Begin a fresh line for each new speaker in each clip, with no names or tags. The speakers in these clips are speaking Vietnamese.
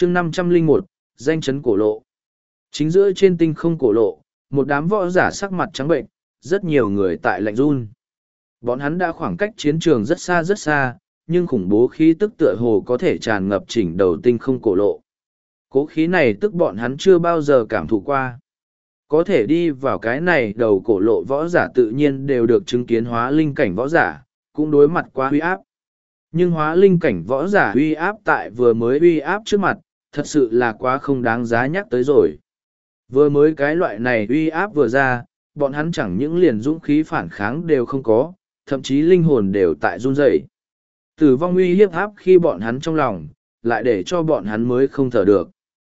chương 501, danh chấn cổ lộ. Chính giữa trên tinh không cổ lộ, một đám võ giả sắc mặt trắng bệnh, rất nhiều người tại lạnh run. Bọn hắn đã khoảng cách chiến trường rất xa, nhưng khủng bố khí tức tựa hồ có thể tràn ngập chỉnh đầu tinh không cổ lộ. Cố khí này tức bọn hắn chưa bao giờ cảm thụ qua. Có thể đi vào cái này đầu cổ lộ võ giả tự nhiên đều được chứng kiến hóa linh cảnh võ giả, cũng đối mặt qua uy áp. Nhưng hóa linh cảnh võ giả uy áp tại vừa mới uy áp trước mặt, thật sự là quá không đáng giá nhắc tới rồi. Vừa mới cái loại này uy áp vừa ra, bọn hắn chẳng những liền dũng khí phản kháng đều không có, thậm chí linh hồn đều tại run rẩy. Tử vong uy hiếp áp khi bọn hắn trong lòng, lại để cho bọn hắn mới không thở được.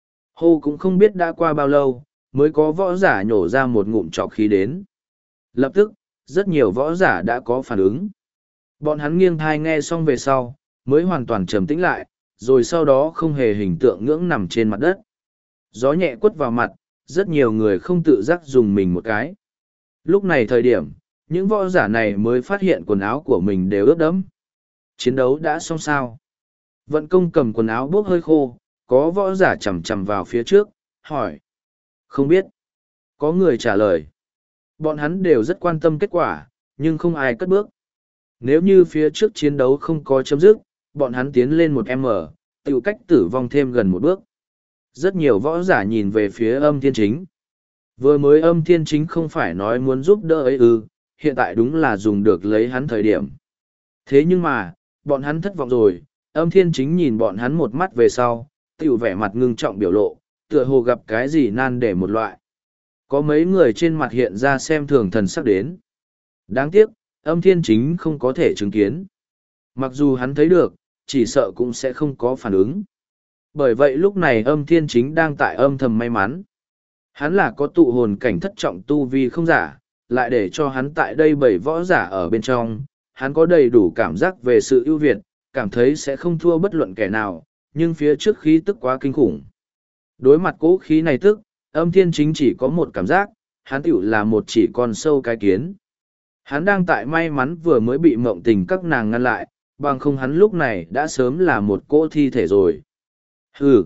Hô cũng không biết đã qua bao lâu, mới có võ giả nhổ ra một ngụm trọc khí đến. Lập tức, rất nhiều võ giả đã có phản ứng. Bọn hắn nghiêng thai nghe xong về sau, mới hoàn toàn trầm tĩnh lại, rồi sau đó không hề hình tượng ngưỡng nằm trên mặt đất. Gió nhẹ quất vào mặt, rất nhiều người không tự giác dùng mình một cái. Lúc này thời điểm, những võ giả này mới phát hiện quần áo của mình đều ướt đẫm. Chiến đấu đã xong sao? Vận công cầm quần áo bốc hơi khô, có võ giả chầm chầm vào phía trước, hỏi. Không biết. Có người trả lời. Bọn hắn đều rất quan tâm kết quả, nhưng không ai cất bước. Nếu như phía trước chiến đấu không có chấm dứt, bọn hắn tiến lên một m, tiểu cách tử vong thêm gần một bước. Rất nhiều võ giả nhìn về phía Âm Thiên Chính. Vừa mới Âm Thiên Chính không phải nói muốn giúp đỡ ấy ư, hiện tại đúng là dùng được lấy hắn thời điểm. Thế nhưng mà, bọn hắn thất vọng rồi, Âm Thiên Chính nhìn bọn hắn một mắt về sau, tiểu vẻ mặt ngưng trọng biểu lộ, tựa hồ gặp cái gì nan để một loại. Có mấy người trên mặt hiện ra xem thường thần sắc đến. Đáng tiếc, Âm Thiên Chính không có thể chứng kiến. Mặc dù hắn thấy được, chỉ sợ cũng sẽ không có phản ứng. Bởi vậy lúc này Âm Thiên Chính đang tại âm thầm may mắn. Hắn là có tụ hồn cảnh thất trọng tu vi không giả, lại để cho hắn tại đây bảy võ giả ở bên trong, hắn có đầy đủ cảm giác về sự ưu việt, cảm thấy sẽ không thua bất luận kẻ nào, nhưng phía trước khí tức quá kinh khủng. Đối mặt cố khí này tức, Âm Thiên Chính chỉ có một cảm giác, hắn tiểu là một chỉ con sâu cái kiến. Hắn đang tại may mắn vừa mới bị Mộng Tình các nàng ngăn lại, bằng không hắn lúc này đã sớm là một cỗ thi thể rồi. Hừ.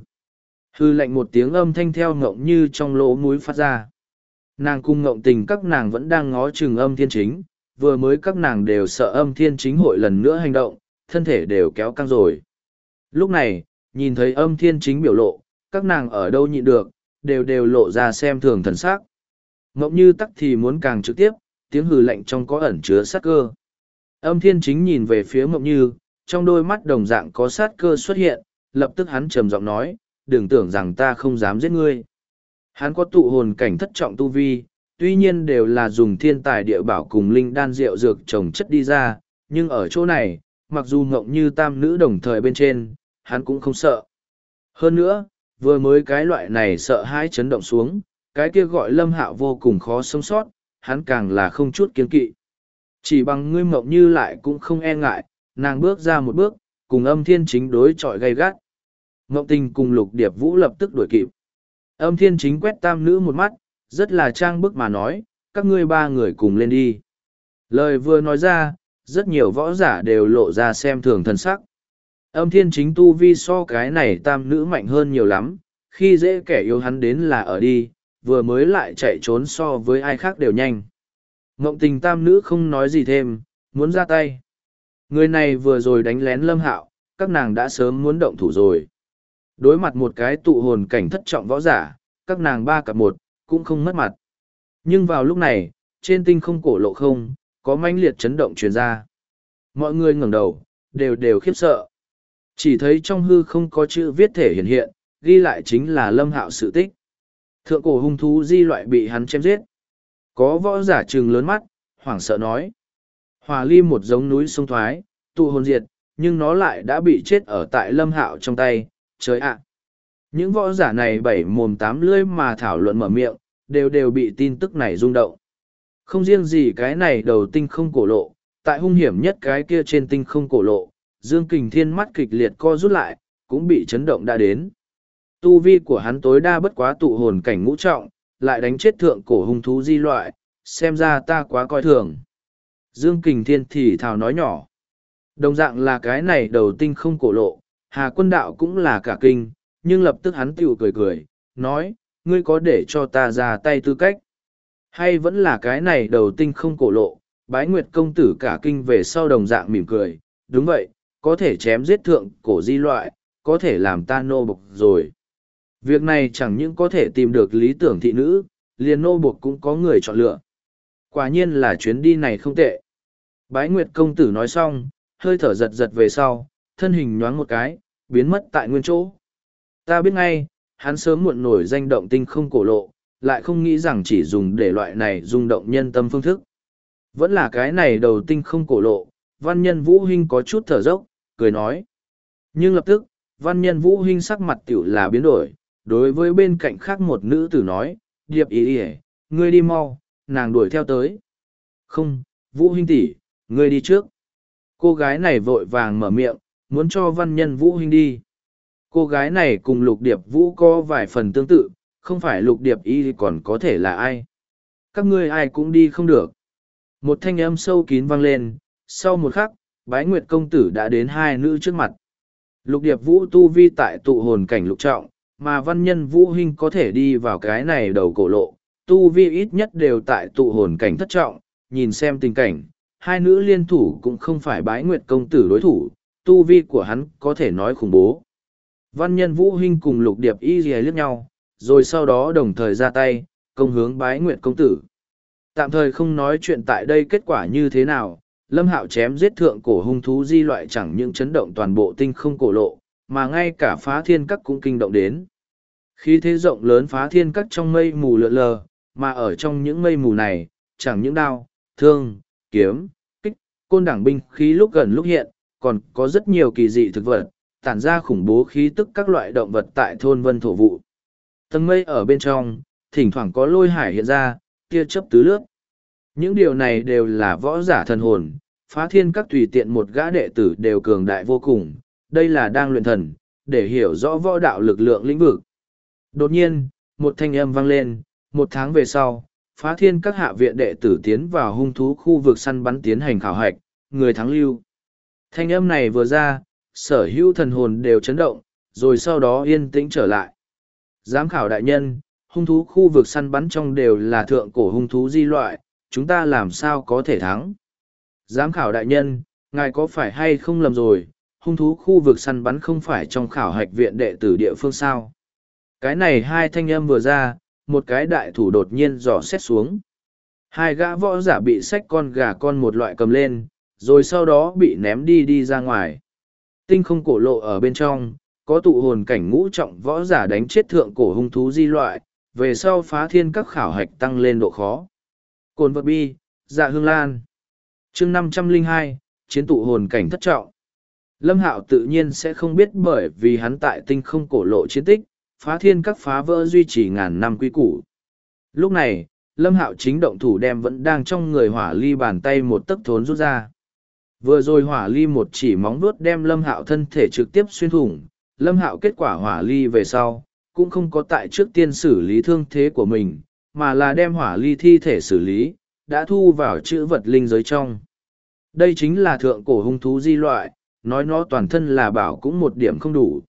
Hừ lạnh một tiếng âm thanh theo Ngộng Như trong lỗ mũi phát ra. Nàng cùng Ngộng Tình các nàng vẫn đang ngó chừng Âm Thiên Chính, vừa mới các nàng đều sợ Âm Thiên Chính hội lần nữa hành động, thân thể đều kéo căng rồi. Lúc này, nhìn thấy Âm Thiên Chính biểu lộ, các nàng ở đâu nhịn được, đều lộ ra xem thường thần sắc. Ngộng Như tắc thì muốn càng trực tiếp, tiếng hừ lạnh trong có ẩn chứa sát cơ. Âm Thiên Chính nhìn về phía Ngộng Như, trong đôi mắt đồng dạng có sát cơ xuất hiện, lập tức hắn trầm giọng nói, đừng tưởng rằng ta không dám giết ngươi. Hắn có tụ hồn cảnh thất trọng tu vi, tuy nhiên đều là dùng thiên tài địa bảo cùng linh đan rượu dược trồng chất đi ra, nhưng ở chỗ này, mặc dù Ngộng Như tam nữ đồng thời bên trên, hắn cũng không sợ. Hơn nữa, vừa mới cái loại này sợ hãi chấn động xuống, cái kia gọi Lâm Hạo vô cùng khó sống sót, hắn càng là không chút kiên kỵ. Chỉ bằng ngươi Mộng Như lại cũng không e ngại, nàng bước ra một bước, cùng Âm Thiên Chính đối chọi gay gắt. Ngộng Tình cùng Lục Điệp Vũ lập tức đuổi kịp. Âm Thiên Chính quét tam nữ một mắt, rất là trang bức mà nói, các ngươi ba người cùng lên đi. Lời vừa nói ra, rất nhiều võ giả đều lộ ra xem thường thần sắc. Âm Thiên Chính tu vi so cái này tam nữ mạnh hơn nhiều lắm, khi dễ kẻ yếu hắn đến là ở đi, vừa mới lại chạy trốn so với ai khác đều nhanh. Ngộng Tình tam nữ không nói gì thêm, muốn ra tay. Người này vừa rồi đánh lén Lâm Hạo, các nàng đã sớm muốn động thủ rồi. Đối mặt một cái tụ hồn cảnh thất trọng võ giả, các nàng ba cặp một, cũng không mất mặt. Nhưng vào lúc này, trên tinh không cổ lộ không, có mãnh liệt chấn động truyền ra. Mọi người ngẩng đầu, đều khiếp sợ. Chỉ thấy trong hư không có chữ viết thể hiện hiện, ghi lại chính là Lâm Hạo sự tích. Thượng cổ hung thú di loại bị hắn chém giết. Có võ giả trừng lớn mắt, hoảng sợ nói. Hỏa ly một giống núi sông thoái, tụ hồn diệt, nhưng nó lại đã bị chết ở tại Lâm Hạo trong tay, trời ạ. Những võ giả này bảy mồm tám lưỡi mà thảo luận mở miệng, đều bị tin tức này rung động. Không riêng gì cái này đầu tinh không cổ lộ, tại hung hiểm nhất cái kia trên tinh không cổ lộ, Dương Kình Thiên mắt kịch liệt co rút lại, cũng bị chấn động đã đến. Tu vi của hắn tối đa bất quá tụ hồn cảnh ngũ trọng, lại đánh chết thượng cổ hung thú di loại, xem ra ta quá coi thường. Dương Kình Thiên thì thào nói nhỏ. Đồng dạng là cái này đầu tinh không cổ lộ, Hà Quân Đạo cũng là cả kinh, nhưng lập tức hắn tựu cười cười, nói, ngươi có để cho ta ra tay tư cách? Hay vẫn là cái này đầu tinh không cổ lộ? Bái Nguyệt công tử cả kinh về sau đồng dạng mỉm cười, đúng vậy, có thể chém giết thượng cổ di loại, có thể làm ta nô bộc rồi. Việc này chẳng những có thể tìm được lý tưởng thị nữ, liền nô bộc cũng có người chọn lựa. Quả nhiên là chuyến đi này không tệ. Bái Nguyệt công tử nói xong, hơi thở giật giật về sau, thân hình nhoáng một cái, biến mất tại nguyên chỗ. Ta biết ngay, hắn sớm muộn nổi danh động tinh không cổ lộ, lại không nghĩ rằng chỉ dùng để loại này rung động nhân tâm phương thức. Vẫn là cái này đầu tinh không cổ lộ, văn nhân Vũ Hinh có chút thở dốc, cười nói. Nhưng lập tức, văn nhân Vũ Hinh sắc mặt tiểu là biến đổi, đối với bên cạnh khác một nữ tử nói, Điệp ý ý, ngươi đi mau, nàng đuổi theo tới. Không, Vũ Hinh tỷ, ngươi đi trước. Cô gái này vội vàng mở miệng, muốn cho văn nhân Vũ Hinh đi. Cô gái này cùng Lục Điệp Vũ có vài phần tương tự, không phải Lục Điệp y thì còn có thể là ai. Các ngươi ai cũng đi không được. Một thanh âm sâu kín vang lên, sau một khắc, Bái Nguyệt công tử đã đến hai nữ trước mặt. Lục Điệp Vũ tu vi tại tụ hồn cảnh lục trọng, mà văn nhân Vũ Hinh có thể đi vào cái này đầu cổ lộ, tu vi ít nhất đều tại tụ hồn cảnh thất trọng, nhìn xem tình cảnh, hai nữ liên thủ cũng không phải Bái Nguyệt công tử đối thủ, tu vi của hắn có thể nói khủng bố. Văn nhân Vũ Hinh cùng Lục Điệp y liếc nhau, rồi sau đó đồng thời ra tay, công hướng Bái Nguyệt công tử. Tạm thời không nói chuyện tại đây kết quả như thế nào, Lâm Hạo chém giết thượng cổ hung thú di loại chẳng những chấn động toàn bộ tinh không cổ lộ, mà ngay cả phá thiên các cũng kinh động đến. Khí thế rộng lớn phá thiên các trong mây mù lượn lờ, mà ở trong những mây mù này, chẳng những đao, thương, kiếm, kích, côn đẳng binh khí lúc gần lúc hiện, còn có rất nhiều kỳ dị thực vật, tản ra khủng bố khí tức các loại động vật tại thôn vân thổ vụ. Tầng mây ở bên trong, thỉnh thoảng có lôi hải hiện ra, tia chớp tứ lướt. Những điều này đều là võ giả thần hồn, phá thiên các tùy tiện một gã đệ tử đều cường đại vô cùng, đây là đang luyện thần, để hiểu rõ võ đạo lực lượng lĩnh vực. Đột nhiên, một thanh âm vang lên, một tháng về sau, phá thiên các hạ viện đệ tử tiến vào hung thú khu vực săn bắn tiến hành khảo hạch, người thắng lưu. Thanh âm này vừa ra, sở hữu thần hồn đều chấn động, rồi sau đó yên tĩnh trở lại. Giám khảo đại nhân, hung thú khu vực săn bắn trong đều là thượng cổ hung thú di loại, chúng ta làm sao có thể thắng? Giám khảo đại nhân, ngài có phải hay không lầm rồi, hung thú khu vực săn bắn không phải trong khảo hạch viện đệ tử địa phương sao? Cái này hai thanh âm vừa ra, một cái đại thủ đột nhiên dò xét xuống. Hai gã võ giả bị xách con gà con một loại cầm lên, rồi sau đó bị ném đi ra ngoài. Tinh không cổ lộ ở bên trong, có tụ hồn cảnh ngũ trọng võ giả đánh chết thượng cổ hung thú di loại, về sau phá thiên các khảo hạch tăng lên độ khó. Cồn vật bi, dạ hương lan. chương 502, chiến tụ hồn cảnh thất trọng. Lâm Hạo tự nhiên sẽ không biết bởi vì hắn tại tinh không cổ lộ chiến tích, phá thiên các phá vỡ duy trì ngàn năm quy củ. Lúc này, Lâm Hạo chính động thủ đem vẫn đang trong người hỏa ly bàn tay một tấc thốn rút ra. Vừa rồi hỏa ly một chỉ móng vuốt đem Lâm Hạo thân thể trực tiếp xuyên thủng, Lâm Hạo kết quả hỏa ly về sau, cũng không có tại trước tiên xử lý thương thế của mình, mà là đem hỏa ly thi thể xử lý, đã thu vào chữ vật linh giới trong. Đây chính là thượng cổ hung thú di loại, nói nó toàn thân là bảo cũng một điểm không đủ.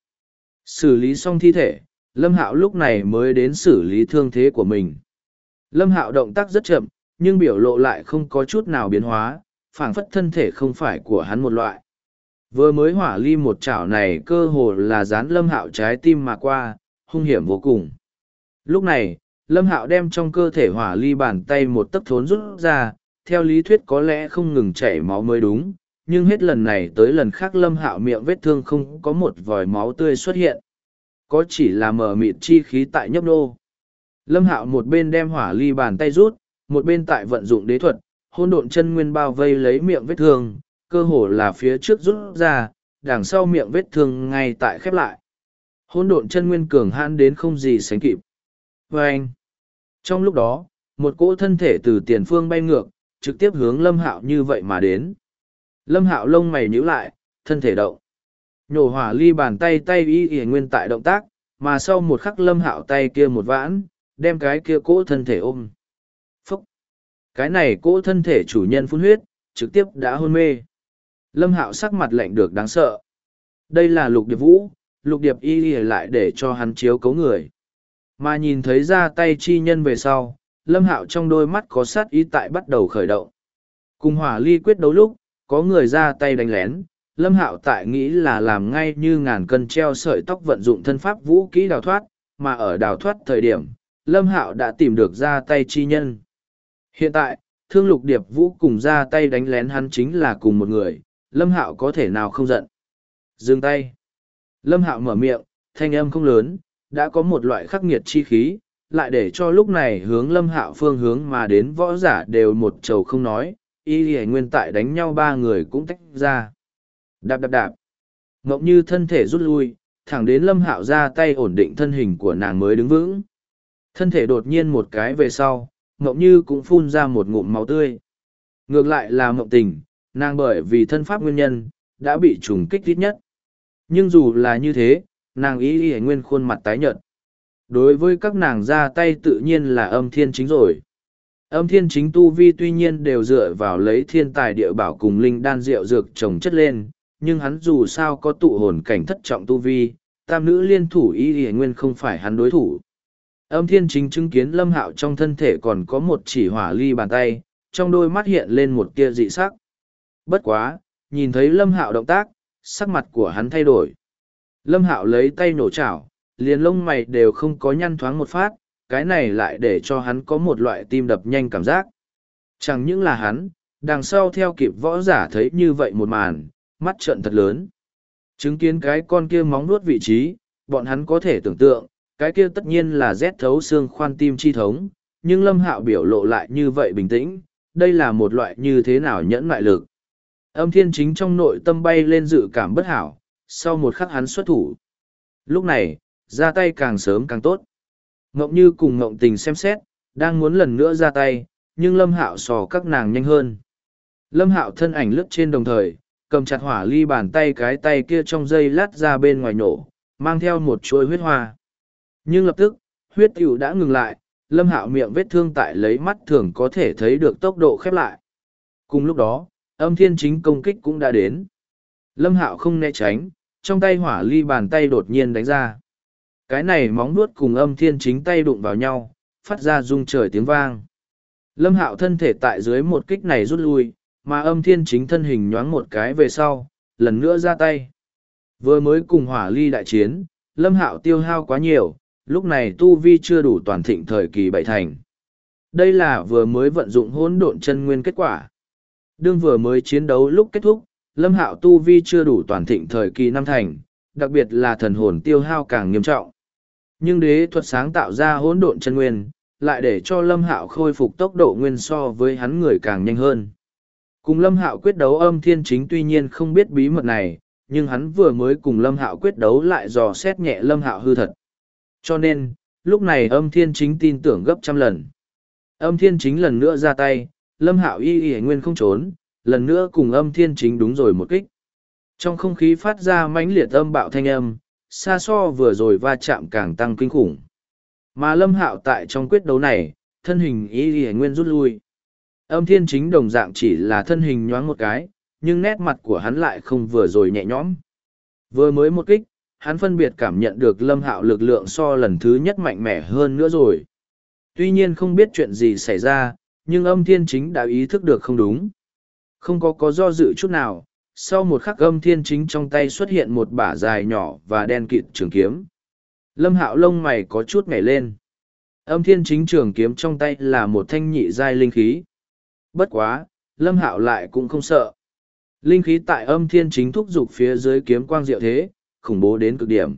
Xử lý xong thi thể, Lâm Hạo lúc này mới đến xử lý thương thế của mình. Lâm Hạo động tác rất chậm, nhưng biểu lộ lại không có chút nào biến hóa, phảng phất thân thể không phải của hắn một loại. Vừa mới hỏa ly một chảo này cơ hồ là dán Lâm Hạo trái tim mà qua, hung hiểm vô cùng. Lúc này, Lâm Hạo đem trong cơ thể hỏa ly bàn tay một tấc thốn rút ra, theo lý thuyết có lẽ không ngừng chảy máu mới đúng, nhưng hết lần này tới lần khác Lâm Hạo miệng vết thương không có một vòi máu tươi xuất hiện. Có chỉ là mờ mịt chi khí tại nhấp nô. Lâm Hạo một bên đem hỏa ly bàn tay rút, một bên tại vận dụng đế thuật, hỗn độn chân nguyên bao vây lấy miệng vết thương, cơ hồ là phía trước rút ra, đằng sau miệng vết thương ngay tại khép lại. Hỗn độn chân nguyên cường hãn đến không gì sánh kịp. Và anh, trong lúc đó, một cỗ thân thể từ tiền phương bay ngược, trực tiếp hướng Lâm Hạo như vậy mà đến. Lâm Hạo lông mày nhíu lại, thân thể động. Nhổ hỏa ly bàn tay y nguyên tại động tác, mà sau một khắc Lâm Hạo tay kia một vãn, đem cái kia cỗ thân thể ôm. Phúc! Cái này cỗ thân thể chủ nhân phun huyết, trực tiếp đã hôn mê. Lâm Hạo sắc mặt lạnh được đáng sợ. Đây là Lục Điệp Vũ, Lục Điệp Y lại để cho hắn chiếu cấu người. Mà nhìn thấy ra tay chi nhân về sau, Lâm Hạo trong đôi mắt có sát ý tại bắt đầu khởi động. Cùng Hỏa Ly quyết đấu lúc, có người ra tay đánh lén, Lâm Hạo tại nghĩ là làm ngay như ngàn cân treo sợi tóc vận dụng thân pháp vũ kỹ đào thoát, mà ở đào thoát thời điểm, Lâm Hạo đã tìm được ra tay chi nhân. Hiện tại, Thương Lục Điệp Vũ cùng ra tay đánh lén hắn chính là cùng một người, Lâm Hạo có thể nào không giận. Dừng tay. Lâm Hạo mở miệng, thanh âm không lớn, đã có một loại khắc nghiệt chi khí, lại để cho lúc này hướng Lâm Hạo phương hướng mà đến võ giả đều một trầu không nói, Y Lì Nguyên tại đánh nhau ba người cũng tách ra. Đạp đạp đạp. Ngộng Như thân thể rút lui, thẳng đến Lâm Hạo ra tay ổn định thân hình của nàng mới đứng vững. Thân thể đột nhiên một cái về sau, Ngộng Như cũng phun ra một ngụm máu tươi. Ngược lại là Mộng Tình, nàng bởi vì thân pháp nguyên nhân, đã bị trùng kích ít nhất. Nhưng dù là như thế, nàng Y Lì Nguyên khuôn mặt tái nhợt. Đối với các nàng ra tay tự nhiên là Âm Thiên Chính rồi. Âm Thiên Chính tu vi tuy nhiên đều dựa vào lấy thiên tài địa bảo cùng linh đan rượu dược trồng chất lên, nhưng hắn dù sao có tụ hồn cảnh thất trọng tu vi, tam nữ liên thủ Y Lì Nguyên không phải hắn đối thủ. Âm Thiên Chính chứng kiến Lâm Hạo trong thân thể còn có một chỉ hỏa ly bàn tay, trong đôi mắt hiện lên một tia dị sắc. Bất quá, nhìn thấy Lâm Hạo động tác, sắc mặt của hắn thay đổi. Lâm Hạo lấy tay nổ chảo, liền lông mày đều không có nhăn thoáng một phát, cái này lại để cho hắn có một loại tim đập nhanh cảm giác. Chẳng những là hắn, đằng sau theo kịp võ giả thấy như vậy một màn, mắt trợn thật lớn. Chứng kiến cái con kia móng nuốt vị trí, bọn hắn có thể tưởng tượng, cái kia tất nhiên là rét thấu xương khoan tim chi thống, nhưng Lâm Hạo biểu lộ lại như vậy bình tĩnh, đây là một loại như thế nào nhẫn nại lực. Âm Thiên Chính trong nội tâm bay lên dự cảm bất hảo, sau một khắc hắn xuất thủ. Lúc này, ra tay càng sớm càng tốt. Ngộng Như cùng Ngộng Tình xem xét, đang muốn lần nữa ra tay, nhưng Lâm Hạo sò các nàng nhanh hơn. Lâm Hạo thân ảnh lướt trên đồng thời, cầm chặt hỏa ly bàn tay cái tay kia trong dây lát ra bên ngoài nổ, mang theo một chuỗi huyết hoa. Nhưng lập tức, huyết tiểu đã ngừng lại, Lâm Hạo miệng vết thương tại lấy mắt thường có thể thấy được tốc độ khép lại. Cùng lúc đó, Âm Thiên Chính công kích cũng đã đến. Lâm Hạo không né tránh, trong tay hỏa ly bàn tay đột nhiên đánh ra. Cái này móng nuốt cùng Âm Thiên Chính tay đụng vào nhau, phát ra rung trời tiếng vang. Lâm Hạo thân thể tại dưới một kích này rút lui, mà Âm Thiên Chính thân hình nhoáng một cái về sau, lần nữa ra tay. Vừa mới cùng hỏa ly đại chiến, Lâm Hạo tiêu hao quá nhiều, lúc này tu vi chưa đủ toàn thịnh thời kỳ bảy thành. Đây là vừa mới vận dụng hỗn độn chân nguyên kết quả. Đương vừa mới chiến đấu lúc kết thúc, Lâm Hạo tu vi chưa đủ toàn thịnh thời kỳ năm thành, đặc biệt là thần hồn tiêu hao càng nghiêm trọng. Nhưng đế thuật sáng tạo ra hỗn độn chân nguyên, lại để cho Lâm Hạo khôi phục tốc độ nguyên so với hắn người càng nhanh hơn. Cùng Lâm Hạo quyết đấu Âm Thiên Chính tuy nhiên không biết bí mật này, nhưng hắn vừa mới cùng Lâm Hạo quyết đấu lại dò xét nhẹ Lâm Hạo hư thật. Cho nên, lúc này Âm Thiên Chính tin tưởng gấp trăm lần. Âm Thiên Chính lần nữa ra tay, Lâm Hạo y nguyên không trốn, lần nữa cùng Âm Thiên Chính đúng rồi một kích. Trong không khí phát ra mãnh liệt âm bạo thanh âm, xa so vừa rồi va chạm càng tăng kinh khủng. Mà Lâm Hạo tại trong quyết đấu này, thân hình y nguyên rút lui. Âm Thiên Chính đồng dạng chỉ là thân hình nhoáng một cái, nhưng nét mặt của hắn lại không vừa rồi nhẹ nhõm. Vừa mới một kích, hắn phân biệt cảm nhận được Lâm Hạo lực lượng so lần thứ nhất mạnh mẽ hơn nữa rồi. Tuy nhiên không biết chuyện gì xảy ra, nhưng Âm Thiên Chính đã ý thức được không đúng. Không có do dự chút nào, sau một khắc Âm Thiên Chính trong tay xuất hiện một bả dài nhỏ và đen kịt trường kiếm. Lâm Hạo lông mày có chút nhảy lên. Âm Thiên Chính trường kiếm trong tay là một thanh nhị giai linh khí. Bất quá, Lâm Hạo lại cũng không sợ. Linh khí tại Âm Thiên Chính thúc giục phía dưới kiếm quang diệu thế, khủng bố đến cực điểm.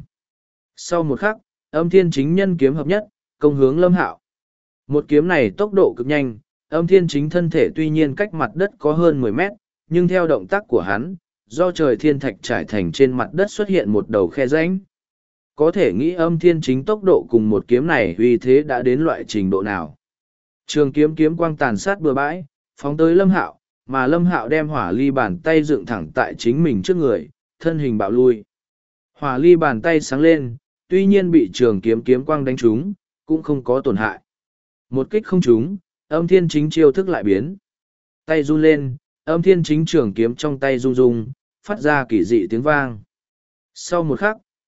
Sau một khắc, Âm Thiên Chính nhân kiếm hợp nhất, công hướng Lâm Hạo. Một kiếm này tốc độ cực nhanh, Âm Thiên Chính thân thể tuy nhiên cách mặt đất có hơn 10 mét, nhưng theo động tác của hắn, do trời thiên thạch trải thành trên mặt đất xuất hiện một đầu khe rãnh. Có thể nghĩ Âm Thiên Chính tốc độ cùng một kiếm này uy thế đã đến loại trình độ nào. Trường kiếm kiếm quang tàn sát bừa bãi, phóng tới Lâm Hạo, mà Lâm Hạo đem hỏa ly bàn tay dựng thẳng tại chính mình trước người, thân hình bạo lui. Hỏa ly bàn tay sáng lên, tuy nhiên bị trường kiếm kiếm quang đánh trúng, cũng không có tổn hại. Một kích không trúng, Âm Thiên Chính chiêu thức lại biến. Tay run lên, Âm Thiên Chính trường kiếm trong tay rung rung, phát ra kỳ dị tiếng vang. Sau một khắc,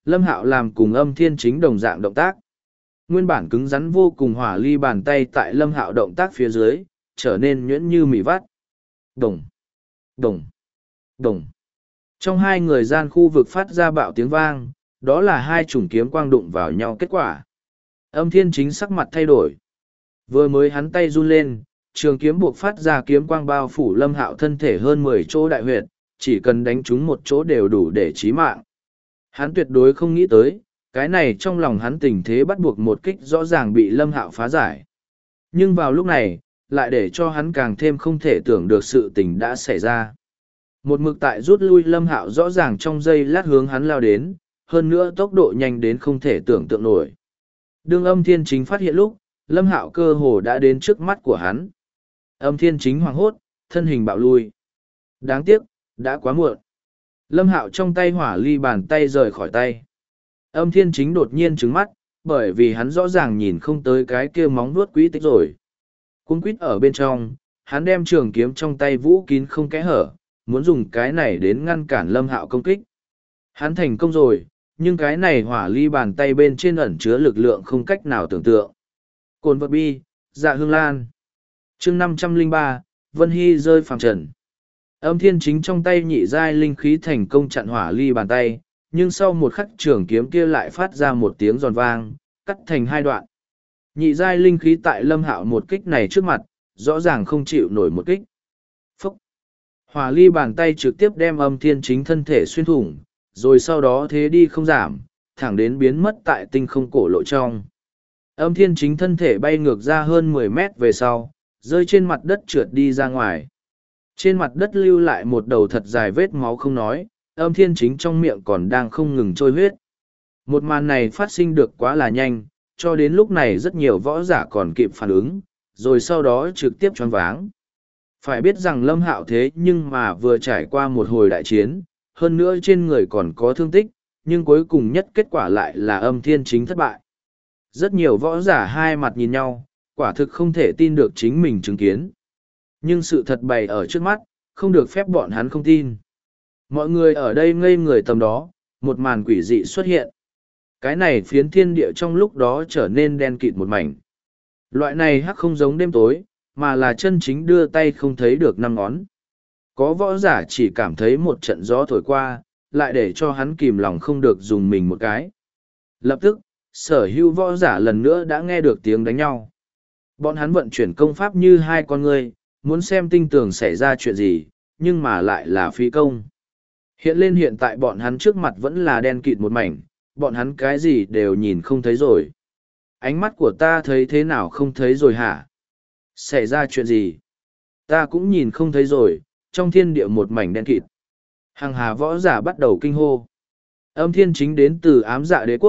Lâm Hạo làm cùng Âm Thiên Chính đồng dạng động tác. Nguyên bản cứng rắn vô cùng hỏa ly bàn tay tại Lâm Hạo động tác phía dưới, trở nên nhuyễn như mì vắt. Đồng, đồng, đồng. Trong hai người gian khu vực phát ra bạo tiếng vang, đó là hai chủng kiếm quang đụng vào nhau kết quả. Âm Thiên Chính sắc mặt thay đổi. Vừa mới hắn tay run lên, trường kiếm buộc phát ra kiếm quang bao phủ Lâm Hạo thân thể hơn 10 chỗ đại huyệt, chỉ cần đánh trúng một chỗ đều đủ để chí mạng. Hắn tuyệt đối không nghĩ tới, cái này trong lòng hắn tình thế bắt buộc một kích rõ ràng bị Lâm Hạo phá giải. Nhưng vào lúc này, lại để cho hắn càng thêm không thể tưởng được sự tình đã xảy ra. Một mực tại rút lui Lâm Hạo rõ ràng trong giây lát hướng hắn lao đến, hơn nữa tốc độ nhanh đến không thể tưởng tượng nổi. Đương Âm Thiên Chính phát hiện lúc, Lâm Hạo cơ hồ đã đến trước mắt của hắn. Âm Thiên Chính hoảng hốt, thân hình bạo lui. Đáng tiếc, đã quá muộn. Lâm Hạo trong tay hỏa ly bàn tay rời khỏi tay. Âm Thiên Chính đột nhiên trừng mắt, bởi vì hắn rõ ràng nhìn không tới cái kia móng vuốt quỹ tích rồi. Cuống quýt ở bên trong, hắn đem trường kiếm trong tay vũ kín không kẽ hở, muốn dùng cái này đến ngăn cản Lâm Hạo công kích. Hắn thành công rồi, nhưng cái này hỏa ly bàn tay bên trên ẩn chứa lực lượng không cách nào tưởng tượng. Cồn vật bi, dạ hương lan. chương 503, Vân Hy rơi phàm trần. Âm Thiên Chính trong tay nhị giai linh khí thành công chặn hỏa ly bàn tay, nhưng sau một khắc trường kiếm kia lại phát ra một tiếng giòn vang, cắt thành hai đoạn. Nhị giai linh khí tại Lâm Hạo một kích này trước mặt, rõ ràng không chịu nổi một kích. Phúc! Hỏa ly bàn tay trực tiếp đem Âm Thiên Chính thân thể xuyên thủng, rồi sau đó thế đi không giảm, thẳng đến biến mất tại tinh không cổ lộ trong. Âm Thiên Chính thân thể bay ngược ra hơn 10 mét về sau, rơi trên mặt đất trượt đi ra ngoài. Trên mặt đất lưu lại một đầu thật dài vết máu không nói, Âm Thiên Chính trong miệng còn đang không ngừng trôi huyết. Một màn này phát sinh được quá là nhanh, cho đến lúc này rất nhiều võ giả còn kịp phản ứng, rồi sau đó trực tiếp choáng váng. Phải biết rằng Lâm Hạo thế nhưng mà vừa trải qua một hồi đại chiến, hơn nữa trên người còn có thương tích, nhưng cuối cùng nhất kết quả lại là Âm Thiên Chính thất bại. Rất nhiều võ giả hai mặt nhìn nhau, quả thực không thể tin được chính mình chứng kiến. Nhưng sự thật bày ở trước mắt, không được phép bọn hắn không tin. Mọi người ở đây ngây người tầm đó, một màn quỷ dị xuất hiện. Cái này phiến thiên địa trong lúc đó trở nên đen kịt một mảnh. Loại này hắc không giống đêm tối, mà là chân chính đưa tay không thấy được năm ngón. Có võ giả chỉ cảm thấy một trận gió thổi qua, lại để cho hắn kìm lòng không được dùng mình một cái. Lập tức, sở hữu võ giả lần nữa đã nghe được tiếng đánh nhau. Bọn hắn vận chuyển công pháp như hai con người, muốn xem tinh tường xảy ra chuyện gì, nhưng mà lại là phí công. Hiện lên hiện tại bọn hắn trước mặt vẫn là đen kịt một mảnh, bọn hắn cái gì đều nhìn không thấy rồi. Ánh mắt của ta thấy thế nào không thấy rồi hả? Xảy ra chuyện gì? Ta cũng nhìn không thấy rồi, trong thiên địa một mảnh đen kịt. Hàng hà võ giả bắt đầu kinh hô. Âm Thiên Chính đến từ ám dạ đế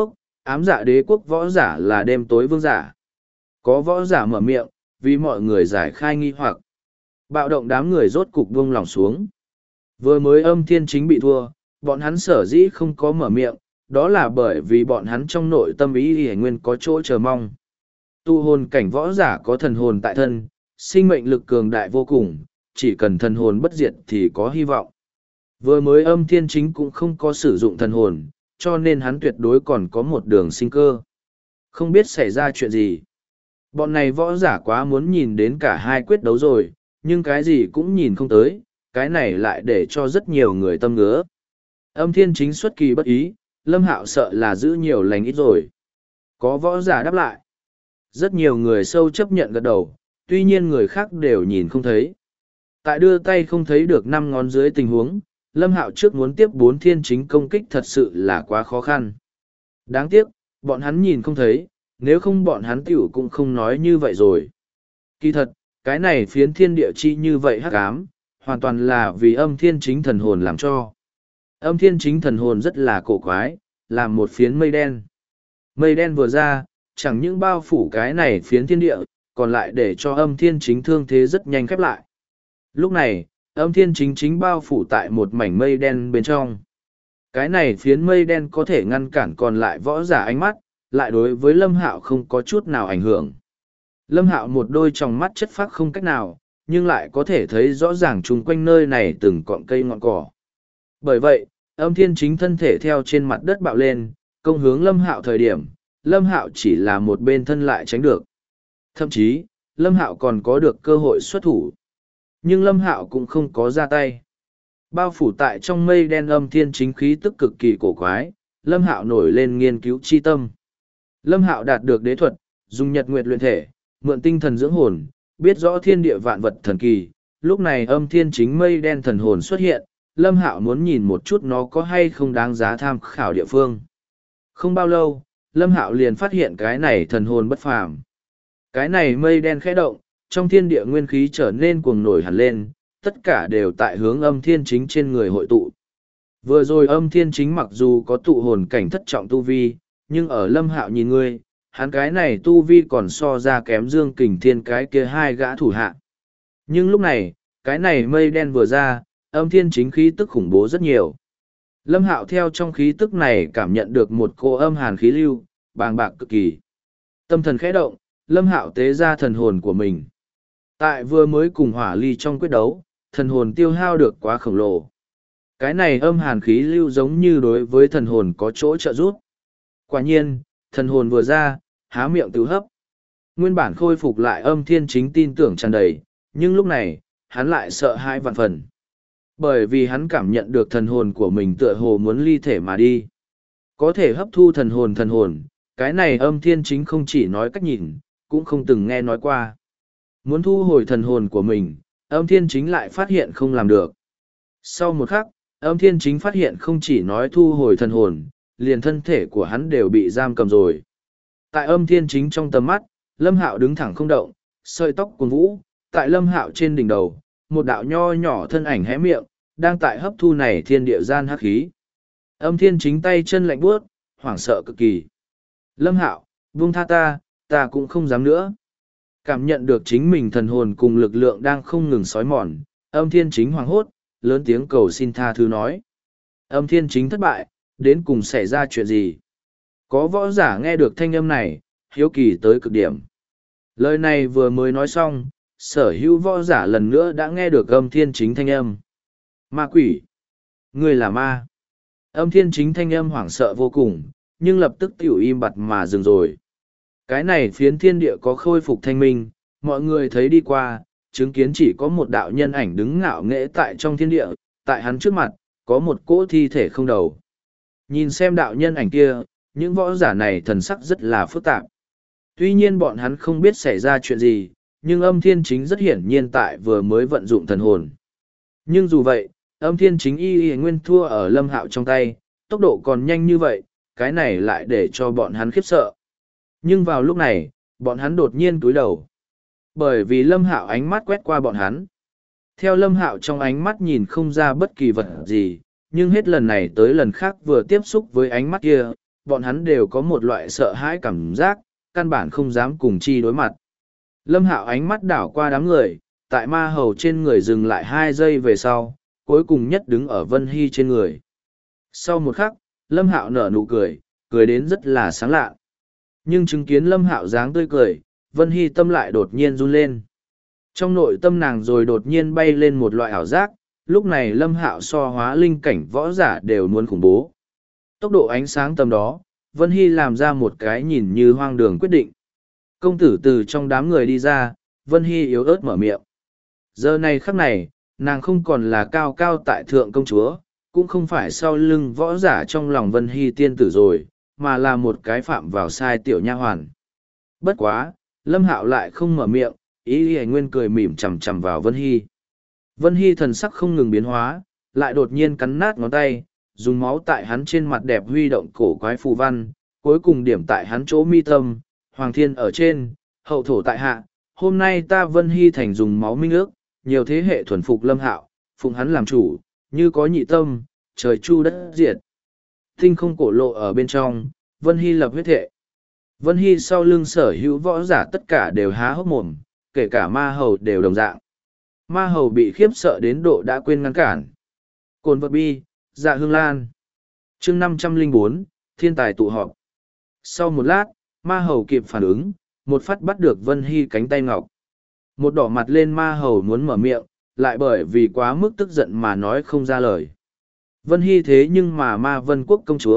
quốc võ giả là đêm tối vương giả. Có võ giả mở miệng, vì mọi người giải khai nghi hoặc. Bạo động đám người rốt cục buông lòng xuống. Vừa mới Âm Thiên Chính bị thua, bọn hắn sở dĩ không có mở miệng, đó là bởi vì bọn hắn trong nội tâm ý hề nguyên có chỗ chờ mong. Tu hồn cảnh võ giả có thần hồn tại thân, sinh mệnh lực cường đại vô cùng, chỉ cần thần hồn bất diệt thì có hy vọng. Vừa mới Âm Thiên Chính cũng không có sử dụng thần hồn, cho nên hắn tuyệt đối còn có một đường sinh cơ. Không biết xảy ra chuyện gì. Bọn này võ giả quá muốn nhìn đến cả hai quyết đấu rồi, nhưng cái gì cũng nhìn không tới, cái này lại để cho rất nhiều người tâm ngứa. Âm Thiên Chính xuất kỳ bất ý, Lâm Hạo sợ là giữ nhiều lành ít rồi. Có võ giả đáp lại. Rất nhiều người sâu chấp nhận gật đầu, tuy nhiên người khác đều nhìn không thấy. Tại đưa tay không thấy được 5 ngón dưới tình huống, Lâm Hạo trước muốn tiếp 4 Thiên Chính công kích thật sự là quá khó khăn. Đáng tiếc, bọn hắn nhìn không thấy, nếu không bọn hắn tiểu cũng không nói như vậy rồi. Kỳ thật, cái này phiến thiên địa chi như vậy hắc ám, hoàn toàn là vì Âm Thiên Chính thần hồn làm cho. Âm Thiên Chính thần hồn rất là cổ quái, làm một phiến mây đen. Mây đen vừa ra, chẳng những bao phủ cái này phiến thiên địa, còn lại để cho Âm Thiên Chính thương thế rất nhanh khép lại. Lúc này, Âm Thiên Chính bao phủ tại một mảnh mây đen bên trong. Cái này phiến mây đen có thể ngăn cản còn lại võ giả ánh mắt, lại đối với Lâm Hạo không có chút nào ảnh hưởng. Lâm Hạo một đôi tròng mắt chất phác không cách nào, nhưng lại có thể thấy rõ ràng chung quanh nơi này từng cọng cây ngọn cỏ. Bởi vậy, Âm Thiên Chính thân thể theo trên mặt đất bạo lên, công hướng Lâm Hạo thời điểm, Lâm Hạo chỉ là một bên thân lại tránh được. Thậm chí, Lâm Hạo còn có được cơ hội xuất thủ. Nhưng Lâm Hạo cũng không có ra tay. Bao phủ tại trong mây đen âm thiên chính khí tức cực kỳ cổ quái, Lâm Hạo nổi lên nghiên cứu chi tâm. Lâm Hạo đạt được đế thuật, dùng nhật nguyệt luyện thể, mượn tinh thần dưỡng hồn, biết rõ thiên địa vạn vật thần kỳ. Lúc này âm thiên chính mây đen thần hồn xuất hiện, Lâm Hạo muốn nhìn một chút nó có hay không đáng giá tham khảo địa phương. Không bao lâu, Lâm Hạo liền phát hiện cái này thần hồn bất phàm. Cái này mây đen khẽ động, trong thiên địa nguyên khí trở nên cuồng nổi hẳn lên, tất cả đều tại hướng âm thiên chính trên người hội tụ. Vừa rồi âm thiên chính mặc dù có tụ hồn cảnh thất trọng tu vi, nhưng ở Lâm Hạo nhìn ngươi, hắn cái này tu vi còn so ra kém Dương Kình Thiên cái kia hai gã thủ hạ. Nhưng lúc này, cái này mây đen vừa ra, âm thiên chính khí tức khủng bố rất nhiều. Lâm Hạo theo trong khí tức này cảm nhận được một cô âm hàn khí lưu, bàng bạc cực kỳ. Tâm thần khẽ động, Lâm Hạo tế ra thần hồn của mình. Tại vừa mới cùng hỏa ly trong quyết đấu, thần hồn tiêu hao được quá khổng lồ. Cái này âm hàn khí lưu giống như đối với thần hồn có chỗ trợ giúp. Quả nhiên, thần hồn vừa ra, há miệng tự hấp. Nguyên bản khôi phục lại âm thiên chính tin tưởng tràn đầy, nhưng lúc này, hắn lại sợ hãi vạn phần. Bởi vì hắn cảm nhận được thần hồn của mình tựa hồ muốn ly thể mà đi. Có thể hấp thu thần hồn, cái này âm thiên chính không chỉ nói cách nhìn, cũng không từng nghe nói qua. Muốn thu hồi thần hồn của mình, âm thiên chính lại phát hiện không làm được. Sau một khắc, âm thiên chính phát hiện không chỉ nói thu hồi thần hồn, liền thân thể của hắn đều bị giam cầm rồi. Tại âm thiên chính trong tầm mắt, Lâm Hạo đứng thẳng không động, sợi tóc cuồn vũ, tại Lâm Hạo trên đỉnh đầu, một đạo nho nhỏ thân ảnh hé miệng, đang tại hấp thu này thiên địa gian hắc khí. Âm thiên chính tay chân lạnh buốt, hoảng sợ cực kỳ. Lâm Hạo, buông tha ta cũng không dám nữa. Cảm nhận được chính mình thần hồn cùng lực lượng đang không ngừng xói mòn, âm thiên chính hoảng hốt, lớn tiếng cầu xin tha thứ nói. Âm thiên chính thất bại, đến cùng xảy ra chuyện gì? Có võ giả nghe được thanh âm này, hiếu kỳ tới cực điểm. Lời này vừa mới nói xong, sở hữu võ giả lần nữa đã nghe được âm thiên chính thanh âm. Ma quỷ! Ngươi là ma! Âm thiên chính thanh âm hoảng sợ vô cùng, nhưng lập tức tiểu im bặt mà dừng rồi. Cái này phiến thiên địa có khôi phục thanh minh, mọi người thấy đi qua, chứng kiến chỉ có một đạo nhân ảnh đứng ngạo nghễ tại trong thiên địa, tại hắn trước mặt, có một cỗ thi thể không đầu. Nhìn xem đạo nhân ảnh kia, những võ giả này thần sắc rất là phức tạp. Tuy nhiên bọn hắn không biết xảy ra chuyện gì, nhưng âm thiên chính rất hiển nhiên tại vừa mới vận dụng thần hồn. Nhưng dù vậy, âm thiên chính y nguyên thua ở Lâm Hạo trong tay, tốc độ còn nhanh như vậy, cái này lại để cho bọn hắn khiếp sợ. Nhưng vào lúc này, bọn hắn đột nhiên cúi đầu. Bởi vì Lâm Hạo ánh mắt quét qua bọn hắn. Theo Lâm Hạo trong ánh mắt nhìn không ra bất kỳ vật gì, nhưng hết lần này tới lần khác vừa tiếp xúc với ánh mắt kia, bọn hắn đều có một loại sợ hãi cảm giác, căn bản không dám cùng chi đối mặt. Lâm Hạo ánh mắt đảo qua đám người, tại ma hầu trên người dừng lại 2 giây về sau, cuối cùng nhất đứng ở Vân Hy trên người. Sau một khắc, Lâm Hạo nở nụ cười, cười đến rất là sáng lạ. Nhưng chứng kiến Lâm Hạo dáng tươi cười, Vân Hy tâm lại đột nhiên run lên. Trong nội tâm nàng rồi đột nhiên bay lên một loại ảo giác, lúc này Lâm Hạo so hóa linh cảnh võ giả đều muốn khủng bố. Tốc độ ánh sáng tầm đó, Vân Hy làm ra một cái nhìn như hoang đường quyết định. Công tử từ trong đám người đi ra, Vân Hy yếu ớt mở miệng. Giờ này khắc này, nàng không còn là cao cao tại thượng công chúa, cũng không phải sau lưng võ giả trong lòng Vân Hy tiên tử rồi, mà là một cái phạm vào sai tiểu nha hoàn. Bất quá, Lâm Hạo lại không mở miệng, ý Y Nguyên cười mỉm chằm chằm vào Vân Hy. Vân Hy thần sắc không ngừng biến hóa, lại đột nhiên cắn nát ngón tay, dùng máu tại hắn trên mặt đẹp huy động cổ quái phù văn, cuối cùng điểm tại hắn chỗ mi tâm, Hoàng Thiên ở trên, hậu thổ tại hạ. Hôm nay ta Vân Hy thành dùng máu minh ước, nhiều thế hệ thuần phục Lâm Hạo, phụng hắn làm chủ, như có nhị tâm, trời chu đất diệt. Tinh không cổ lộ ở bên trong, Vân Hy lập huyết thệ. Vân Hy sau lưng sở hữu võ giả tất cả đều há hốc mồm, kể cả ma hầu đều đồng dạng. Ma hầu bị khiếp sợ đến độ đã quên ngăn cản. Cồn vật bi, dạ hương lan. chương 504, thiên tài tụ họp. Sau một lát, ma hầu kịp phản ứng, một phát bắt được Vân Hy cánh tay ngọc. Một đỏ mặt lên ma hầu muốn mở miệng, lại bởi vì quá mức tức giận mà nói không ra lời. Vân Hy thế nhưng mà ma vân quốc công chúa,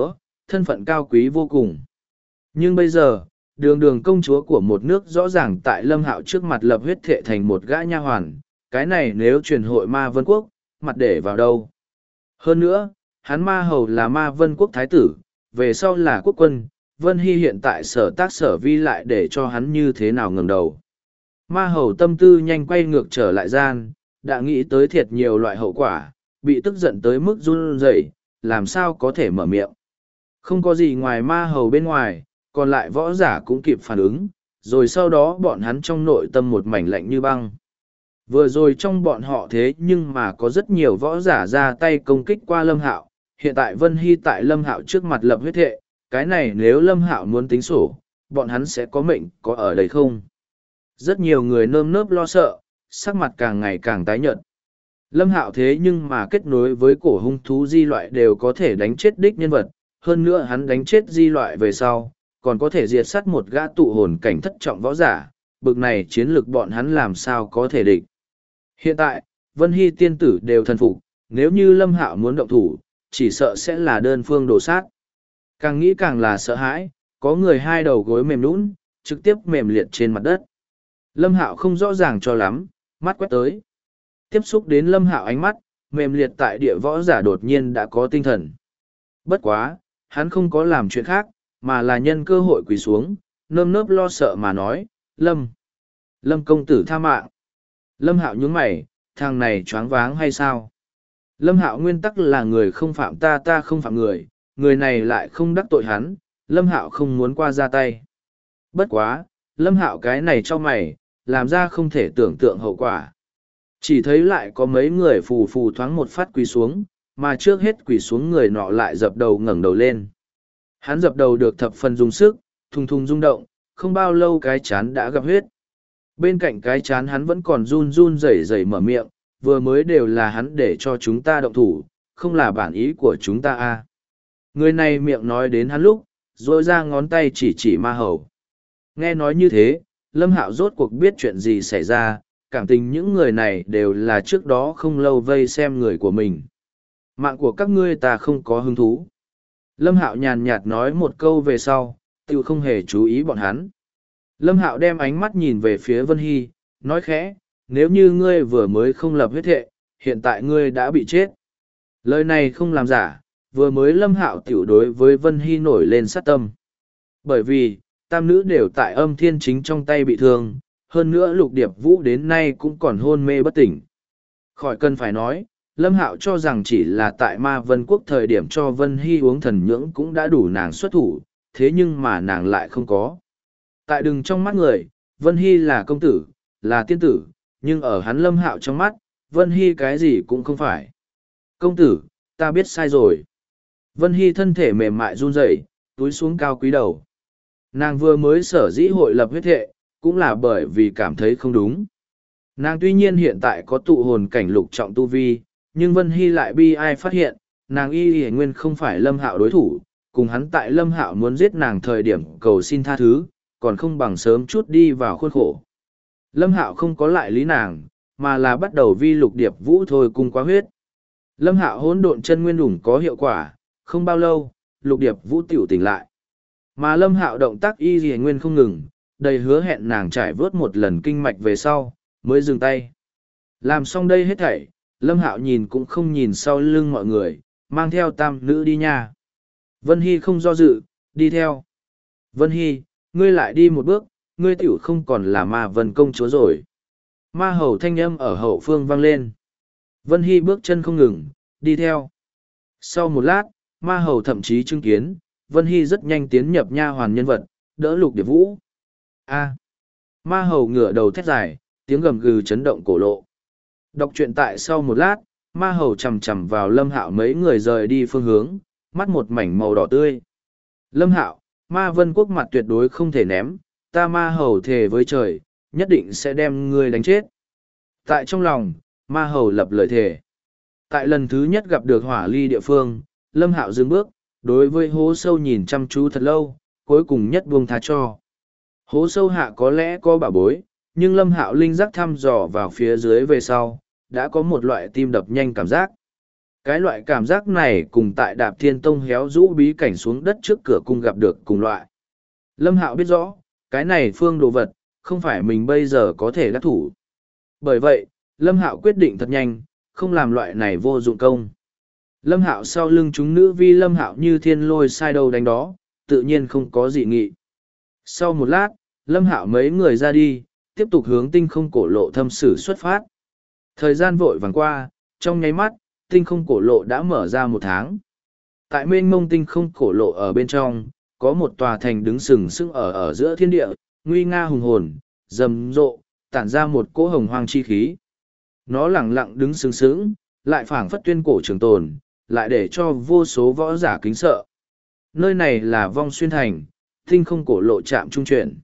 thân phận cao quý vô cùng. Nhưng bây giờ, đường đường công chúa của một nước rõ ràng tại Lâm Hạo trước mặt lập huyết thệ thành một gã nha hoàn, cái này nếu truyền hội Ma Vân Quốc, mặt để vào đâu? Hơn nữa, hắn Ma Hầu là Ma Vân Quốc thái tử, về sau là quốc quân, Vân Hy hiện tại sở tác sở vi lại để cho hắn như thế nào ngẩng đầu. Ma Hầu tâm tư nhanh quay ngược trở lại gian, đã nghĩ tới thiệt nhiều loại hậu quả, bị tức giận tới mức run rẩy, làm sao có thể mở miệng. Không có gì ngoài Ma Hầu bên ngoài, còn lại võ giả cũng kịp phản ứng, rồi sau đó bọn hắn trong nội tâm một mảnh lạnh như băng. Vừa rồi trong bọn họ thế nhưng mà có rất nhiều võ giả ra tay công kích qua Lâm Hạo, hiện tại Vân Hy tại Lâm Hạo trước mặt lập huyết thệ, cái này nếu Lâm Hạo muốn tính sổ, bọn hắn sẽ có mệnh có ở đây không? Rất nhiều người nơm nớp lo sợ, sắc mặt càng ngày càng tái nhợt. Lâm Hạo thế nhưng mà kết nối với cổ hung thú di loại đều có thể đánh chết đích nhân vật, hơn nữa hắn đánh chết di loại về sau, còn có thể diệt sát một gã tụ hồn cảnh thất trọng võ giả, bực này chiến lược bọn hắn làm sao có thể địch. Hiện tại, Vân Hy tiên tử đều thần phục, nếu như Lâm Hạo muốn động thủ, chỉ sợ sẽ là đơn phương đổ sát. Càng nghĩ càng là sợ hãi, có người hai đầu gối mềm nhũn, trực tiếp mềm liệt trên mặt đất. Lâm Hạo không rõ ràng cho lắm, mắt quét tới. Tiếp xúc đến Lâm Hạo ánh mắt, mềm liệt tại địa võ giả đột nhiên đã có tinh thần. Bất quá, hắn không có làm chuyện khác, mà là nhân cơ hội quỳ xuống, nơm nớp lo sợ mà nói, Lâm công tử tha mạng. Lâm Hạo nhướng mày, thằng này choáng váng hay sao? Lâm Hạo nguyên tắc là người không phạm ta, ta không phạm người, người này lại không đắc tội hắn, Lâm Hạo không muốn qua ra tay. Bất quá, Lâm Hạo cái này cho mày, làm ra không thể tưởng tượng hậu quả. Chỉ thấy lại có mấy người phù phù thoáng một phát quỳ xuống, mà trước hết quỳ xuống người nọ lại dập đầu ngẩng đầu lên. Hắn dập đầu được thập phần dùng sức, thùng thùng rung động, không bao lâu cái chán đã gặp huyết. Bên cạnh cái chán hắn vẫn còn run run rẩy rẩy mở miệng, vừa mới đều là hắn để cho chúng ta động thủ, không là bản ý của chúng ta a. Người này miệng nói đến hắn lúc, rồi ra ngón tay chỉ Ma Hầu. Nghe nói như thế, Lâm Hạo rốt cuộc biết chuyện gì xảy ra, cảm tình những người này đều là trước đó không lâu vây xem người của mình. Mạng của các ngươi ta không có hứng thú. Lâm Hạo nhàn nhạt nói một câu về sau, tự không hề chú ý bọn hắn. Lâm Hạo đem ánh mắt nhìn về phía Vân Hy, nói khẽ, nếu như ngươi vừa mới không lập huyết thệ, hiện tại ngươi đã bị chết. Lời này không làm giả, vừa mới Lâm Hạo tiểu đối với Vân Hy nổi lên sát tâm. Bởi vì, tam nữ đều tại Âm Thiên Chính trong tay bị thương, hơn nữa Lục Điệp Vũ đến nay cũng còn hôn mê bất tỉnh. Khỏi cần phải nói, Lâm Hạo cho rằng chỉ là tại Ma Vân Quốc thời điểm cho Vân Hy uống thần nhưỡng cũng đã đủ nàng xuất thủ, thế nhưng mà nàng lại không có. Tại đừng trong mắt người, Vân Hy là công tử, là tiên tử, nhưng ở hắn Lâm Hạo trong mắt, Vân Hy cái gì cũng không phải. Công tử, ta biết sai rồi. Vân Hy thân thể mềm mại run rẩy, túi xuống cao quý đầu. Nàng vừa mới sở dĩ hội lập huyết thệ, cũng là bởi vì cảm thấy không đúng. Nàng tuy nhiên hiện tại có tụ hồn cảnh lục trọng tu vi, nhưng Vân Hy lại bi ai phát hiện, nàng y nguyên không phải Lâm Hạo đối thủ, cùng hắn tại Lâm Hạo muốn giết nàng thời điểm cầu xin tha thứ, còn không bằng sớm chút đi vào khuôn khổ. Lâm Hạo không có lại lý nàng, mà là bắt đầu vi Lục Điệp Vũ thôi cùng quá huyết. Lâm Hạo hỗn độn chân nguyên đủng có hiệu quả, không bao lâu, Lục Điệp Vũ tiểu tỉnh lại. Mà Lâm Hạo động tác y dì nguyên không ngừng, đầy hứa hẹn nàng trải vớt một lần kinh mạch về sau, mới dừng tay. Làm xong đây hết thảy, Lâm Hạo nhìn cũng không nhìn sau lưng mọi người, mang theo tam nữ đi nha. Vân Hy không do dự, đi theo. Vân Hy, ngươi lại đi một bước, ngươi tiểu không còn là Ma Vân công chúa rồi. Ma Hầu thanh âm ở hậu phương vang lên. Vân Hy bước chân không ngừng, đi theo. Sau một lát, Ma Hầu thậm chí chứng kiến, Vân Hy rất nhanh tiến nhập nha hoàn nhân vật, đỡ Lục Điệp Vũ. A. Ma Hầu ngửa đầu thét dài, tiếng gầm gừ chấn động cổ lộ. Đọc truyện tại sau một lát, Ma Hầu chầm chầm vào Lâm Hạo mấy người rời đi phương hướng, mắt một mảnh màu đỏ tươi. Lâm Hạo, Ma Vân Quốc mặt tuyệt đối không thể ném, ta Ma Hầu thề với trời, nhất định sẽ đem ngươi đánh chết. Tại trong lòng, Ma Hầu lập lời thề. Tại lần thứ nhất gặp được Hỏa Ly địa phương, Lâm Hạo dừng bước, đối với hố sâu nhìn chăm chú thật lâu, cuối cùng nhất buông tha cho. Hố sâu hạ có lẽ có bảo bối, nhưng Lâm Hạo linh giác thăm dò vào phía dưới về sau, đã có một loại tim đập nhanh cảm giác. Cái loại cảm giác này cùng tại Đạp Thiên Tông héo rũ bí cảnh xuống đất trước cửa cung gặp được cùng loại. Lâm Hạo biết rõ, cái này phương đồ vật, không phải mình bây giờ có thể đắc thủ. Bởi vậy, Lâm Hạo quyết định thật nhanh, không làm loại này vô dụng công. Lâm Hạo sau lưng chúng nữ vi Lâm Hạo như thiên lôi sai đầu đánh đó, tự nhiên không có gì nghị. Sau một lát, Lâm Hạo mấy người ra đi, tiếp tục hướng tinh không cổ lộ thâm sử xuất phát. Thời gian vội vàng qua, trong nháy mắt, tinh không cổ lộ đã mở ra 1 tháng. Tại mênh mông tinh không cổ lộ ở bên trong, có một tòa thành đứng sừng sững ở giữa thiên địa, nguy nga hùng hồn, rầm rộ, tản ra một cỗ hồng hoang chi khí. Nó lẳng lặng đứng sừng sững, lại phảng phất tuyên cổ trường tồn, lại để cho vô số võ giả kính sợ. Nơi này là Vong Xuyên Thành, tinh không cổ lộ trạm trung chuyển.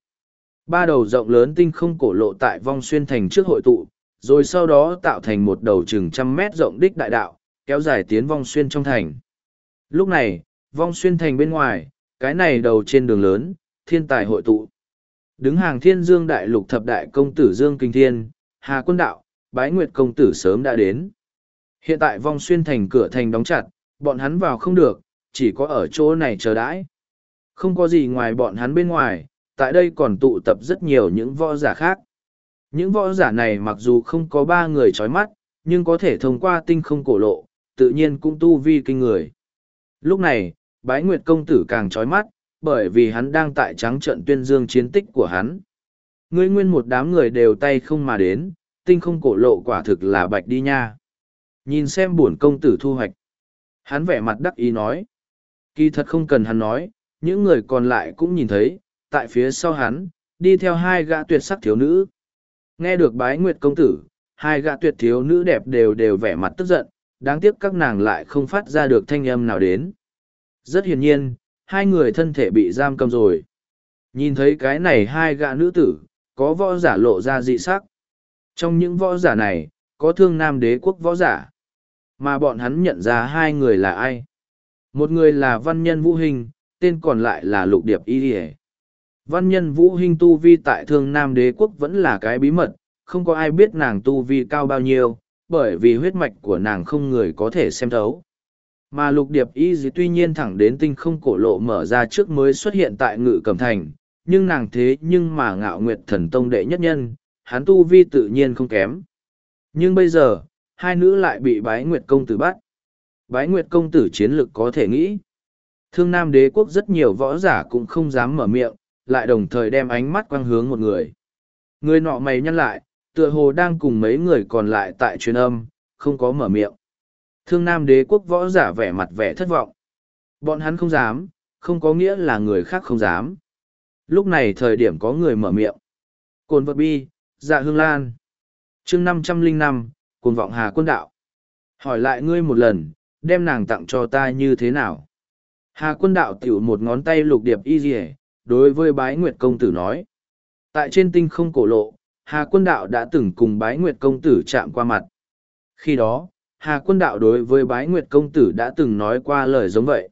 3 đầu rộng lớn tinh không cổ lộ tại Vong Xuyên Thành trước hội tụ, rồi sau đó tạo thành một đầu chừng 100 mét rộng đích đại đạo, kéo dài tiến Vong Xuyên trong thành. Lúc này, Vong Xuyên Thành bên ngoài, cái này đầu trên đường lớn, thiên tài hội tụ. Đứng hàng Thiên Dương Đại Lục thập đại công tử Dương Kinh Thiên, Hà Quân Đạo, Bái Nguyệt công tử sớm đã đến. Hiện tại Vong Xuyên Thành cửa thành đóng chặt, bọn hắn vào không được, chỉ có ở chỗ này chờ đãi. Không có gì ngoài bọn hắn bên ngoài, tại đây còn tụ tập rất nhiều những võ giả khác. Những võ giả này mặc dù không có 3 người chói mắt, nhưng có thể thông qua tinh không cổ lộ, tự nhiên cũng tu vi kinh người. Lúc này, Bái Nguyệt công tử càng chói mắt, bởi vì hắn đang tại trắng trận tuyên dương chiến tích của hắn. Ngươi nguyên một đám người đều tay không mà đến, tinh không cổ lộ quả thực là bạch đi nha. Nhìn xem bổn công tử thu hoạch. Hắn vẻ mặt đắc ý nói. Kỳ thật không cần hắn nói, những người còn lại cũng nhìn thấy, tại phía sau hắn, đi theo 2 gã tuyệt sắc thiếu nữ. Nghe được Bái Nguyệt công tử, 2 gã tuyệt thiếu nữ đẹp đều vẻ mặt tức giận, đáng tiếc các nàng lại không phát ra được thanh âm nào đến. Rất hiển nhiên, 2 người thân thể bị giam cầm rồi. Nhìn thấy cái này 2 gã nữ tử, có võ giả lộ ra dị sắc. Trong những võ giả này, có Thương Nam Đế quốc võ giả. Mà bọn hắn nhận ra 2 người là ai? Một người là Văn Nhân Vũ Hinh, tên còn lại là Lục Điệp Y Điề. Văn Nhân Vũ Hinh tu vi tại Thương Nam Đế quốc vẫn là cái bí mật, không có ai biết nàng tu vi cao bao nhiêu, bởi vì huyết mạch của nàng không người có thể xem thấu. Mà Lục Điệp Y Điề tuy nhiên thẳng đến tinh không cổ lộ mở ra trước mới xuất hiện tại Ngự Cẩm Thành, nhưng nàng thế nhưng mà Ngạo Nguyệt Thần Tông đệ nhất nhân, hắn tu vi tự nhiên không kém. Nhưng bây giờ, 2 nữ lại bị Bái Nguyệt công tử bắt. Bái Nguyệt công tử chiến lực có thể nghĩ. Thương Nam Đế quốc rất nhiều võ giả cũng không dám mở miệng, lại đồng thời đem ánh mắt quang hướng một người. Người nọ mày nhăn lại, tựa hồ đang cùng mấy người còn lại tại truyền âm, không có mở miệng. Thương Nam Đế quốc võ giả vẻ mặt vẻ thất vọng. Bọn hắn không dám, không có nghĩa là người khác không dám. Lúc này thời điểm có người mở miệng. Cồn vật bi, Dạ Hương Lan. chương 505, Cồn vọng Hà Quân Đạo. Hỏi lại ngươi một lần, đem nàng tặng cho ta như thế nào? Hà Quân Đạo tiểu một ngón tay Lục Điệp Y Điề, đối với Bái Nguyệt công tử nói. Tại trên tinh không cổ lộ, Hà Quân Đạo đã từng cùng Bái Nguyệt công tử chạm qua mặt. Khi đó, Hà Quân Đạo đối với Bái Nguyệt công tử đã từng nói qua lời giống vậy.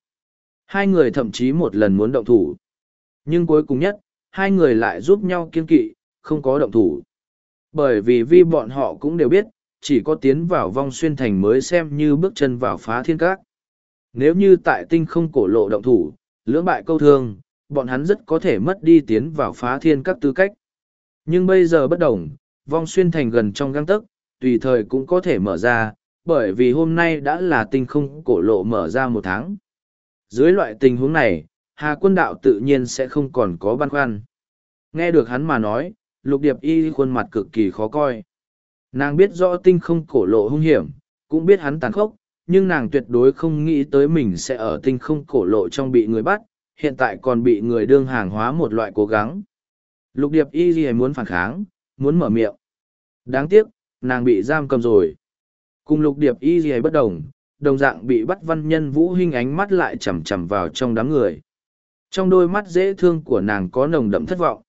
2 người thậm chí một lần muốn động thủ. Nhưng cuối cùng nhất, 2 người lại giúp nhau kiên kỵ, không có động thủ. Bởi vì bọn họ cũng đều biết, chỉ có tiến vào Vong Xuyên Thành mới xem như bước chân vào Phá Thiên Các. Nếu như tại tinh không cổ lộ động thủ, lưỡng bại câu thương, bọn hắn rất có thể mất đi tiến vào Phá Thiên Các tư cách. Nhưng bây giờ bất đồng, Vong Xuyên Thành gần trong gang tấc, tùy thời cũng có thể mở ra, bởi vì hôm nay đã là tinh không cổ lộ mở ra 1 tháng. Dưới loại tình huống này, Hà Quân Đạo tự nhiên sẽ không còn có băn khoăn. Nghe được hắn mà nói, Lục Điệp Y khuôn mặt cực kỳ khó coi. Nàng biết rõ tinh không cổ lộ hung hiểm, cũng biết hắn tàn khốc, nhưng nàng tuyệt đối không nghĩ tới mình sẽ ở tinh không cổ lộ trong bị người bắt, hiện tại còn bị người đương hàng hóa một loại cố gắng. Lục Điệp Y gì muốn phản kháng, muốn mở miệng. Đáng tiếc, nàng bị giam cầm rồi. Cùng Lục Điệp Y gì bất đồng, đồng dạng bị bắt Văn Nhân Vũ Hinh ánh mắt lại chằm chằm vào trong đám người. Trong đôi mắt dễ thương của nàng có nồng đậm thất vọng.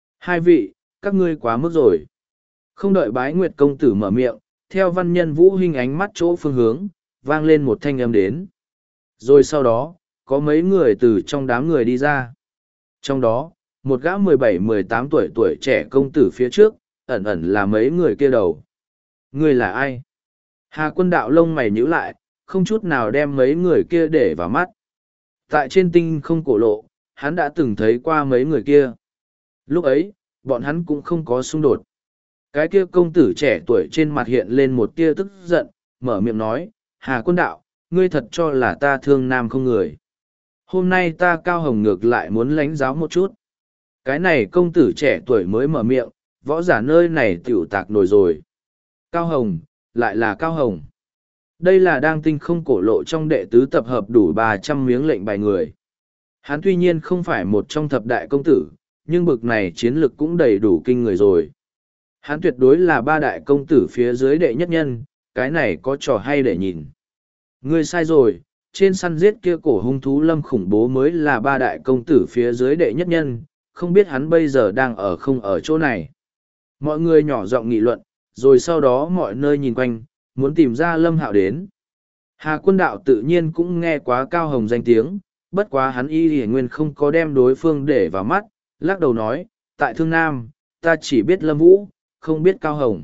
2 vị, các ngươi quá mức rồi. Không đợi Bái Nguyệt công tử mở miệng, theo Văn Nhân Vũ Hinh ánh mắt chỗ phương hướng, vang lên một thanh âm đến. Rồi sau đó, có mấy người từ trong đám người đi ra. Trong đó, một gã 17-18 tuổi trẻ công tử phía trước, ẩn ẩn là mấy người kia đầu. Ngươi là ai? Hà Quân Đạo lông mày nhíu lại, không chút nào đem mấy người kia để vào mắt. Tại trên tinh không cổ lộ, hắn đã từng thấy qua mấy người kia. Lúc ấy, bọn hắn cũng không có xung đột. Cái kia công tử trẻ tuổi trên mặt hiện lên một tia tức giận, mở miệng nói, Hà Quân Đạo, ngươi thật cho là ta thương nam không người. Hôm nay ta Cao Hồng ngược lại muốn lãnh giáo một chút. Cái này công tử trẻ tuổi mới mở miệng, võ giả nơi này tiểu tạc nổi rồi. Cao Hồng, lại là Cao Hồng. Đây là đang tinh không cổ lộ trong đệ tứ tập hợp đủ 300 miếng lệnh bài người. Hắn tuy nhiên không phải một trong thập đại công tử, nhưng bực này chiến lực cũng đầy đủ kinh người rồi. Hắn tuyệt đối là ba đại công tử phía dưới đệ nhất nhân, cái này có trò hay để nhìn. Ngươi sai rồi, trên săn giết kia cổ hung thú lâm khủng bố mới là ba đại công tử phía dưới đệ nhất nhân, không biết hắn bây giờ đang ở không ở chỗ này. Mọi người nhỏ giọng nghị luận, rồi sau đó mọi nơi nhìn quanh, muốn tìm ra Lâm Hạo đến. Hà Quân Đạo tự nhiên cũng nghe quá Cao Hồng danh tiếng, bất quá hắn y nguyên không có đem đối phương để vào mắt, lắc đầu nói, tại Thương Nam, ta chỉ biết Lâm Vũ, không biết Cao Hồng.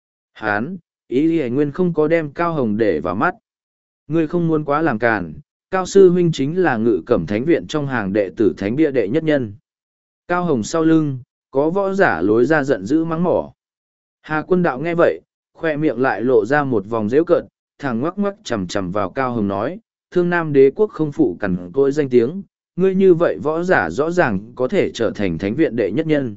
Hắn, y nguyên không có đem Cao Hồng để vào mắt. Ngươi không muốn quá làm càn, Cao Sư Huynh chính là Ngự Cẩm Thánh Viện trong hàng đệ tử Thánh Bia đệ nhất nhân. Cao Hồng sau lưng, có võ giả lối ra giận dữ mắng mỏ. Hà Quân Đạo nghe vậy, khoe miệng lại lộ ra một vòng dễu cợt, thẳng ngoắc ngoắc chằm chằm vào Cao Hồng nói, Thương Nam Đế quốc không phụ cằn cỗi danh tiếng, ngươi như vậy võ giả rõ ràng có thể trở thành Thánh Viện đệ nhất nhân.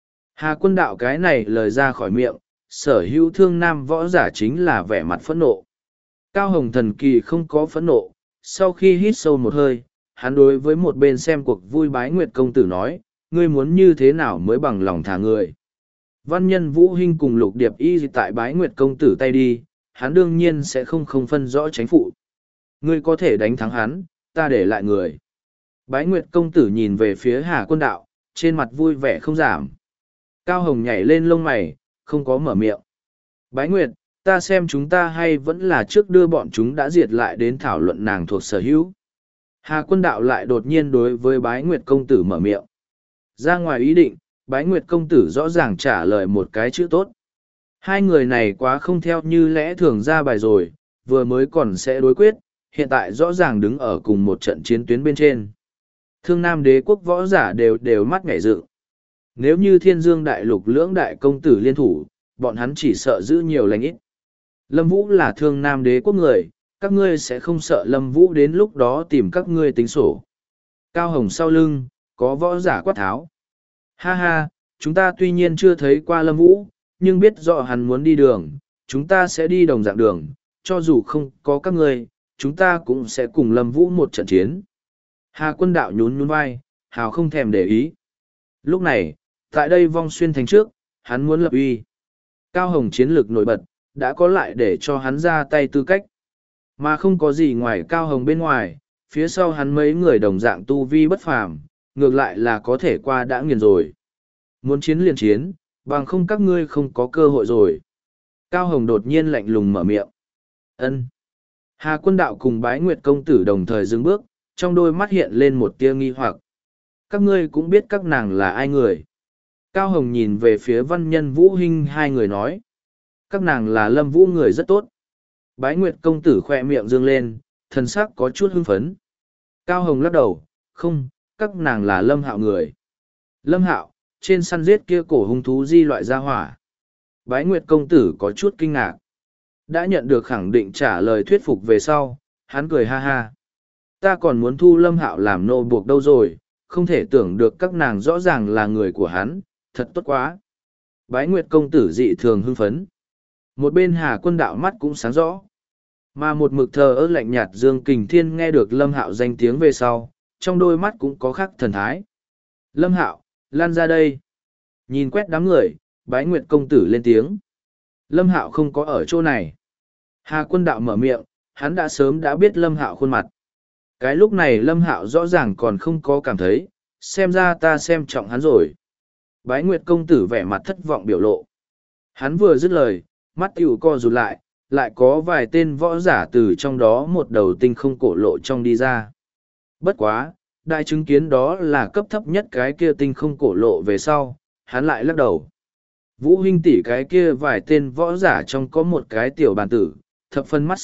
Hà Quân Đạo cái này lời ra khỏi miệng, sở hữu Thương Nam võ giả chính là vẻ mặt phẫn nộ. Cao Hồng thần kỳ không có phẫn nộ, sau khi hít sâu một hơi, hắn đối với một bên xem cuộc vui Bái Nguyệt công tử nói, ngươi muốn như thế nào mới bằng lòng thả người. Văn nhân Vũ Hinh cùng Lục Điệp Y tại Bái Nguyệt công tử tay đi, hắn đương nhiên sẽ không phân rõ tránh phụ. Ngươi có thể đánh thắng hắn, ta để lại người. Bái Nguyệt công tử nhìn về phía Hà Quân Đạo, trên mặt vui vẻ không giảm. Cao Hồng nhảy lên lông mày, không có mở miệng. Bái Nguyệt, ta xem chúng ta hay vẫn là trước đưa bọn chúng đã diệt lại đến thảo luận nàng thuộc sở hữu. Hà Quân Đạo lại đột nhiên đối với Bái Nguyệt công tử mở miệng. Ra ngoài ý định, Bái Nguyệt công tử rõ ràng trả lời một cái chữ tốt. Hai người này quá không theo như lẽ thường ra bài rồi, vừa mới còn sẽ đối quyết, hiện tại rõ ràng đứng ở cùng một trận chiến tuyến bên trên. Thương Nam Đế quốc võ giả đều mắt nhảy dựng. Nếu như Thiên Dương Đại Lục lưỡng đại công tử liên thủ, bọn hắn chỉ sợ giữ nhiều lành ít. Lâm Vũ là Thương Nam Đế quốc người, các ngươi sẽ không sợ Lâm Vũ đến lúc đó tìm các ngươi tính sổ. Cao Hồng sau lưng, có võ giả quát tháo. Ha ha, chúng ta tuy nhiên chưa thấy qua Lâm Vũ, nhưng biết rõ hắn muốn đi đường, chúng ta sẽ đi đồng dạng đường, cho dù không có các ngươi, chúng ta cũng sẽ cùng Lâm Vũ một trận chiến. Hà Quân Đạo nhún nhún vai, hào không thèm để ý. Lúc này, tại đây Vong Xuyên thành trước, hắn muốn lập uy. Cao Hồng chiến lược nổi bật, đã có lại để cho hắn ra tay tư cách. Mà không có gì ngoài Cao Hồng bên ngoài, phía sau hắn mấy người đồng dạng tu vi bất phàm, ngược lại là có thể qua đã nghiền rồi. Muốn chiến liền chiến, bằng không các ngươi không có cơ hội rồi. Cao Hồng đột nhiên lạnh lùng mở miệng. Ân. Hà Quân Đạo cùng Bái Nguyệt công tử đồng thời dừng bước, trong đôi mắt hiện lên một tia nghi hoặc. Các ngươi cũng biết các nàng là ai người. Cao Hồng nhìn về phía văn nhân Vũ Hinh hai người nói. Các nàng là Lâm Vũ người rất tốt. Bái Nguyệt công tử khoe miệng dương lên, thần sắc có chút hưng phấn. Cao Hồng lắc đầu, không, các nàng là Lâm Hạo người. Lâm Hạo, trên săn giết kia cổ hung thú di loại gia hỏa. Bái Nguyệt công tử có chút kinh ngạc. Đã nhận được khẳng định trả lời thuyết phục về sau, hắn cười ha ha. Ta còn muốn thu Lâm Hạo làm nô buộc đâu rồi, không thể tưởng được các nàng rõ ràng là người của hắn, thật tốt quá. Bái Nguyệt công tử dị thường hưng phấn. Một bên Hà Quân Đạo mắt cũng sáng rõ. Mà một mực thờ ơ lạnh nhạt Dương Kình Thiên nghe được Lâm Hạo danh tiếng về sau, trong đôi mắt cũng có khắc thần thái. Lâm Hạo, lan ra đây. Nhìn quét đám người, Bái Nguyệt công tử lên tiếng. Lâm Hạo không có ở chỗ này. Hà Quân Đạo mở miệng, hắn đã sớm đã biết Lâm Hạo khuôn mặt. Cái lúc này Lâm Hạo rõ ràng còn không có cảm thấy, xem ra ta xem trọng hắn rồi. Bái Nguyệt công tử vẻ mặt thất vọng biểu lộ. Hắn vừa dứt lời, mắt tiểu co rụt lại có vài tên võ giả từ trong đó một đầu tinh không cổ lộ trong đi ra. Bất quá, đại chứng kiến đó là cấp thấp nhất cái kia tinh không cổ lộ về sau, hắn lại lắc đầu. Vũ Hinh tỷ cái kia vài tên võ giả trong có một cái tiểu bàn tử, thập phân mắt sắc,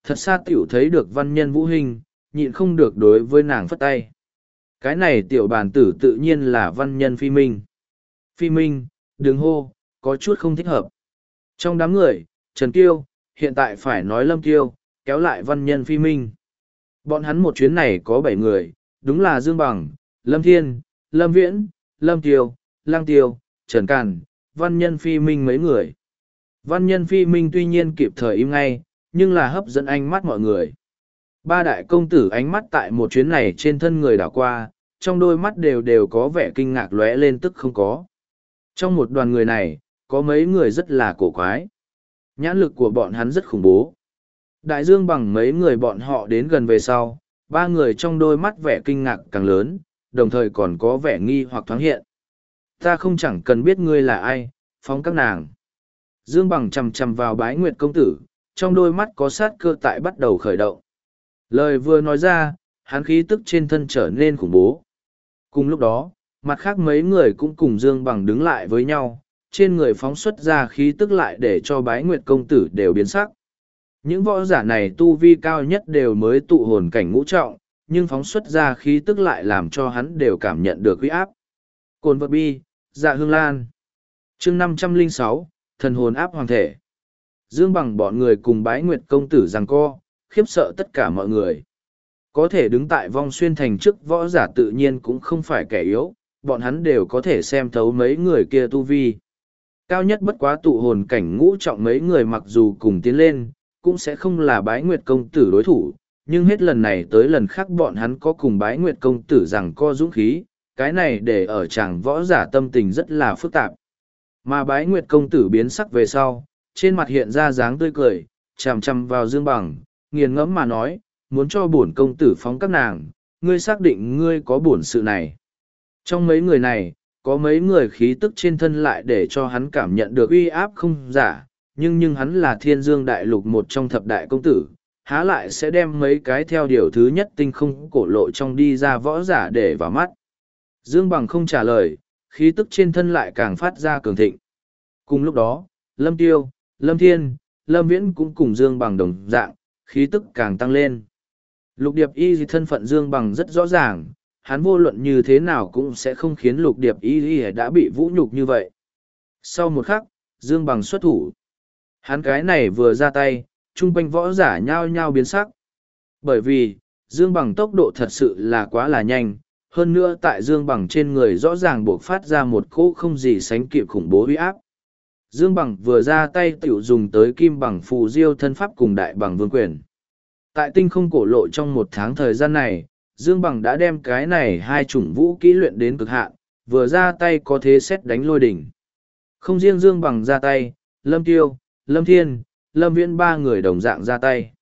thật xa tiểu thấy được văn nhân Vũ Hinh, nhịn không được đối với nàng phất tay. Cái này tiểu bàn tử tự nhiên là văn nhân Phi Minh. Phi Minh, đừng hô, có chút không thích hợp. Trong đám người, Trần Kiêu, hiện tại phải nói Lâm Kiêu, kéo lại văn nhân Phi Minh. Bọn hắn một chuyến này có 7 người, đúng là Dương Bằng, Lâm Thiên, Lâm Viễn, Lâm Kiêu, Lang Tiêu, Trần Càn, văn nhân Phi Minh mấy người. Văn nhân Phi Minh tuy nhiên kịp thời im ngay, nhưng là hấp dẫn ánh mắt mọi người. Ba đại công tử ánh mắt tại một chuyến này trên thân người đảo qua, trong đôi mắt đều có vẻ kinh ngạc lóe lên tức không có. Trong một đoàn người này, có mấy người rất là cổ quái. Nhãn lực của bọn hắn rất khủng bố. Đại Dương Bằng mấy người bọn họ đến gần về sau, ba người trong đôi mắt vẻ kinh ngạc càng lớn, đồng thời còn có vẻ nghi hoặc thoáng hiện. Ta không chẳng cần biết ngươi là ai, phóng các nàng. Dương Bằng chằm chằm vào Bái Nguyệt công tử, trong đôi mắt có sát cơ tại bắt đầu khởi động. Lời vừa nói ra, hắn khí tức trên thân trở nên khủng bố. Cùng lúc đó, mặt khác mấy người cũng cùng Dương Bằng đứng lại với nhau, trên người phóng xuất ra khí tức lại để cho Bái Nguyệt công tử đều biến sắc. Những võ giả này tu vi cao nhất đều mới tụ hồn cảnh ngũ trọng, nhưng phóng xuất ra khí tức lại làm cho hắn đều cảm nhận được uy áp. Cồn vật bi, Dạ Hương Lan. Chương 506, thần hồn áp hoàng thể. Dương Bằng bọn người cùng Bái Nguyệt công tử giằng co, khiếp sợ tất cả mọi người. Có thể đứng tại vong xuyên thành trước võ giả tự nhiên cũng không phải kẻ yếu, bọn hắn đều có thể xem thấu mấy người kia tu vi. Cao nhất bất quá tụ hồn cảnh ngũ trọng mấy người mặc dù cùng tiến lên, cũng sẽ không là Bái Nguyệt công tử đối thủ, nhưng hết lần này tới lần khác bọn hắn có cùng Bái Nguyệt công tử giằng co dũng khí, cái này để ở chàng võ giả tâm tình rất là phức tạp. Mà Bái Nguyệt công tử biến sắc về sau, trên mặt hiện ra dáng tươi cười, chằm chằm vào Dương Bằng, nghiền ngẫm mà nói, muốn cho bổn công tử phóng các nàng, ngươi xác định ngươi có bổn sự này. Trong mấy người này, có mấy người khí tức trên thân lại để cho hắn cảm nhận được uy áp không giả, nhưng hắn là Thiên Dương Đại Lục một trong thập đại công tử, há lại sẽ đem mấy cái theo điều thứ nhất tinh không cổ lộ trong đi ra võ giả để vào mắt. Dương Bằng không trả lời, khí tức trên thân lại càng phát ra cường thịnh. Cùng lúc đó, Lâm Tiêu, Lâm Thiên, Lâm Viễn cũng cùng Dương Bằng đồng dạng, khí tức càng tăng lên. Lục Điệp Y thân phận Dương Bằng rất rõ ràng, hắn vô luận như thế nào cũng sẽ không khiến Lục Điệp Y đã bị vũ nhục như vậy. Sau một khắc, Dương Bằng xuất thủ. Hắn cái này vừa ra tay, chung quanh võ giả nhao nhao biến sắc. Bởi vì, Dương Bằng tốc độ thật sự là quá là nhanh, hơn nữa tại Dương Bằng trên người rõ ràng buộc phát ra một cỗ không gì sánh kịp khủng bố uy áp. Dương Bằng vừa ra tay tiểu dùng tới Kim Bằng Phù Diêu thân pháp cùng Đại Bằng Vương Quyền. Tại tinh không cổ lộ trong một tháng thời gian này, Dương Bằng đã đem cái này hai chủng vũ kỹ luyện đến cực hạn, vừa ra tay có thế xét đánh lôi đỉnh. Không riêng Dương Bằng ra tay, Lâm Tiêu, Lâm Thiên, Lâm Viễn ba người đồng dạng ra tay.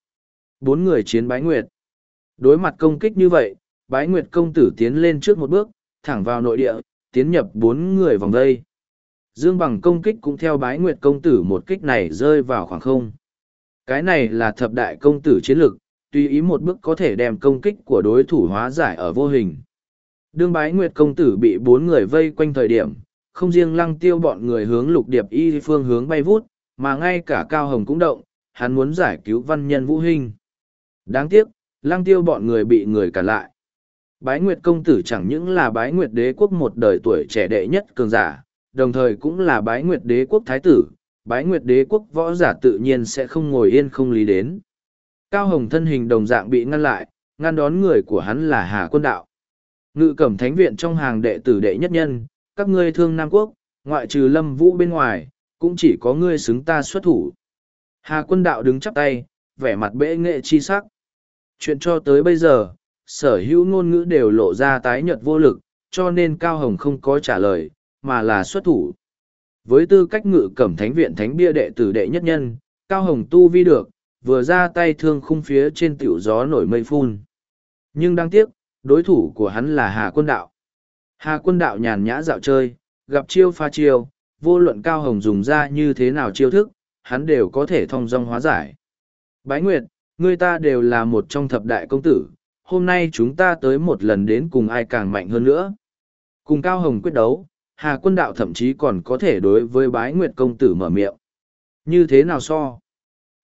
4 người chiến Bái Nguyệt. Đối mặt công kích như vậy, Bái Nguyệt công tử tiến lên trước một bước, thẳng vào nội địa, tiến nhập 4 người vòng đây. Dương Bằng công kích cũng theo Bái Nguyệt công tử một kích này rơi vào khoảng không. Cái này là thập đại công tử chiến lực, tùy ý một bước có thể đem công kích của đối thủ hóa giải ở vô hình. Đương Bái Nguyệt công tử bị 4 người vây quanh thời điểm, không riêng Lăng Tiêu bọn người hướng Lục Điệp Y phương hướng bay vút, mà ngay cả Cao Hồng cũng động, hắn muốn giải cứu văn nhân Vũ Hinh. Đáng tiếc, Lăng Tiêu bọn người bị người cản lại. Bái Nguyệt công tử chẳng những là Bái Nguyệt đế quốc một đời tuổi trẻ đệ nhất cường giả, đồng thời cũng là Bái Nguyệt đế quốc thái tử, Bái Nguyệt đế quốc võ giả tự nhiên sẽ không ngồi yên không lý đến. Cao Hồng thân hình đồng dạng bị ngăn lại, ngăn đón người của hắn là Hà Quân Đạo. Ngự Cẩm Thánh viện trong hàng đệ tử đệ nhất nhân, các ngươi Thương Nam quốc, ngoại trừ Lâm Vũ bên ngoài, cũng chỉ có ngươi xứng ta xuất thủ. Hà Quân Đạo đứng chắp tay, vẻ mặt bệ nghệ chi sắc. Chuyện cho tới bây giờ, sở hữu ngôn ngữ đều lộ ra tái nhợt vô lực, cho nên Cao Hồng không có trả lời, mà là xuất thủ. Với tư cách Ngự Cẩm Thánh viện thánh bia đệ tử đệ nhất nhân, Cao Hồng tu vi được, vừa ra tay thương khung phía trên tiểu gió nổi mây phun. Nhưng đáng tiếc, đối thủ của hắn là Hà Quân Đạo. Hà Quân Đạo nhàn nhã dạo chơi, gặp chiêu pha chiêu, vô luận Cao Hồng dùng ra như thế nào chiêu thức, hắn đều có thể thông dong hóa giải. Bái Nguyệt, người ta đều là một trong thập đại công tử, hôm nay chúng ta tới một lần đến cùng ai càng mạnh hơn nữa. Cùng Cao Hồng quyết đấu, Hà Quân Đạo thậm chí còn có thể đối với Bái Nguyệt công tử mở miệng. Như thế nào so?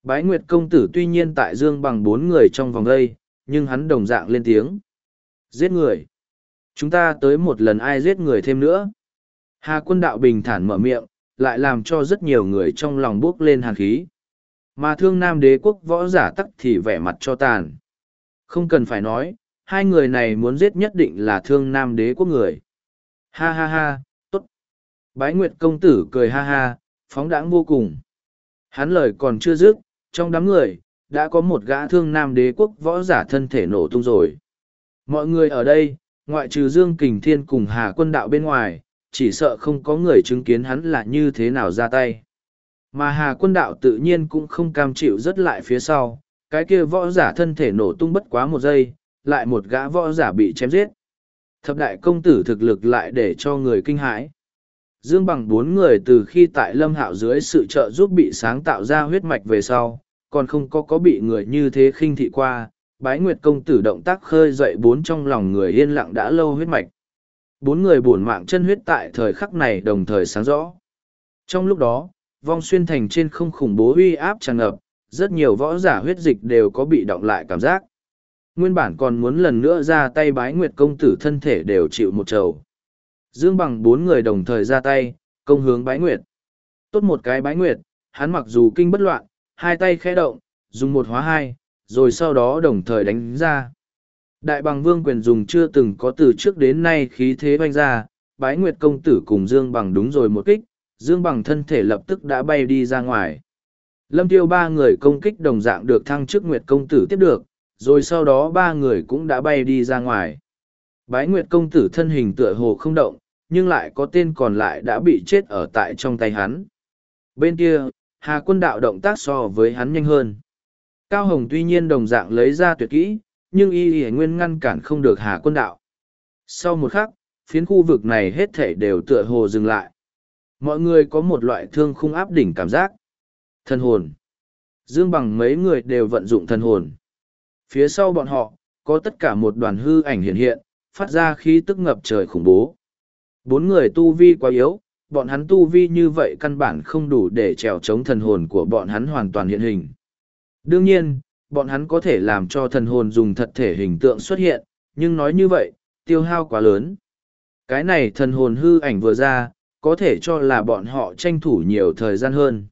Bái Nguyệt công tử tuy nhiên tại Dương Bằng bốn người trong vòng đây, nhưng hắn đồng dạng lên tiếng. Giết người. Chúng ta tới một lần ai giết người thêm nữa. Hà Quân Đạo bình thản mở miệng, lại làm cho rất nhiều người trong lòng buốc lên hàn khí. Mà Thương Nam Đế quốc võ giả tắc thì vẻ mặt cho tàn. Không cần phải nói, hai người này muốn giết nhất định là Thương Nam Đế quốc người. Ha ha ha, tốt. Bái Nguyệt công tử cười ha ha, phóng đãng vô cùng. Hắn lời còn chưa dứt, trong đám người, đã có một gã Thương Nam Đế quốc võ giả thân thể nổ tung rồi. Mọi người ở đây, ngoại trừ Dương Kình Thiên cùng Hà Quân Đạo bên ngoài, chỉ sợ không có người chứng kiến hắn là như thế nào ra tay. Mà Hà Quân Đạo tự nhiên cũng không cam chịu rất lại phía sau, cái kia võ giả thân thể nổ tung bất quá một giây, lại một gã võ giả bị chém giết. Thập đại công tử thực lực lại để cho người kinh hãi. Dương Bằng bốn người từ khi tại Lâm Hạo dưới sự trợ giúp bị sáng tạo ra huyết mạch về sau, còn không có bị người như thế khinh thị qua. Bái Nguyệt công tử động tác khơi dậy bốn trong lòng người yên lặng đã lâu huyết mạch. Bốn người bổn mạng chân huyết tại thời khắc này đồng thời sáng rõ. Trong lúc đó, vong xuyên thành trên không khủng bố uy áp tràn ngập, rất nhiều võ giả huyết dịch đều có bị động lại cảm giác. Nguyên bản còn muốn lần nữa ra tay Bái Nguyệt công tử thân thể đều chịu một trầu. Dương Bằng bốn người đồng thời ra tay, công hướng Bái Nguyệt. Tốt một cái Bái Nguyệt, hắn mặc dù kinh bất loạn, hai tay khẽ động, dùng một hóa hai, rồi sau đó đồng thời đánh ra. Đại bằng vương quyền dùng chưa từng có từ trước đến nay khí thế banh ra, Bái Nguyệt công tử cùng Dương Bằng đúng rồi một kích, Dương Bằng thân thể lập tức đã bay đi ra ngoài. Lâm Tiêu ba người công kích đồng dạng được thăng chức Nguyệt công tử tiếp được, rồi sau đó ba người cũng đã bay đi ra ngoài. Bái Nguyệt công tử thân hình tựa hồ không động, nhưng lại có tên còn lại đã bị chết ở tại trong tay hắn. Bên kia, Hà Quân Đạo động tác so với hắn nhanh hơn. Cao Hồng tuy nhiên đồng dạng lấy ra tuyệt kỹ, nhưng y nguyên ngăn cản không được Hà Quân Đạo. Sau một khắc, phiến khu vực này hết thảy đều tựa hồ dừng lại. Mọi người có một loại thương khung áp đỉnh cảm giác. Thần hồn. Dương Bằng mấy người đều vận dụng thần hồn. Phía sau bọn họ, có tất cả một đoàn hư ảnh hiện hiện, phát ra khí tức ngập trời khủng bố. Bốn người tu vi quá yếu, bọn hắn tu vi như vậy căn bản không đủ để trèo chống thần hồn của bọn hắn hoàn toàn hiện hình. Đương nhiên, bọn hắn có thể làm cho thần hồn dùng thật thể hình tượng xuất hiện, nhưng nói như vậy, tiêu hao quá lớn. Cái này thần hồn hư ảnh vừa ra, có thể cho là bọn họ tranh thủ nhiều thời gian hơn.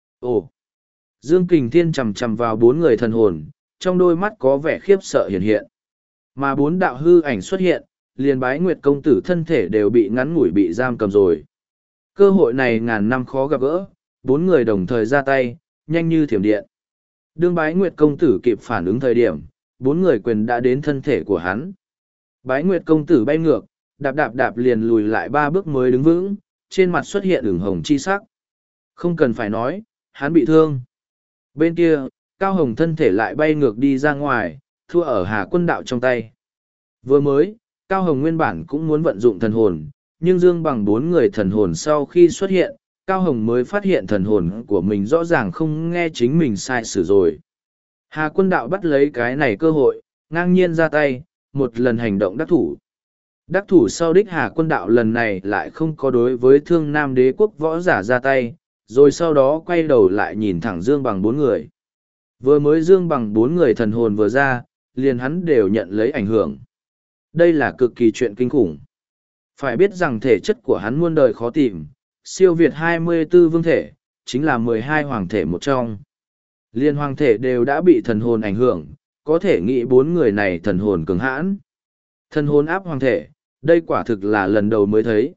Ồ! Dương Kình Thiên chầm chầm vào bốn người thần hồn, trong đôi mắt có vẻ khiếp sợ hiện hiện. Mà bốn đạo hư ảnh xuất hiện, liền Bái Nguyệt công tử thân thể đều bị ngắn ngủi bị giam cầm rồi. Cơ hội này ngàn năm khó gặp gỡ, bốn người đồng thời ra tay, nhanh như thiểm điện. Đương Bái Nguyệt công tử kịp phản ứng thời điểm, bốn người quyền đã đến thân thể của hắn. Bái Nguyệt công tử bay ngược, đạp đạp đạp liền lùi lại 3 bước mới đứng vững, trên mặt xuất hiện ửng hồng chi sắc. Không cần phải nói, hắn bị thương. Bên kia, Cao Hồng thân thể lại bay ngược đi ra ngoài, thua ở Hà Quân Đạo trong tay. Vừa mới, Cao Hồng nguyên bản cũng muốn vận dụng thần hồn, nhưng Dương Bằng 4 người thần hồn sau khi xuất hiện, Cao Hồng mới phát hiện thần hồn của mình rõ ràng không nghe chính mình sai sử rồi. Hà Quân Đạo bắt lấy cái này cơ hội, ngang nhiên ra tay, một lần hành động đắc thủ. Đắc thủ sau đích Hà Quân Đạo lần này lại không có đối với Thương Nam Đế quốc võ giả ra tay, rồi sau đó quay đầu lại nhìn thẳng Dương Bằng 4 người. Vừa mới Dương Bằng 4 người thần hồn vừa ra, liền hắn đều nhận lấy ảnh hưởng. Đây là cực kỳ chuyện kinh khủng. Phải biết rằng thể chất của hắn muôn đời khó tìm, siêu việt 24 vương thể, chính là 12 hoàng thể một trong. Liên hoàng thể đều đã bị thần hồn ảnh hưởng, có thể nghĩ 4 người này thần hồn cường hãn. Thần hồn áp hoàng thể, đây quả thực là lần đầu mới thấy.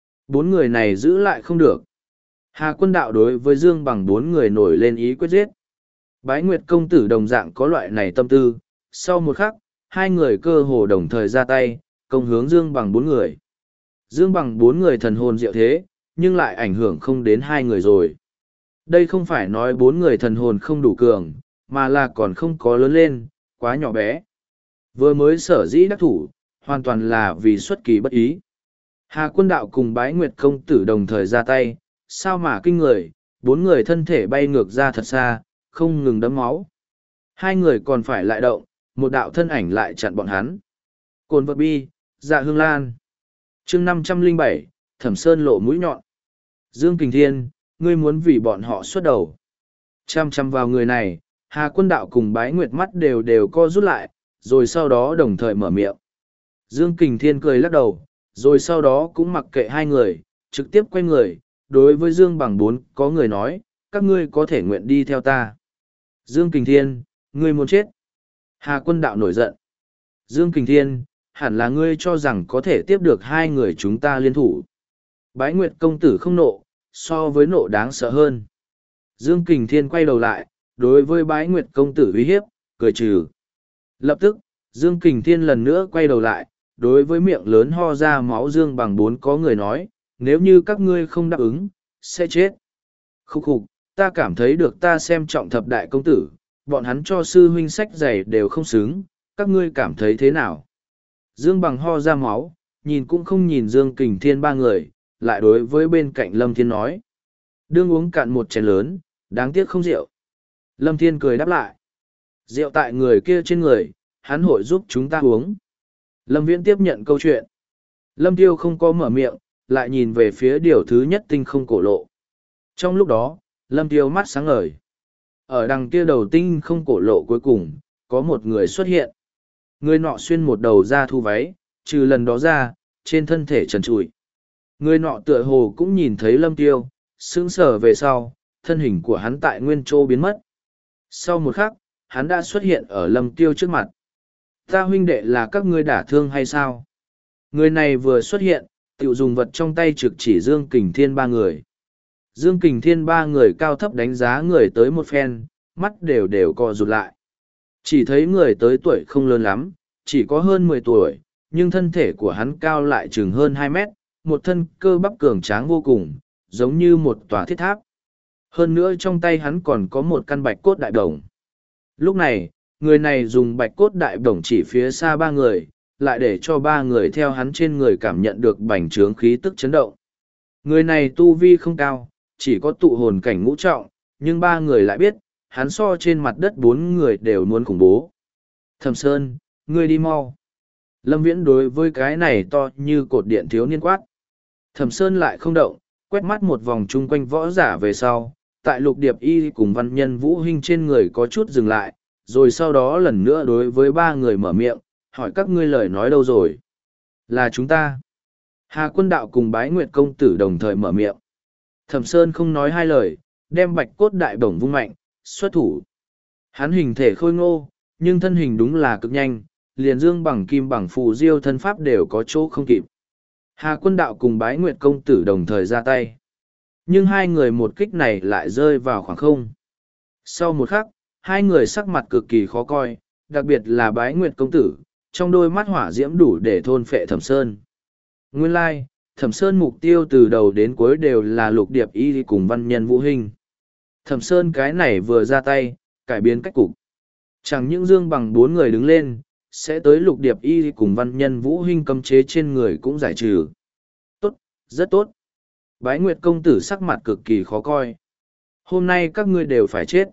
4 người này giữ lại không được. Hà Quân Đạo đối với Dương Bằng 4 người nổi lên ý quyết giết. Bái Nguyệt công tử đồng dạng có loại này tâm tư, sau một khắc, hai người cơ hồ đồng thời ra tay, công hướng Dương Bằng 4 người. Dương Bằng 4 người thần hồn diệu thế, nhưng lại ảnh hưởng không đến hai người rồi. Đây không phải nói 4 người thần hồn không đủ cường, mà là còn không có lớn lên, quá nhỏ bé. Vừa mới sở dĩ đắc thủ, hoàn toàn là vì xuất kỳ bất ý. Hà Quân Đạo cùng Bái Nguyệt công tử đồng thời ra tay, sao mà kinh người, 4 người thân thể bay ngược ra thật xa, không ngừng đấm máu. Hai người còn phải lại động, một đạo thân ảnh lại chặn bọn hắn. Cồn vật bi, Dạ Hương Lan. chương 507, Thẩm Sơn lộ mũi nhọn. Dương Kình Thiên, ngươi muốn vì bọn họ xuất đầu. Chăm chăm vào người này, Hà Quân Đạo cùng Bái Nguyệt mắt đều đều co rút lại, rồi sau đó đồng thời mở miệng. Dương Kình Thiên cười lắc đầu, rồi sau đó cũng mặc kệ hai người, trực tiếp quay người, đối với Dương Bằng bốn có người nói, các ngươi có thể nguyện đi theo ta. Dương Kình Thiên, ngươi muốn chết. Hà Quân Đạo nổi giận. Dương Kình Thiên, hẳn là ngươi cho rằng có thể tiếp được hai người chúng ta liên thủ. Bái Nguyệt công tử không nộ, so với nộ đáng sợ hơn. Dương Kình Thiên quay đầu lại, đối với Bái Nguyệt công tử uy hiếp, cười trừ. Lập tức, Dương Kình Thiên lần nữa quay đầu lại, đối với miệng lớn ho ra máu Dương Bằng bốn có người nói, nếu như các ngươi không đáp ứng, sẽ chết. Khúc khục, ta cảm thấy được ta xem trọng thập đại công tử, bọn hắn cho sư huynh sách giày đều không xứng, các ngươi cảm thấy thế nào? Dương Bằng ho ra máu, nhìn cũng không nhìn Dương Kình Thiên ba người, lại đối với bên cạnh Lâm Thiên nói. Đương uống cạn một chén lớn, đáng tiếc không rượu. Lâm Thiên cười đáp lại. Rượu tại người kia trên người, hắn hội giúp chúng ta uống. Lâm Viễn tiếp nhận câu chuyện. Lâm Tiêu không có mở miệng, lại nhìn về phía điều thứ nhất tinh không cổ lộ. Trong lúc đó, Lâm Tiêu mắt sáng ngời. Ở đằng kia đầu tinh không cổ lộ cuối cùng, có một người xuất hiện. Người nọ xuyên một đầu da thu váy, trừ lần đó ra, trên thân thể trần trụi. Người nọ tựa hồ cũng nhìn thấy Lâm Tiêu, sững sờ về sau, thân hình của hắn tại nguyên chỗ biến mất. Sau một khắc, hắn đã xuất hiện ở Lâm Tiêu trước mặt. Ta huynh đệ là các ngươi đả thương hay sao? Người này vừa xuất hiện, tiểu dùng vật trong tay trực chỉ Dương Kình Thiên ba người. Dương Kình Thiên ba người cao thấp đánh giá người tới một phen, mắt đều đều co rụt lại. Chỉ thấy người tới tuổi không lớn lắm, chỉ có hơn 10 tuổi, nhưng thân thể của hắn cao lại chừng hơn 2 mét, một thân cơ bắp cường tráng vô cùng, giống như một tòa thiết tháp. Hơn nữa trong tay hắn còn có một căn bạch cốt đại đồng. Lúc này, người này dùng bạch cốt đại đồng chỉ phía xa ba người, lại để cho ba người theo hắn trên người cảm nhận được bành trướng khí tức chấn động. Người này tu vi không cao, chỉ có tụ hồn cảnh ngũ trọng, nhưng ba người lại biết, hắn so trên mặt đất bốn người đều muốn khủng bố. Thẩm Sơn, ngươi đi mau. Lâm Viễn đối với cái này to như cột điện thiếu niên quát. Thẩm Sơn lại không động, quét mắt một vòng chung quanh võ giả về sau, tại Lục Điệp Y cùng văn nhân Vũ Hinh trên người có chút dừng lại, rồi sau đó lần nữa đối với ba người mở miệng, hỏi các ngươi lời nói đâu rồi? Là chúng ta. Hà Quân Đạo cùng Bái Nguyệt công tử đồng thời mở miệng. Thẩm Sơn không nói hai lời, đem bạch cốt đại bổng vung mạnh, xuất thủ. Hắn hình thể khôi ngô, nhưng thân hình đúng là cực nhanh, liền Dương Bằng kim bằng phù diêu thân pháp đều có chỗ không kịp. Hà Quân Đạo cùng Bái Nguyệt công tử đồng thời ra tay. Nhưng hai người một kích này lại rơi vào khoảng không. Sau một khắc, hai người sắc mặt cực kỳ khó coi, đặc biệt là Bái Nguyệt công tử, trong đôi mắt hỏa diễm đủ để thôn phệ Thẩm Sơn. Nguyên lai, Thẩm Sơn mục tiêu từ đầu đến cuối đều là Lục Điệp Y cùng văn nhân Vũ Hinh. Thẩm Sơn cái này vừa ra tay, cải biến cách cục. Chẳng những Dương Bằng bốn người đứng lên, sẽ tới Lục Điệp Y cùng văn nhân Vũ Hinh cấm chế trên người cũng giải trừ. Tốt, rất tốt. Bái Nguyệt công tử sắc mặt cực kỳ khó coi. Hôm nay các ngươi đều phải chết.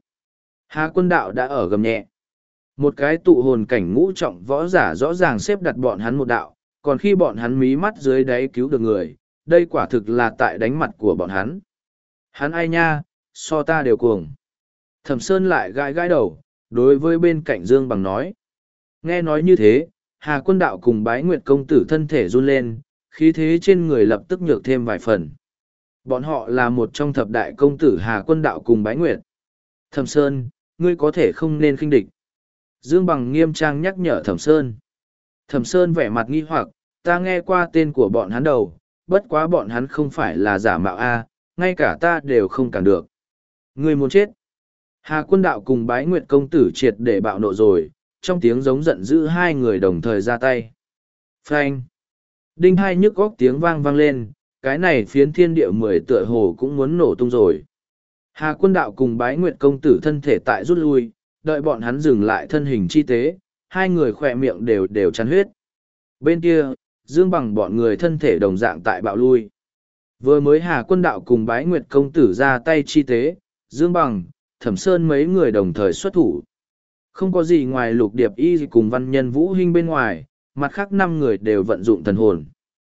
Hà Quân Đạo đã ở gầm nhẹ. Một cái tụ hồn cảnh ngũ trọng võ giả rõ ràng xếp đặt bọn hắn một đạo, còn khi bọn hắn mí mắt dưới đáy cứu được người, đây quả thực là tại đánh mặt của bọn hắn. Hắn ai nha, so ta đều cuồng. Thẩm Sơn lại gãi gãi đầu, đối với bên cạnh Dương Bằng nói. Nghe nói như thế, Hà Quân Đạo cùng Bái Nguyệt công tử thân thể run lên, khí thế trên người lập tức nhược thêm vài phần. Bọn họ là một trong thập đại công tử Hà Quân Đạo cùng Bái Nguyệt. Thẩm Sơn, ngươi có thể không nên khinh địch. Dương Bằng nghiêm trang nhắc nhở Thẩm Sơn. Thẩm Sơn vẻ mặt nghi hoặc, ta nghe qua tên của bọn hắn đầu, bất quá bọn hắn không phải là giả mạo A, ngay cả ta đều không cản được. Ngươi muốn chết. Hà Quân Đạo cùng Bái Nguyệt công tử triệt để bạo nộ rồi, trong tiếng giống giận dữ hai người đồng thời ra tay. Phanh. Đinh hai nhức góc tiếng vang vang lên, cái này phiến thiên địa 10 tựa hồ cũng muốn nổ tung rồi. Hà Quân Đạo cùng Bái Nguyệt công tử thân thể tại rút lui, đợi bọn hắn dừng lại thân hình chi tế, hai người khỏe miệng đều đều chắn huyết. Bên kia, Dương Bằng bọn người thân thể đồng dạng tại bạo lui. Vừa mới Hà Quân Đạo cùng Bái Nguyệt công tử ra tay chi tế, Dương Bằng, Thẩm Sơn mấy người đồng thời xuất thủ. Không có gì ngoài Lục Điệp Y cùng văn nhân Vũ Hinh bên ngoài, mặt khác 5 người đều vận dụng thần hồn.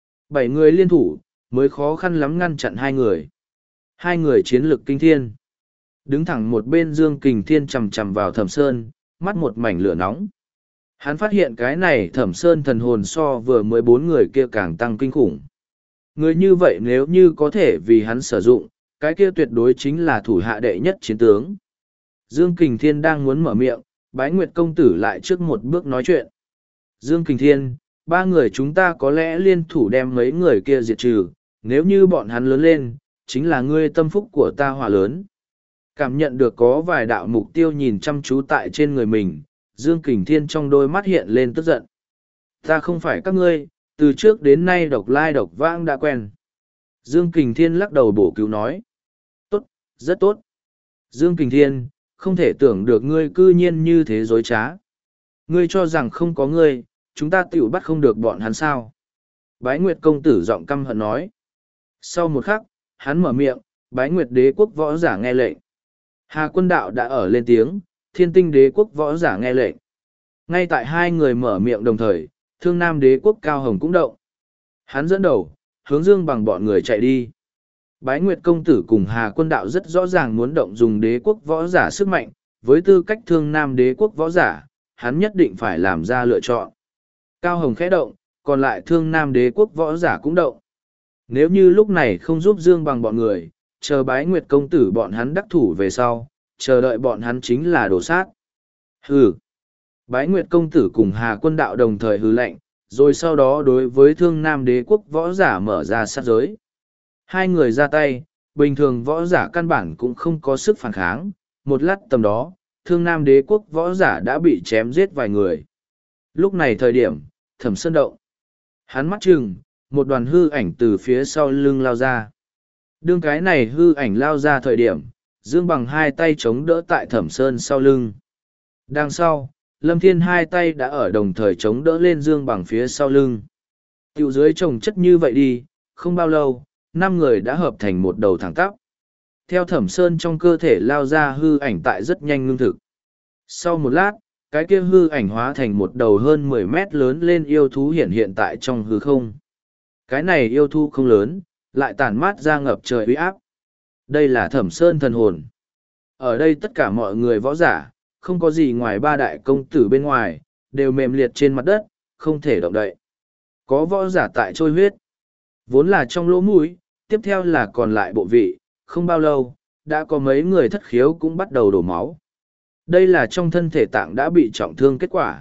7 người liên thủ, mới khó khăn lắm ngăn chặn hai người. Hai người chiến lực kinh thiên. Đứng thẳng một bên Dương Kình Thiên chằm chằm vào Thẩm Sơn, mắt một mảnh lửa nóng. Hắn phát hiện cái này Thẩm Sơn thần hồn so vừa mới 4 người kia càng tăng kinh khủng. Người như vậy nếu như có thể vì hắn sử dụng, cái kia tuyệt đối chính là thủ hạ đệ nhất chiến tướng. Dương Kình Thiên đang muốn mở miệng, Bái Nguyệt công tử lại trước một bước nói chuyện. Dương Kình Thiên, 3 người chúng ta có lẽ liên thủ đem mấy người kia diệt trừ, nếu như bọn hắn lớn lên, chính là ngươi tâm phúc của ta hỏa lớn. Cảm nhận được có vài đạo mục tiêu nhìn chăm chú tại trên người mình, Dương Kình Thiên trong đôi mắt hiện lên tức giận. Ta không phải các ngươi, từ trước đến nay độc lai độc vãng đã quen. Dương Kình Thiên lắc đầu bổ cứu nói. Tốt, rất tốt. Dương Kình Thiên, không thể tưởng được ngươi cư nhiên như thế dối trá. Ngươi cho rằng không có ngươi, chúng ta tiểu bắt không được bọn hắn sao. Bái Nguyệt công tử giọng căm hận nói. Sau một khắc, hắn mở miệng, Bái Nguyệt đế quốc võ giả nghe lệnh. Hà Quân Đạo đã ở lên tiếng, Thiên Tinh đế quốc võ giả nghe lệnh. Ngay tại hai người mở miệng đồng thời, Thương Nam đế quốc Cao Hồng cũng động. Hắn dẫn đầu, hướng Dương Bằng bọn người chạy đi. Bái Nguyệt công tử cùng Hà Quân Đạo rất rõ ràng muốn động dùng đế quốc võ giả sức mạnh, với tư cách Thương Nam đế quốc võ giả, hắn nhất định phải làm ra lựa chọn. Cao Hồng khẽ động, còn lại Thương Nam đế quốc võ giả cũng động. Nếu như lúc này không giúp Dương Bằng bọn người, chờ Bái Nguyệt công tử bọn hắn đắc thủ về sau, chờ đợi bọn hắn chính là đổ sát. Hừ. Bái Nguyệt công tử cùng Hà Quân Đạo đồng thời hừ lạnh, rồi sau đó đối với Thương Nam đế quốc võ giả mở ra sát giới. Hai người ra tay, bình thường võ giả căn bản cũng không có sức phản kháng, một lát tầm đó, Thương Nam đế quốc võ giả đã bị chém giết vài người. Lúc này thời điểm, Thẩm Sơn động. Hắn mắt chừng, một đoàn hư ảnh từ phía sau lưng lao ra. Đương cái này hư ảnh lao ra thời điểm, Dương Bằng hai tay chống đỡ tại Thẩm Sơn sau lưng. Đằng sau, Lâm Thiên hai tay đã ở đồng thời chống đỡ lên Dương Bằng phía sau lưng. Tiểu dưới trồng chất như vậy đi, không bao lâu, 5 người đã hợp thành một đầu thẳng tắp. Theo Thẩm Sơn trong cơ thể lao ra hư ảnh tại rất nhanh ngưng thực. Sau một lát, cái kia hư ảnh hóa thành một đầu hơn 10 mét lớn lên yêu thú hiện tại trong hư không. Cái này yêu thú không lớn, lại tản mát ra ngập trời uy áp. Đây là Thẩm Sơn thần hồn. Ở đây tất cả mọi người võ giả, không có gì ngoài 3 đại công tử bên ngoài, đều mềm liệt trên mặt đất, không thể động đậy. Có võ giả tại trôi huyết, vốn là trong lỗ mũi, tiếp theo là còn lại bộ vị, không bao lâu, đã có mấy người thất khiếu cũng bắt đầu đổ máu. Đây là trong thân thể tạng đã bị trọng thương kết quả.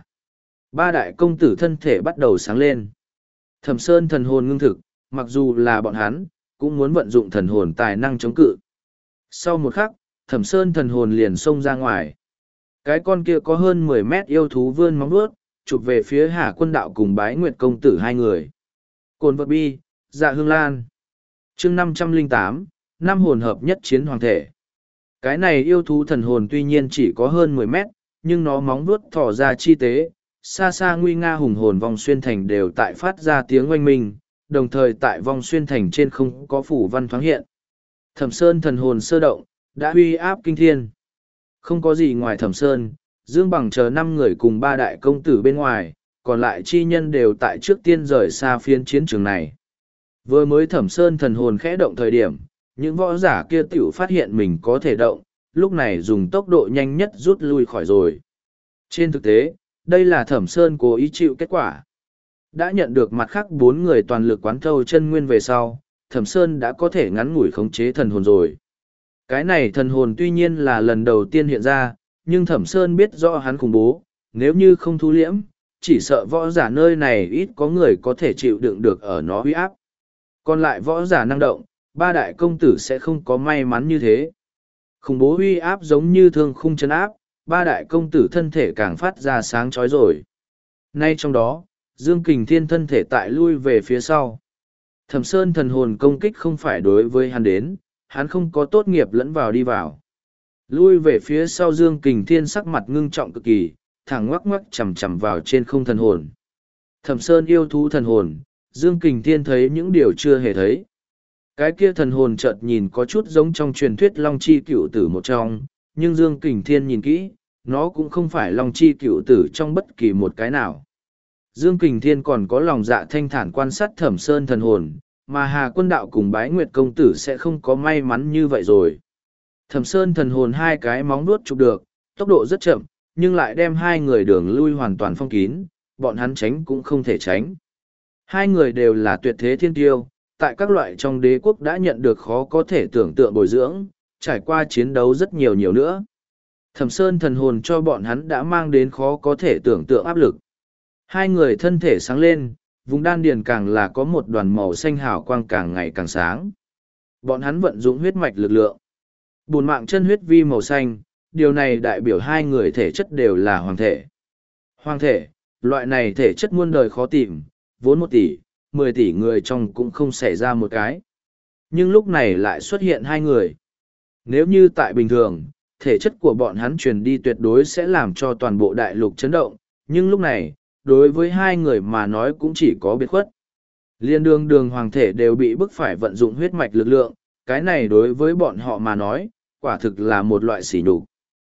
3 đại công tử thân thể bắt đầu sáng lên. Thẩm Sơn thần hồn ngưng thực, mặc dù là bọn hắn, cũng muốn vận dụng thần hồn tài năng chống cự. Sau một khắc, Thẩm Sơn thần hồn liền xông ra ngoài. Cái con kia có hơn 10 mét yêu thú vươn móng vuốt, chụp về phía Hà Quân Đạo cùng Bái Nguyệt công tử hai người. Cồn vật bi, Dạ Hương Lan. Chương 508, năm hồn hợp nhất chiến hoàng thể. Cái này yêu thú thần hồn tuy nhiên chỉ có hơn 10 mét, nhưng nó móng vuốt thỏ ra chi tế, xa xa nguy nga hùng hồn vòng xuyên thành đều tại phát ra tiếng oanh minh, đồng thời tại vòng xuyên thành trên không có phủ văn thoáng hiện. Thẩm Sơn thần hồn sơ động, đã uy áp kinh thiên. Không có gì ngoài Thẩm Sơn, Dương Bằng chờ 5 người cùng 3 đại công tử bên ngoài, còn lại chi nhân đều tại trước tiên rời xa phiên chiến trường này. Vừa mới Thẩm Sơn thần hồn khẽ động thời điểm, những võ giả kia tiểu phát hiện mình có thể động, lúc này dùng tốc độ nhanh nhất rút lui khỏi rồi. Trên thực tế, đây là Thẩm Sơn cố ý chịu kết quả. Đã nhận được mặt khác 4 người toàn lực quán thâu chân nguyên về sau, Thẩm Sơn đã có thể ngắn ngủi khống chế thần hồn rồi. Cái này thần hồn tuy nhiên là lần đầu tiên hiện ra, nhưng Thẩm Sơn biết rõ hắn khủng bố, nếu như không thu liễm, chỉ sợ võ giả nơi này ít có người có thể chịu đựng được ở nó uy áp. Còn lại võ giả năng động, 3 đại công tử sẽ không có may mắn như thế. Khủng bố uy áp giống như thương khung chân áp, 3 đại công tử thân thể càng phát ra sáng chói rồi. Nay trong đó, Dương Kình Thiên thân thể tại lui về phía sau. Thẩm Sơn thần hồn công kích không phải đối với hắn đến, hắn không có tốt nghiệp lẫn vào đi vào. Lui về phía sau Dương Kình Thiên sắc mặt ngưng trọng cực kỳ, thẳng ngoắc ngoắc chầm chầm vào trên không thần hồn. Thẩm Sơn yêu thú thần hồn, Dương Kình Thiên thấy những điều chưa hề thấy. Cái kia thần hồn chợt nhìn có chút giống trong truyền thuyết Long Chi Cựu Tử một trong, nhưng Dương Kình Thiên nhìn kỹ, nó cũng không phải Long Chi Cựu Tử trong bất kỳ một cái nào. Dương Kình Thiên còn có lòng dạ thanh thản quan sát Thẩm Sơn thần hồn, mà Hà Quân Đạo cùng Bái Nguyệt công tử sẽ không có may mắn như vậy rồi. Thẩm Sơn thần hồn hai cái móng vuốt chụp được, tốc độ rất chậm, nhưng lại đem hai người đường lui hoàn toàn phong kín, bọn hắn tránh cũng không thể tránh. Hai người đều là tuyệt thế thiên tiêu, tại các loại trong đế quốc đã nhận được khó có thể tưởng tượng bồi dưỡng, trải qua chiến đấu rất nhiều nhiều nữa. Thẩm Sơn thần hồn cho bọn hắn đã mang đến khó có thể tưởng tượng áp lực. Hai người thân thể sáng lên, vùng đan điền càng là có một đoàn màu xanh hào quang càng ngày càng sáng. Bọn hắn vận dụng huyết mạch lực lượng. Bùn mạng chân huyết vi màu xanh, điều này đại biểu hai người thể chất đều là hoàng thể. Hoàng thể, loại này thể chất muôn đời khó tìm, vốn 1 tỷ, 10 tỷ người trong cũng không xảy ra một cái. Nhưng lúc này lại xuất hiện hai người. Nếu như tại bình thường, thể chất của bọn hắn truyền đi tuyệt đối sẽ làm cho toàn bộ đại lục chấn động, nhưng lúc này, đối với hai người mà nói cũng chỉ có biệt khuất. Liên đường hoàng thể đều bị bức phải vận dụng huyết mạch lực lượng, cái này đối với bọn họ mà nói, quả thực là một loại sỉ nhục.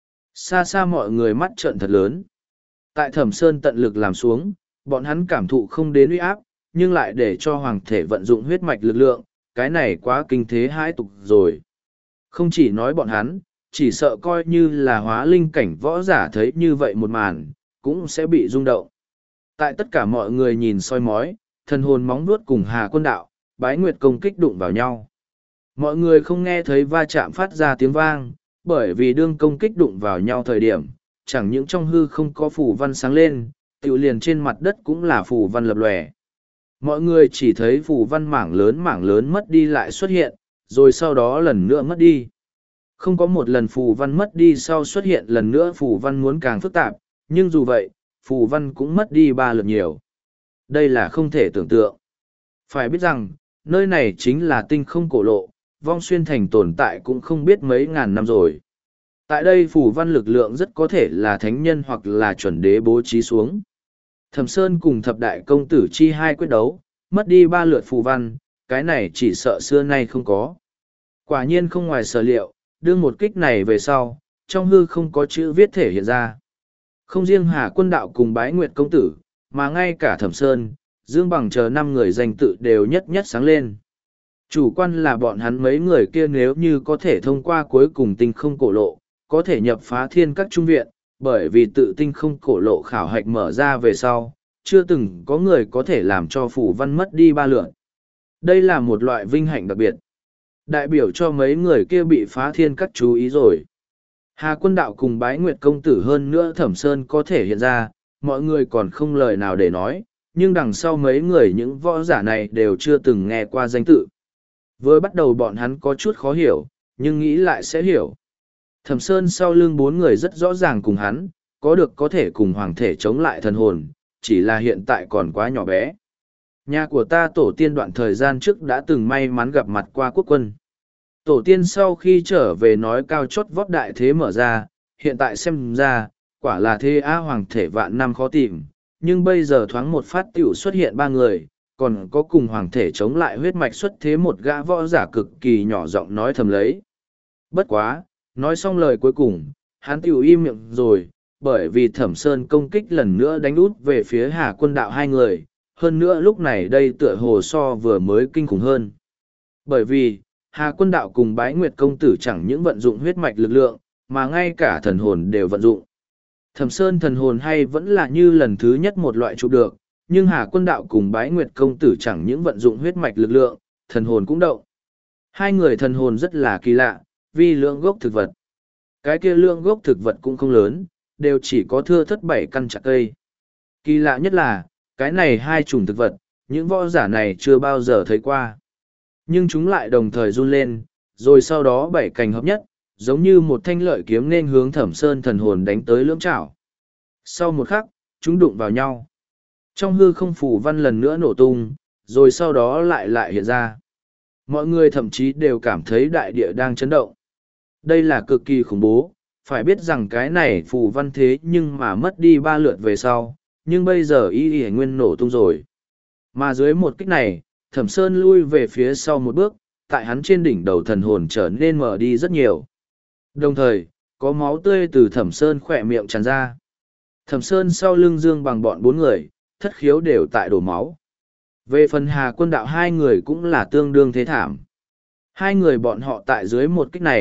Xa xa mọi người mắt trợn thật lớn. Tại Thẩm Sơn tận lực làm xuống, bọn hắn cảm thụ không đến uy áp, nhưng lại để cho hoàng thể vận dụng huyết mạch lực lượng, cái này quá kinh thế hãi tục rồi. Không chỉ nói bọn hắn, chỉ sợ coi như là hóa linh cảnh võ giả thấy như vậy một màn, cũng sẽ bị rung động. Tại tất cả mọi người nhìn soi mói, thần hồn móng vuốt cùng Hà Quân Đạo, Bái Nguyệt công kích đụng vào nhau. Mọi người không nghe thấy va chạm phát ra tiếng vang, bởi vì đương công kích đụng vào nhau thời điểm, chẳng những trong hư không có phù văn sáng lên, tiểu liền trên mặt đất cũng là phù văn lập lòe. Mọi người chỉ thấy phù văn mảng lớn mất đi lại xuất hiện, rồi sau đó lần nữa mất đi. Không có một lần phù văn mất đi sau xuất hiện lần nữa phù văn muốn càng phức tạp, nhưng dù vậy, phù văn cũng mất đi 3 lượt nhiều. Đây là không thể tưởng tượng. Phải biết rằng, nơi này chính là tinh không cổ lộ, vong xuyên thành tồn tại cũng không biết mấy ngàn năm rồi. Tại đây phù văn lực lượng rất có thể là thánh nhân hoặc là chuẩn đế bố trí xuống. Thẩm Sơn cùng thập đại công tử chi hai quyết đấu, mất đi 3 lượt phù văn, cái này chỉ sợ xưa nay không có. Quả nhiên không ngoài sở liệu, đương một kích này về sau, trong hư không có chữ viết thể hiện ra. Không riêng Hà Quân Đạo cùng Bái Nguyệt công tử, mà ngay cả Thẩm Sơn, Dương Bằng chờ 5 người danh tự đều nhất nhất sáng lên. Chủ quan là bọn hắn mấy người kia nếu như có thể thông qua cuối cùng tinh không cổ lộ, có thể nhập phá thiên các trung viện, bởi vì tự tinh không cổ lộ khảo hạch mở ra về sau, chưa từng có người có thể làm cho phù văn mất đi 3 lượt. Đây là một loại vinh hạnh đặc biệt. Đại biểu cho mấy người kia bị phá thiên các chú ý rồi. Hà Quân Đạo cùng Bái Nguyệt công tử hơn nữa Thẩm Sơn có thể hiện ra, mọi người còn không lời nào để nói, nhưng đằng sau mấy người những võ giả này đều chưa từng nghe qua danh tự. Với bắt đầu bọn hắn có chút khó hiểu, nhưng nghĩ lại sẽ hiểu. Thẩm Sơn sau lưng 4 người rất rõ ràng cùng hắn, có thể cùng hoàng thể chống lại thần hồn, chỉ là hiện tại còn quá nhỏ bé. Nhà của ta tổ tiên đoạn thời gian trước đã từng may mắn gặp mặt qua quốc quân. Tổ tiên sau khi trở về nói cao chót vót đại thế mở ra, hiện tại xem ra, quả là thế á hoàng thể vạn năm khó tìm, nhưng bây giờ thoáng một phát tiểu xuất hiện 3 người, còn có cùng hoàng thể chống lại huyết mạch xuất thế một gã võ giả cực kỳ nhỏ giọng nói thầm lấy. Bất quá, nói xong lời cuối cùng, hắn tiểu im miệng rồi, bởi vì Thẩm Sơn công kích lần nữa đánh út về phía Hà Quân Đạo 2 người, hơn nữa lúc này đây tựa hồ so vừa mới kinh khủng hơn. Bởi vì, Hà Quân Đạo cùng Bái Nguyệt công tử chẳng những vận dụng huyết mạch lực lượng, mà ngay cả thần hồn đều vận dụng. Thẩm Sơn thần hồn hay vẫn là như lần thứ nhất một loại chụp được, nhưng Hà Quân Đạo cùng Bái Nguyệt công tử chẳng những vận dụng huyết mạch lực lượng, thần hồn cũng động. Hai người thần hồn rất là kỳ lạ, vì lượng gốc thực vật. Cái kia lượng gốc thực vật cũng không lớn, đều chỉ có thưa thất 7 căn chạc cây. Kỳ lạ nhất là, cái này 2 chủng thực vật, những võ giả này chưa bao giờ thấy qua. Nhưng chúng lại đồng thời run lên, rồi sau đó 7 cành hợp nhất, giống như một thanh lợi kiếm nên hướng Thẩm Sơn thần hồn đánh tới lưỡng chảo. Sau một khắc, chúng đụng vào nhau. Trong hư không phủ văn lần nữa nổ tung, rồi sau đó lại hiện ra. Mọi người thậm chí đều cảm thấy đại địa đang chấn động. Đây là cực kỳ khủng bố, phải biết rằng cái này phù văn thế nhưng mà mất đi 3 lượt về sau, nhưng bây giờ y nguyên nổ tung rồi. Mà dưới một kích này, Thẩm Sơn lui về phía sau một bước, tại hắn trên đỉnh đầu thần hồn trở nên mở đi rất nhiều. Đồng thời, có máu tươi từ Thẩm Sơn khỏe miệng tràn ra. Thẩm Sơn sau lưng Dương Bằng bọn 4 người, thất khiếu đều tại đổ máu. Về phần Hà Quân Đạo 2 người cũng là tương đương thế thảm. 2 người bọn họ tại dưới một kích này,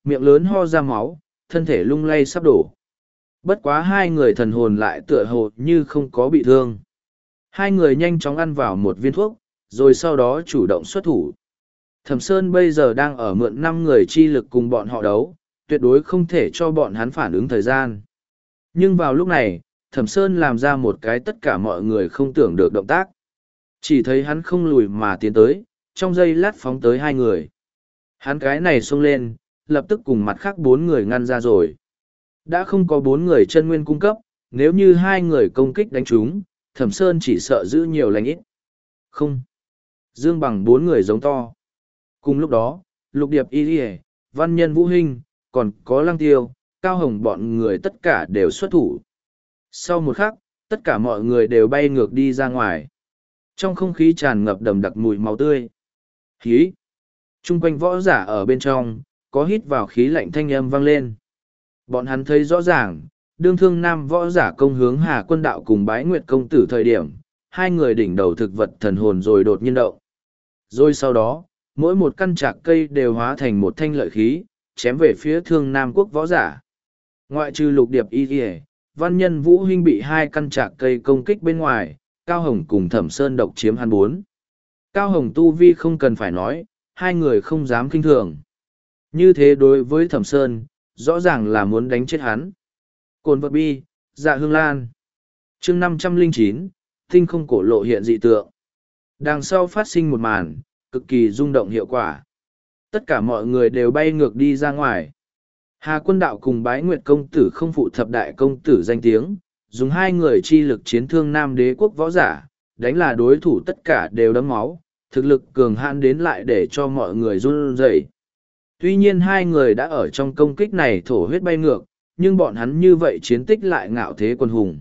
miệng lớn ho ra máu, thân thể lung lay sắp đổ. Bất quá hai người thần hồn lại tựa hồ như không có bị thương. Hai người nhanh chóng ăn vào một viên thuốc, rồi sau đó chủ động xuất thủ. Thẩm Sơn bây giờ đang ở mượn 5 người chi lực cùng bọn họ đấu, tuyệt đối không thể cho bọn hắn phản ứng thời gian. Nhưng vào lúc này, Thẩm Sơn làm ra một cái tất cả mọi người không tưởng được động tác. Chỉ thấy hắn không lùi mà tiến tới, trong giây lát phóng tới hai người. Hắn cái này xông lên, lập tức cùng mặt khác 4 người ngăn ra rồi. Đã không có 4 người chân nguyên cung cấp, nếu như 2 người công kích đánh chúng, Thẩm Sơn chỉ sợ giữ nhiều lành ít. Không. Dương Bằng 4 người giống to. Cùng lúc đó, Lục Điệp Y Lìa, Văn Nhân Vũ Hinh, còn có Lăng Tiêu, Cao Hồng bọn người tất cả đều xuất thủ. Sau một khắc, tất cả mọi người đều bay ngược đi ra ngoài. Trong không khí tràn ngập đậm đặc mùi máu tươi. Hí! Trung quanh võ giả ở bên trong, có hít vào khí lạnh thanh âm vang lên. Bọn hắn thấy rõ ràng, đương thương nam võ giả công hướng Hà Quân Đạo cùng Bái Nguyệt công tử thời điểm, hai người đỉnh đầu thực vật thần hồn rồi đột nhiên động. Rồi sau đó, mỗi một căn trạc cây đều hóa thành một thanh lợi khí, chém về phía thương nam quốc võ giả. Ngoại trừ Lục Điệp Y Lìa, Văn Nhân Vũ Hinh bị 2 căn trạc cây công kích bên ngoài, Cao Hồng cùng Thẩm Sơn độc chiếm hắn 4. Cao Hồng tu vi không cần phải nói, hai người không dám kinh thường. Như thế đối với Thẩm Sơn, rõ ràng là muốn đánh chết hắn. Cồn vật bi, dạ hương lan. Chương 509, tinh không cổ lộ hiện dị tượng. Đằng sau phát sinh một màn, cực kỳ rung động hiệu quả. Tất cả mọi người đều bay ngược đi ra ngoài. Hà Quân Đạo cùng Bái Nguyệt công tử không phụ thập đại công tử danh tiếng, dùng 2 người chi lực chiến thương Nam Đế quốc võ giả, đánh là đối thủ tất cả đều đấm máu, thực lực cường hãn đến lại để cho mọi người run rẩy. Tuy nhiên 2 người đã ở trong công kích này thổ huyết bay ngược, nhưng bọn hắn như vậy chiến tích lại ngạo thế quân hùng.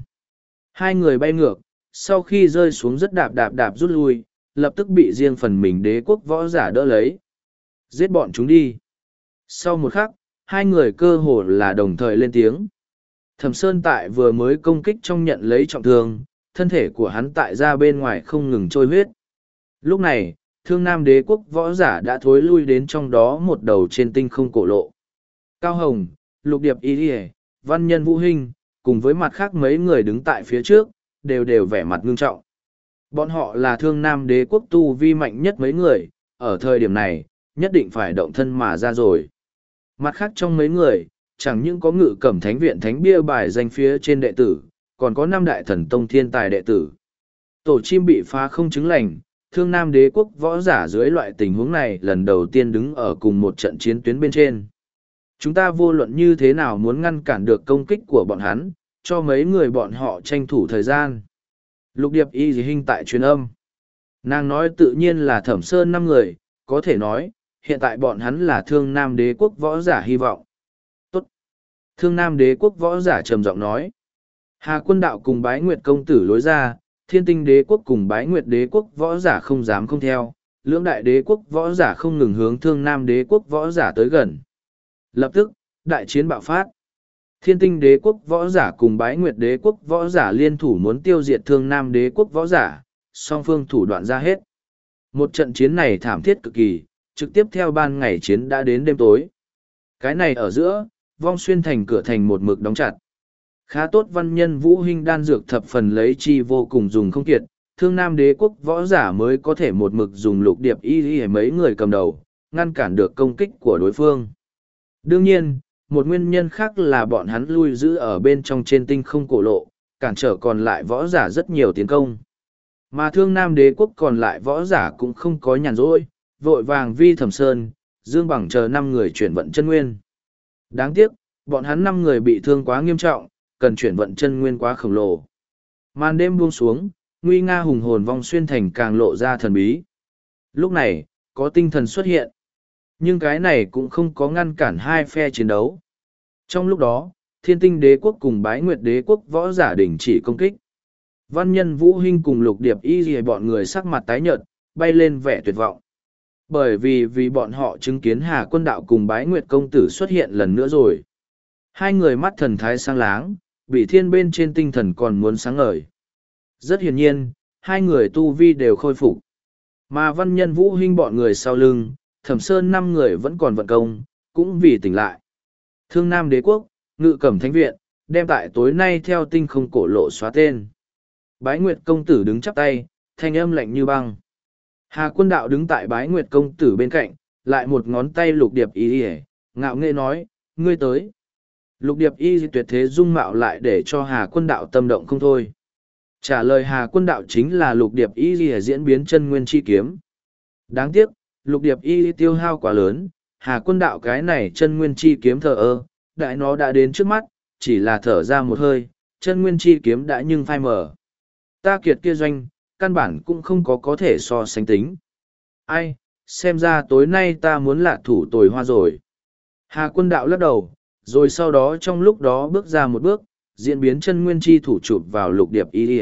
2 người bay ngược, sau khi rơi xuống rất đạp đạp đạp rút lui, lập tức bị riêng phần mình đế quốc võ giả đỡ lấy. Giết bọn chúng đi. Sau một khắc, 2 người cơ hồ là đồng thời lên tiếng. Thẩm Sơn tại vừa mới công kích trong nhận lấy trọng thương, thân thể của hắn tại ra bên ngoài không ngừng trôi huyết. Lúc này, thương nam đế quốc võ giả đã thối lui đến trong đó một đầu trên tinh không cổ lộ. Cao Hồng, Lục Điệp Y Lìa, Văn Nhân Vũ Hinh, cùng với mặt khác mấy người đứng tại phía trước, đều vẻ mặt ngưng trọng. Bọn họ là thương nam đế quốc tu vi mạnh nhất mấy người, ở thời điểm này, nhất định phải động thân mà ra rồi. Mặt khác trong mấy người, chẳng những có Ngự Cẩm Thánh viện thánh bia bài danh phía trên đệ tử, còn có 5 đại thần tông thiên tài đệ tử. Tổ chim bị phá không chứng lành, thương nam đế quốc võ giả dưới loại tình huống này lần đầu tiên đứng ở cùng một trận chiến tuyến bên trên. Chúng ta vô luận như thế nào muốn ngăn cản được công kích của bọn hắn, cho mấy người bọn họ tranh thủ thời gian. Lục Điệp Y Hinh tại truyền âm. Nàng nói tự nhiên là Thẩm Sơn 5 người, có thể nói, hiện tại bọn hắn là thương nam đế quốc võ giả hy vọng. Tốt. Thương nam đế quốc võ giả trầm giọng nói. Hà Quân Đạo cùng Bái Nguyệt công tử lối ra, Thiên Tinh đế quốc cùng Bái Nguyệt đế quốc võ giả không dám không theo, lưỡng đại đế quốc võ giả không ngừng hướng thương nam đế quốc võ giả tới gần. Lập tức, đại chiến bạo phát. Thiên Tinh đế quốc võ giả cùng Bái Nguyệt đế quốc võ giả liên thủ muốn tiêu diệt thương nam đế quốc võ giả, song phương thủ đoạn ra hết. Một trận chiến này thảm thiết cực kỳ, trực tiếp theo ban ngày chiến đã đến đêm tối. Cái này ở giữa, Vong Xuyên thành cửa thành một mực đóng chặt. Khá tốt Văn Nhân Vũ Hinh đan dược thập phần lấy chi vô cùng dùng không kiệt, thương nam đế quốc võ giả mới có thể một mực dùng Lục Điệp Y hay mấy người cầm đầu, ngăn cản được công kích của đối phương. Đương nhiên, một nguyên nhân khác là bọn hắn lui giữ ở bên trong trên tinh không cổ lộ, cản trở còn lại võ giả rất nhiều tiến công. Mà thương nam đế quốc còn lại võ giả cũng không có nhàn rỗi, vội vàng vi Thẩm Sơn, Dương Bằng chờ 5 người chuyển vận chân nguyên. Đáng tiếc, bọn hắn 5 người bị thương quá nghiêm trọng, cần chuyển vận chân nguyên quá khổng lồ. Màn đêm buông xuống, nguy nga hùng hồn Vong Xuyên thành càng lộ ra thần bí. Lúc này, có tinh thần xuất hiện. Nhưng cái này cũng không có ngăn cản hai phe chiến đấu. Trong lúc đó, Thiên Tinh đế quốc cùng Bái Nguyệt đế quốc võ giả đình chỉ công kích. Văn Nhân Vũ Hinh cùng Lục Điệp Y Lìa bọn người sắc mặt tái nhợt, bay lên vẻ tuyệt vọng. Bởi vì bọn họ chứng kiến Hà Quân Đạo cùng Bái Nguyệt công tử xuất hiện lần nữa rồi. Hai người mắt thần thái sáng láng, bị thiên bên trên tinh thần còn muốn sáng ngời. Rất hiển nhiên, hai người tu vi đều khôi phục. Mà Văn Nhân Vũ Hinh bọn người sau lưng, Thẩm Sơn 5 người vẫn còn vận công, cũng vì tỉnh lại. Thương Nam Đế Quốc, Ngự Cẩm Thánh Viện, đem tại tối nay theo tinh không cổ lộ xóa tên. Bái Nguyệt công tử đứng chắp tay, thanh âm lạnh như băng. Hà Quân Đạo đứng tại Bái Nguyệt công tử bên cạnh, lại một ngón tay Lục Điệp Y, ngạo nghễ nói, ngươi tới. Lục Điệp Y tuyệt thế dung mạo lại để cho Hà Quân Đạo tâm động không thôi. Trả lời Hà Quân Đạo chính là Lục Điệp Y diễn biến chân nguyên chi kiếm. Đáng tiếc, Lục Điệp Y tiêu hao quá lớn, Hà Quân Đạo cái này chân nguyên chi kiếm thờ ơ, đại nó đã đến trước mắt, chỉ là thở ra một hơi, chân nguyên chi kiếm đã nhưng phai mờ. Ta kiệt kia doanh, căn bản cũng không có thể so sánh tính. Ai, xem ra tối nay ta muốn lạ thủ tồi hoa rồi. Hà Quân Đạo lắc đầu, rồi sau đó trong lúc đó bước ra một bước, diễn biến chân nguyên chi thủ chụp vào Lục Điệp Y.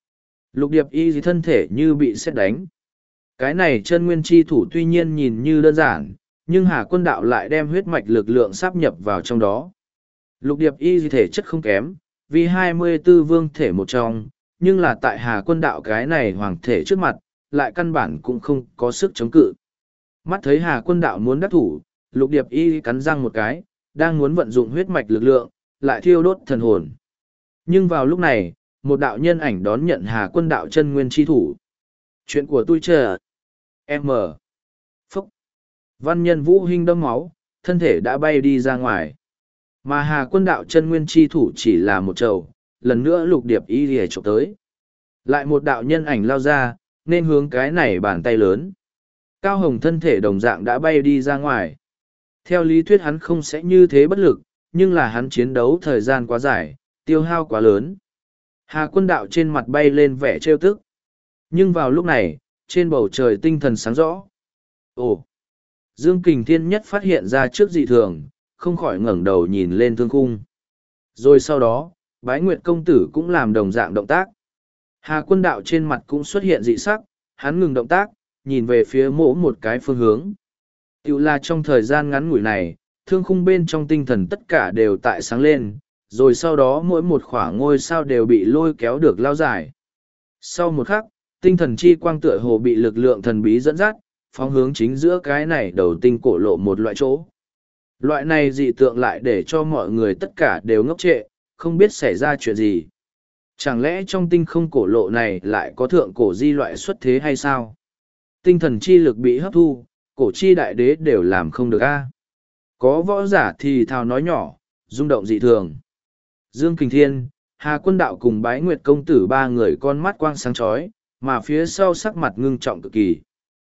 Lục Điệp Y thân thể như bị sét đánh. Cái này chân nguyên chi thủ tuy nhiên nhìn như đơn giản, nhưng Hà Quân Đạo lại đem huyết mạch lực lượng sáp nhập vào trong đó. Lục Điệp Y thể chất không kém, vì 24 vương thể một trong, nhưng là tại Hà Quân Đạo cái này hoàng thể trước mặt, lại căn bản cũng không có sức chống cự. Mắt thấy Hà Quân Đạo muốn đắc thủ, Lục Điệp Y cắn răng một cái, đang muốn vận dụng huyết mạch lực lượng, lại thiêu đốt thần hồn. Nhưng vào lúc này, một đạo nhân ảnh đón nhận Hà Quân Đạo chân nguyên chi thủ. Chuyện của tôi chờ. M. Phúc. Văn nhân Vũ Hinh đâm máu, thân thể đã bay đi ra ngoài. Mà Hà Quân Đạo chân nguyên chi thủ chỉ là một trầu, lần nữa Lục Điệp Y lìa chụp tới. Lại một đạo nhân ảnh lao ra, nên hướng cái này bàn tay lớn. Cao Hồng thân thể đồng dạng đã bay đi ra ngoài. Theo lý thuyết hắn không sẽ như thế bất lực, nhưng là hắn chiến đấu thời gian quá dài, tiêu hao quá lớn. Hà Quân Đạo trên mặt bay lên vẻ trêu tức. Nhưng vào lúc này, trên bầu trời tinh thần sáng rõ. Ồ! Dương Kình Thiên Nhất phát hiện ra trước dị thường, không khỏi ngẩng đầu nhìn lên thương khung. Rồi sau đó, Bái Nguyệt công tử cũng làm đồng dạng động tác. Hà Quân Đạo trên mặt cũng xuất hiện dị sắc, hắn ngừng động tác, nhìn về phía mỗi một cái phương hướng. Tiểu là trong thời gian ngắn ngủi này, thương khung bên trong tinh thần tất cả đều tại sáng lên, rồi sau đó mỗi một khoảng ngôi sao đều bị lôi kéo được lao dài. Sau một khắc, tinh thần chi quang tựa hồ bị lực lượng thần bí dẫn dắt, phóng hướng chính giữa cái này đầu tinh cổ lộ một loại chỗ. Loại này dị tượng lại để cho mọi người tất cả đều ngốc trệ, không biết xảy ra chuyện gì. Chẳng lẽ trong tinh không cổ lộ này lại có thượng cổ di loại xuất thế hay sao? Tinh thần chi lực bị hấp thu, cổ chi đại đế đều làm không được a. Có võ giả thì thào nói nhỏ, rung động dị thường. Dương Kình Thiên, Hà Quân Đạo cùng Bái Nguyệt công tử ba người con mắt quang sáng chói, mà phía sau sắc mặt ngưng trọng cực kỳ.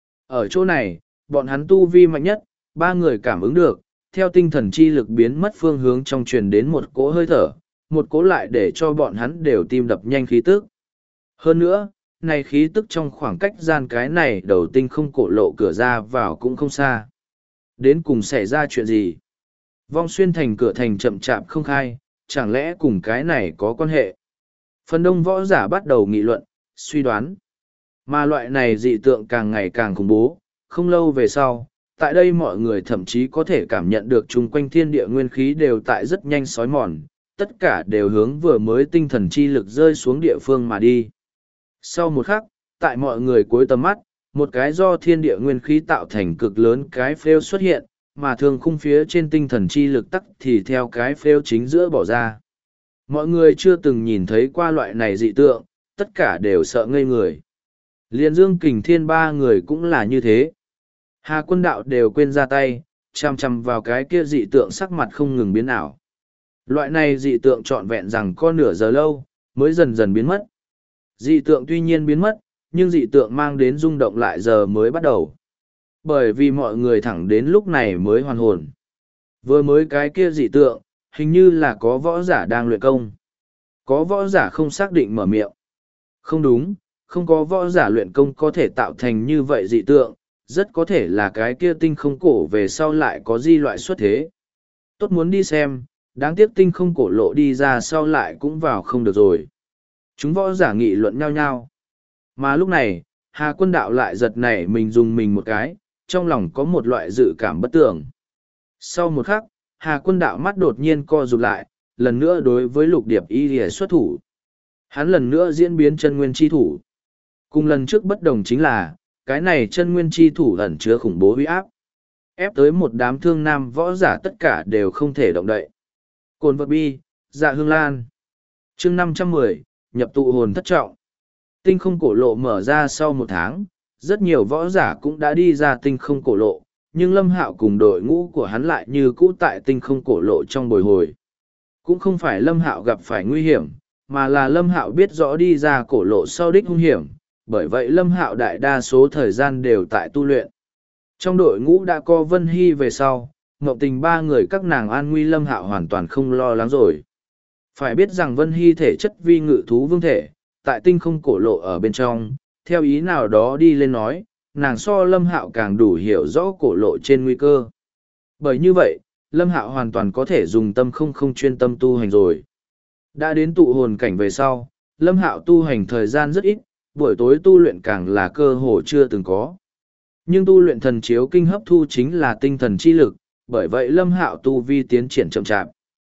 Ở chỗ này, bọn hắn tu vi mạnh nhất, ba người cảm ứng được, theo tinh thần chi lực biến mất phương hướng trong truyền đến một cỗ hơi thở, một cỗ lại để cho bọn hắn đều tim đập nhanh khí tức. Hơn nữa, này khí tức trong khoảng cách gian cái này đầu tinh không cổ lộ cửa ra vào cũng không xa. Đến cùng xảy ra chuyện gì? Vong Xuyên thành cửa thành chậm chạp không khai, chẳng lẽ cùng cái này có quan hệ? Phần đông võ giả bắt đầu nghị luận, suy đoán. Mà loại này dị tượng càng ngày càng khủng bố, không lâu về sau, tại đây mọi người thậm chí có thể cảm nhận được chung quanh thiên địa nguyên khí đều tại rất nhanh sói mòn, tất cả đều hướng vừa mới tinh thần chi lực rơi xuống địa phương mà đi. Sau một khắc, tại mọi người cuối tầm mắt, một cái do thiên địa nguyên khí tạo thành cực lớn cái phêu xuất hiện, mà thường khung phía trên tinh thần chi lực tắc thì theo cái phêu chính giữa bỏ ra. Mọi người chưa từng nhìn thấy qua loại này dị tượng, tất cả đều sợ ngây người. Liên Dương Kình Thiên ba người cũng là như thế. Hà Quân Đạo đều quên ra tay, chằm chằm vào cái kia dị tượng sắc mặt không ngừng biến ảo. Loại này dị tượng trọn vẹn rằng có nửa giờ lâu, mới dần dần biến mất. Dị tượng tuy nhiên biến mất, nhưng dị tượng mang đến rung động lại giờ mới bắt đầu. Bởi vì mọi người thẳng đến lúc này mới hoàn hồn. Vừa mới cái kia dị tượng, hình như là có võ giả đang luyện công. Có võ giả không xác định mở miệng. Không đúng, không có võ giả luyện công có thể tạo thành như vậy dị tượng, rất có thể là cái kia tinh không cổ về sau lại có di loại xuất thế. Tốt muốn đi xem, đáng tiếc tinh không cổ lộ đi ra sau lại cũng vào không được rồi. Chúng võ giả nghị luận nhau nhau. Mà lúc này, Hà Quân Đạo lại giật nảy mình dùng mình một cái, trong lòng có một loại dự cảm bất tưởng. Sau một khắc, Hà Quân Đạo mắt đột nhiên co rụt lại, lần nữa đối với Lục Điệp Y lìa xuất thủ. Hắn lần nữa diễn biến chân nguyên chi thủ. Cùng lần trước bất đồng chính là, cái này chân nguyên chi thủ ẩn chứa khủng bố uy áp. ép tới một đám thương nam võ giả tất cả đều không thể động đậy. Cồn vật bi, dạ hương lan. chương 510, nhập tụ hồn thất trọng. Tinh không cổ lộ mở ra sau một tháng, rất nhiều võ giả cũng đã đi ra tinh không cổ lộ, nhưng Lâm Hạo cùng đội ngũ của hắn lại như cũ tại tinh không cổ lộ trong bồi hồi. Cũng không phải Lâm Hạo gặp phải nguy hiểm, mà là Lâm Hạo biết rõ đi ra cổ lộ sau đích hung hiểm, bởi vậy Lâm Hạo đại đa số thời gian đều tại tu luyện. Trong đội ngũ đã có Vân Hy về sau, Ngọc Tình ba người các nàng an nguy Lâm Hạo hoàn toàn không lo lắng rồi. Phải biết rằng Vân Hy thể chất vi ngự thú vương thể, tại tinh không cổ lộ ở bên trong, theo ý nào đó đi lên nói, nàng so Lâm Hạo càng đủ hiểu rõ cổ lộ trên nguy cơ. Bởi như vậy, Lâm Hạo hoàn toàn có thể dùng tâm không chuyên tâm tu hành rồi. Đã đến tụ hồn cảnh về sau, Lâm Hạo tu hành thời gian rất ít, buổi tối tu luyện càng là cơ hồ chưa từng có. Nhưng tu luyện thần chiếu kinh hấp thu chính là tinh thần chi lực, bởi vậy Lâm Hạo tu vi tiến triển chậm chạp.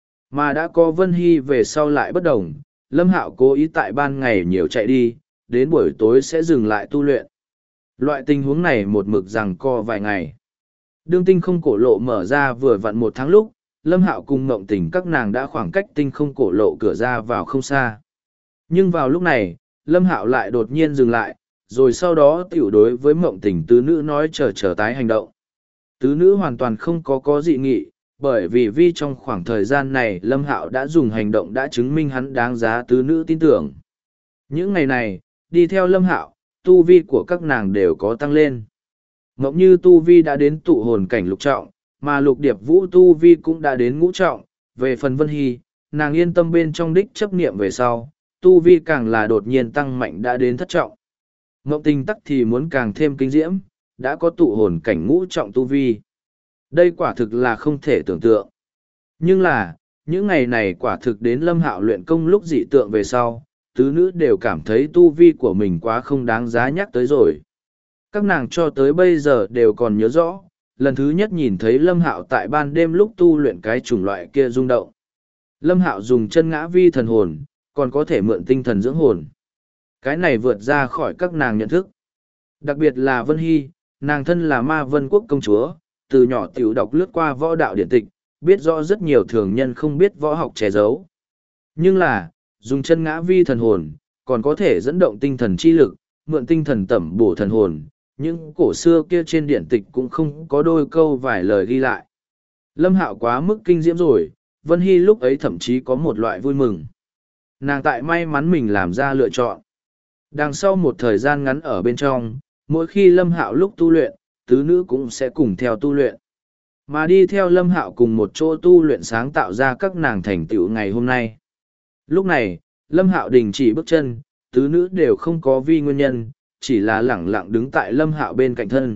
Mà đã có Vân Hy về sau lại bất đồng, Lâm Hạo cố ý tại ban ngày nhiều chạy đi, đến buổi tối sẽ dừng lại tu luyện. Loại tình huống này một mực giằng co vài ngày. Đương tinh không cổ lộ mở ra vừa vặn một tháng lúc, Lâm Hạo cùng Ngộng Tình các nàng đã khoảng cách tinh không cổ lộ cửa ra vào không xa. Nhưng vào lúc này, Lâm Hạo lại đột nhiên dừng lại, rồi sau đó tiểu đối với Ngộng Tình tứ nữ nói chờ tái hành động. Tứ nữ hoàn toàn không có dị nghị, bởi vì trong khoảng thời gian này Lâm Hạo đã dùng hành động đã chứng minh hắn đáng giá tứ nữ tin tưởng. Những ngày này, đi theo Lâm Hạo, tu vi của các nàng đều có tăng lên. Ngọc Như tu vi đã đến tụ hồn cảnh lục trọng, mà Lục Điệp Vũ tu vi cũng đã đến ngũ trọng. Về phần Vân Hy, nàng yên tâm bên trong đích chấp niệm về sau, tu vi càng là đột nhiên tăng mạnh đã đến thất trọng. Ngọc Tình tắc thì muốn càng thêm kinh diễm, đã có tụ hồn cảnh ngũ trọng tu vi. Đây quả thực là không thể tưởng tượng. Nhưng là, những ngày này quả thực đến Lâm Hạo luyện công lúc dị tượng về sau, tứ nữ đều cảm thấy tu vi của mình quá không đáng giá nhắc tới rồi. Các nàng cho tới bây giờ đều còn nhớ rõ, lần thứ nhất nhìn thấy Lâm Hạo tại ban đêm lúc tu luyện cái chủng loại kia rung động. Lâm Hạo dùng chân ngã vi thần hồn, còn có thể mượn tinh thần dưỡng hồn. Cái này vượt ra khỏi các nàng nhận thức. Đặc biệt là Vân Hy, nàng thân là Ma Vân Quốc công chúa, từ nhỏ tiểu đọc lướt qua võ đạo điển tịch, biết rõ rất nhiều thường nhân không biết võ học che giấu. Nhưng là, dùng chân ngã vi thần hồn, còn có thể dẫn động tinh thần chi lực, mượn tinh thần tẩm bổ thần hồn, nhưng cổ xưa kia trên điển tịch cũng không có đôi câu vài lời ghi lại. Lâm Hạo quá mức kinh diễm rồi, Vân Hy lúc ấy thậm chí có một loại vui mừng. Nàng tại may mắn mình làm ra lựa chọn. Đằng sau một thời gian ngắn ở bên trong, mỗi khi Lâm Hạo lúc tu luyện, tứ nữ cũng sẽ cùng theo tu luyện. Mà đi theo Lâm Hạo cùng một chỗ tu luyện sáng tạo ra các nàng thành tựu ngày hôm nay. Lúc này, Lâm Hạo đình chỉ bước chân, tứ nữ đều không có vi nguyên nhân, chỉ là lẳng lặng đứng tại Lâm Hạo bên cạnh thân.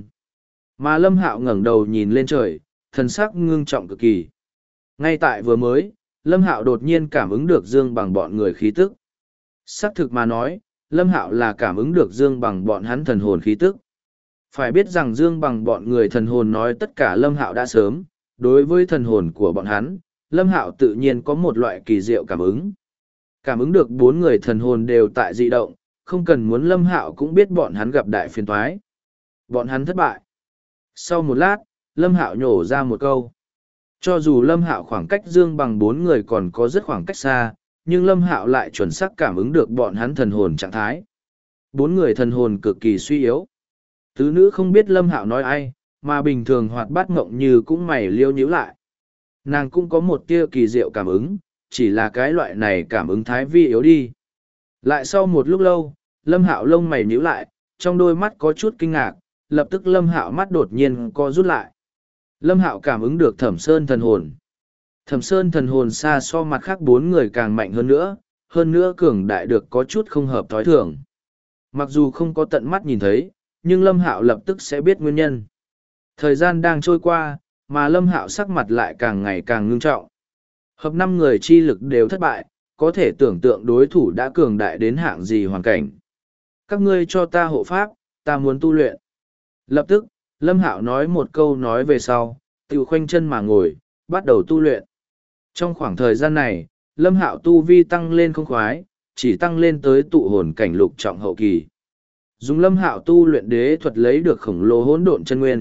Mà Lâm Hạo ngẩng đầu nhìn lên trời, thần sắc ngưng trọng cực kỳ. Ngay tại vừa mới, Lâm Hạo đột nhiên cảm ứng được Dương Bằng bọn người khí tức. Xác thực mà nói, Lâm Hạo là cảm ứng được Dương Bằng bọn hắn thần hồn khí tức. Phải biết rằng Dương Bằng bọn người thần hồn nói tất cả Lâm Hạo đã sớm, đối với thần hồn của bọn hắn, Lâm Hạo tự nhiên có một loại kỳ diệu cảm ứng. Cảm ứng được bốn người thần hồn đều tại dị động, không cần muốn Lâm Hạo cũng biết bọn hắn gặp đại phiền toái. Bọn hắn thất bại. Sau một lát, Lâm Hạo nhổ ra một câu. Cho dù Lâm Hạo khoảng cách Dương Bằng bốn người còn có rất khoảng cách xa, nhưng Lâm Hạo lại chuẩn xác cảm ứng được bọn hắn thần hồn trạng thái. Bốn người thần hồn cực kỳ suy yếu. Tứ nữ không biết Lâm Hạo nói ai, mà bình thường hoạt bát ngộng như cũng mày liêu nhíu lại. Nàng cũng có một tia kỳ diệu cảm ứng, chỉ là cái loại này cảm ứng thái vi yếu đi. Lại sau một lúc lâu, Lâm Hạo lông mày nhíu lại, trong đôi mắt có chút kinh ngạc, lập tức Lâm Hạo mắt đột nhiên co rút lại. Lâm Hạo cảm ứng được Thẩm Sơn thần hồn. Thẩm Sơn thần hồn xa so mặt khác bốn người càng mạnh hơn nữa cường đại được có chút không hợp thói thường. Mặc dù không có tận mắt nhìn thấy, nhưng Lâm Hạo lập tức sẽ biết nguyên nhân. Thời gian đang trôi qua, mà Lâm Hạo sắc mặt lại càng ngày càng ngưng trọng. Hợp năm người chi lực đều thất bại, có thể tưởng tượng đối thủ đã cường đại đến hạng gì hoàn cảnh. Các ngươi cho ta hộ pháp, ta muốn tu luyện. Lập tức, Lâm Hạo nói một câu nói về sau, tự khoanh chân mà ngồi, bắt đầu tu luyện. Trong khoảng thời gian này, Lâm Hạo tu vi tăng lên không khoái, chỉ tăng lên tới tụ hồn cảnh lục trọng hậu kỳ. Dùng Lâm Hạo tu luyện đế thuật lấy được khổng lồ hỗn độn chân nguyên,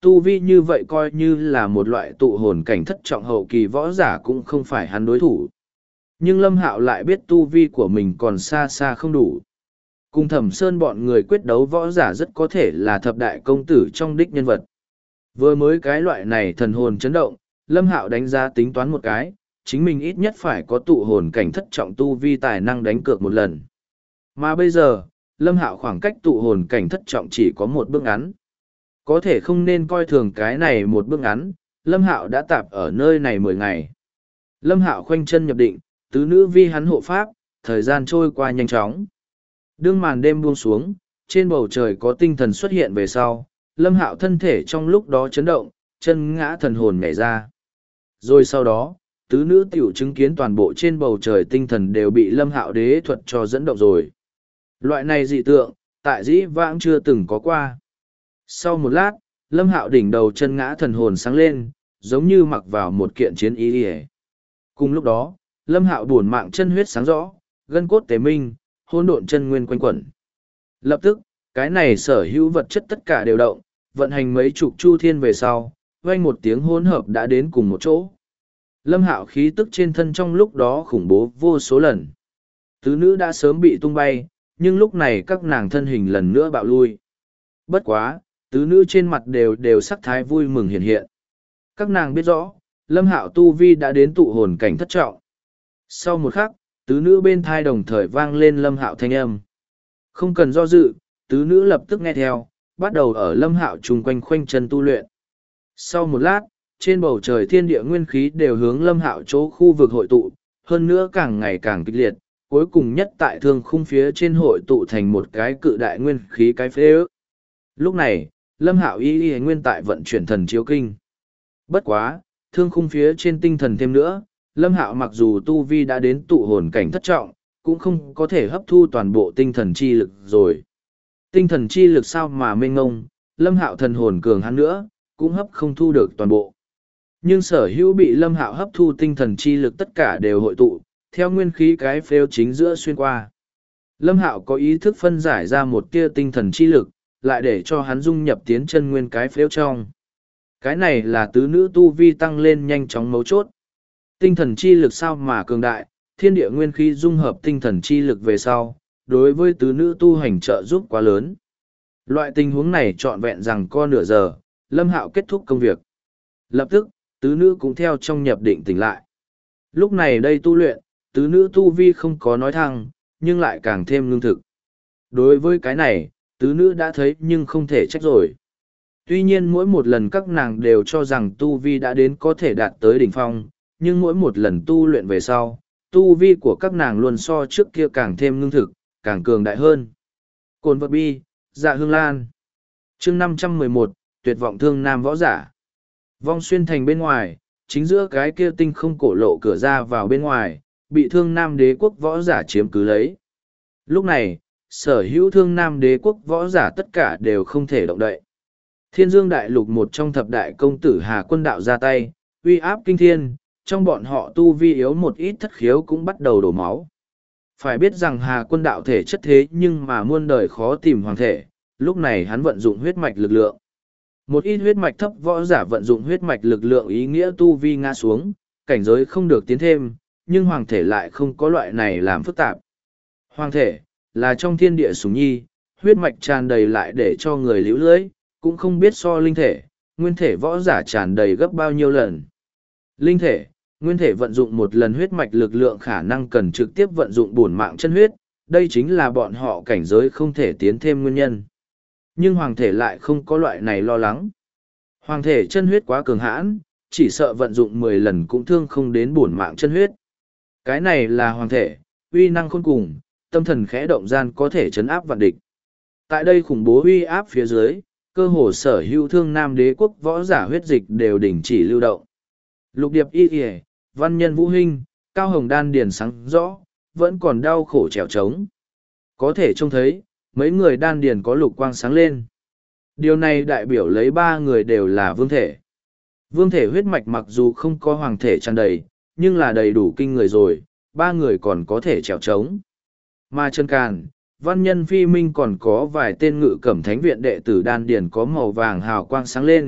Tu vi như vậy coi như là một loại tụ hồn cảnh thất trọng hậu kỳ võ giả cũng không phải hắn đối thủ. Nhưng Lâm Hạo lại biết tu vi của mình còn xa xa không đủ. Cùng Thẩm Sơn bọn người quyết đấu võ giả rất có thể là thập đại công tử trong đích nhân vật. Vừa mới cái loại này thần hồn chấn động, Lâm Hạo đánh giá tính toán một cái, chính mình ít nhất phải có tụ hồn cảnh thất trọng tu vi tài năng đánh cược một lần. Mà bây giờ, Lâm Hạo khoảng cách tụ hồn cảnh thất trọng chỉ có một bước ngắn. Có thể không nên coi thường cái này một bước ngắn, Lâm Hạo đã tạp ở nơi này 10 ngày. Lâm Hạo khoanh chân nhập định, tứ nữ vi hắn hộ pháp, thời gian trôi qua nhanh chóng. Đương màn đêm buông xuống, trên bầu trời có tinh thần xuất hiện về sau, Lâm Hạo thân thể trong lúc đó chấn động, chân ngã thần hồn nhảy ra. Rồi sau đó, tứ nữ tiểu chứng kiến toàn bộ trên bầu trời tinh thần đều bị Lâm Hạo đế thuật cho dẫn động rồi. Loại này dị tượng, tại dĩ vãng chưa từng có qua. Sau một lát, Lâm Hạo đỉnh đầu chân ngã thần hồn sáng lên, giống như mặc vào một kiện chiến y. Cùng lúc đó, Lâm Hạo buồn mạng chân huyết sáng rõ, gân cốt tế minh, hỗn độn chân nguyên quanh quẩn. Lập tức, cái này sở hữu vật chất tất cả đều động, vận hành mấy chục chu thiên về sau, vang một tiếng hỗn hợp đã đến cùng một chỗ. Lâm Hạo khí tức trên thân trong lúc đó khủng bố vô số lần. Tứ nữ đã sớm bị tung bay, nhưng lúc này các nàng thân hình lần nữa bạo lui. Bất quá, tứ nữ trên mặt đều sắc thái vui mừng hiện hiện. Các nàng biết rõ, Lâm Hạo tu vi đã đến tụ hồn cảnh thất trọng. Sau một khắc, tứ nữ bên thai đồng thời vang lên Lâm Hạo thanh âm. Không cần do dự, tứ nữ lập tức nghe theo, bắt đầu ở Lâm Hạo chung quanh khoanh chân tu luyện. Sau một lát, trên bầu trời thiên địa nguyên khí đều hướng Lâm Hạo chỗ khu vực hội tụ, hơn nữa càng ngày càng kịch liệt, cuối cùng nhất tại thương khung phía trên hội tụ thành một cái cự đại nguyên khí cái phế ước. Lúc này, Lâm Hạo y nguyên tại vận chuyển thần chiếu kinh. Bất quá, thương khung phía trên tinh thần thêm nữa, Lâm Hạo mặc dù tu vi đã đến tụ hồn cảnh thất trọng, cũng không có thể hấp thu toàn bộ tinh thần chi lực rồi. Tinh thần chi lực sao mà mênh ngông, Lâm Hạo thần hồn cường hắn nữa, cũng hấp không thu được toàn bộ. Nhưng sở hữu bị Lâm Hạo hấp thu tinh thần chi lực tất cả đều hội tụ, theo nguyên khí cái phếu chính giữa xuyên qua. Lâm Hạo có ý thức phân giải ra một tia tinh thần chi lực, lại để cho hắn dung nhập tiến chân nguyên cái phếu trong. Cái này là tứ nữ tu vi tăng lên nhanh chóng mấu chốt. Tinh thần chi lực sao mà cường đại, thiên địa nguyên khí dung hợp tinh thần chi lực về sau, đối với tứ nữ tu hành trợ giúp quá lớn. Loại tình huống này trọn vẹn rằng co nửa giờ, Lâm Hạo kết thúc công việc. Lập tức, tứ nữ cũng theo trong nhập định tỉnh lại. Lúc này đây tu luyện, tứ nữ tu vi không có nói thăng, nhưng lại càng thêm lương thực. Đối với cái này, tứ nữ đã thấy nhưng không thể trách rồi. Tuy nhiên mỗi một lần các nàng đều cho rằng tu vi đã đến có thể đạt tới đỉnh phong, nhưng mỗi một lần tu luyện về sau, tu vi của các nàng luôn so trước kia càng thêm lương thực, càng cường đại hơn. Cồn vật bi, dạ hương lan. Chương 511, tuyệt vọng thương nam võ giả. Vong xuyên thành bên ngoài, chính giữa cái kia tinh không cổ lộ cửa ra vào bên ngoài, bị thương nam đế quốc võ giả chiếm cứ lấy. Lúc này, sở hữu thương nam đế quốc võ giả tất cả đều không thể động đậy. Thiên Dương Đại Lục một trong thập đại công tử Hà Quân Đạo ra tay, uy áp kinh thiên, trong bọn họ tu vi yếu một ít thất khiếu cũng bắt đầu đổ máu. Phải biết rằng Hà Quân Đạo thể chất thế nhưng mà muôn đời khó tìm hoàng thể, lúc này hắn vận dụng huyết mạch lực lượng. Một ít huyết mạch thấp võ giả vận dụng huyết mạch lực lượng ý nghĩa tu vi ngã xuống, cảnh giới không được tiến thêm, nhưng hoàng thể lại không có loại này làm phức tạp. Hoàng thể, là trong thiên địa sủng nhi, huyết mạch tràn đầy lại để cho người liễu lưới, cũng không biết so linh thể, nguyên thể võ giả tràn đầy gấp bao nhiêu lần. Linh thể, nguyên thể vận dụng một lần huyết mạch lực lượng khả năng cần trực tiếp vận dụng bổn mạng chân huyết, đây chính là bọn họ cảnh giới không thể tiến thêm nguyên nhân. Nhưng hoàng thể lại không có loại này lo lắng. Hoàng thể chân huyết quá cường hãn, chỉ sợ vận dụng 10 lần cũng thương không đến bổn mạng chân huyết. Cái này là hoàng thể, uy năng khôn cùng, tâm thần khẽ động gian có thể chấn áp vạn địch. Tại đây khủng bố uy áp phía dưới, cơ hồ sở hữu thương nam đế quốc võ giả huyết dịch đều đình chỉ lưu động. Lục điệp y kìa, văn nhân vũ hình, cao hồng đan điền sáng rõ, vẫn còn đau khổ trèo trống. Có thể trông thấy, mấy người đan điền có lục quang sáng lên. Điều này đại biểu lấy 3 người đều là vương thể. Vương thể huyết mạch mặc dù không có hoàng thể tràn đầy, nhưng là đầy đủ kinh người rồi, 3 người còn có thể trèo trống. Mà chân càn, văn nhân phi minh còn có vài tên ngự cẩm thánh viện đệ tử đan điền có màu vàng hào quang sáng lên,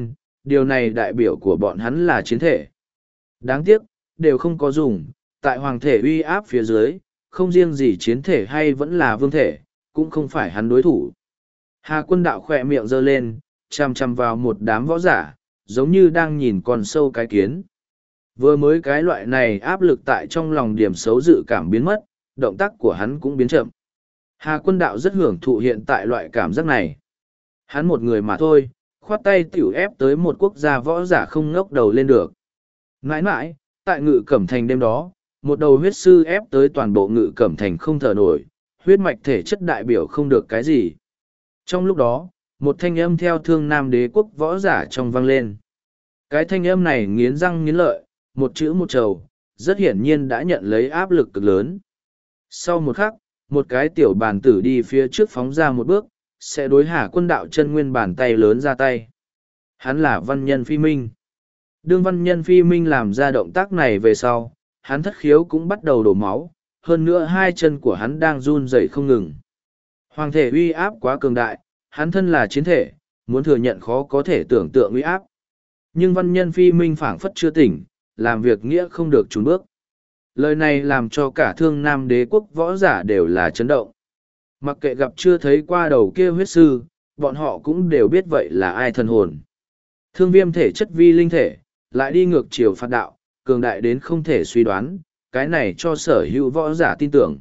điều này đại biểu của bọn hắn là chiến thể. Đáng tiếc, đều không có dùng, tại hoàng thể uy áp phía dưới, không riêng gì chiến thể hay vẫn là vương thể, cũng không phải hắn đối thủ. Hà Quân Đạo khỏe miệng giơ lên, chằm chằm vào một đám võ giả, giống như đang nhìn con sâu cái kiến. Vừa mới cái loại này áp lực tại trong lòng điểm xấu dự cảm biến mất, động tác của hắn cũng biến chậm. Hà Quân Đạo rất hưởng thụ hiện tại loại cảm giác này. Hắn một người mà thôi, khoát tay tiểu ép tới một quốc gia võ giả không ngóc đầu lên được. Mãi mãi, tại Ngự Cẩm Thành đêm đó, một đầu huyết sư ép tới toàn bộ Ngự Cẩm Thành không thở nổi, huyết mạch thể chất đại biểu không được cái gì. Trong lúc đó, một thanh âm theo Thương Nam Đế quốc võ giả trong vang lên. Cái thanh âm này nghiến răng nghiến lợi, một chữ một trầu, rất hiển nhiên đã nhận lấy áp lực cực lớn. Sau một khắc, một cái tiểu bàn tử đi phía trước phóng ra một bước, sẽ đối Hà Quân Đạo chân nguyên bàn tay lớn ra tay. Hắn là Văn Nhân Phi Minh. Đương Văn Nhân Phi Minh làm ra động tác này về sau, hắn thất khiếu cũng bắt đầu đổ máu, hơn nữa hai chân của hắn đang run rẩy không ngừng. Hoàng thể uy áp quá cường đại, hắn thân là chiến thể, muốn thừa nhận khó có thể tưởng tượng uy áp. Nhưng Văn Nhân Phi Minh phảng phất chưa tỉnh, làm việc nghĩa không được trốn bước. Lời này làm cho cả Thương Nam Đế quốc võ giả đều là chấn động. Mặc kệ gặp chưa thấy qua đầu kia huyết sư, bọn họ cũng đều biết vậy là ai thần hồn. Thương Viêm thể chất vi linh thể, lại đi ngược chiều phạt đạo, cường đại đến không thể suy đoán, cái này cho sở hữu võ giả tin tưởng.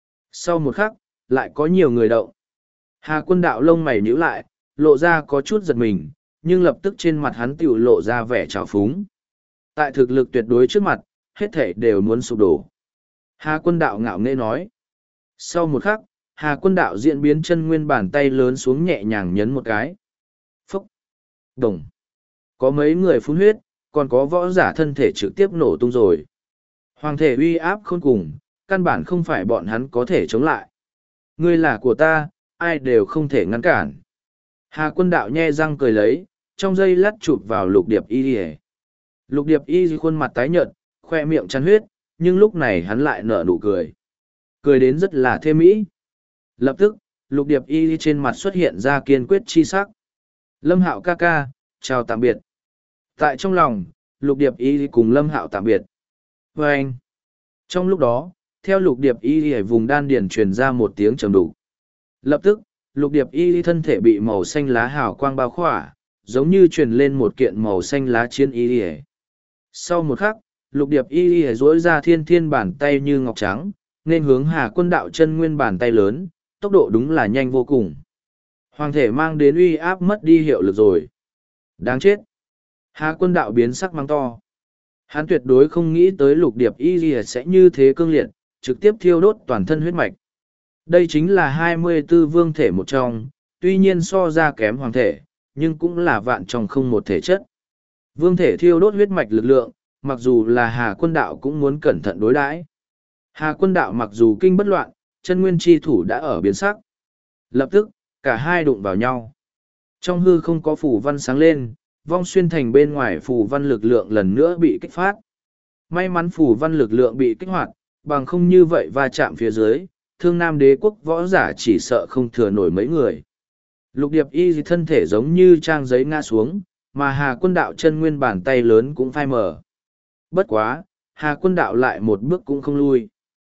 Sau một khắc, lại có nhiều người động. Hà Quân Đạo lông mày nhíu lại, lộ ra có chút giật mình, nhưng lập tức trên mặt hắn tiểu lộ ra vẻ trào phúng. Tại thực lực tuyệt đối trước mặt, hết thể đều muốn sụp đổ. Hà Quân Đạo ngạo nghễ nói. Sau một khắc, Hà Quân Đạo diễn biến chân nguyên bàn tay lớn xuống nhẹ nhàng nhấn một cái. Phúc! Đồng! Có mấy người phun huyết, còn có võ giả thân thể trực tiếp nổ tung rồi. Hoàng thể uy áp khôn cùng, căn bản không phải bọn hắn có thể chống lại. Ngươi là của ta, ai đều không thể ngăn cản. Hà Quân Đạo nhe răng cười lấy, trong giây lát chụp vào Lục Điệp Y. Lục Điệp Y khuôn mặt tái nhợt, khoe miệng chăn huyết, nhưng lúc này hắn lại nở nụ cười. Cười đến rất là thê mỹ. Lập tức, Lục Điệp Y trên mặt xuất hiện ra kiên quyết chi sắc. Lâm Hạo ca ca, chào tạm biệt. Tại trong lòng, Lục Điệp Y cùng Lâm Hạo tạm biệt. Và anh. Trong lúc đó, theo Lục Điệp Y ở vùng đan điền truyền ra một tiếng trầm đục. Lập tức, Lục Điệp Y thân thể bị màu xanh lá hào quang bao khỏa, giống như truyền lên một kiện màu xanh lá chiến y. Sau một khắc, Lục Điệp Y duỗi ra thiên thiên bàn tay như ngọc trắng, nên hướng Hà Quân Đạo chân nguyên bàn tay lớn, tốc độ đúng là nhanh vô cùng. Hoàng thể mang đến uy áp mất đi hiệu lực rồi. Đáng chết. Hà Quân Đạo biến sắc mắng to. Hắn tuyệt đối không nghĩ tới Lục Điệp Y sẽ như thế cương liệt, trực tiếp thiêu đốt toàn thân huyết mạch. Đây chính là 24 vương thể một trong, tuy nhiên so ra kém hoàng thể, nhưng cũng là vạn trong không một thể chất. Vương thể thiêu đốt huyết mạch lực lượng, mặc dù là Hà Quân Đạo cũng muốn cẩn thận đối đãi. Hà Quân Đạo mặc dù kinh bất loạn, chân nguyên chi thủ đã ở biến sắc. Lập tức, cả hai đụng vào nhau. Trong hư không có phù văn sáng lên, vong xuyên thành bên ngoài phù văn lực lượng lần nữa bị kích phát. May mắn phù văn lực lượng bị kích hoạt, bằng không như vậy va chạm phía dưới, Thương Nam Đế quốc võ giả chỉ sợ không thừa nổi mấy người. Lục Điệp Y thân thể giống như trang giấy ngã xuống, mà Hà Quân Đạo chân nguyên bàn tay lớn cũng phai mờ. Bất quá, Hà Quân Đạo lại một bước cũng không lui.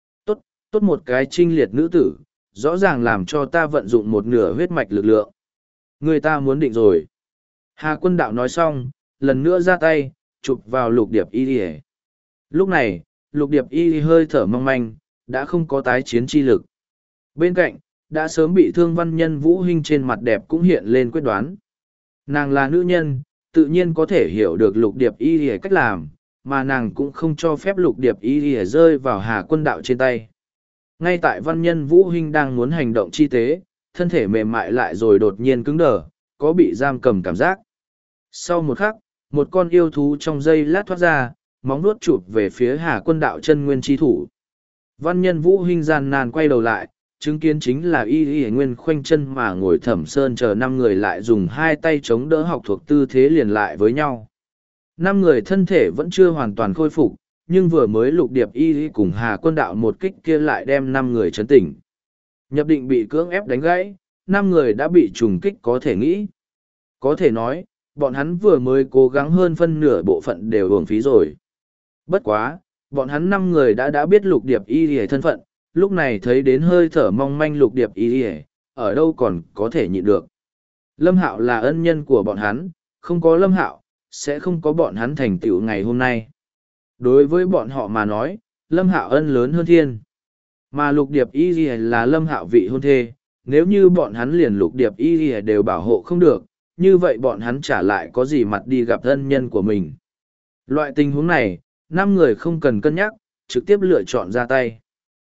Tốt một cái trinh liệt nữ tử, rõ ràng làm cho ta vận dụng một nửa huyết mạch lực lượng. Người ta muốn định rồi. Hà Quân Đạo nói xong, lần nữa ra tay, chụp vào Lục Điệp Y. Lúc này, Lục Điệp Y hơi thở mong manh, đã không có tái chiến chi lực. Bên cạnh, đã sớm bị thương Văn Nhân Vũ Hinh trên mặt đẹp cũng hiện lên quyết đoán. Nàng là nữ nhân, tự nhiên có thể hiểu được Lục Điệp Y cách làm, mà nàng cũng không cho phép Lục Điệp Y rơi vào Hà Quân Đạo trên tay. Ngay tại Văn Nhân Vũ Hinh đang muốn hành động chi tế, thân thể mềm mại lại rồi đột nhiên cứng đờ, có bị giam cầm cảm giác. Sau một khắc, một con yêu thú trong giây lát thoát ra, móng vuốt chụp về phía Hà Quân Đạo chân nguyên chi thủ. Văn Nhân Vũ Hinh gian nan quay đầu lại, chứng kiến chính là Y Nguyên khoanh chân mà ngồi Thẩm Sơn chờ 5 người lại dùng hai tay chống đỡ học thuộc tư thế liền lại với nhau. 5 người thân thể vẫn chưa hoàn toàn khôi phục, nhưng vừa mới Lục Điệp Y cùng Hà Quân Đạo một kích kia lại đem 5 người chấn tỉnh. Nhập định bị cưỡng ép đánh gãy, 5 người đã bị trùng kích có thể nghĩ. Có thể nói, Bọn hắn vừa mới cố gắng hơn phân nửa bộ phận đều uổng phí rồi. Bất quá, bọn hắn 5 người đã biết Lục Điệp Y Lìa thân phận, lúc này thấy đến hơi thở mong manh Lục Điệp Y Lìa, ở đâu còn có thể nhịn được. Lâm Hạo là ân nhân của bọn hắn, không có Lâm Hạo, sẽ không có bọn hắn thành tựu ngày hôm nay. Đối với bọn họ mà nói, Lâm Hạo ân lớn hơn thiên. Mà Lục Điệp Y Lìa là Lâm Hạo vị hôn thê, nếu như bọn hắn liền Lục Điệp Y Lìa đều bảo hộ không được, như vậy bọn hắn trả lại có gì mặt đi gặp ân nhân của mình. Loại tình huống này, 5 người không cần cân nhắc, trực tiếp lựa chọn ra tay.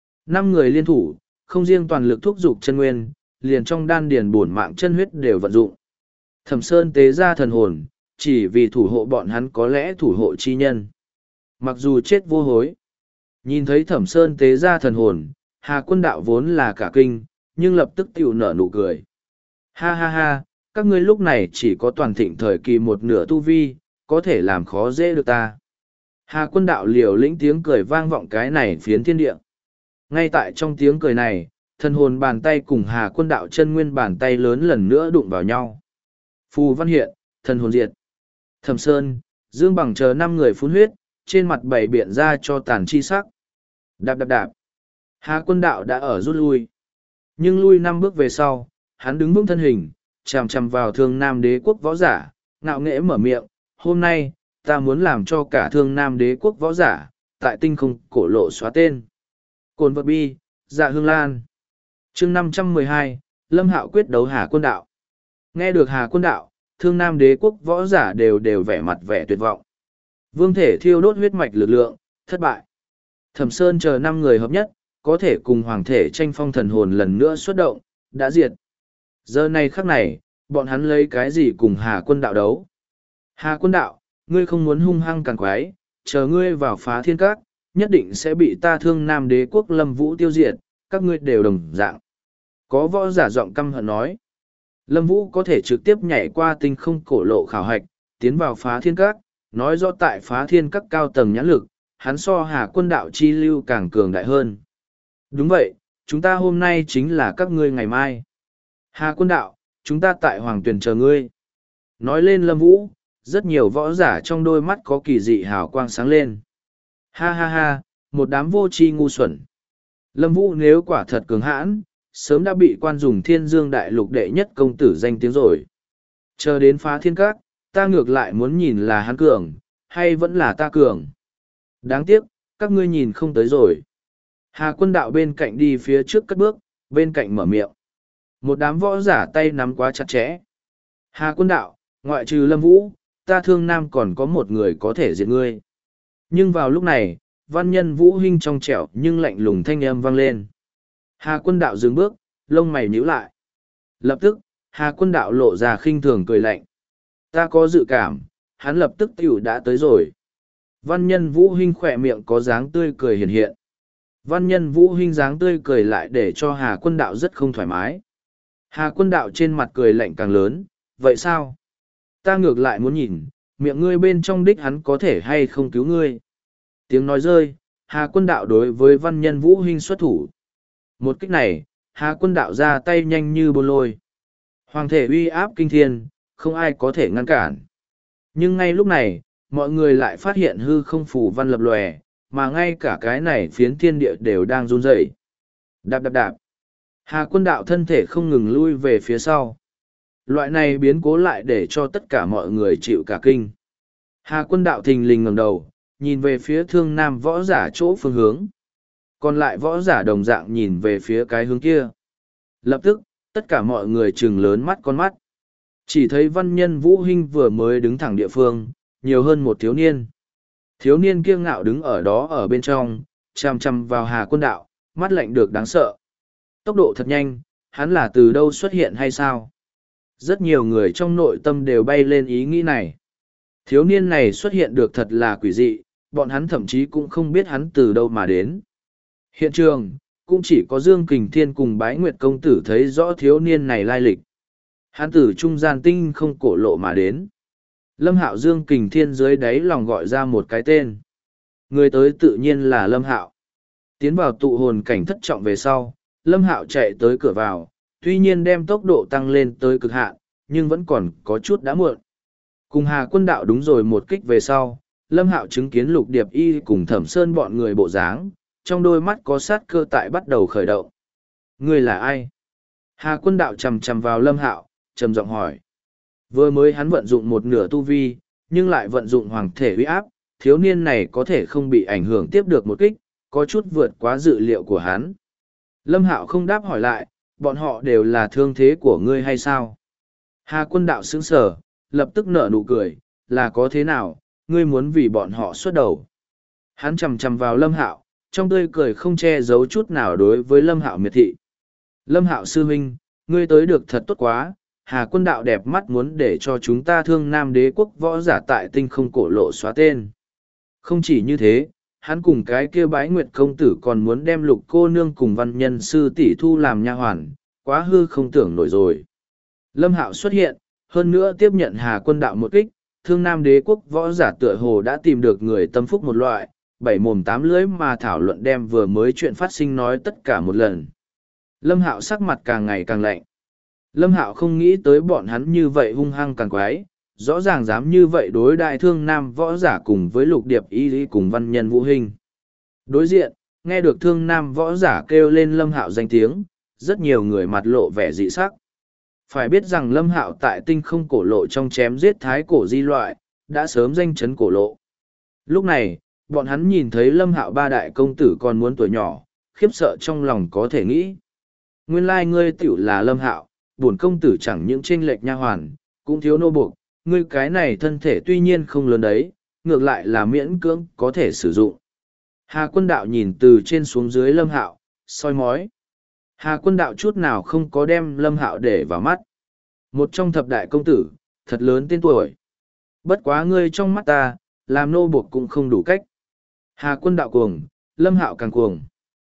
5 người liên thủ, không riêng toàn lực thúc giục chân nguyên, liền trong đan điền bổn mạng chân huyết đều vận dụng. Thẩm Sơn tế ra thần hồn, chỉ vì thủ hộ bọn hắn có lẽ thủ hộ chi nhân. Mặc dù chết vô hối. Nhìn thấy Thẩm Sơn tế ra thần hồn, Hà Quân Đạo vốn là cả kinh, nhưng lập tức tiểu nở nụ cười. Ha ha ha, các ngươi lúc này chỉ có toàn thịnh thời kỳ một nửa tu vi, có thể làm khó dễ được ta. Hà Quân Đạo liều lĩnh tiếng cười vang vọng cái này phiến thiên địa. Ngay tại trong tiếng cười này, thần hồn bàn tay cùng Hà Quân Đạo chân nguyên bàn tay lớn lần nữa đụng vào nhau. Phù văn hiện, thần hồn diệt. Thẩm Sơn, Dương Bằng chờ 5 người phun huyết, trên mặt bảy biện ra cho tàn chi sắc. Đạp đạp đạp. Hà Quân Đạo đã ở rút lui. Nhưng lui 5 bước về sau, hắn đứng vững thân hình, chằm chằm vào Thương Nam Đế quốc võ giả, ngạo nghễ mở miệng, hôm nay, ta muốn làm cho cả Thương Nam Đế quốc võ giả, tại tinh không cổ lộ xóa tên. Cồn vật bi, Dạ Hương Lan. Chương 512, Lâm Hạo quyết đấu Hà Quân Đạo. Nghe được Hà Quân Đạo, Thương Nam Đế quốc võ giả đều vẻ mặt vẻ tuyệt vọng. Vương thể thiêu đốt huyết mạch lực lượng, thất bại. Thẩm Sơn chờ 5 người hợp nhất, có thể cùng Hoàng thể tranh phong thần hồn lần nữa xuất động, đã diệt. Giờ này khắc này, bọn hắn lấy cái gì cùng Hà Quân Đạo đấu? Hà Quân Đạo, ngươi không muốn hung hăng càng quái, chờ ngươi vào Phá Thiên Các, nhất định sẽ bị ta Thương Nam Đế quốc Lâm Vũ tiêu diệt, các ngươi đều đồng dạng. Có võ giả giọng căm hận nói. Lâm Vũ có thể trực tiếp nhảy qua tinh không cổ lộ khảo hạch, tiến vào Phá Thiên Các, nói rõ tại Phá Thiên Các cao tầng nhãn lực, hắn so Hà Quân Đạo chi lưu càng cường đại hơn. Đúng vậy, chúng ta hôm nay chính là các ngươi ngày mai. Hà Quân Đạo, chúng ta tại Hoàng Tuyền chờ ngươi. Nói lên Lâm Vũ, rất nhiều võ giả trong đôi mắt có kỳ dị hào quang sáng lên. Ha ha ha, một đám vô tri ngu xuẩn. Lâm Vũ nếu quả thật cường hãn, sớm đã bị quan dùng Thiên Dương Đại Lục đệ nhất công tử danh tiếng rồi. Chờ đến Phá Thiên Các, ta ngược lại muốn nhìn là hắn cường, hay vẫn là ta cường. Đáng tiếc, các ngươi nhìn không tới rồi. Hà Quân Đạo bên cạnh đi phía trước cất bước, bên cạnh mở miệng. Một đám võ giả tay nắm quá chặt chẽ. Hà Quân Đạo, ngoại trừ Lâm Vũ, ta Thương Nam còn có một người có thể diệt ngươi. Nhưng vào lúc này, văn nhân Vũ Hinh trong trẻo nhưng lạnh lùng thanh âm vang lên. Hà Quân Đạo dừng bước, lông mày nhíu lại. Lập tức, Hà Quân Đạo lộ ra khinh thường cười lạnh. Ta có dự cảm, hắn lập tức tiểu đã tới rồi. Văn nhân Vũ Hinh khỏe miệng có dáng tươi cười hiện hiện. Văn nhân Vũ Hinh dáng tươi cười lại để cho Hà Quân Đạo rất không thoải mái. Hà Quân Đạo trên mặt cười lạnh càng lớn, vậy sao? Ta ngược lại muốn nhìn, miệng ngươi bên trong đích hắn có thể hay không cứu ngươi. Tiếng nói rơi, Hà Quân Đạo đối với văn nhân Vũ Hinh xuất thủ. Một kích này, Hà Quân Đạo ra tay nhanh như bôn lôi. Hoàng thể uy áp kinh thiên, không ai có thể ngăn cản. Nhưng ngay lúc này, mọi người lại phát hiện hư không phù văn lập lòe, mà ngay cả cái này phiến thiên địa đều đang run rẩy. Đạp đạp đạp. Hà Quân Đạo thân thể không ngừng lui về phía sau. Loại này biến cố lại để cho tất cả mọi người chịu cả kinh. Hà Quân Đạo thình lình ngẩng đầu, nhìn về phía Thương Nam võ giả chỗ phương hướng. Còn lại võ giả đồng dạng nhìn về phía cái hướng kia. Lập tức, tất cả mọi người trừng lớn mắt con mắt. Chỉ thấy văn nhân Vũ Hinh vừa mới đứng thẳng địa phương, nhiều hơn một thiếu niên. Thiếu niên kiêu ngạo đứng ở đó ở bên trong, chằm chằm vào Hà Quân Đạo, mắt lạnh được đáng sợ. Tốc độ thật nhanh, hắn là từ đâu xuất hiện hay sao? Rất nhiều người trong nội tâm đều bay lên ý nghĩ này. Thiếu niên này xuất hiện được thật là quỷ dị, bọn hắn thậm chí cũng không biết hắn từ đâu mà đến. Hiện trường, cũng chỉ có Dương Kình Thiên cùng Bái Nguyệt Công Tử thấy rõ thiếu niên này lai lịch. Hắn từ trung gian tinh không cổ lộ mà đến. Lâm Hạo Dương Kình Thiên dưới đáy lòng gọi ra một cái tên. Người tới tự nhiên là Lâm Hạo. Tiến vào tụ hồn cảnh thất trọng về sau, Lâm Hạo chạy tới cửa vào, tuy nhiên đem tốc độ tăng lên tới cực hạn, nhưng vẫn còn có chút đã muộn. Cùng Hà Quân Đạo đúng rồi một kích về sau, Lâm Hạo chứng kiến Lục Điệp Y cùng Thẩm Sơn bọn người bộ dáng, trong đôi mắt có sát cơ tại bắt đầu khởi động. Ngươi là ai? Hà Quân Đạo chầm chầm vào Lâm Hạo, trầm giọng hỏi. Vừa mới hắn vận dụng một nửa tu vi, nhưng lại vận dụng hoàng thể uy áp, thiếu niên này có thể không bị ảnh hưởng tiếp được một kích, có chút vượt quá dự liệu của hắn. Lâm Hạo không đáp hỏi lại, bọn họ đều là thương thế của ngươi hay sao? Hà Quân Đạo sững sờ, lập tức nở nụ cười, là có thế nào, ngươi muốn vì bọn họ xuất đầu. Hắn chầm chầm vào Lâm Hạo, trong tươi cười không che giấu chút nào đối với Lâm Hạo miệt thị. Lâm Hạo sư huynh, ngươi tới được thật tốt quá, Hà Quân Đạo đẹp mắt muốn để cho chúng ta Thương Nam Đế quốc võ giả tại tinh không cổ lộ xóa tên. Không chỉ như thế, hắn cùng cái kia Bái Nguyệt công tử còn muốn đem Lục cô nương cùng văn nhân sư tỷ thu làm nha hoàn, quá hư không tưởng nổi rồi. Lâm Hạo xuất hiện, hơn nữa tiếp nhận Hà Quân Đạo một kích, Thương Nam Đế quốc võ giả tựa hồ đã tìm được người tâm phúc một loại, bảy mồm tám lưỡi mà thảo luận đem vừa mới chuyện phát sinh nói tất cả một lần. Lâm Hạo sắc mặt càng ngày càng lạnh. Lâm Hạo không nghĩ tới bọn hắn như vậy hung hăng càng quái, rõ ràng dám như vậy đối đại Thương Nam võ giả cùng với Lục Điệp Y cùng văn nhân Vũ Hinh. Đối diện, nghe được Thương Nam võ giả kêu lên Lâm Hạo danh tiếng, rất nhiều người mặt lộ vẻ dị sắc. Phải biết rằng Lâm Hạo tại tinh không cổ lộ trong chém giết thái cổ di loại, đã sớm danh chấn cổ lộ. Lúc này, bọn hắn nhìn thấy Lâm Hạo ba đại công tử còn muốn tuổi nhỏ, khiếp sợ trong lòng có thể nghĩ. Nguyên lai ngươi tiểu là Lâm Hạo, bổn công tử chẳng những chênh lệch nha hoàn, cũng thiếu nô buộc, ngươi cái này thân thể tuy nhiên không lớn đấy, ngược lại là miễn cưỡng có thể sử dụng. Hà Quân Đạo nhìn từ trên xuống dưới Lâm Hạo, soi mói. Hà Quân Đạo chút nào không có đem Lâm Hạo để vào mắt. Một trong thập đại công tử, thật lớn tên tuổi. Bất quá ngươi trong mắt ta, làm nô buộc cũng không đủ cách. Hà Quân Đạo cuồng, Lâm Hạo càng cuồng.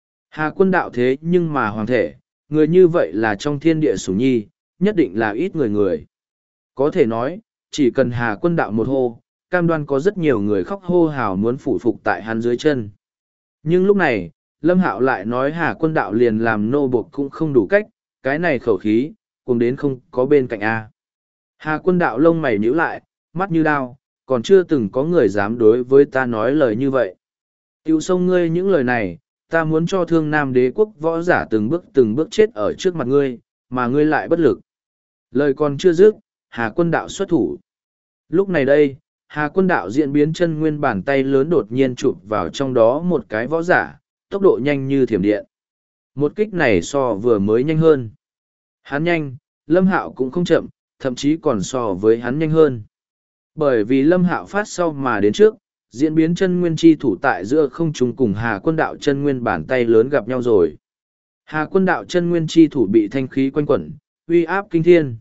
Hà Quân Đạo thế nhưng mà hoàng thể, người như vậy là trong thiên địa sủng nhi, nhất định là ít người. Có thể nói, chỉ cần Hà Quân Đạo một hô, cam đoan có rất nhiều người khóc hô hào muốn phủ phục tại hắn dưới chân. Nhưng lúc này, Lâm Hạo lại nói Hà Quân Đạo liền làm nô buộc cũng không đủ cách, cái này khẩu khí, cùng đến không có bên cạnh A. Hà Quân Đạo lông mày nhíu lại, mắt như đao, còn chưa từng có người dám đối với ta nói lời như vậy. Tiêu sông ngươi những lời này, ta muốn cho Thương Nam Đế quốc võ giả từng bước chết ở trước mặt ngươi, mà ngươi lại bất lực. Lời còn chưa dứt, Hà Quân Đạo xuất thủ. Lúc này đây, Hà Quân Đạo diễn biến chân nguyên bàn tay lớn đột nhiên chụp vào trong đó một cái võ giả, tốc độ nhanh như thiểm điện. Một kích này so vừa mới nhanh hơn. Hắn nhanh, Lâm Hạo cũng không chậm, thậm chí còn so với hắn nhanh hơn. Bởi vì Lâm Hạo phát sau mà đến trước, diễn biến chân nguyên chi thủ tại giữa không trung cùng Hà Quân Đạo chân nguyên bàn tay lớn gặp nhau rồi. Hà Quân Đạo chân nguyên chi thủ bị thanh khí quanh quẩn, uy áp kinh thiên.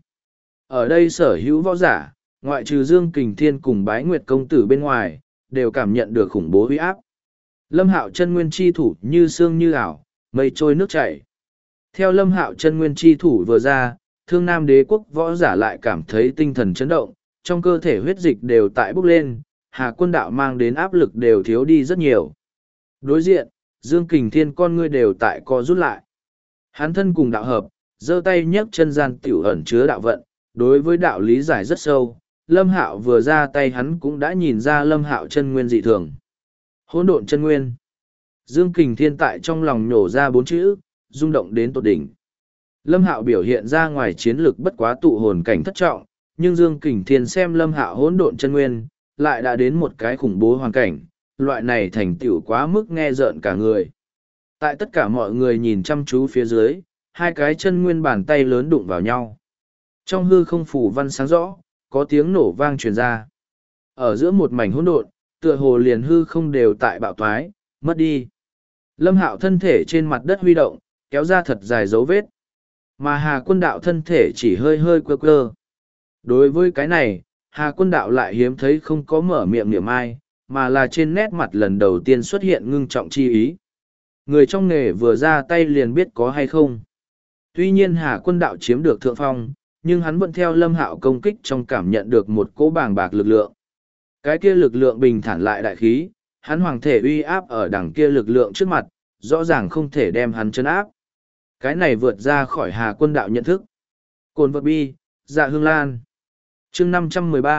Ở đây sở hữu võ giả, ngoại trừ Dương Kình Thiên cùng Bái Nguyệt công tử bên ngoài, đều cảm nhận được khủng bố uy áp. Lâm Hạo chân nguyên chi thủ như sương như ảo, mây trôi nước chảy. Theo Lâm Hạo chân nguyên chi thủ vừa ra, Thương Nam Đế quốc võ giả lại cảm thấy tinh thần chấn động, trong cơ thể huyết dịch đều tại bốc lên, Hà Quân Đạo mang đến áp lực đều thiếu đi rất nhiều. Đối diện, Dương Kình Thiên con ngươi đều tại co rút lại. Hắn thân cùng đạo hợp, giơ tay nhấc chân gian tiểu ẩn chứa đạo vận, đối với đạo lý giải rất sâu. Lâm Hạo vừa ra tay hắn cũng đã nhìn ra Lâm Hạo chân nguyên dị thường. Hỗn độn chân nguyên. Dương Kình Thiên tại trong lòng nhổ ra 4 chữ, rung động đến tột đỉnh. Lâm Hạo biểu hiện ra ngoài chiến lực bất quá tụ hồn cảnh thất trọng, nhưng Dương Kình Thiên xem Lâm Hạo hỗn độn chân nguyên, lại đã đến một cái khủng bố hoàn cảnh, loại này thành tựu quá mức nghe rợn cả người. Tại tất cả mọi người nhìn chăm chú phía dưới, hai cái chân nguyên bàn tay lớn đụng vào nhau. Trong hư không phủ văn sáng rõ, có tiếng nổ vang truyền ra. Ở giữa một mảnh hỗn độn, tựa hồ liền hư không đều tại bạo toái, mất đi. Lâm Hạo thân thể trên mặt đất huy động, kéo ra thật dài dấu vết. Mà Hà Quân Đạo thân thể chỉ hơi hơi quơ quơ. Đối với cái này, Hà Quân Đạo lại hiếm thấy không có mở miệng niệm ai, mà là trên nét mặt lần đầu tiên xuất hiện ngưng trọng chi ý. Người trong nghề vừa ra tay liền biết có hay không. Tuy nhiên Hà Quân Đạo chiếm được thượng phong, nhưng hắn vẫn theo Lâm Hạo công kích trong cảm nhận được một cỗ bàng bạc lực lượng. Cái kia lực lượng bình thản lại đại khí, hắn hoàng thể uy áp ở đằng kia lực lượng trước mặt, rõ ràng không thể đem hắn chấn áp. Cái này vượt ra khỏi Hà Quân Đạo nhận thức. Cồn vật bi, dạ hương lan. chương 513,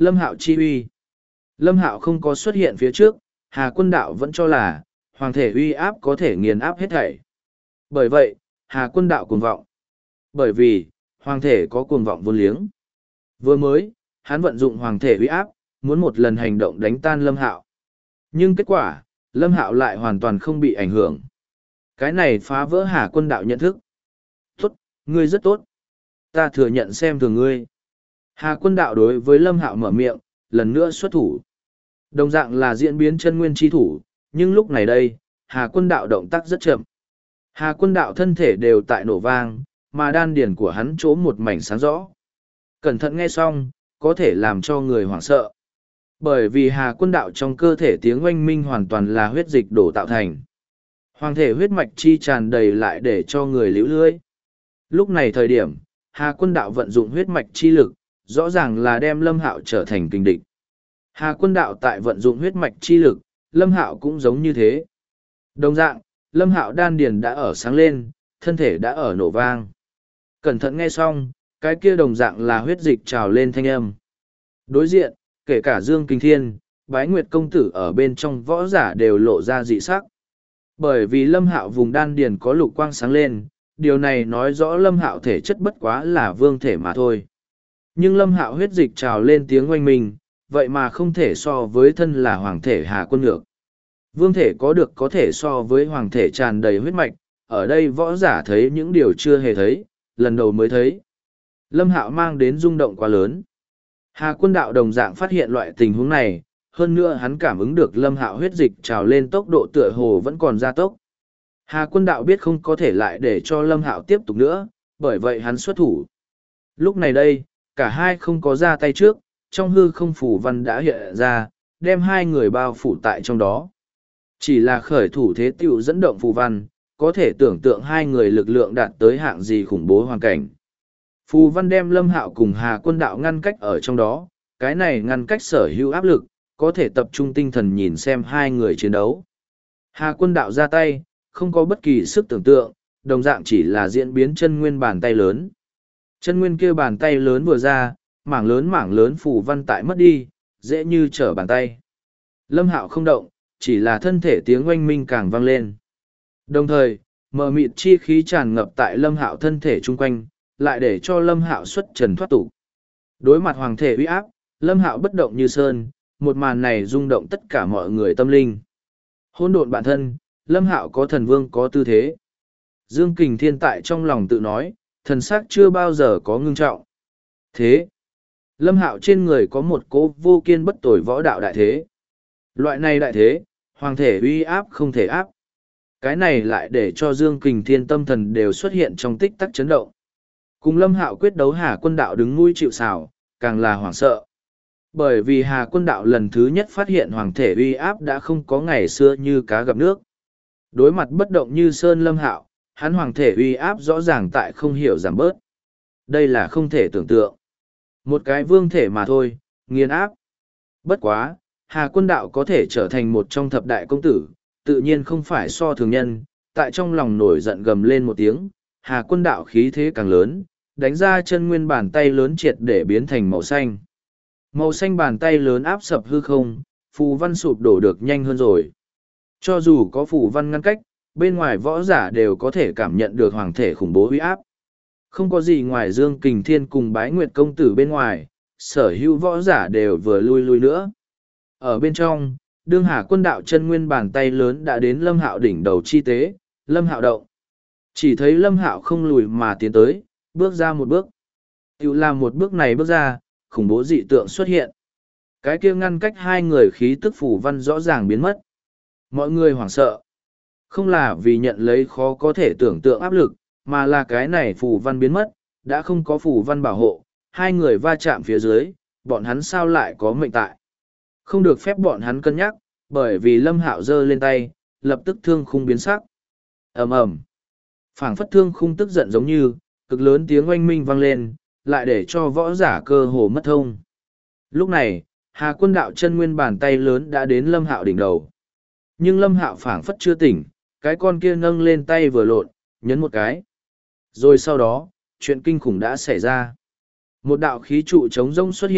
Lâm Hạo chi uy. Lâm Hạo không có xuất hiện phía trước, Hà Quân Đạo vẫn cho là, hoàng thể uy áp có thể nghiền áp hết thảy. Bởi vậy, Hà Quân Đạo cuồng vọng. Bởi vì, hoàng thể có cuồng vọng vô liếng. Vừa mới, hắn vận dụng hoàng thể uy áp, muốn một lần hành động đánh tan Lâm Hạo. Nhưng kết quả, Lâm Hạo lại hoàn toàn không bị ảnh hưởng. Cái này phá vỡ Hà Quân Đạo nhận thức. Tốt, ngươi rất tốt. Ta thừa nhận xem thường ngươi. Hà Quân Đạo đối với Lâm Hạo mở miệng, lần nữa xuất thủ. Đồng dạng là diễn biến chân nguyên chi thủ, nhưng lúc này đây, Hà Quân Đạo động tác rất chậm. Hà Quân Đạo thân thể đều tại nổ vang, mà đan điển của hắn chỗ một mảnh sáng rõ. Cẩn thận nghe xong, có thể làm cho người hoảng sợ. Bởi vì Hà Quân Đạo trong cơ thể tiếng oanh minh hoàn toàn là huyết dịch đổ tạo thành. Hoàng thể huyết mạch chi tràn đầy lại để cho người liễu lưới. Lúc này thời điểm, Hà Quân Đạo vận dụng huyết mạch chi lực, rõ ràng là đem Lâm Hạo trở thành kình địch. Hà Quân Đạo tại vận dụng huyết mạch chi lực, Lâm Hạo cũng giống như thế. Đồng dạng, Lâm Hạo đan điền đã ở sáng lên, thân thể đã ở nổ vang. Cẩn thận nghe xong, cái kia đồng dạng là huyết dịch trào lên thanh âm. Đối diện, kể cả Dương Kinh Thiên, Bái Nguyệt Công Tử ở bên trong võ giả đều lộ ra dị sắc. Bởi vì Lâm Hạo vùng đan điền có lục quang sáng lên, điều này nói rõ Lâm Hạo thể chất bất quá là vương thể mà thôi. Nhưng Lâm Hạo huyết dịch trào lên tiếng oanh minh, vậy mà không thể so với thân là hoàng thể Hà Quân Nhược. Vương thể có được có thể so với hoàng thể tràn đầy huyết mạch, ở đây võ giả thấy những điều chưa hề thấy, lần đầu mới thấy. Lâm Hạo mang đến rung động quá lớn. Hà Quân Đạo đồng dạng phát hiện loại tình huống này, hơn nữa hắn cảm ứng được Lâm Hạo huyết dịch trào lên tốc độ tựa hồ vẫn còn gia tốc. Hà Quân Đạo biết không có thể lại để cho Lâm Hạo tiếp tục nữa, bởi vậy hắn xuất thủ. Lúc này đây, cả hai không có ra tay trước, trong hư không phù văn đã hiện ra, đem hai người bao phủ tại trong đó. Chỉ là khởi thủ thế tiểu dẫn động phù văn, có thể tưởng tượng hai người lực lượng đạt tới hạng gì khủng bố hoàn cảnh. Phù văn đem Lâm Hạo cùng Hà Quân Đạo ngăn cách ở trong đó, cái này ngăn cách sở hữu áp lực, có thể tập trung tinh thần nhìn xem hai người chiến đấu. Hà Quân Đạo ra tay, không có bất kỳ sức tưởng tượng, đồng dạng chỉ là diễn biến chân nguyên bàn tay lớn. Chân nguyên kia bàn tay lớn vừa ra, mảng lớn phù văn tại mất đi, dễ như trở bàn tay. Lâm Hạo không động, chỉ là thân thể tiếng oanh minh càng vang lên. Đồng thời, mờ mịt chi khí tràn ngập tại Lâm Hạo thân thể chung quanh, lại để cho Lâm Hạo xuất trần thoát tục. Đối mặt hoàng thể uy áp, Lâm Hạo bất động như sơn, một màn này rung động tất cả mọi người tâm linh. Hỗn độn bản thân, Lâm Hạo có thần vương có tư thế. Dương Kình Thiên tại trong lòng tự nói, thần sắc chưa bao giờ có ngưng trọng. Thế, Lâm Hạo trên người có một cỗ vô kiên bất tồi võ đạo đại thế. Loại này đại thế, hoàng thể uy áp không thể áp. Cái này lại để cho Dương Kình Thiên tâm thần đều xuất hiện trong tích tắc chấn động. Cùng Lâm Hạo quyết đấu Hà Quân Đạo đứng nuôi chịu sào, càng là hoảng sợ. Bởi vì Hà Quân Đạo lần thứ nhất phát hiện hoàng thể uy áp đã không có ngày xưa như cá gặp nước. Đối mặt bất động như sơn Lâm Hạo, hắn hoàng thể uy áp rõ ràng tại không hiểu giảm bớt. Đây là không thể tưởng tượng. Một cái vương thể mà thôi, nghiền áp. Bất quá, Hà Quân Đạo có thể trở thành một trong thập đại công tử, tự nhiên không phải so thường nhân, tại trong lòng nổi giận gầm lên một tiếng, Hà Quân Đạo khí thế càng lớn, đánh ra chân nguyên bàn tay lớn triệt để biến thành màu xanh. Màu xanh bàn tay lớn áp sập hư không, phù văn sụp đổ được nhanh hơn rồi. Cho dù có phù văn ngăn cách, bên ngoài võ giả đều có thể cảm nhận được hoàng thể khủng bố uy áp. Không có gì ngoài Dương Kình Thiên cùng Bái Nguyệt Công Tử bên ngoài, sở hữu võ giả đều vừa lui nữa. Ở bên trong, đương Hà Quân Đạo chân nguyên bàn tay lớn đã đến Lâm Hạo đỉnh đầu chi tế, Lâm Hạo động. Chỉ thấy Lâm Hạo không lùi mà tiến tới, bước ra một bước. Tiểu làm một bước này bước ra, khủng bố dị tượng xuất hiện. Cái kia ngăn cách hai người khí tức phù văn rõ ràng biến mất. Mọi người hoảng sợ. Không là vì nhận lấy khó có thể tưởng tượng áp lực, mà là cái này phù văn biến mất, đã không có phù văn bảo hộ, hai người va chạm phía dưới, bọn hắn sao lại có mệnh tại. Không được phép bọn hắn cân nhắc, bởi vì Lâm Hạo giơ lên tay, lập tức thương khung biến sắc. Ầm ầm. Phảng phất thương khung tức giận giống như, cực lớn tiếng oanh minh vang lên, lại để cho võ giả cơ hồ mất thông. Lúc này, Hà Quân Đạo chân nguyên bàn tay lớn đã đến Lâm Hạo đỉnh đầu. Nhưng Lâm Hạo phảng phất chưa tỉnh, cái con kia nâng lên tay vừa lộn, nhấn một cái. Rồi sau đó, chuyện kinh khủng đã xảy ra. Một đạo khí trụ trống rông xuất hiện,